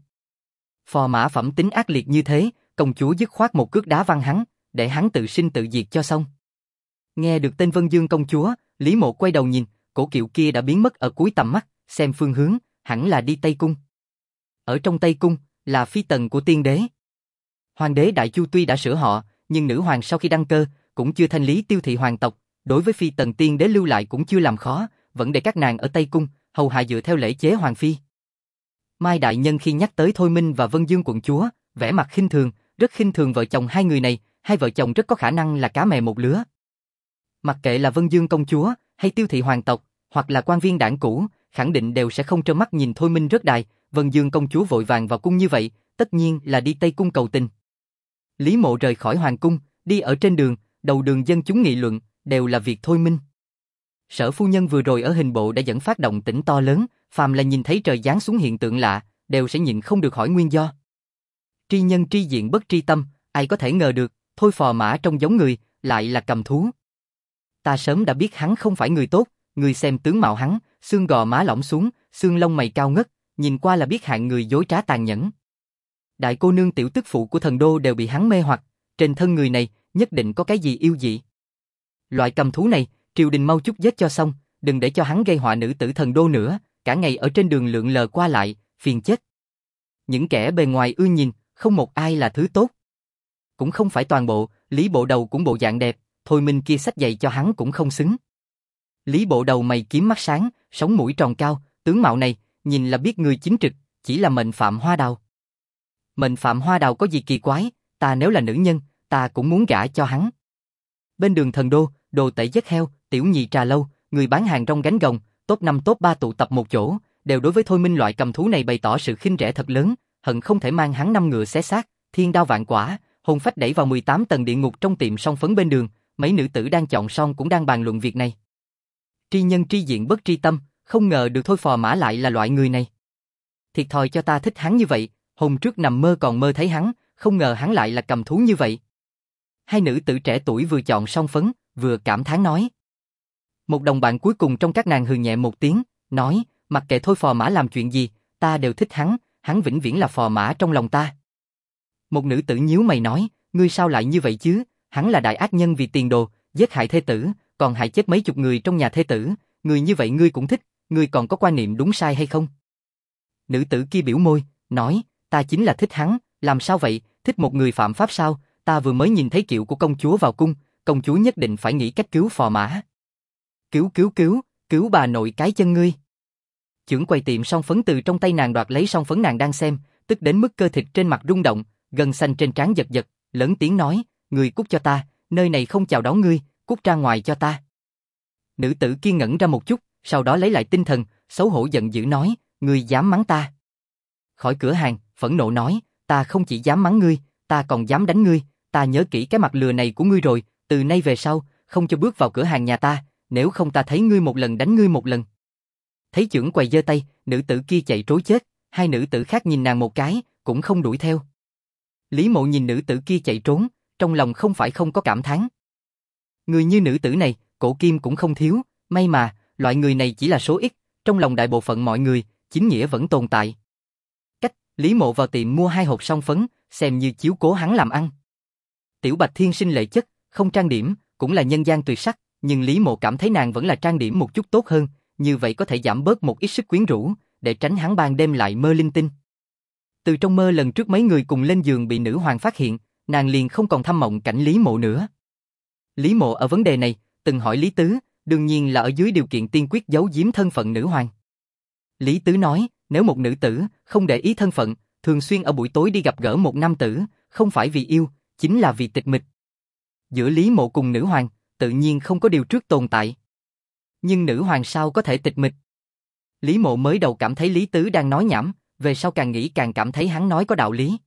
Phò mã phẩm tính ác liệt như thế, công chúa dứt khoát một cước đá văng hắn, để hắn tự sinh tự diệt cho xong. Nghe được tên Vân Dương công chúa, Lý Mộ quay đầu nhìn, cổ kiệu kia đã biến mất ở cuối tầm mắt, xem phương hướng, hẳn là đi Tây Cung. Ở trong Tây Cung, là phi tần của tiên đế. Hoàng đế Đại Chu tuy đã sửa họ, nhưng nữ hoàng sau khi đăng cơ, cũng chưa thanh lý tiêu thị hoàng tộc, đối với phi tần tiên đế lưu lại cũng chưa làm khó, vẫn để các nàng ở Tây Cung, hầu hạ dựa theo lễ chế hoàng phi. Mai đại nhân khi nhắc tới Thôi Minh và Vân Dương quận chúa, vẻ mặt khinh thường, rất khinh thường vợ chồng hai người này, hai vợ chồng rất có khả năng là cá mè một lứa. Mặc kệ là Vân Dương công chúa, hay tiêu thị hoàng tộc, hoặc là quan viên đảng cũ, khẳng định đều sẽ không trơ mắt nhìn Thôi Minh rớt đài, Vân Dương công chúa vội vàng vào cung như vậy, tất nhiên là đi Tây Cung cầu tình. Lý Mộ rời khỏi hoàng cung, đi ở trên đường, đầu đường dân chúng nghị luận, đều là việc Thôi Minh. Sở phu nhân vừa rồi ở hình bộ đã dẫn phát động tĩnh to lớn, phàm là nhìn thấy trời giáng xuống hiện tượng lạ, đều sẽ nhịn không được hỏi nguyên do. Tri nhân tri diện bất tri tâm, ai có thể ngờ được, Thôi phò mã trông giống người, lại là cầm thú. Ta sớm đã biết hắn không phải người tốt, người xem tướng mạo hắn, xương gò má lỏng xuống, xương lông mày cao ngất, nhìn qua là biết hạng người dối trá tàn nhẫn. Đại cô nương tiểu tức phụ của thần đô đều bị hắn mê hoặc, trên thân người này nhất định có cái gì yêu dị. Loại cầm thú này, triều đình mau chút giết cho xong, đừng để cho hắn gây họa nữ tử thần đô nữa, cả ngày ở trên đường lượn lờ qua lại, phiền chết. Những kẻ bề ngoài ưa nhìn, không một ai là thứ tốt. Cũng không phải toàn bộ, Lý Bộ Đầu cũng bộ dạng đẹp, Thôi Minh kia xách giày cho hắn cũng không xứng. Lý Bộ Đầu mày kiếm mắt sáng, sống mũi tròn cao, tướng mạo này, nhìn là biết người chính trực, chỉ là mệnh phạm hoa đào. Mệnh phạm hoa đào có gì kỳ quái, ta nếu là nữ nhân, ta cũng muốn gả cho hắn. Bên đường Thần Đô, đồ tể giết heo, tiểu nhị trà lâu, người bán hàng rong gánh gồng, top 5 top 3 tụ tập một chỗ, đều đối với Thôi Minh loại cầm thú này bày tỏ sự khinh rẻ thật lớn, hận không thể mang hắn năm ngựa xé xác, thiên đao vạn quả, hồn phách đẩy vào 18 tầng địa ngục. Trong tiệm son phấn bên đường, mấy nữ tử đang chọn son cũng đang bàn luận việc này. Tri nhân tri diện bất tri tâm, không ngờ được Thôi Phò Mã lại là loại người này. Thiệt thòi cho ta thích hắn như vậy, hôm trước nằm mơ còn mơ thấy hắn, không ngờ hắn lại là cầm thú như vậy. Hai nữ tử trẻ tuổi vừa chọn son phấn, vừa cảm thán nói. Một đồng bạn cuối cùng trong các nàng hừ nhẹ một tiếng, nói, mặc kệ Thôi Phò Mã làm chuyện gì, ta đều thích hắn vĩnh viễn là phò mã trong lòng ta. Một nữ tử nhíu mày nói, ngươi sao lại như vậy chứ, hắn là đại ác nhân vì tiền đồ, giết hại thê tử, còn hại chết mấy chục người trong nhà thê tử, người như vậy ngươi cũng thích, ngươi còn có quan niệm đúng sai hay không? Nữ tử kia biểu môi, nói, ta chính là thích hắn, làm sao vậy, thích một người phạm pháp sao, ta vừa mới nhìn thấy kiệu của công chúa vào cung, công chúa nhất định phải nghĩ cách cứu phò mã. Cứu bà nội cái chân ngươi. Chưởng quầy tiệm son phấn từ trong tay nàng đoạt lấy son phấn, nàng đang xem, tức đến mức cơ thịt trên mặt rung động, gân xanh trên trán giật giật, lớn tiếng nói, ngươi cút cho ta, nơi này không chào đón ngươi, cút ra ngoài cho ta. Nữ tử kia ngẩn ra một chút, sau đó lấy lại tinh thần, xấu hổ giận dữ nói, ngươi dám mắng ta. Khỏi cửa hàng, phẫn nộ nói, ta không chỉ dám mắng ngươi, ta còn dám đánh ngươi, ta nhớ kỹ cái mặt lừa này của ngươi rồi, từ nay về sau, không cho bước vào cửa hàng nhà ta, nếu không ta thấy ngươi một lần đánh ngươi một lần. Thấy chưởng quầy giơ tay, nữ tử kia chạy trối chết, hai nữ tử khác nhìn nàng một cái, cũng không đuổi theo. Lý Mộ nhìn nữ tử kia chạy trốn, trong lòng không phải không có cảm thán. Người như nữ tử này, cổ kim cũng không thiếu, may mà, loại người này chỉ là số ít, trong lòng đại bộ phận mọi người, chính nghĩa vẫn tồn tại. Cách, Lý Mộ vào tiệm mua 2 hộp son phấn, xem như chiếu cố hắn làm ăn. Tiểu Bạch thiên sinh lệ chất, không trang điểm, cũng là nhân gian tuyệt sắc, nhưng Lý Mộ cảm thấy nàng vẫn là trang điểm một chút tốt hơn, như vậy có thể giảm bớt một ít sức quyến rũ, để tránh hắn ban đêm lại mơ linh tinh. Từ trong mơ lần trước mấy người cùng lên giường bị nữ hoàng phát hiện, nàng liền không còn thăm mộng cảnh Lý Mộ nữa. Lý Mộ ở vấn đề này, từng hỏi Lý Tứ, đương nhiên là ở dưới điều kiện tiên quyết giấu giếm thân phận nữ hoàng. Lý Tứ nói, nếu một nữ tử không để ý thân phận, thường xuyên ở buổi tối đi gặp gỡ một nam tử, không phải vì yêu, chính là vì tịch mịch. Giữa Lý Mộ cùng nữ hoàng, tự nhiên không có điều trước tồn tại. Nhưng nữ hoàng sao có thể tịch mịch? Lý Mộ mới đầu cảm thấy Lý Tứ đang nói nhảm, về sau càng nghĩ càng cảm thấy hắn nói có đạo lý.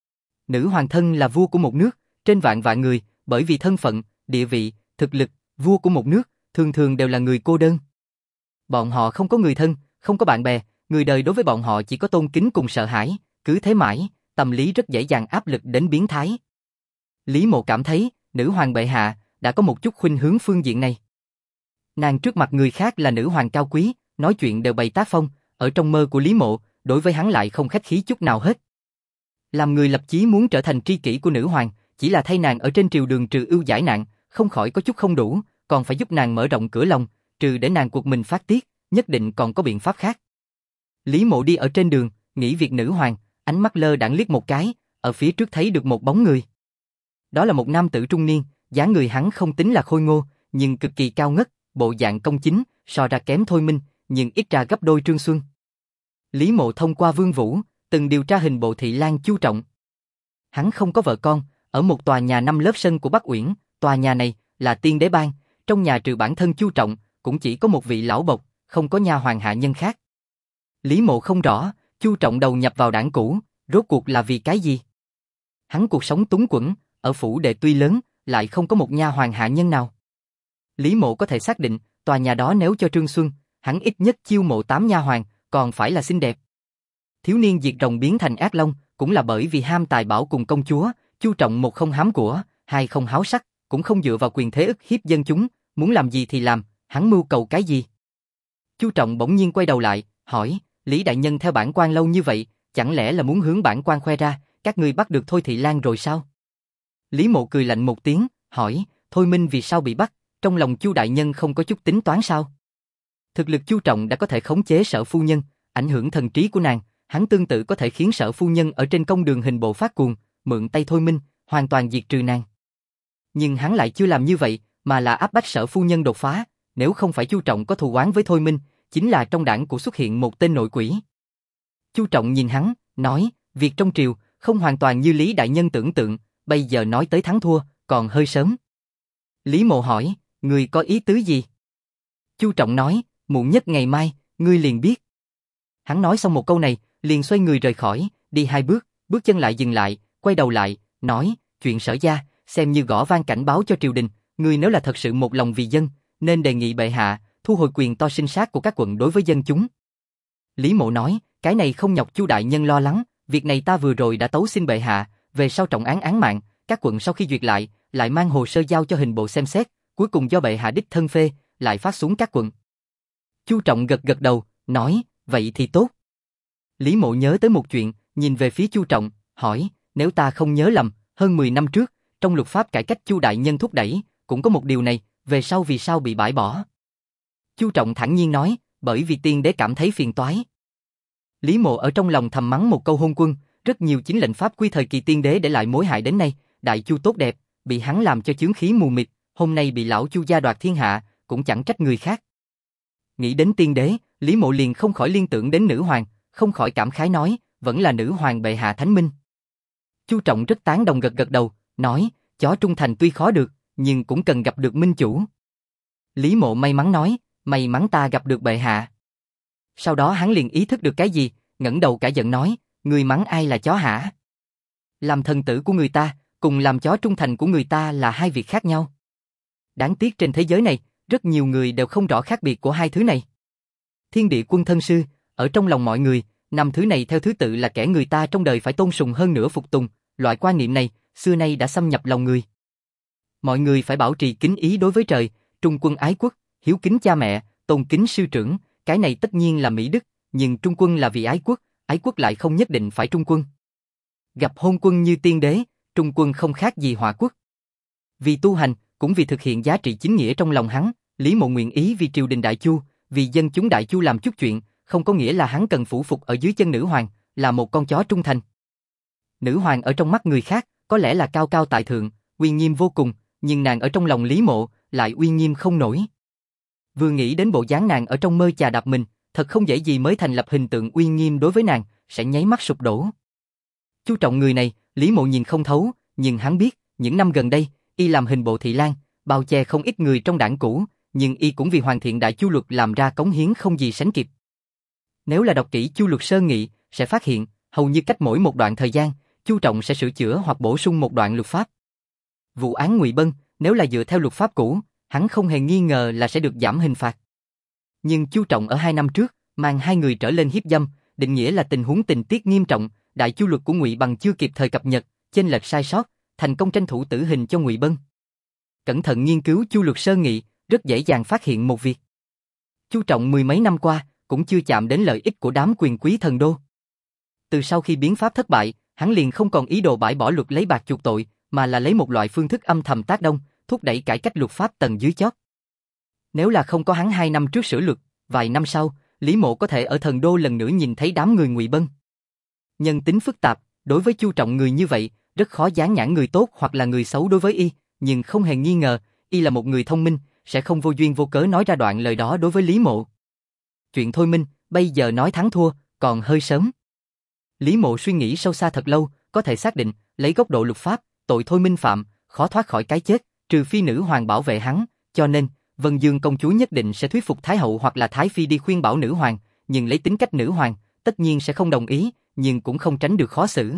Nữ hoàng thân là vua của một nước, trên vạn vạn người, bởi vì thân phận, địa vị, thực lực, vua của một nước, thường thường đều là người cô đơn. Bọn họ không có người thân, không có bạn bè, người đời đối với bọn họ chỉ có tôn kính cùng sợ hãi, cứ thế mãi, tâm lý rất dễ dàng áp lực đến biến thái. Lý Mộ cảm thấy, nữ hoàng bệ hạ đã có một chút khuynh hướng phương diện này. Nàng trước mặt người khác là nữ hoàng cao quý, nói chuyện đều bày tác phong, ở trong mơ của Lý Mộ, đối với hắn lại không khách khí chút nào hết. Làm người lập chí muốn trở thành tri kỷ của nữ hoàng, chỉ là thay nàng ở trên triều đường trừ ưu giải nạn, không khỏi có chút không đủ, còn phải giúp nàng mở rộng cửa lòng, trừ để nàng cuộc mình phát tiết, nhất định còn có biện pháp khác. Lý Mộ đi ở trên đường, nghĩ việc nữ hoàng, ánh mắt lơ đãng liếc một cái, ở phía trước thấy được một bóng người. Đó là một nam tử trung niên, dáng người hắn không tính là khôi ngô, nhưng cực kỳ cao ngất, bộ dạng công chính, so ra kém Thôi Minh, nhưng ít ra gấp đôi Trương Xuân. Lý Mộ thông qua Vương Vũ, từng điều tra hình bộ thị lang Chu Trọng. Hắn không có vợ con, ở một tòa nhà 5 lớp sân của Bắc Uyển, tòa nhà này là tiên đế ban, trong nhà trừ bản thân Chu Trọng, cũng chỉ có một vị lão bộc, không có nha hoàn hạ nhân khác. Lý Mộ không rõ, Chu Trọng đầu nhập vào đảng cũ, rốt cuộc là vì cái gì? Hắn cuộc sống túng quẫn, ở phủ đệ tuy lớn, lại không có một nha hoàn hạ nhân nào. Lý Mộ có thể xác định, tòa nhà đó nếu cho Trương Xuân, hắn ít nhất chiêu mộ 8 nha hoàn, còn phải là xinh đẹp. Thiếu niên diệt rồng biến thành ác long, cũng là bởi vì ham tài bảo cùng công chúa, Chu Trọng một không hám của, hai không háo sắc, cũng không dựa vào quyền thế ức hiếp dân chúng, muốn làm gì thì làm, hắn mưu cầu cái gì? Chu Trọng bỗng nhiên quay đầu lại, hỏi, Lý đại nhân theo bản quan lâu như vậy, chẳng lẽ là muốn hướng bản quan khoe ra, các ngươi bắt được Thôi Thị Lan rồi sao? Lý Mộ cười lạnh một tiếng, hỏi, Thôi Minh vì sao bị bắt, trong lòng Chu đại nhân không có chút tính toán sao? Thực lực Chu Trọng đã có thể khống chế Sở phu nhân, ảnh hưởng thần trí của nàng, hắn tương tự có thể khiến Sở phu nhân ở trên công đường hình bộ phát cuồng, mượn tay thôi minh, hoàn toàn diệt trừ nàng. Nhưng hắn lại chưa làm như vậy, mà là áp bách Sở phu nhân đột phá, nếu không phải Chu Trọng có thù oán với Thôi Minh, chính là trong đảng của xuất hiện một tên nội quỷ. Chu Trọng nhìn hắn, nói, việc trong triều không hoàn toàn như Lý đại nhân tưởng tượng, bây giờ nói tới thắng thua, còn hơi sớm. Lý Mộ hỏi, ngươi có ý tứ gì? Chu Trọng nói, muộn nhất ngày mai, ngươi liền biết. Hắn nói xong một câu này, liền xoay người rời khỏi, đi 2 bước, bước chân lại dừng lại, quay đầu lại, nói, chuyện Sở gia, xem như gõ vang cảnh báo cho triều đình, ngươi nếu là thật sự một lòng vì dân, nên đề nghị bệ hạ, thu hồi quyền to sinh sát của các quận đối với dân chúng. Lý Mộ nói, cái này không nhọc Chu đại nhân lo lắng, việc này ta vừa rồi đã tấu xin bệ hạ, về sau trọng án án mạng, các quận sau khi duyệt lại mang hồ sơ giao cho hình bộ xem xét, cuối cùng do bệ hạ đích thân phê, lại phát xuống các quận. Chu Trọng gật gật đầu, nói, vậy thì tốt. Lý Mộ nhớ tới một chuyện, nhìn về phía Chu Trọng, hỏi, nếu ta không nhớ lầm, hơn 10 năm trước, trong luật pháp cải cách Chu đại nhân thúc đẩy, cũng có một điều này, về sau vì sao bị bãi bỏ? Chu Trọng thản nhiên nói, bởi vì tiên đế cảm thấy phiền toái. Lý Mộ ở trong lòng thầm mắng một câu hôn quân, rất nhiều chính lệnh pháp quy thời kỳ tiên đế để lại mối hại đến nay, đại Chu tốt đẹp, bị hắn làm cho chướng khí mù mịt, hôm nay bị lão Chu gia đoạt thiên hạ, cũng chẳng trách người khác. Nghĩ đến tiên đế, Lý Mộ liền không khỏi liên tưởng đến nữ hoàng, không khỏi cảm khái nói, vẫn là nữ hoàng bệ hạ thánh minh. Chu Trọng rất tán đồng gật gật đầu, nói, chó trung thành tuy khó được, nhưng cũng cần gặp được minh chủ. Lý Mộ may mắn nói, may mắn ta gặp được bệ hạ. Sau đó hắn liền ý thức được cái gì, ngẩng đầu cả giận nói, người mắng ai là chó hả? Làm thần tử của người ta, cùng làm chó trung thành của người ta là hai việc khác nhau. Đáng tiếc trên thế giới này, rất nhiều người đều không rõ khác biệt của hai thứ này. Thiên địa quân thân sư, ở trong lòng mọi người, 5 thứ này theo thứ tự là kẻ người ta trong đời phải tôn sùng hơn nữa phục tùng, loại quan niệm này, xưa nay đã xâm nhập lòng người. Mọi người phải bảo trì kính ý đối với trời, trung quân ái quốc, hiếu kính cha mẹ, tôn kính sư trưởng, cái này tất nhiên là mỹ đức, nhưng trung quân là vì ái quốc lại không nhất định phải trung quân. Gặp hôn quân như tiên đế, trung quân không khác gì hỏa quốc. Vì tu hành, cũng vì thực hiện giá trị chính nghĩa trong lòng hắn, Lý Mộ nguyện ý vì triều đình Đại Chu, vì dân chúng Đại Chu làm chút chuyện, không có nghĩa là hắn cần phủ phục ở dưới chân nữ hoàng, là một con chó trung thành. Nữ hoàng ở trong mắt người khác, có lẽ là cao cao tại thượng, uy nghiêm vô cùng, nhưng nàng ở trong lòng Lý Mộ, lại uy nghiêm không nổi. Vừa nghĩ đến bộ dáng nàng ở trong mơ chà đạp mình, thật không dễ gì mới thành lập hình tượng uy nghiêm đối với nàng, sẽ nháy mắt sụp đổ. Chu Trọng người này, Lý Mộ nhìn không thấu, nhưng hắn biết, những năm gần đây, y làm hình bộ thị lang, bao che không ít người trong đảng cũ, nhưng y cũng vì hoàn thiện Đại Chu luật làm ra cống hiến không gì sánh kịp. Nếu là đọc kỹ Chu luật sơ nghị, sẽ phát hiện, hầu như cách mỗi một đoạn thời gian, Chu Trọng sẽ sửa chữa hoặc bổ sung một đoạn luật pháp. Vụ án Ngụy Bân, nếu là dựa theo luật pháp cũ, hắn không hề nghi ngờ là sẽ được giảm hình phạt. Nhưng Chu Trọng ở 2 năm trước, mang 2 người trở lên hiếp dâm, định nghĩa là tình huống tình tiết nghiêm trọng, Đại Chu luật của Ngụy Bằng chưa kịp thời cập nhật, chênh lệch sai sót, thành công tranh thủ tử hình cho Ngụy Bân. Cẩn thận nghiên cứu Chu luật sơ nghị, rất dễ dàng phát hiện một việc. Chu Trọng 10 mấy năm qua, cũng chưa chạm đến lợi ích của đám quyền quý thần đô. Từ sau khi biến pháp thất bại, hắn liền không còn ý đồ bãi bỏ luật lấy bạc chuộc tội, mà là lấy một loại phương thức âm thầm tác đông, thúc đẩy cải cách luật pháp tầng dưới chót. Nếu là không có hắn 2 năm trước sửa luật, vài năm sau, Lý Mộ có thể ở thần đô lần nữa nhìn thấy đám người Ngụy Bân. Nhân tính phức tạp, đối với Chu Trọng người như vậy, rất khó dán nhãn người tốt hoặc là người xấu đối với y, nhưng không hề nghi ngờ, y là một người thông minh, sẽ không vô duyên vô cớ nói ra đoạn lời đó đối với Lý Mộ. Chuyện thôi minh, bây giờ nói thắng thua, còn hơi sớm. Lý Mộ suy nghĩ sâu xa thật lâu, có thể xác định, lấy góc độ luật pháp, tội thôi minh phạm, khó thoát khỏi cái chết, trừ phi nữ hoàng bảo vệ hắn, cho nên, Vân Dương công chúa nhất định sẽ thuyết phục Thái hậu hoặc là Thái phi đi khuyên bảo nữ hoàng, nhưng lấy tính cách nữ hoàng, tất nhiên sẽ không đồng ý, nhưng cũng không tránh được khó xử.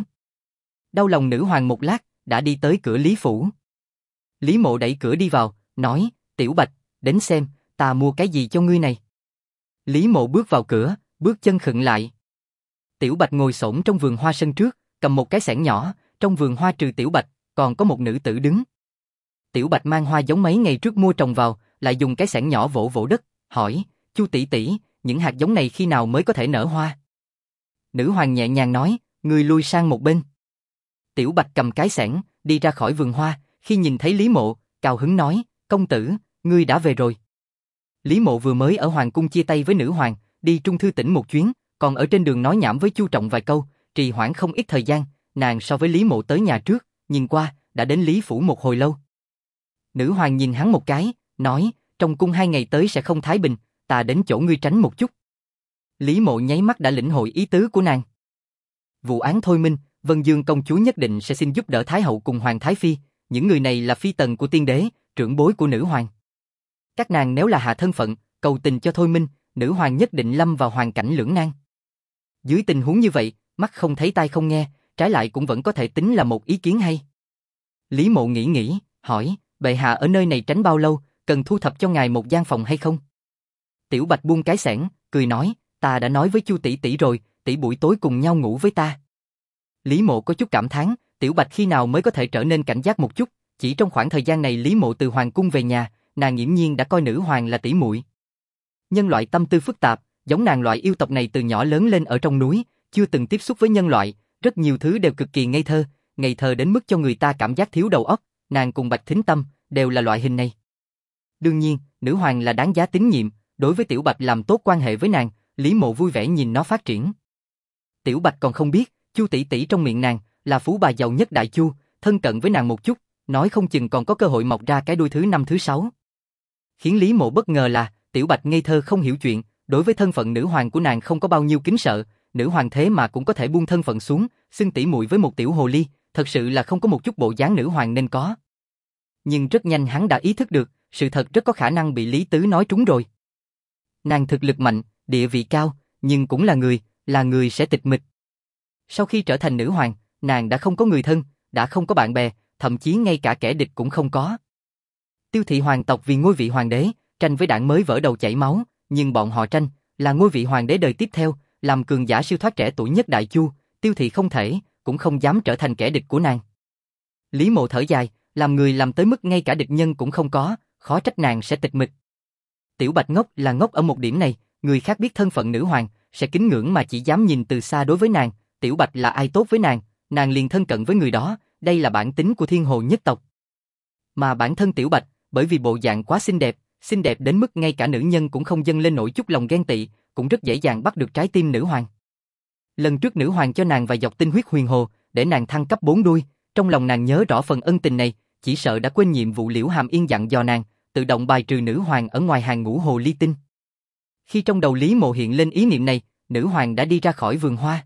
Đau lòng nữ hoàng một lát, đã đi tới cửa Lý phủ. Lý Mộ đẩy cửa đi vào, nói, Tiểu Bạch, đến xem, ta mua cái gì cho ngươi này. Lý Mộ bước vào cửa, bước chân khựng lại. Tiểu Bạch ngồi xổm trong vườn hoa sân trước, cầm một cái xẻng nhỏ, trong vườn hoa trừ Tiểu Bạch, còn có một nữ tử đứng. Tiểu Bạch mang hoa giống mấy ngày trước mua trồng vào, lại dùng cái xẻng nhỏ vỗ vỗ đất, hỏi, Chu tỷ tỷ, những hạt giống này khi nào mới có thể nở hoa? Nữ hoàng nhẹ nhàng nói, ngươi lui sang một bên. Tiểu Bạch cầm cái xẻng, đi ra khỏi vườn hoa, khi nhìn thấy Lý Mộ, cao hứng nói, công tử, ngươi đã về rồi. Lý Mộ vừa mới ở hoàng cung chia tay với nữ hoàng, đi Trung Thư tỉnh một chuyến, còn ở trên đường nói nhảm với Chu Trọng vài câu, trì hoãn không ít thời gian, nàng so với Lý Mộ tới nhà trước, nhìn qua, đã đến Lý phủ một hồi lâu. Nữ hoàng nhìn hắn một cái, nói, trong cung 2 ngày tới sẽ không thái bình, ta đến chỗ ngươi tránh một chút. Lý Mộ nháy mắt đã lĩnh hội ý tứ của nàng. Vụ án thôi minh, Vân Dương công chúa nhất định sẽ xin giúp đỡ Thái hậu cùng Hoàng Thái Phi, những người này là phi tần của tiên đế, trưởng bối của nữ hoàng. Các nàng nếu là hạ thân phận, cầu tình cho thôi minh, nữ hoàng nhất định lâm vào hoàn cảnh lưỡng nan. Dưới tình huống như vậy, mắt không thấy tai không nghe, trái lại cũng vẫn có thể tính là một ý kiến hay. Lý Mộ nghĩ, hỏi, bệ hạ ở nơi này tránh bao lâu, cần thu thập cho ngài một gian phòng hay không? Tiểu Bạch buông cái xẻng, cười nói, ta đã nói với Chu tỷ tỷ rồi, tỷ buổi tối cùng nhau ngủ với ta. Lý Mộ có chút cảm thán, Tiểu Bạch khi nào mới có thể trở nên cảnh giác một chút, chỉ trong khoảng thời gian này Lý Mộ từ hoàng cung về nhà, nàng nghiễm nhiên đã coi nữ hoàng là tỷ muội. Nhân loại tâm tư phức tạp, giống nàng loại yêu tộc này từ nhỏ lớn lên ở trong núi, chưa từng tiếp xúc với nhân loại, rất nhiều thứ đều cực kỳ ngây thơ đến mức cho người ta cảm giác thiếu đầu óc, nàng cùng Bạch Thính Tâm đều là loại hình này. Đương nhiên, nữ hoàng là đáng giá tín nhiệm, đối với Tiểu Bạch làm tốt quan hệ với nàng, Lý Mộ vui vẻ nhìn nó phát triển. Tiểu Bạch còn không biết, Chu tỷ tỷ trong miệng nàng là phú bà giàu nhất Đại Chu, thân cận với nàng một chút, nói không chừng còn có cơ hội mọc ra cái đuôi thứ 5 thứ 6. Khiến Lý Mộ bất ngờ là, Tiểu Bạch ngây thơ không hiểu chuyện, đối với thân phận nữ hoàng của nàng không có bao nhiêu kính sợ, nữ hoàng thế mà cũng có thể buông thân phận xuống, xưng tỷ muội với một tiểu hồ ly, thật sự là không có một chút bộ dáng nữ hoàng nên có. Nhưng rất nhanh hắn đã ý thức được, sự thật rất có khả năng bị Lý Tứ nói trúng rồi. Nàng thực lực mạnh, địa vị cao, nhưng cũng là người sẽ tịch mịch. Sau khi trở thành nữ hoàng, nàng đã không có người thân, đã không có bạn bè, thậm chí ngay cả kẻ địch cũng không có. Tiêu thị hoàng tộc vì ngôi vị hoàng đế, tranh với đảng mới vỡ đầu chảy máu, nhưng bọn họ tranh là ngôi vị hoàng đế đời tiếp theo, làm cường giả siêu thoát trẻ tuổi nhất Đại Chu, Tiêu thị không thể, cũng không dám trở thành kẻ địch của nàng. Lý Mộ thở dài, làm người làm tới mức ngay cả địch nhân cũng không có, khó trách nàng sẽ tịch mịch. Tiểu Bạch ngốc là ngốc ở một điểm này, người khác biết thân phận nữ hoàng, sẽ kính ngưỡng mà chỉ dám nhìn từ xa đối với nàng, Tiểu Bạch là ai tốt với nàng liền thân cận với người đó, đây là bản tính của thiên hồ nhất tộc. Mà bản thân Tiểu Bạch, bởi vì bộ dạng quá xinh đẹp đến mức ngay cả nữ nhân cũng không dâng lên nổi chút lòng ghen tị, cũng rất dễ dàng bắt được trái tim nữ hoàng. Lần trước nữ hoàng cho nàng vài giọt tinh huyết huyền hồ, để nàng thăng cấp 4 đuôi, trong lòng nàng nhớ rõ phần ân tình này, chỉ sợ đã quên nhiệm vụ Liễu Hàm Yên dặn dò nàng, tự động bài trừ nữ hoàng ở ngoài hàng ngũ hồ ly tinh. Khi trong đầu Lý Mộ hiện lên ý niệm này, nữ hoàng đã đi ra khỏi vườn hoa.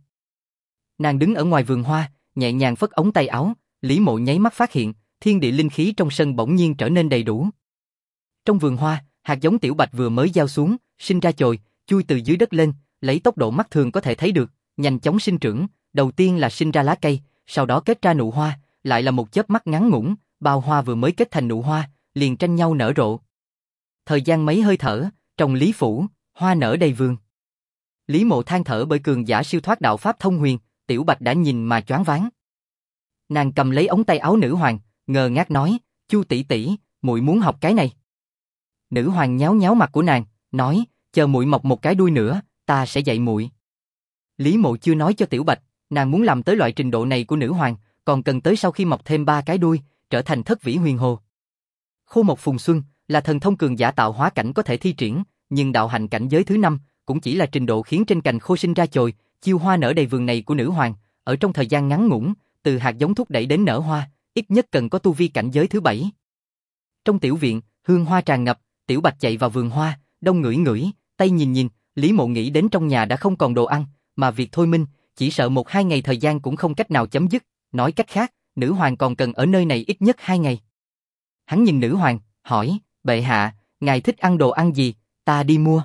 Nàng đứng ở ngoài vườn hoa, nhẹ nhàng phất ống tay áo, Lý Mộ nháy mắt phát hiện, thiên địa linh khí trong sân bỗng nhiên trở nên đầy đủ. Trong vườn hoa, hạt giống Tiểu Bạch vừa mới gieo xuống, sinh ra chồi, chui từ dưới đất lên, lấy tốc độ mắt thường có thể thấy được, nhanh chóng sinh trưởng, đầu tiên là sinh ra lá cây, sau đó kết ra nụ hoa, lại là một chớp mắt ngắn ngủn, bao hoa vừa mới kết thành nụ hoa, liền tranh nhau nở rộ. Thời gian mấy hơi thở, trong Lý phủ, hoa nở đầy vườn. Lý Mộ than thở bởi cường giả siêu thoát đạo pháp thông huyền, Tiểu Bạch đã nhìn mà choáng váng. Nàng cầm lấy ống tay áo nữ hoàng, ngơ ngác nói, Chu tỷ tỷ, muội muốn học cái này. Nữ hoàng nháo nháo mặt của nàng, nói, chờ muội mọc một cái đuôi nữa, ta sẽ dạy muội. Lý Mộ chưa nói cho Tiểu Bạch, nàng muốn làm tới loại trình độ này của nữ hoàng, còn cần tới sau khi mọc thêm 3 cái đuôi, trở thành thất vĩ huyền hồ. Khô Mộc Phùng Xuân là thần thông cường giả tạo hóa cảnh có thể thi triển, nhưng đạo hạnh cảnh giới thứ 5 cũng chỉ là trình độ khiến trên cành khô sinh ra chồi, chiêu hoa nở đầy vườn này của nữ hoàng, ở trong thời gian ngắn ngủn, từ hạt giống thúc đẩy đến nở hoa, ít nhất cần có tu vi cảnh giới thứ 7. Trong tiểu viện, hương hoa tràn ngập, Tiểu Bạch chạy vào vườn hoa, đông ngửi ngửi, tây nhìn nhìn, Lý Mộ nghĩ đến trong nhà đã không còn đồ ăn, mà việc thôi minh, chỉ sợ 1-2 ngày thời gian cũng không cách nào chấm dứt, nói cách khác, nữ hoàng còn cần ở nơi này ít nhất 2 ngày. Hắn nhìn nữ hoàng, hỏi, bệ hạ, ngài thích ăn đồ ăn gì, ta đi mua.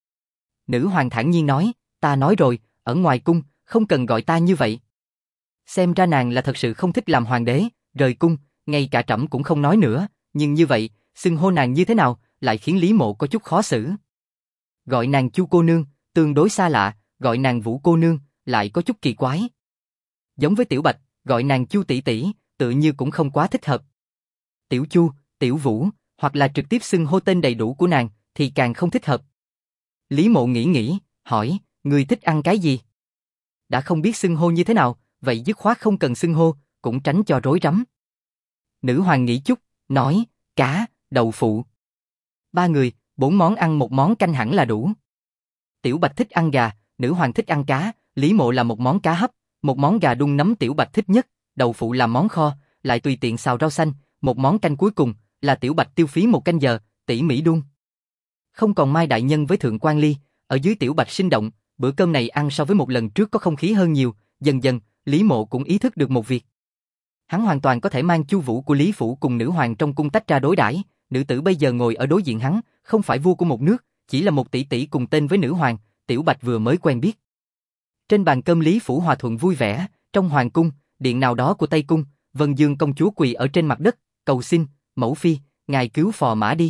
Nữ hoàng thản nhiên nói, ta nói rồi, ở ngoài cung, không cần gọi ta như vậy. Xem ra nàng là thật sự không thích làm hoàng đế, rời cung, ngay cả trẫm cũng không nói nữa, nhưng như vậy, xưng hô nàng như thế nào, lại khiến Lý Mộ có chút khó xử. Gọi nàng Chu cô nương, tương đối xa lạ, gọi nàng Vũ cô nương, lại có chút kỳ quái. Giống với Tiểu Bạch, gọi nàng Chu tỷ tỷ, tự như cũng không quá thích hợp. Tiểu Chu, Tiểu Vũ, hoặc là trực tiếp xưng hô tên đầy đủ của nàng, thì càng không thích hợp. Lý Mộ nghĩ, hỏi, ngươi thích ăn cái gì? Đã không biết xưng hô như thế nào, vậy dứt khoát không cần xưng hô, cũng tránh cho rối rắm. Nữ hoàng nghĩ chút, nói, cá, đậu phụ. 3 người, 4 món ăn một món canh hẳn là đủ. Tiểu Bạch thích ăn gà, Nữ Hoàng thích ăn cá, Lý Mộ là một món cá hấp, một món gà đun nấm Tiểu Bạch thích nhất, đậu phụ làm món kho, lại tùy tiện xào rau xanh, một món canh cuối cùng là Tiểu Bạch tiêu phí 1 canh giờ, tỉ mỉ đun. Không còn Mai đại nhân với Thượng quan Ly, ở dưới Tiểu Bạch sinh động, bữa cơm này ăn so với một lần trước có không khí hơn nhiều, dần dần, Lý Mộ cũng ý thức được một việc. Hắn hoàn toàn có thể mang Chu Vũ của Lý phủ cùng nữ hoàng trong cung tách ra đối đãi, nữ tử bây giờ ngồi ở đối diện hắn, không phải vua của một nước, chỉ là một tỷ tỷ cùng tên với nữ hoàng, Tiểu Bạch vừa mới quen biết. Trên bàn cơm Lý phủ hòa thuận vui vẻ, trong hoàng cung, điện nào đó của Tây cung, Vân Dương công chúa quỳ ở trên mặt đất, cầu xin, mẫu phi, ngài cứu phò mã đi.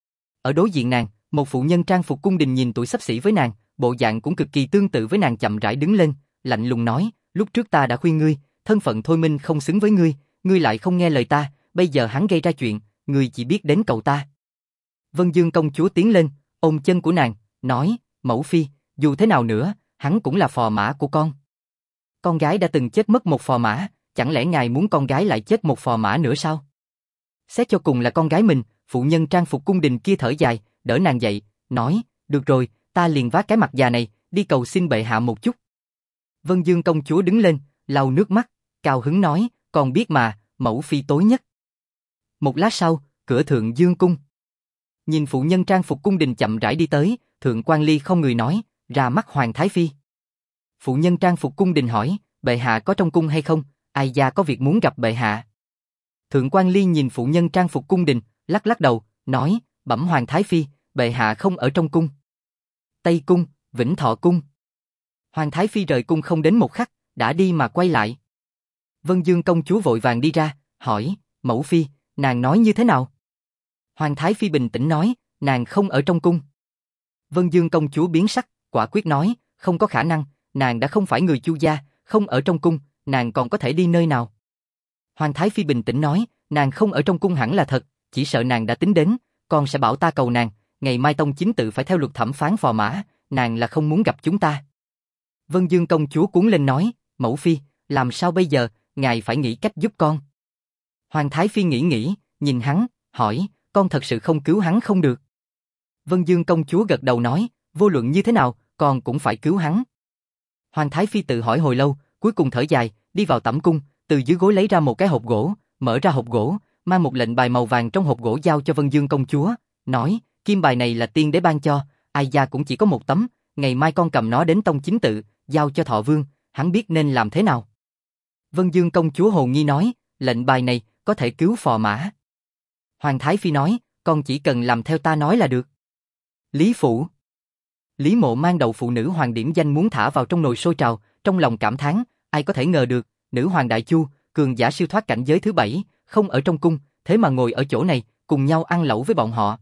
Ở đối diện nàng, một phụ nhân trang phục cung đình nhìn tuổi xấp xỉ với nàng, bộ dạng cũng cực kỳ tương tự với nàng chậm rãi đứng lên, lạnh lùng nói, lúc trước ta đã khuyên ngươi, thân phận Thôi Minh không xứng với ngươi, ngươi lại không nghe lời ta, bây giờ hắn gây ra chuyện, ngươi chỉ biết đến cầu ta. Vân Dương công chúa tiến lên, ôm chân của nàng, nói, mẫu phi, dù thế nào nữa, hắn cũng là phò mã của con. Con gái đã từng chết mất một phò mã, chẳng lẽ ngài muốn con gái lại chết một phò mã nữa sao? Xét cho cùng là con gái mình, phụ nhân trang phục cung đình kia thở dài, đỡ nàng dậy, nói, được rồi, ta liền vác cái mặt già này, đi cầu xin bệ hạ một chút. Vân Dương công chúa đứng lên, lau nước mắt, cao hứng nói, con biết mà, mẫu phi tối nhất. Một lát sau, cửa Thượng Dương cung. Nhìn phụ nhân trang phục cung đình chậm rãi đi tới, Thượng quan Ly không người nói, ra mắt Hoàng Thái Phi. Phụ nhân trang phục cung đình hỏi, bệ hạ có trong cung hay không, ai gia có việc muốn gặp bệ hạ. Thượng quan Ly nhìn phụ nhân trang phục cung đình, lắc lắc đầu, nói, bẩm Hoàng Thái Phi, bệ hạ không ở trong cung. Tây cung, Vĩnh Thọ cung. Hoàng Thái Phi rời cung không đến một khắc, đã đi mà quay lại. Vân Dương công chúa vội vàng đi ra, hỏi, mẫu phi, nàng nói như thế nào? Hoàng Thái Phi bình tĩnh nói, nàng không ở trong cung. Vân Dương công chúa biến sắc, quả quyết nói, không có khả năng, nàng đã không phải người Chu gia, không ở trong cung, nàng còn có thể đi nơi nào? Hoàng Thái Phi bình tĩnh nói, nàng không ở trong cung hẳn là thật, chỉ sợ nàng đã tính đến, con sẽ bảo ta cầu nàng, ngày mai tông chính tự phải theo luật thẩm phán phò mã, nàng là không muốn gặp chúng ta. Vân Dương công chúa cuống lên nói, mẫu phi, làm sao bây giờ, ngài phải nghĩ cách giúp con. Hoàng Thái Phi nghĩ, nhìn hắn, hỏi, con thật sự không cứu hắn không được. Vân Dương công chúa gật đầu nói, vô luận như thế nào, con cũng phải cứu hắn. Hoàng Thái Phi tự hỏi hồi lâu, cuối cùng thở dài, đi vào tẩm cung, từ dưới gối lấy ra một cái hộp gỗ, mở ra hộp gỗ, mang một lệnh bài màu vàng trong hộp gỗ giao cho Vân Dương công chúa, nói, kim bài này là tiên đế ban cho, ai gia cũng chỉ có một tấm, ngày mai con cầm nó đến tông chính tự, giao cho Thọ Vương, hắn biết nên làm thế nào. Vân Dương công chúa hồ nghi nói, lệnh bài này có thể cứu phò mã. Hoàng Thái Phi nói, con chỉ cần làm theo ta nói là được. Lý phủ. Lý Mộ mang đầu phụ nữ hoàng điểm danh muốn thả vào trong nồi sôi trào, trong lòng cảm thán, ai có thể ngờ được, nữ hoàng Đại Chu, cường giả siêu thoát cảnh giới thứ 7, không ở trong cung, thế mà ngồi ở chỗ này, cùng nhau ăn lẩu với bọn họ.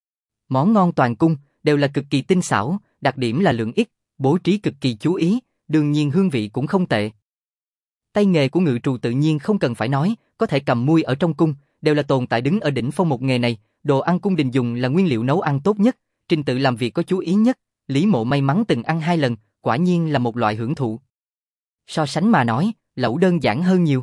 Món ngon toàn cung, đều là cực kỳ tinh xảo, đặc điểm là lượng ít, bố trí cực kỳ chú ý, đương nhiên hương vị cũng không tệ. Tay nghề của ngự trù tự nhiên không cần phải nói, có thể cầm muôi ở trong cung, đều là tồn tại đứng ở đỉnh phong một nghề này, đồ ăn cung đình dùng là nguyên liệu nấu ăn tốt nhất, trình tự làm việc có chú ý nhất, Lý Mộ may mắn từng ăn 2 lần, quả nhiên là một loại hưởng thụ. So sánh mà nói, lẩu đơn giản hơn nhiều.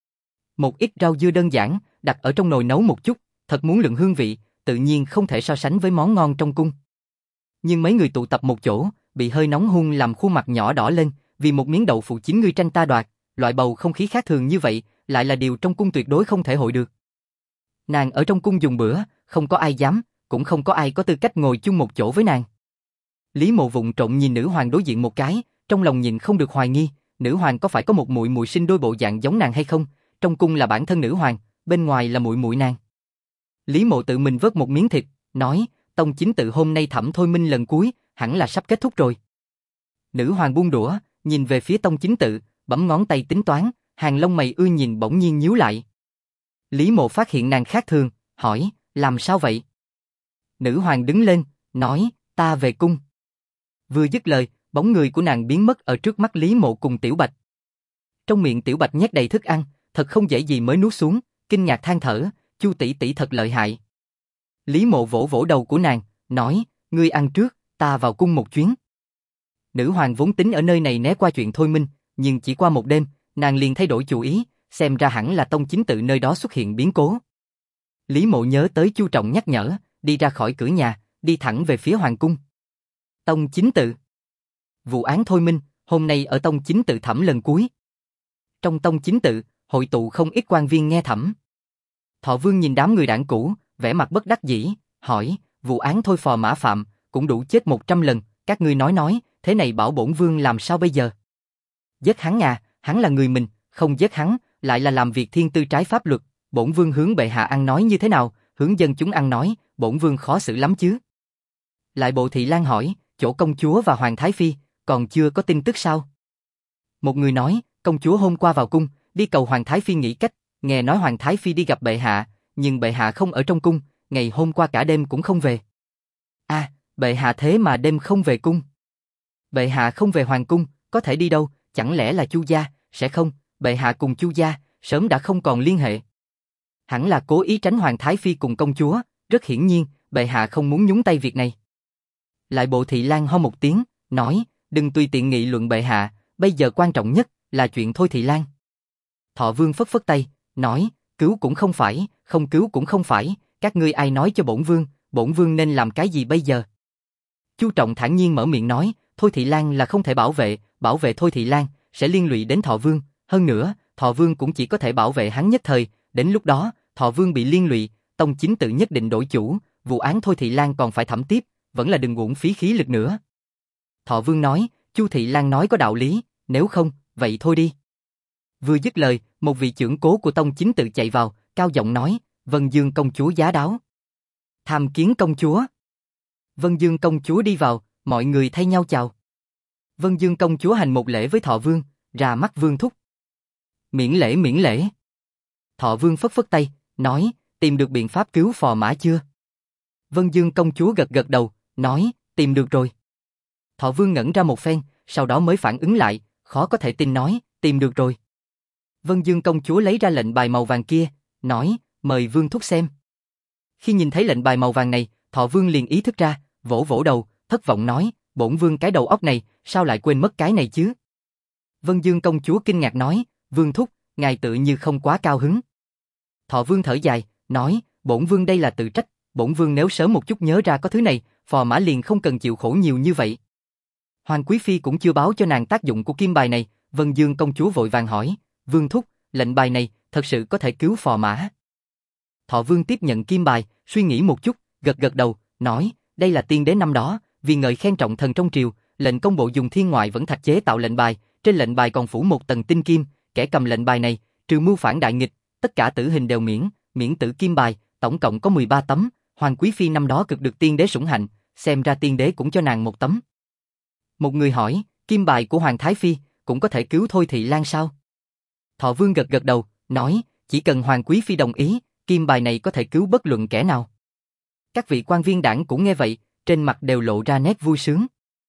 Một ít rau dưa đơn giản, đặt ở trong nồi nấu một chút, thật muốn lượng hương vị, tự nhiên không thể so sánh với món ngon trong cung. Nhưng mấy người tụ tập một chỗ, bị hơi nóng hun làm khuôn mặt nhỏ đỏ lên, vì một miếng đậu phụ chín ngươi tranh ta đoạt, loại bầu không khí khác thường như vậy, lại là điều trong cung tuyệt đối không thể hội được. Nàng ở trong cung dùng bữa, không có ai dám, cũng không có ai có tư cách ngồi chung một chỗ với nàng. Lý Mộ vụng trộm nhìn nữ hoàng đối diện một cái, trong lòng nhìn không được hoài nghi, nữ hoàng có phải có một muội muội sinh đôi bộ dạng giống nàng hay không? Trong cung là bản thân nữ hoàng, bên ngoài là muội muội nàng. Lý Mộ tự mình vớt một miếng thịt, nói, tông chính tự hôm nay thẩm thôi minh lần cuối, hẳn là sắp kết thúc rồi. Nữ hoàng buông đũa, nhìn về phía tông chính tự, bấm ngón tay tính toán, hàng lông mày ưa nhìn bỗng nhiên nhíu lại. Lý Mộ phát hiện nàng khác thường, hỏi, làm sao vậy? Nữ hoàng đứng lên, nói, ta về cung. Vừa dứt lời, bóng người của nàng biến mất ở trước mắt Lý Mộ cùng Tiểu Bạch. Trong miệng Tiểu Bạch nhét đầy thức ăn, thật không dễ gì mới nuốt xuống, kinh ngạc than thở, Chu tỷ tỷ thật lợi hại. Lý Mộ vỗ vỗ đầu của nàng, nói, ngươi ăn trước, ta vào cung một chuyến. Nữ hoàng vốn tính ở nơi này né qua chuyện thôi minh, nhưng chỉ qua một đêm, nàng liền thay đổi chủ ý, xem ra hẳn là tông chính tự nơi đó xuất hiện biến cố. Lý Mộ nhớ tới Chu Trọng nhắc nhở, đi ra khỏi cửa nhà, đi thẳng về phía hoàng cung. Tông chính tự. Vụ án thôi minh, hôm nay ở tông chính tự thẩm lần cuối. Trong tông chính tự, hội tụ không ít quan viên nghe thẩm. Thọ Vương nhìn đám người đảng cũ, vẻ mặt bất đắc dĩ, hỏi, vụ án thôi phò Mã Phạm, cũng đủ chết 100 lần, các ngươi nói, thế này bảo bổn vương làm sao bây giờ? Giết hắn à, hắn là người mình, không giết hắn, lại là làm việc thiên tư trái pháp luật, bổn vương hướng bệ hạ ăn nói như thế nào, hướng dân chúng ăn nói, bổn vương khó xử lắm chứ. Lại Bộ Thị Lang hỏi, chỗ công chúa và Hoàng Thái Phi, còn chưa có tin tức sao? Một người nói, công chúa hôm qua vào cung, đi cầu Hoàng Thái Phi nghĩ cách, nghe nói Hoàng Thái Phi đi gặp bệ hạ, nhưng bệ hạ không ở trong cung, ngày hôm qua cả đêm cũng không về. À, bệ hạ thế mà đêm không về cung. Bệ hạ không về hoàng cung, có thể đi đâu, chẳng lẽ là Chu gia, sẽ không, bệ hạ cùng Chu gia, sớm đã không còn liên hệ. Hẳn là cố ý tránh Hoàng Thái Phi cùng công chúa, rất hiển nhiên, bệ hạ không muốn nhúng tay việc này. Lại Bộ Thị Lang ho một tiếng, nói, đừng tùy tiện nghị luận bệ hạ, bây giờ quan trọng nhất là chuyện Thôi Thị Lang. Thọ Vương phất phất tay, nói, cứu cũng không phải, không cứu cũng không phải, các ngươi ai nói cho bổn vương nên làm cái gì bây giờ? Chu Trọng thản nhiên mở miệng nói, Thôi Thị Lang là không thể bảo vệ Thôi Thị Lang sẽ liên lụy đến Thọ Vương, hơn nữa, Thọ Vương cũng chỉ có thể bảo vệ hắn nhất thời, đến lúc đó, Thọ Vương bị liên lụy, tông chính tự nhất định đổi chủ, vụ án Thôi Thị Lang còn phải thẩm tiếp, vẫn là đừng uổng phí khí lực nữa. Thọ Vương nói, Chu Thị Lang nói có đạo lý, nếu không, vậy thôi đi. Vừa dứt lời, một vị trưởng cố của tông chính tự chạy vào, cao giọng nói, Vân Dương công chúa giá đáo. Tham kiến công chúa. Vân Dương công chúa đi vào, mọi người thay nhau chào. Vân Dương công chúa hành một lễ với Thọ Vương, ra mắt Vương thúc. Miễn lễ. Thọ Vương phất phất tay, nói, tìm được biện pháp cứu phò Mã chưa? Vân Dương công chúa gật gật đầu, nói, tìm được rồi. Thọ Vương ngẩn ra một phen, sau đó mới phản ứng lại, khó có thể tin nói, tìm được rồi. Vân Dương công chúa lấy ra lệnh bài màu vàng kia, nói, mời Vương thúc xem. Khi nhìn thấy lệnh bài màu vàng này, Thọ Vương liền ý thức ra, vỗ vỗ đầu, thất vọng nói, bổn vương cái đầu óc này, sao lại quên mất cái này chứ? Vân Dương công chúa kinh ngạc nói, Vương thúc, ngài tự như không quá cao hứng. Thọ Vương thở dài, nói, bổn vương đây là tự trách, bổn vương nếu sớm một chút nhớ ra có thứ này, phò Mã liền không cần chịu khổ nhiều như vậy. Hoàng Quý Phi cũng chưa báo cho nàng tác dụng của kim bài này, Vân Dương công chúa vội vàng hỏi, Vương thúc, lệnh bài này thật sự có thể cứu phò Mã? Thọ Vương tiếp nhận kim bài, suy nghĩ một chút, gật gật đầu, nói, đây là tiên đế năm đó, vì ngợi khen trọng thần trong triều, lệnh công bộ dùng thiên ngoại vẫn thạch chế tạo lệnh bài, trên lệnh bài còn phủ một tầng tinh kim, kẻ cầm lệnh bài này, trừ mưu phản đại nghịch, tất cả tử hình đều miễn tử kim bài, tổng cộng có 13 tấm, Hoàng Quý Phi năm đó cực được tiên đế sủng hạnh, xem ra tiên đế cũng cho nàng một tấm. Một người hỏi, kim bài của Hoàng Thái Phi cũng có thể cứu Thôi Thị Lang sao? Thọ Vương gật gật đầu, nói, chỉ cần Hoàng Quý Phi đồng ý, kim bài này có thể cứu bất luận kẻ nào. Các vị quan viên đảng cũng nghe vậy, trên mặt đều lộ ra nét vui sướng.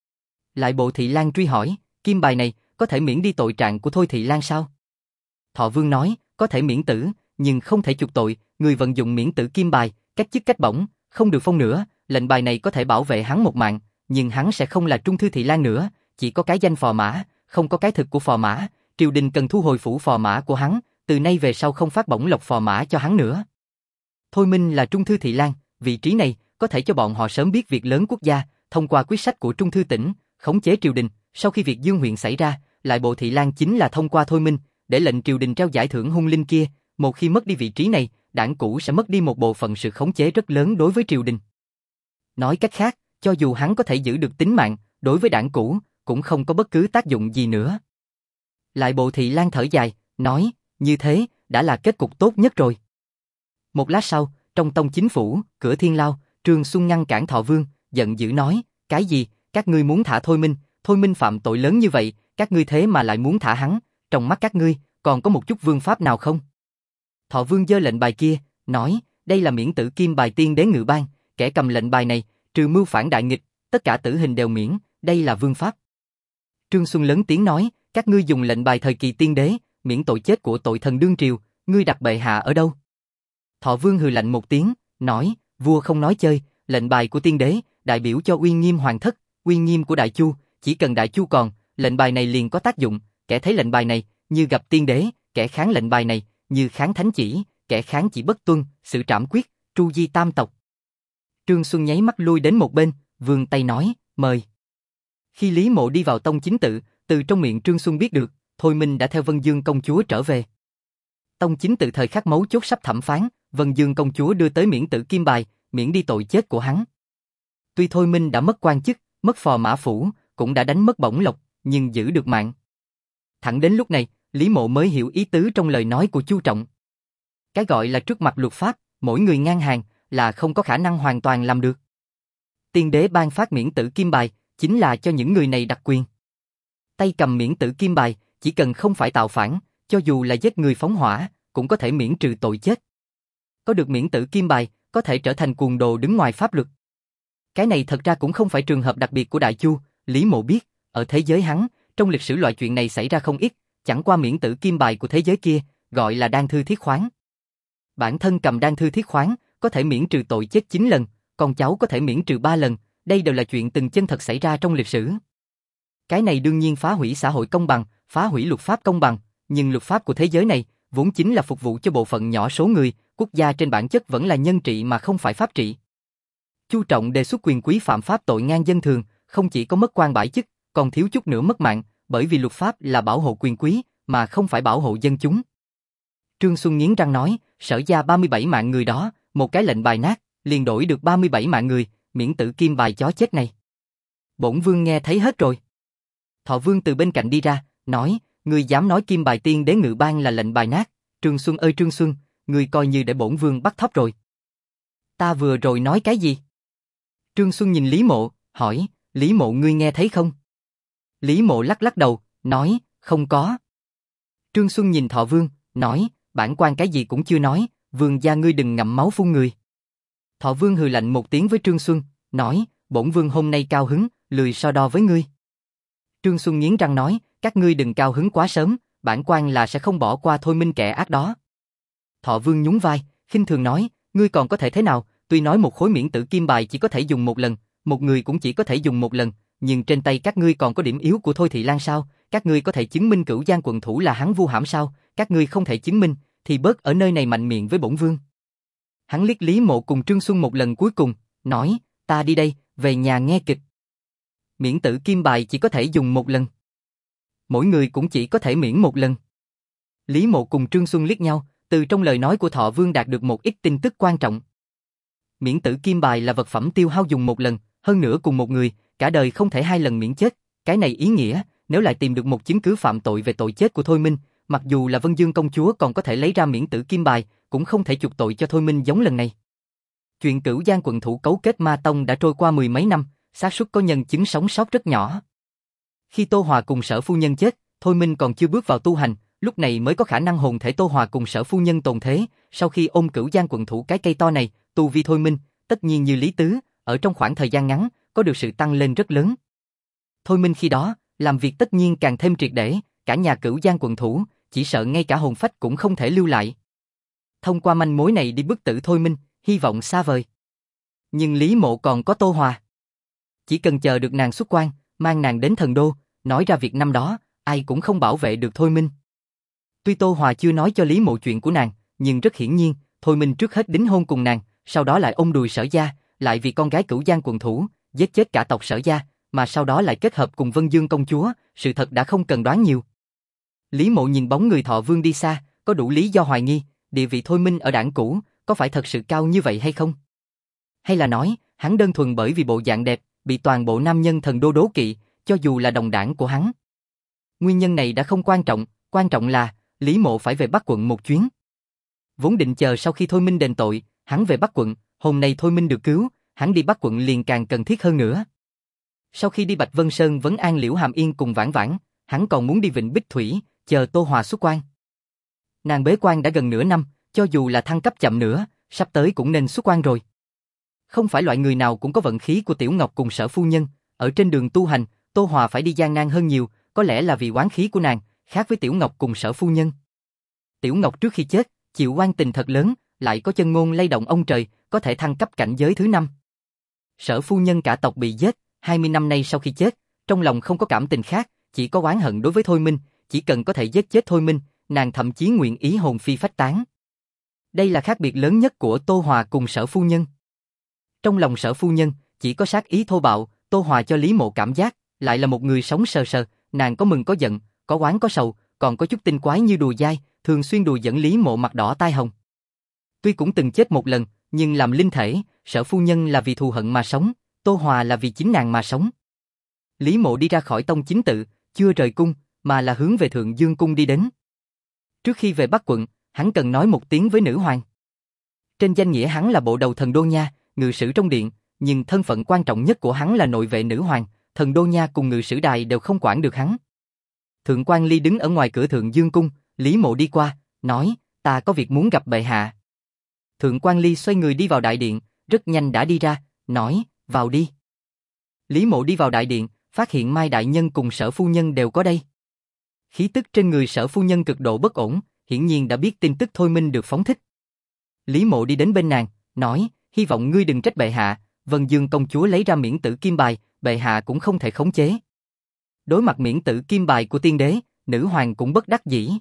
Lại Bộ Thị Lang truy hỏi, kim bài này có thể miễn đi tội trạng của Thôi Thị Lang sao? Thọ Vương nói, có thể miễn tử, nhưng không thể chuộc tội, người vận dụng miễn tử kim bài, cách chức cách bổng, không được phong nữa, lệnh bài này có thể bảo vệ hắn một mạng, nhưng hắn sẽ không là Trung thư Thị Lang nữa, chỉ có cái danh phò Mã, không có cái thực của phò Mã, triều đình cần thu hồi phủ phò Mã của hắn, từ nay về sau không phát bổng lộc phò Mã cho hắn nữa. Thôi Minh là Trung thư Thị Lang, vị trí này có thể cho bọn họ sớm biết việc lớn quốc gia, thông qua quyết sách của Trung thư tỉnh, khống chế triều đình. Sau khi việc Dương huyện xảy ra, lại Bộ Thị Lang chính là thông qua Thôi Minh để lệnh triều đình trao giải thưởng hung linh kia. Một khi mất đi vị trí này, đảng cũ sẽ mất đi một bộ phận sự khống chế rất lớn đối với triều đình. Nói cách khác, cho dù hắn có thể giữ được tính mạng, đối với đảng cũ cũng không có bất cứ tác dụng gì nữa. Lại Bộ Thị Lang thở dài, nói, như thế đã là kết cục tốt nhất rồi. Một lát sau, trong tông chính phủ, cửa thiên lao, Trương Xuân ngăn cản Thọ Vương, giận dữ nói, cái gì, các ngươi muốn thả Thôi Minh phạm tội lớn như vậy, các ngươi thế mà lại muốn thả hắn, trong mắt các ngươi, còn có một chút vương pháp nào không? Thọ Vương giơ lệnh bài kia, nói, đây là miễn tử kim bài tiên đế ngự ban, kẻ cầm lệnh bài này, trừ mưu phản đại nghịch, tất cả tử hình đều miễn, đây là vương pháp. Trương Xuân lớn tiếng nói, các ngươi dùng lệnh bài thời kỳ tiên đế, miễn tội chết của tội thần đương triều, ngươi đặt bệ hạ ở đâu? Thọ Vương hừ lạnh một tiếng, nói, vua không nói chơi, lệnh bài của tiên đế, đại biểu cho uy nghiêm hoàng thất, uy nghiêm của Đại Chu, chỉ cần Đại Chu còn, lệnh bài này liền có tác dụng, kẻ thấy lệnh bài này, như gặp tiên đế, kẻ kháng lệnh bài này, như kháng thánh chỉ, kẻ kháng chỉ bất tuân, sự trảm quyết, tru di tam tộc. Trương Xuân nháy mắt lui đến một bên, vươn tay nói, mời. Khi Lý Mộ đi vào tông chính tự, từ trong miệng Trương Xuân biết được, Thôi Minh đã theo Vân Dương công chúa trở về. Tông chính tự thời khắc mấu chốt sắp thẩm phán, Vân Dương công chúa đưa tới miễn tử kim bài, miễn đi tội chết của hắn. Tuy Thôi Minh đã mất quan chức, mất phò mã phủ, cũng đã đánh mất bổng lộc, nhưng giữ được mạng. Thẳng đến lúc này, Lý Mộ mới hiểu ý tứ trong lời nói của Chu Trọng. Cái gọi là trước mặt luật pháp, mỗi người ngang hàng, là không có khả năng hoàn toàn làm được. Tiên đế ban phát miễn tử kim bài, chính là cho những người này đặc quyền. Tay cầm miễn tử kim bài, chỉ cần không phải tạo phản, cho dù là giết người phóng hỏa, cũng có thể miễn trừ tội chết. Có được miễn tử kim bài, có thể trở thành cuồng đồ đứng ngoài pháp luật. Cái này thật ra cũng không phải trường hợp đặc biệt của Đại Chu, Lý Mộ biết, ở thế giới hắn, trong lịch sử loại chuyện này xảy ra không ít, chẳng qua miễn tử kim bài của thế giới kia, gọi là đan thư thiết khoáng. Bản thân cầm đan thư thiết khoáng, có thể miễn trừ tội chết 9 lần, con cháu có thể miễn trừ 3 lần, đây đều là chuyện từng chân thật xảy ra trong lịch sử. Cái này đương nhiên phá hủy xã hội công bằng, phá hủy luật pháp công bằng, nhưng luật pháp của thế giới này, vốn chính là phục vụ cho bộ phận nhỏ số người, quốc gia trên bản chất vẫn là nhân trị mà không phải pháp trị. Chu Trọng đề xuất quyền quý phạm pháp tội ngang dân thường, không chỉ có mất quan bãi chức, còn thiếu chút nữa mất mạng, bởi vì luật pháp là bảo hộ quyền quý, mà không phải bảo hộ dân chúng. Trương Xuân nghiến răng nói, Sở gia 37 mạng người đó, một cái lệnh bài nát, liền đổi được 37 mạng người, miễn tử kim bài chó chết này. Bổn vương nghe thấy hết rồi. Thọ Vương từ bên cạnh đi ra, nói, ngươi dám nói kim bài tiên đế ngự ban là lệnh bài nát, Trương Xuân ơi Trương Xuân, ngươi coi như để bổn vương bắt thóc rồi. Ta vừa rồi nói cái gì? Trương Xuân nhìn Lý Mộ, hỏi, Lý Mộ ngươi nghe thấy không? Lý Mộ lắc lắc đầu, nói, không có. Trương Xuân nhìn Thọ Vương, nói, bản quan cái gì cũng chưa nói, vương gia ngươi đừng ngậm máu phun người. Thọ Vương hừ lạnh một tiếng với Trương Xuân, nói, bổn vương hôm nay cao hứng, lười so đo với ngươi. Trương Xuân nghiến răng nói, các ngươi đừng cao hứng quá sớm, bản quan là sẽ không bỏ qua Thôi Minh kẻ ác đó. Thọ Vương nhún vai, khinh thường nói, ngươi còn có thể thế nào, tuy nói một khối miễn tử kim bài chỉ có thể dùng một lần, một người cũng chỉ có thể dùng một lần, nhưng trên tay các ngươi còn có điểm yếu của Thôi Thị Lan sao, các ngươi có thể chứng minh Cửu Giang quận thủ là hắn Vu Hãm sao, các ngươi không thể chứng minh, thì bớt ở nơi này mạnh miệng với bổn vương. Hắn liếc Lý Mộ cùng Trương Xuân một lần cuối cùng, nói, ta đi đây, về nhà nghe kịch. Miễn tử kim bài chỉ có thể dùng một lần. Mỗi người cũng chỉ có thể miễn một lần. Lý Mộ cùng Trương Xuân liếc nhau, từ trong lời nói của Thọ Vương đạt được một ít tin tức quan trọng. Miễn tử kim bài là vật phẩm tiêu hao dùng một lần, hơn nữa cùng một người, cả đời không thể 2 lần miễn chết. Cái này ý nghĩa, nếu lại tìm được một chứng cứ phạm tội về tội chết của Thôi Minh, mặc dù là Vân Dương công chúa còn có thể lấy ra miễn tử kim bài, cũng không thể chuộc tội cho Thôi Minh giống lần này. Chuyện Cửu Giang quận thủ cấu kết Ma Tông đã trôi qua 10 mấy năm, xác suất có nhân chứng sống sót rất nhỏ. Khi Tô Hòa cùng Sở phu nhân chết, Thôi Minh còn chưa bước vào tu hành, lúc này mới có khả năng hồn thể Tô Hòa cùng Sở phu nhân tồn thế. Sau khi ôm Cửu Giang quận thủ cái cây to này, tu vi Thôi Minh, tất nhiên như Lý Tứ, ở trong khoảng thời gian ngắn, có được sự tăng lên rất lớn. Thôi Minh khi đó, làm việc tất nhiên càng thêm triệt để, cả nhà Cửu Giang quận thủ, chỉ sợ ngay cả hồn phách cũng không thể lưu lại. Thông qua manh mối này đi bức tử Thôi Minh, hy vọng xa vời. Nhưng Lý Mộ còn có Tô Hòa. Chỉ cần chờ được nàng xuất quan, mang nàng đến thần đô, nói ra việc năm đó, ai cũng không bảo vệ được Thôi Minh. Tuy Tô Hòa chưa nói cho Lý Mộ chuyện của nàng, nhưng rất hiển nhiên, Thôi Minh trước hết đính hôn cùng nàng, sau đó lại ôm đùi Sở gia, lại vì con gái Cửu Giang quận thủ, giết chết cả tộc Sở gia, mà sau đó lại kết hợp cùng Vân Dương công chúa, sự thật đã không cần đoán nhiều. Lý Mộ nhìn bóng người Thọ Vương đi xa, có đủ lý do hoài nghi, địa vị Thôi Minh ở đảng cũ, có phải thật sự cao như vậy hay không? Hay là nói, hắn đơn thuần bởi vì bộ dạng đẹp, bị toàn bộ nam nhân thần đô đố kỵ, cho dù là đồng đảng của hắn. Nguyên nhân này đã không quan trọng là, Lý Mộ phải về Bắc quận một chuyến. Vốn định chờ sau khi Thôi Minh đền tội, hắn về Bắc quận, hôm nay Thôi Minh được cứu, hắn đi Bắc quận liền càng cần thiết hơn nữa. Sau khi đi Bạch Vân Sơn vấn an Liễu Hàm Yên cùng Vãn Vãn, hắn còn muốn đi Vịnh Bích Thủy, chờ Tô Hòa xuất quan. Nàng bế quan đã gần nửa năm, cho dù là thăng cấp chậm nữa, sắp tới cũng nên xuất quan rồi. Không phải loại người nào cũng có vận khí của Tiểu Ngọc cùng Sở phu nhân, ở trên đường tu hành, Tô Hòa phải đi gian nan hơn nhiều, có lẽ là vì oán khí của nàng, khác với Tiểu Ngọc cùng Sở phu nhân. Tiểu Ngọc trước khi chết, chịu oan tình thật lớn, lại có chân ngôn lay động ông trời, có thể thăng cấp cảnh giới thứ 5. Sở phu nhân cả tộc bị giết, 20 năm nay sau khi chết, trong lòng không có cảm tình khác, chỉ có oán hận đối với Thôi Minh, chỉ cần có thể giết chết Thôi Minh, nàng thậm chí nguyện ý hồn phi phách tán. Đây là khác biệt lớn nhất của Tô Hòa cùng Sở phu nhân. Trong lòng Sở phu nhân, chỉ có sát ý thô bạo, Tô Hòa cho Lý Mộ cảm giác, lại là một người sống sờ sờ, nàng có mừng có giận, có oán có sầu, còn có chút tinh quái như đùa dai, thường xuyên đùa dẫn Lý Mộ mặt đỏ tai hồng. Tuy cũng từng chết một lần, nhưng làm linh thể, Sở phu nhân là vì thù hận mà sống, Tô Hòa là vì chính nàng mà sống. Lý Mộ đi ra khỏi tông chính tự, chưa rời cung, mà là hướng về Thượng Dương cung đi đến. Trước khi về Bắc quận, hắn cần nói một tiếng với nữ hoàng. Trên danh nghĩa hắn là bộ đầu thần đô nha, ngự sử trong điện, nhưng thân phận quan trọng nhất của hắn là nội vệ nữ hoàng, thần đô nha cùng ngự sử đài đều không quản được hắn. Thượng quan Ly đứng ở ngoài cửa Thượng Dương cung, Lý Mộ đi qua, nói, ta có việc muốn gặp bệ hạ. Thượng quan Ly xoay người đi vào đại điện, rất nhanh đã đi ra, nói, vào đi. Lý Mộ đi vào đại điện, phát hiện Mai đại nhân cùng Sở phu nhân đều có đây. Khí tức trên người Sở phu nhân cực độ bất ổn, hiển nhiên đã biết tin tức Thôi Minh được phóng thích. Lý Mộ đi đến bên nàng, nói, hy vọng ngươi đừng trách bệ hạ, Vân Dương công chúa lấy ra miễn tử kim bài, bệ hạ cũng không thể khống chế. Đối mặt miễn tử kim bài của tiên đế, nữ hoàng cũng bất đắc dĩ.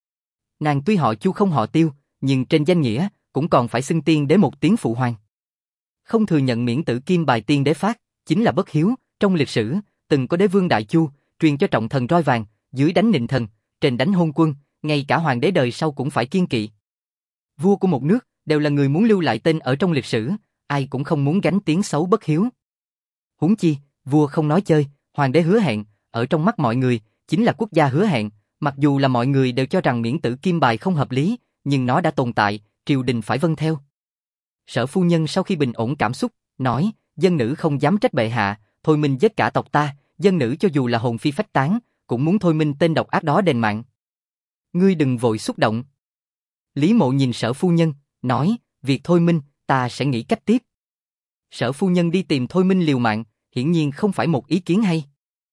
Nàng tuy họ Chu không họ Tiêu, nhưng trên danh nghĩa, cũng còn phải xưng tiên đế một tiếng phụ hoàng. Không thừa nhận miễn tử kim bài tiên đế phát, chính là bất hiếu, trong lịch sử, từng có đế vương Đại Chu, truyền cho trọng thần roi vàng, dưới đánh nịnh thần, trên đánh hôn quân, ngay cả hoàng đế đời sau cũng phải kiêng kỵ. Vua của một nước, đều là người muốn lưu lại tên ở trong lịch sử, ai cũng không muốn gánh tiếng xấu bất hiếu. Huống chi, vua không nói chơi, hoàng đế hứa hẹn, ở trong mắt mọi người, chính là quốc gia hứa hẹn, mặc dù là mọi người đều cho rằng miễn tử kim bài không hợp lý, nhưng nó đã tồn tại, triều đình phải vâng theo. Sở phu nhân sau khi bình ổn cảm xúc, nói, dân nữ không dám trách bệ hạ, Thôi Minh giết cả tộc ta, dân nữ cho dù là hồn phi phách tán, cũng muốn Thôi Minh tên độc ác đó đền mạng. Ngươi đừng vội xúc động. Lý Mộ nhìn Sở phu nhân, nói, việc Thôi Minh, ta sẽ nghĩ cách tiếp. Sở phu nhân đi tìm Thôi Minh liều mạng, hiển nhiên không phải một ý kiến hay.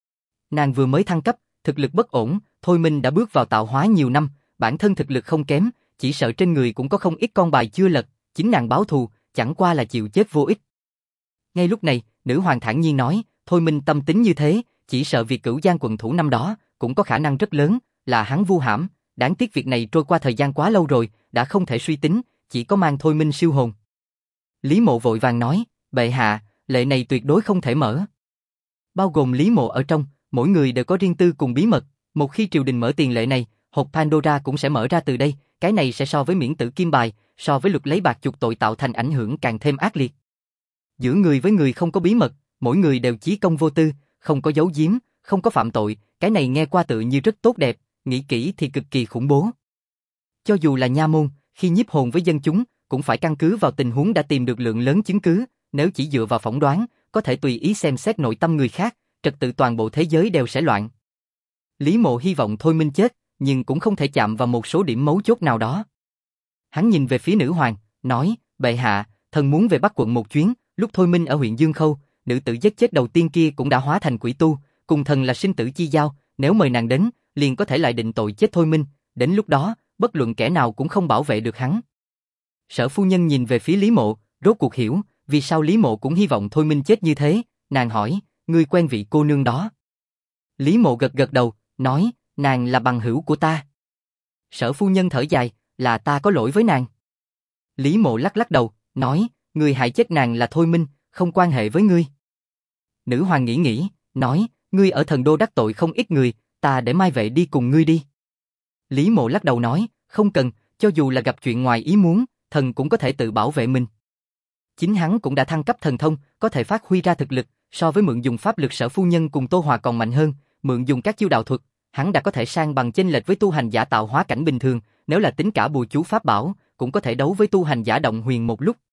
Nàng vừa mới thăng cấp, thực lực bất ổn, Thôi Minh đã bước vào tạo hóa nhiều năm, bản thân thực lực không kém, chỉ sợ trên người cũng có không ít con bài chưa lật, chính nàng báo thù, chẳng qua là chịu chết vô ích. Ngay lúc này, nữ hoàng thản nhiên nói, Thôi Minh tâm tính như thế, chỉ sợ việc Cửu Giang quận thủ năm đó, cũng có khả năng rất lớn, là hắn vu hãm, đáng tiếc việc này trôi qua thời gian quá lâu rồi, đã không thể suy tính, chỉ có mang Thôi Minh siêu hồn. Lý Mộ vội vàng nói, bệ hạ, lệ này tuyệt đối không thể mở. Bao gồm Lý Mộ ở trong, mỗi người đều có riêng tư cùng bí mật, một khi triều đình mở tiền lệ này, hộp Pandora cũng sẽ mở ra từ đây, cái này sẽ so với miễn tử kim bài, so với luật lấy bạc chuộc tội tạo thành ảnh hưởng càng thêm ác liệt. Giữa người với người không có bí mật, mỗi người đều chí công vô tư, không có giấu giếm, không có phạm tội, cái này nghe qua tự như rất tốt đẹp, nghĩ kỹ thì cực kỳ khủng bố. Cho dù là nha môn, khi nhiếp hồn với dân chúng, cũng phải căn cứ vào tình huống đã tìm được lượng lớn chứng cứ, nếu chỉ dựa vào phỏng đoán, có thể tùy ý xem xét nội tâm người khác, trật tự toàn bộ thế giới đều sẽ loạn. Lý Mộ hy vọng Thôi Minh chết, nhưng cũng không thể chạm vào một số điểm mấu chốt nào đó. Hắn nhìn về phía nữ hoàng, nói, bệ hạ, thần muốn về Bắc quận một chuyến, lúc Thôi Minh ở huyện Dương Khâu, nữ tử giết chết đầu tiên kia cũng đã hóa thành quỷ tu, cùng thần là sinh tử chi giao, nếu mời nàng đến, liền có thể lại định tội chết Thôi Minh, đến lúc đó, bất luận kẻ nào cũng không bảo vệ được hắn. Sở phu nhân nhìn về phía Lý Mộ, rốt cuộc hiểu, vì sao Lý Mộ cũng hy vọng Thôi Minh chết như thế, nàng hỏi, ngươi quen vị cô nương đó? Lý Mộ gật gật đầu, nói, nàng là bằng hữu của ta. Sở phu nhân thở dài, là ta có lỗi với nàng. Lý Mộ lắc lắc đầu, nói, người hại chết nàng là Thôi Minh, không quan hệ với ngươi. Nữ hoàng nghĩ, nói, ngươi ở thần đô đắc tội không ít người, ta để Mai vệ đi cùng ngươi đi. Lý Mộ lắc đầu nói, không cần, cho dù là gặp chuyện ngoài ý muốn, thần cũng có thể tự bảo vệ mình. Chính hắn cũng đã thăng cấp thần thông, có thể phát huy ra thực lực, so với mượn dùng pháp lực Sở phu nhân cùng Tô Hòa còn mạnh hơn, mượn dùng các chiêu đạo thuật, hắn đã có thể sang bằng chênh lệch với tu hành giả tạo hóa cảnh bình thường, nếu là tính cả bùa chú pháp bảo, cũng có thể đấu với tu hành giả động huyền một lúc.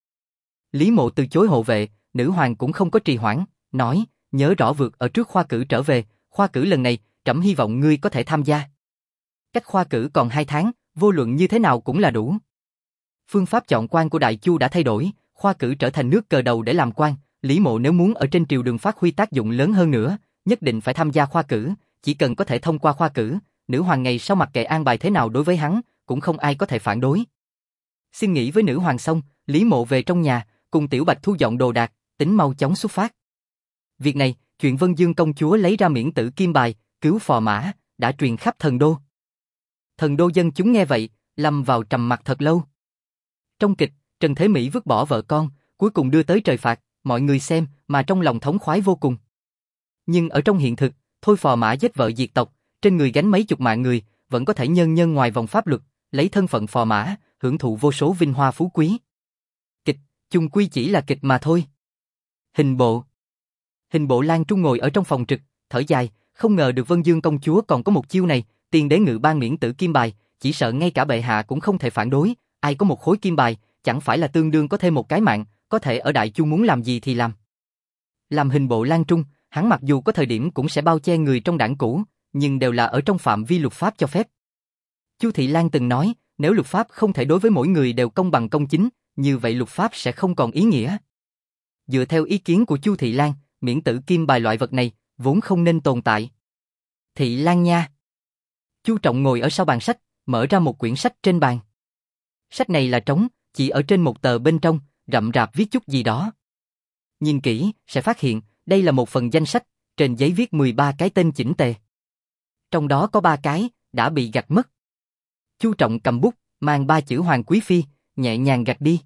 Lý Mộ từ chối hộ vệ, nữ hoàng cũng không có trì hoãn, nói, nhớ rõ vượt ở trước khoa cử trở về, khoa cử lần này, trẫm hy vọng ngươi có thể tham gia. Cách khoa cử còn 2 tháng, vô luận như thế nào cũng là đủ. Phương pháp chọn quan của Đại Chu đã thay đổi, khoa cử trở thành nước cờ đầu để làm quan, Lý Mộ nếu muốn ở trên triều đường phát huy tác dụng lớn hơn nữa, nhất định phải tham gia khoa cử, chỉ cần có thể thông qua khoa cử, nữ hoàng ngày sau mặc kệ an bài thế nào đối với hắn, cũng không ai có thể phản đối. Xin nghỉ với nữ hoàng xong, Lý Mộ về trong nhà, cùng Tiểu Bạch thu dọn đồ đạc, tính mau chóng xuất phát. Việc này, chuyện Vân Dương công chúa lấy ra miễn tử kim bài, cứu phò mã, đã truyền khắp thần đô. Thần đô dân chúng nghe vậy, lâm vào trầm mặc thật lâu. Trong kịch, Trần Thế Mỹ vứt bỏ vợ con, cuối cùng đưa tới trời phạt, mọi người xem mà trong lòng thống khoái vô cùng. Nhưng ở trong hiện thực, Thôi Phò Mã giết vợ diệt tộc, trên người gánh mấy chục mạng người, vẫn có thể nhân nhân ngoài vòng pháp luật, lấy thân phận phò mã, hưởng thụ vô số vinh hoa phú quý. Kịch, chung quy chỉ là kịch mà thôi. Hình bộ Lan Trung ngồi ở trong phòng trực, thở dài, không ngờ được Vân Dương công chúa còn có một chiêu này, tiền đế ngự ban miễn tử kim bài, chỉ sợ ngay cả bệ hạ cũng không thể phản đối, ai có một khối kim bài, chẳng phải là tương đương có thêm một cái mạng, có thể ở Đại Chu muốn làm gì thì làm. Làm hình bộ Lan Trung, hắn mặc dù có thời điểm cũng sẽ bao che người trong đảng cũ, nhưng đều là ở trong phạm vi luật pháp cho phép. Chu Thị Lan từng nói, nếu luật pháp không thể đối với mỗi người đều công bằng công chính, như vậy luật pháp sẽ không còn ý nghĩa. Dựa theo ý kiến của Chu Thị Lan, miễn tử kim bài loại vật này vốn không nên tồn tại. Thị Lan nha. Chu Trọng ngồi ở sau bàn sách, mở ra một quyển sách trên bàn. Sách này là trống, chỉ ở trên một tờ bên trong, rậm rạp viết chút gì đó. Nhìn kỹ, sẽ phát hiện, đây là một phần danh sách, trên giấy viết 13 cái tên chỉnh tề. Trong đó có 3 cái, đã bị gạch mất. Chu Trọng cầm bút, mang 3 chữ Hoàng Quý Phi, nhẹ nhàng gạch đi.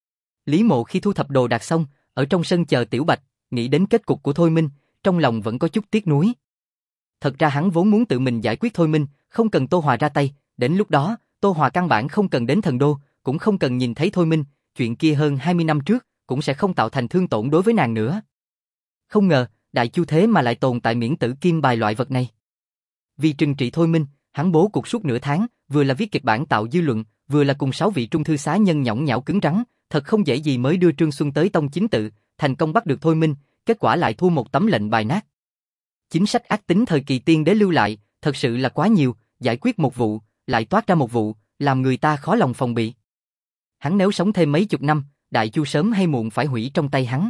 Lý Mộ khi thu thập đồ đạc xong, ở trong sân chờ Tiểu Bạch, nghĩ đến kết cục của Thôi Minh, trong lòng vẫn có chút tiếc nuối. Thật ra hắn vốn muốn tự mình giải quyết Thôi Minh, không cần Tô Hòa ra tay, đến lúc đó, Tô Hòa căn bản không cần đến thần đô, cũng không cần nhìn thấy Thôi Minh, chuyện kia hơn 20 năm trước, cũng sẽ không tạo thành thương tổn đối với nàng nữa. Không ngờ, Đại Chu thế mà lại tồn tại miễn tử kim bài loại vật này. Vì trừng trị Thôi Minh, hắn bố cục suốt nửa tháng, vừa là viết kịch bản tạo dư luận, vừa là cùng 6 vị trung thư xá nhân nhõng nhẽo cứng rắn, thật không dễ gì mới đưa Trương Xuân tới tông chính tự, thành công bắt được Thôi Minh, kết quả lại thua một tấm lệnh bài nát. Chính sách ác tính thời kỳ tiên đế lưu lại, thật sự là quá nhiều, giải quyết một vụ, lại toát ra một vụ, làm người ta khó lòng phòng bị. Hắn nếu sống thêm mấy chục năm, Đại Chu sớm hay muộn phải hủy trong tay hắn.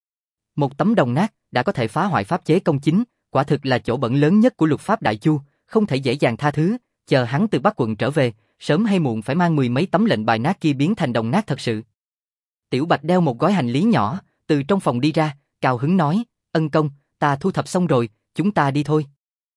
Một tấm đồng nát đã có thể phá hoại pháp chế công chính, quả thực là chỗ bẩn lớn nhất của luật pháp Đại Chu, không thể dễ dàng tha thứ, chờ hắn từ Bắc quận trở về, sớm hay muộn phải mang 10 mấy tấm lệnh bài nát kia biến thành đồng nát thật sự. Tiểu Bạch đeo một gói hành lý nhỏ, từ trong phòng đi ra, cao hứng nói, ân công, ta thu thập xong rồi, chúng ta đi thôi.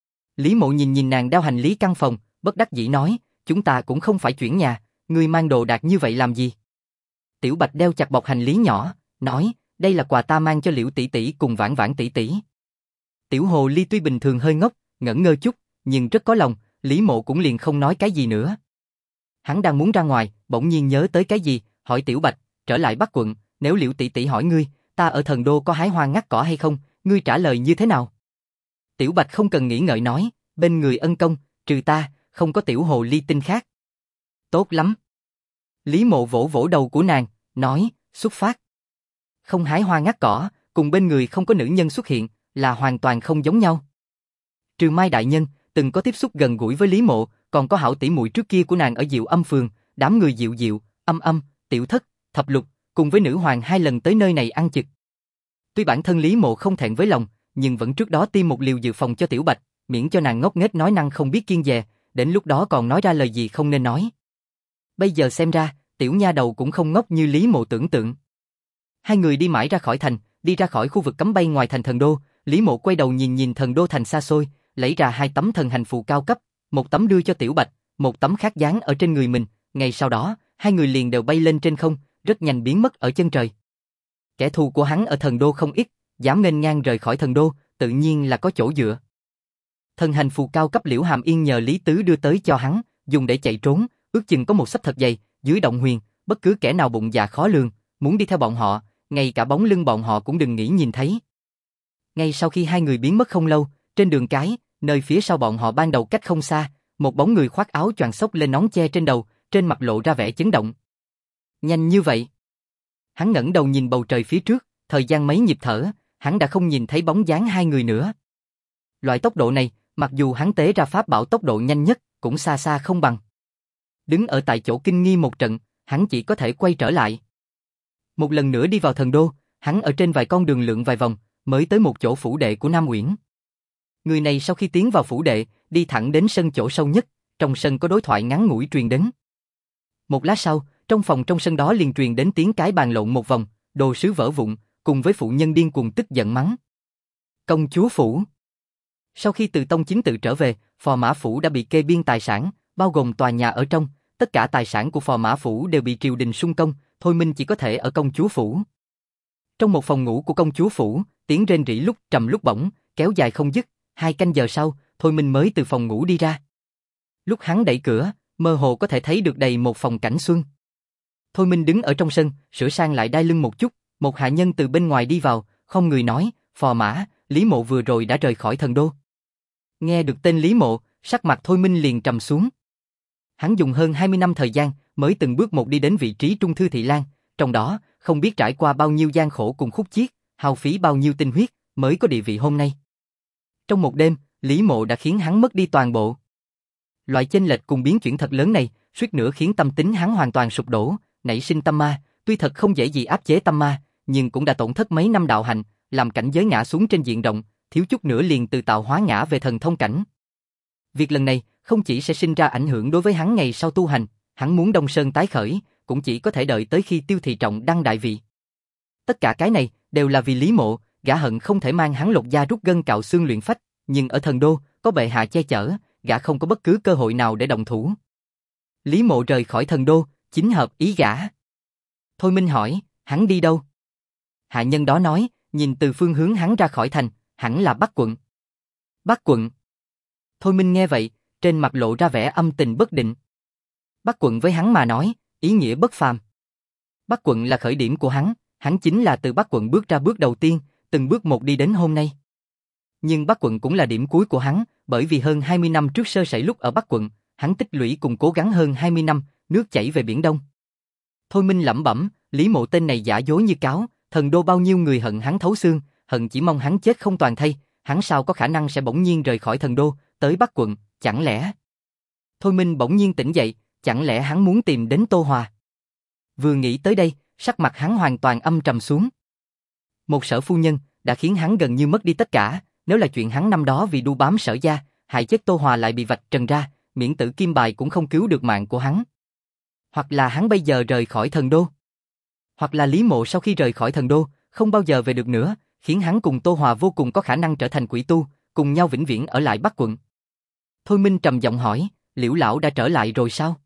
Lý Mộ nhìn nàng đeo hành lý căn phòng, bất đắc dĩ nói, chúng ta cũng không phải chuyển nhà, ngươi mang đồ đạc như vậy làm gì? Tiểu Bạch đeo chặt bọc hành lý nhỏ, nói, đây là quà ta mang cho Liễu tỷ tỷ cùng Vãn Vãn tỷ tỷ. Tiểu Hồ Ly tuy bình thường hơi ngốc, ngẩn ngơ chút, nhưng rất có lòng, Lý Mộ cũng liền không nói cái gì nữa. Hắn đang muốn ra ngoài, bỗng nhiên nhớ tới cái gì, hỏi Tiểu Bạch, trở lại Bắc quận, nếu Liễu tỷ tỷ hỏi ngươi, ta ở thần đô có hái hoa ngắt cỏ hay không, ngươi trả lời như thế nào? Tiểu Bạch không cần nghĩ ngợi nói, bên người ân công, trừ ta, không có tiểu hồ ly tinh khác. Tốt lắm. Lý Mộ vỗ vỗ đầu của nàng, nói, xuất phát. Không hái hoa ngắt cỏ, cùng bên người không có nữ nhân xuất hiện, là hoàn toàn không giống nhau. Trừ Mai đại nhân, từng có tiếp xúc gần gũi với Lý Mộ, còn có hảo tỷ muội trước kia của nàng ở Diệu Âm phường, đám người Diệu Diệu, Âm Âm, Tiểu Thất, Thập Lục, cùng với nữ hoàng 2 lần tới nơi này ăn chực. Tuy bản thân Lý Mộ không thẹn với lòng, nhưng vẫn trước đó tiêm một liều dự phòng cho Tiểu Bạch, miễn cho nàng ngốc nghếch nói năng không biết kiêng dè, đến lúc đó còn nói ra lời gì không nên nói. Bây giờ xem ra, tiểu nha đầu cũng không ngốc như Lý Mộ tưởng tượng. Hai người đi mãi ra khỏi thành, đi ra khỏi khu vực cấm bay ngoài thành thần đô, Lý Mộ quay đầu nhìn thần đô thành xa xôi, lấy ra 2 tấm thần hành phù cao cấp, một tấm đưa cho Tiểu Bạch, một tấm khác dán ở trên người mình, ngay sau đó, hai người liền đều bay lên trên không, rất nhanh biến mất ở chân trời. Kẻ thù của hắn ở thần đô không ít, dám nghênh ngang rời khỏi thần đô, tự nhiên là có chỗ dựa. Thần hành phù cao cấp Liễu Hàm Yên nhờ Lý Tứ đưa tới cho hắn, dùng để chạy trốn, ước chừng có một xấp thật dày, dưới động huyền, bất cứ kẻ nào bụng dạ khó lường, muốn đi theo bọn họ, ngay cả bóng lưng bọn họ cũng đừng nghĩ nhìn thấy. Ngay sau khi hai người biến mất không lâu, trên đường cái, nơi phía sau bọn họ ban đầu cách không xa, một bóng người khoác áo choàng xốc lên nón che trên đầu, trên mặt lộ ra vẻ chấn động. Nhanh như vậy? Hắn ngẩng đầu nhìn bầu trời phía trước, thời gian mấy nhịp thở, hắn đã không nhìn thấy bóng dáng hai người nữa. Loại tốc độ này, mặc dù hắn tế ra pháp bảo tốc độ nhanh nhất, cũng xa xa không bằng. Đứng ở tại chỗ kinh nghi một trận, hắn chỉ có thể quay trở lại. Một lần nữa đi vào thần đô, hắn ở trên vài con đường lượn vài vòng, mới tới một chỗ phủ đệ của Nam Uyển. Người này sau khi tiến vào phủ đệ, đi thẳng đến sân chỗ sâu nhất, trong sân có đối thoại ngắn ngủi truyền đến. Một lát sau, trong phòng trong sân đó liền truyền đến tiếng cái bàn lộn một vòng, đồ sứ vỡ vụn, cùng với phụ nhân điên cuồng tức giận mắng. Công chúa phủ. Sau khi từ tông chính tự trở về, phò mã phủ đã bị kê biên tài sản, bao gồm tòa nhà ở trong, tất cả tài sản của phò mã phủ đều bị triều đình sung công, Thôi Minh chỉ có thể ở công chúa phủ. Trong một phòng ngủ của công chúa phủ, tiếng rên rỉ lúc trầm lúc bổng, kéo dài không dứt, 2 canh giờ sau, Thôi Minh mới từ phòng ngủ đi ra. Lúc hắn đẩy cửa, mơ hồ có thể thấy được đầy một phòng cảnh xuân. Thôi Minh đứng ở trong sân, sửa sang lại đai lưng một chút, một hạ nhân từ bên ngoài đi vào, không người nói, phò mã, Lý Mộ vừa rồi đã rời khỏi thần đô. Nghe được tên Lý Mộ, sắc mặt Thôi Minh liền trầm xuống. Hắn dùng hơn 20 năm thời gian, mới từng bước một đi đến vị trí trung thư thị lang, trong đó, không biết trải qua bao nhiêu gian khổ cùng khúc chiết, hao phí bao nhiêu tinh huyết, mới có địa vị hôm nay. Trong một đêm, Lý Mộ đã khiến hắn mất đi toàn bộ. Loại chênh lệch cùng biến chuyển thật lớn này, suýt nữa khiến tâm tính hắn hoàn toàn sụp đổ, nảy sinh tâm ma, tuy thật không dễ gì áp chế tâm ma, nhưng cũng đã tổn thất mấy năm đạo hành, làm cảnh giới ngã xuống trên diện rộng, thiếu chút nữa liền từ tạo hóa ngã về thần thông cảnh. Việc lần này không chỉ sẽ sinh ra ảnh hưởng đối với hắn ngày sau tu hành, hắn muốn Đông Sơn tái khởi, cũng chỉ có thể đợi tới khi Tiêu Thị Trọng đăng đại vị. Tất cả cái này đều là vì Lý Mộ, gã hận không thể mang hắn lột da rút gân cạo xương luyện phách, nhưng ở thần đô, có bệ hạ che chở, gã không có bất cứ cơ hội nào để động thủ. Lý Mộ rời khỏi thần đô, chính hợp ý gã. Thôi Minh hỏi, hắn đi đâu? Hạ nhân đó nói, nhìn từ phương hướng hắn ra khỏi thành, hẳn là Bắc quận. Bắc quận. Thôi Minh nghe vậy, trên mặt lộ ra vẻ âm tình bất định. Bắc quận với hắn mà nói, ý nghĩa bất phàm. Bắc quận là khởi điểm của hắn chính là từ Bắc quận bước ra bước đầu tiên, từng bước một đi đến hôm nay. Nhưng Bắc quận cũng là điểm cuối của hắn, bởi vì hơn 20 năm trước sơ sẩy lúc ở Bắc quận, hắn tích lũy cùng cố gắng hơn 20 năm, nước chảy về biển Đông. Thôi Minh lẩm bẩm, Lý Mộ tên này giả dối như cáo, thần đô bao nhiêu người hận hắn thấu xương, hận chỉ mong hắn chết không toàn thây, hắn sao có khả năng sẽ bỗng nhiên rời khỏi thần đô, tới Bắc quận, chẳng lẽ... Thôi Minh bỗng nhiên tỉnh dậy, chẳng lẽ hắn muốn tìm đến Tô Hòa? Vừa nghĩ tới đây, sắc mặt hắn hoàn toàn âm trầm xuống. Một Sở phu nhân đã khiến hắn gần như mất đi tất cả, nếu là chuyện hắn năm đó vì đu bám Sở gia, hại chết Tô Hòa lại bị vạch trần ra, miễn tử kim bài cũng không cứu được mạng của hắn. Hoặc là hắn bây giờ rời khỏi thần đô, hoặc là Lý Mộ sau khi rời khỏi thần đô, không bao giờ về được nữa, khiến hắn cùng Tô Hòa vô cùng có khả năng trở thành quỷ tu, cùng nhau vĩnh viễn ở lại Bắc quận. Thôi Minh trầm giọng hỏi, Liễu lão đã trở lại rồi sao?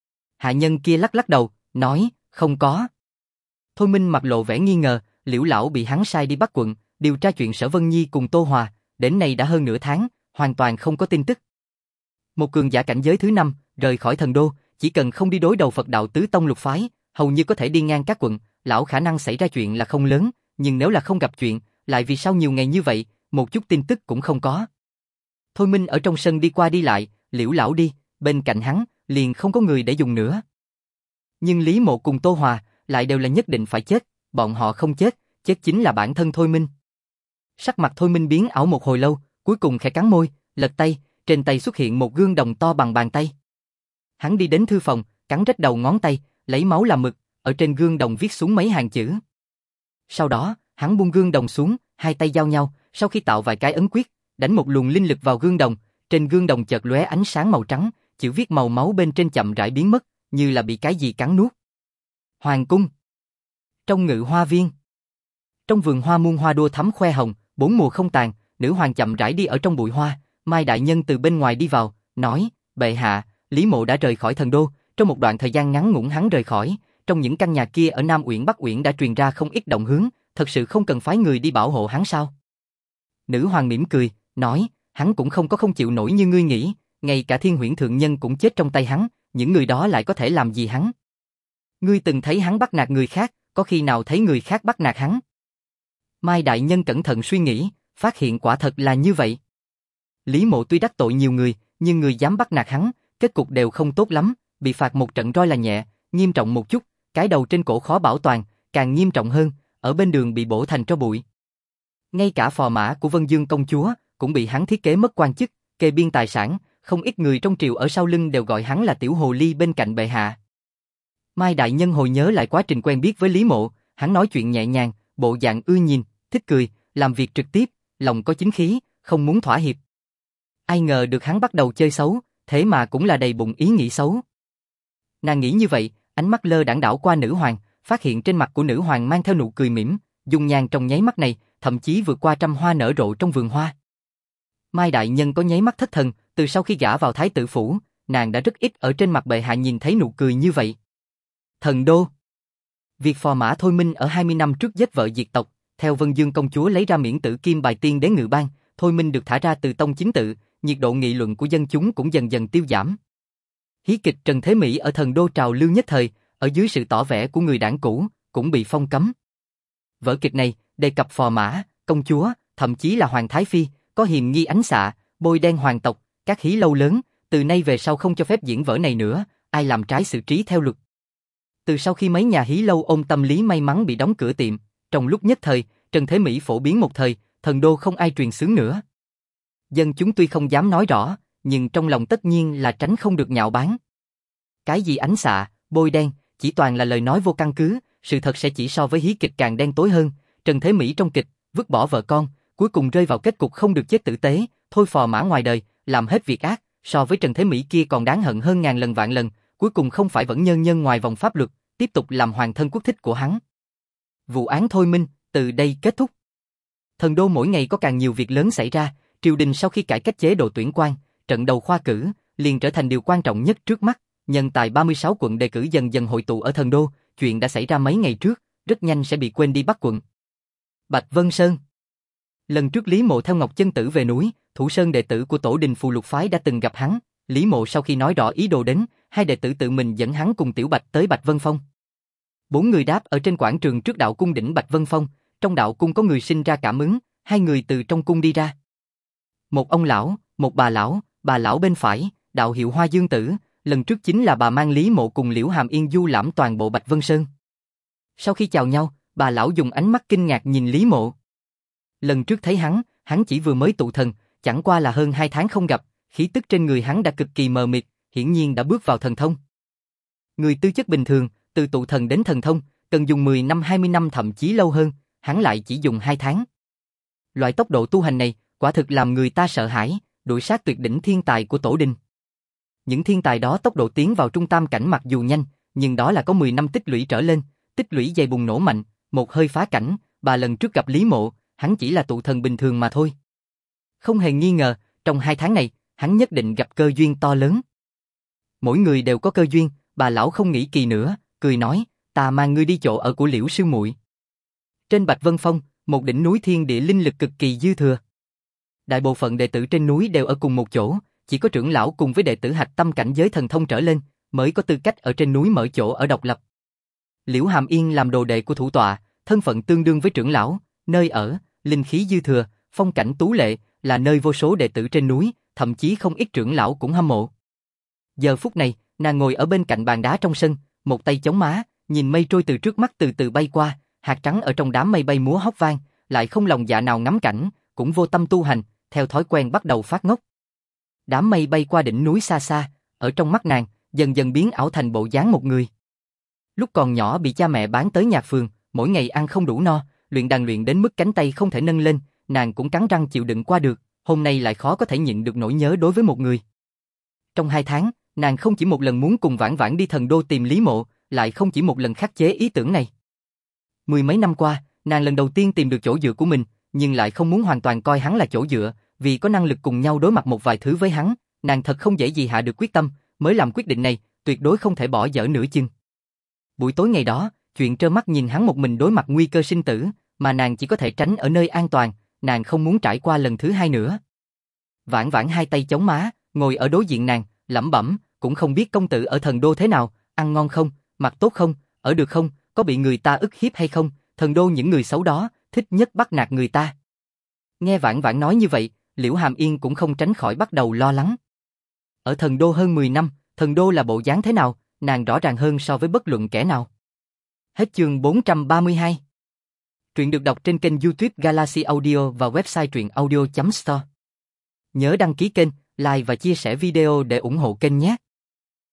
Hạ nhân kia lắc lắc đầu, nói, không có. Thôi Minh mặt lộ vẻ nghi ngờ, Liễu lão bị hắn sai đi Bắc quận, điều tra chuyện Sở Vân Nhi cùng Tô Hòa, đến nay đã hơn nửa tháng, hoàn toàn không có tin tức. Một cường giả cảnh giới thứ 5, rời khỏi thần đô, chỉ cần không đi đối đầu Phật đạo tứ tông lục phái, hầu như có thể đi ngang các quận, lão khả năng xảy ra chuyện là không lớn, nhưng nếu là không gặp chuyện, lại vì sao nhiều ngày như vậy, một chút tin tức cũng không có. Thôi Minh ở trong sân đi qua đi lại, Liễu lão đi, bên cạnh hắn, liền không có người để dùng nữa. Nhưng Lý Mộ cùng Tô Hòa, lại đều là nhất định phải chết, bọn họ không chết, chết chính là bản thân Thôi Minh. Sắc mặt Thôi Minh biến ảo một hồi lâu, cuối cùng khẽ cắn môi, lật tay, trên tay xuất hiện một gương đồng to bằng bàn tay. Hắn đi đến thư phòng, cắn rách đầu ngón tay, lấy máu làm mực, ở trên gương đồng viết xuống mấy hàng chữ. Sau đó, hắn buông gương đồng xuống, hai tay giao nhau, sau khi tạo vài cái ấn quyết, đánh một luồng linh lực vào gương đồng, trên gương đồng chợt lóe ánh sáng màu trắng, chữ viết màu máu bên trên chậm rãi biến mất, như là bị cái gì cắn nuốt. Hoàng cung. Trong ngự hoa viên. Trong vườn hoa muôn hoa đua thắm khoe hồng, bốn mùa không tàn, nữ hoàng chậm rãi đi ở trong bụi hoa, Mai đại nhân từ bên ngoài đi vào, nói, bệ hạ, Lý Mộ đã rời khỏi thần đô, trong một đoạn thời gian ngắn ngủn hắn rời khỏi, trong những căn nhà kia ở Nam Uyển Bắc Uyển đã truyền ra không ít động hướng, thật sự không cần phái người đi bảo hộ hắn sao? Nữ hoàng mỉm cười, nói, hắn cũng không có không chịu nổi như ngươi nghĩ, ngay cả Thiên Huyễn thượng nhân cũng chết trong tay hắn, những người đó lại có thể làm gì hắn? Ngươi từng thấy hắn bắt nạt người khác, có khi nào thấy người khác bắt nạt hắn? Mai đại nhân cẩn thận suy nghĩ, phát hiện quả thật là như vậy. Lý Mộ tuy đắc tội nhiều người, nhưng người dám bắt nạt hắn, kết cục đều không tốt lắm, bị phạt một trận roi là nhẹ, nghiêm trọng một chút, cái đầu trên cổ khó bảo toàn, càng nghiêm trọng hơn, ở bên đường bị bổ thành tro bụi. Ngay cả phò mã của Vân Dương công chúa cũng bị hắn thiết kế mất quan chức, kê biên tài sản, không ít người trong triều ở sau lưng đều gọi hắn là tiểu hồ ly bên cạnh bệ hạ. Mai đại nhân hồi nhớ lại quá trình quen biết với Lý Mộ, hắn nói chuyện nhẹ nhàng, bộ dạng ưa nhìn, thích cười, làm việc trực tiếp, lòng có chính khí, không muốn thỏa hiệp. Ai ngờ được hắn bắt đầu chơi xấu, thế mà cũng là đầy bụng ý nghĩ xấu. Nàng nghĩ như vậy, ánh mắt lơ đãng đảo qua nữ hoàng, phát hiện trên mặt của nữ hoàng mang theo nụ cười mỉm, dung nhan trong nháy mắt này, thậm chí vượt qua trăm hoa nở rộ trong vườn hoa. Mai đại nhân có nháy mắt thất thần, từ sau khi gả vào thái tử phủ, nàng đã rất ít ở trên mặt bệ hạ nhìn thấy nụ cười như vậy. Thần đô. Việc phò mã Thôi Minh ở 20 năm trước giết vợ diệt tộc, theo Vân Dương công chúa lấy ra miễn tử kim bài tiên đế ngự ban, Thôi Minh được thả ra từ tông chính tự, nhiệt độ nghị luận của dân chúng cũng dần dần tiêu giảm. Hí kịch Trần Thế Mỹ ở thần đô trào lưu nhất thời, ở dưới sự tỏ vẻ của người đảng cũ, cũng bị phong cấm. Vở kịch này đề cập phò mã, công chúa, thậm chí là hoàng thái phi, có hiềm nghi ánh xạ, bôi đen hoàng tộc, các hí lâu lớn, từ nay về sau không cho phép diễn vở này nữa, ai làm trái xử trí theo luật. Từ sau khi mấy nhà hí lâu ôm tâm lý may mắn bị đóng cửa tiệm, trong lúc nhất thời, Trần Thế Mỹ phổ biến một thời, thần đô không ai truyền xướng nữa. Dân chúng tuy không dám nói rõ, nhưng trong lòng tất nhiên là tránh không được nhạo báng. Cái gì ánh xạ, bôi đen, chỉ toàn là lời nói vô căn cứ, sự thật sẽ chỉ so với hí kịch càng đen tối hơn. Trần Thế Mỹ trong kịch, vứt bỏ vợ con, cuối cùng rơi vào kết cục không được chết tử tế, thôi phò mã ngoài đời, làm hết việc ác, so với Trần Thế Mỹ kia còn đáng hận hơn ngàn lần vạn lần, cuối cùng không phải vẫn nhân nhân ngoài vòng pháp luật, tiếp tục làm hoàng thân quốc thích của hắn. Vụ án Thôi Minh, từ đây kết thúc. Thần đô mỗi ngày có càng nhiều việc lớn xảy ra, triều đình sau khi cải cách chế độ tuyển quan, trận đầu khoa cử, liền trở thành điều quan trọng nhất trước mắt, nhân tài 36 quận đề cử dần dần hội tụ ở thần đô, chuyện đã xảy ra mấy ngày trước, rất nhanh sẽ bị quên đi Bắc quận. Bạch Vân Sơn. Lần trước Lý Mộ theo Ngọc Chân Tử về núi, Thủ Sơn đệ tử của Tổ Đình Phù Lục phái đã từng gặp hắn, Lý Mộ sau khi nói rõ ý đồ đến, hai đệ tử tự mình dẫn hắn cùng Tiểu Bạch tới Bạch Vân Phong. 4 người đáp ở trên quảng trường trước đạo cung đỉnh Bạch Vân Phong, trong đạo cung có người sinh ra cảm ứng, hai người từ trong cung đi ra. Một ông lão, một bà lão bên phải, đạo hiệu Hoa Dương Tử, lần trước chính là bà mang Lý Mộ cùng Liễu Hàm Yên du lãm toàn bộ Bạch Vân Sơn. Sau khi chào nhau, bà lão dùng ánh mắt kinh ngạc nhìn Lý Mộ. Lần trước thấy hắn chỉ vừa mới tụ thần, chẳng qua là hơn 2 tháng không gặp, khí tức trên người hắn đã cực kỳ mờ mịt, hiển nhiên đã bước vào thần thông. Người tư chất bình thường, từ tụ thần đến thần thông, cần dùng 10 năm 20 năm thậm chí lâu hơn, hắn lại chỉ dùng 2 tháng. Loại tốc độ tu hành này, quả thực làm người ta sợ hãi, đuổi sát tuyệt đỉnh thiên tài của Tổ Đình. Những thiên tài đó tốc độ tiến vào trung tam cảnh mặc dù nhanh, nhưng đó là có 10 năm tích lũy trở lên, tích lũy dày bùng nổ mạnh, một hơi phá cảnh, bà lần trước gặp Lý Mộ, hắn chỉ là tụ thần bình thường mà thôi. Không hề nghi ngờ, trong 2 tháng này, hắn nhất định gặp cơ duyên to lớn. Mỗi người đều có cơ duyên, bà lão không nghĩ kỳ nữa, cười nói, ta mang ngươi đi chỗ ở của Liễu sư muội. Trên Bạch Vân Phong, một đỉnh núi thiên địa linh lực cực kỳ dư thừa. Đại bộ phận đệ tử trên núi đều ở cùng một chỗ, chỉ có trưởng lão cùng với đệ tử hạch tâm cảnh giới thần thông trở lên, mới có tư cách ở trên núi mở chỗ ở độc lập. Liễu Hàm Yên làm đồ đệ của thủ tọa, thân phận tương đương với trưởng lão, nơi ở, linh khí dư thừa, phong cảnh tú lệ, là nơi vô số đệ tử trên núi, thậm chí không ít trưởng lão cũng hâm mộ. Giờ phút này, nàng ngồi ở bên cạnh bàn đá trong sân, một tay chống má, nhìn mây trôi từ trước mắt từ từ bay qua, hạt trắng ở trong đám mây bay múa hót vang, lại không lòng dạ nào ngắm cảnh, cũng vô tâm tu hành, theo thói quen bắt đầu phát ngốc. Đám mây bay qua đỉnh núi xa xa, ở trong mắt nàng, dần dần biến ảo thành bộ dáng một người. Lúc còn nhỏ bị cha mẹ bán tới nhạc phường, mỗi ngày ăn không đủ no, luyện đàn luyện đến mức cánh tay không thể nâng lên, nàng cũng cắn răng chịu đựng qua được, hôm nay lại khó có thể nhịn được nỗi nhớ đối với một người. Trong 2 tháng, nàng không chỉ một lần muốn cùng Vãn Vãn đi thần đô tìm Lý Mộ, lại không chỉ một lần khắc chế ý tưởng này. 10 mấy năm qua, nàng lần đầu tiên tìm được chỗ dựa của mình, nhưng lại không muốn hoàn toàn coi hắn là chỗ dựa, vì có năng lực cùng nhau đối mặt một vài thứ với hắn, nàng thật không dễ gì hạ được quyết tâm, mới làm quyết định này, tuyệt đối không thể bỏ dở nửa chừng. Buổi tối ngày đó, chuyện trơ mắt nhìn hắn một mình đối mặt nguy cơ sinh tử, mà nàng chỉ có thể tránh ở nơi an toàn, nàng không muốn trải qua lần thứ 2 nữa. Vãn Vãn hai tay chống má, ngồi ở đối diện nàng, lẩm bẩm, cũng không biết công tử ở thần đô thế nào, ăn ngon không, mặc tốt không, ở được không, có bị người ta ức hiếp hay không, thần đô những người xấu đó, thích nhất bắt nạt người ta. Nghe Vãn Vãn nói như vậy, Liễu Hàm Yên cũng không tránh khỏi bắt đầu lo lắng. Ở thần đô hơn 10 năm, thần đô là bộ dáng thế nào, nàng rõ ràng hơn so với bất luận kẻ nào. Hết chương 432. Truyện được đọc trên kênh YouTube Galaxy Audio và website truyệnaudio.store. Nhớ đăng ký kênh, like và chia sẻ video để ủng hộ kênh nhé.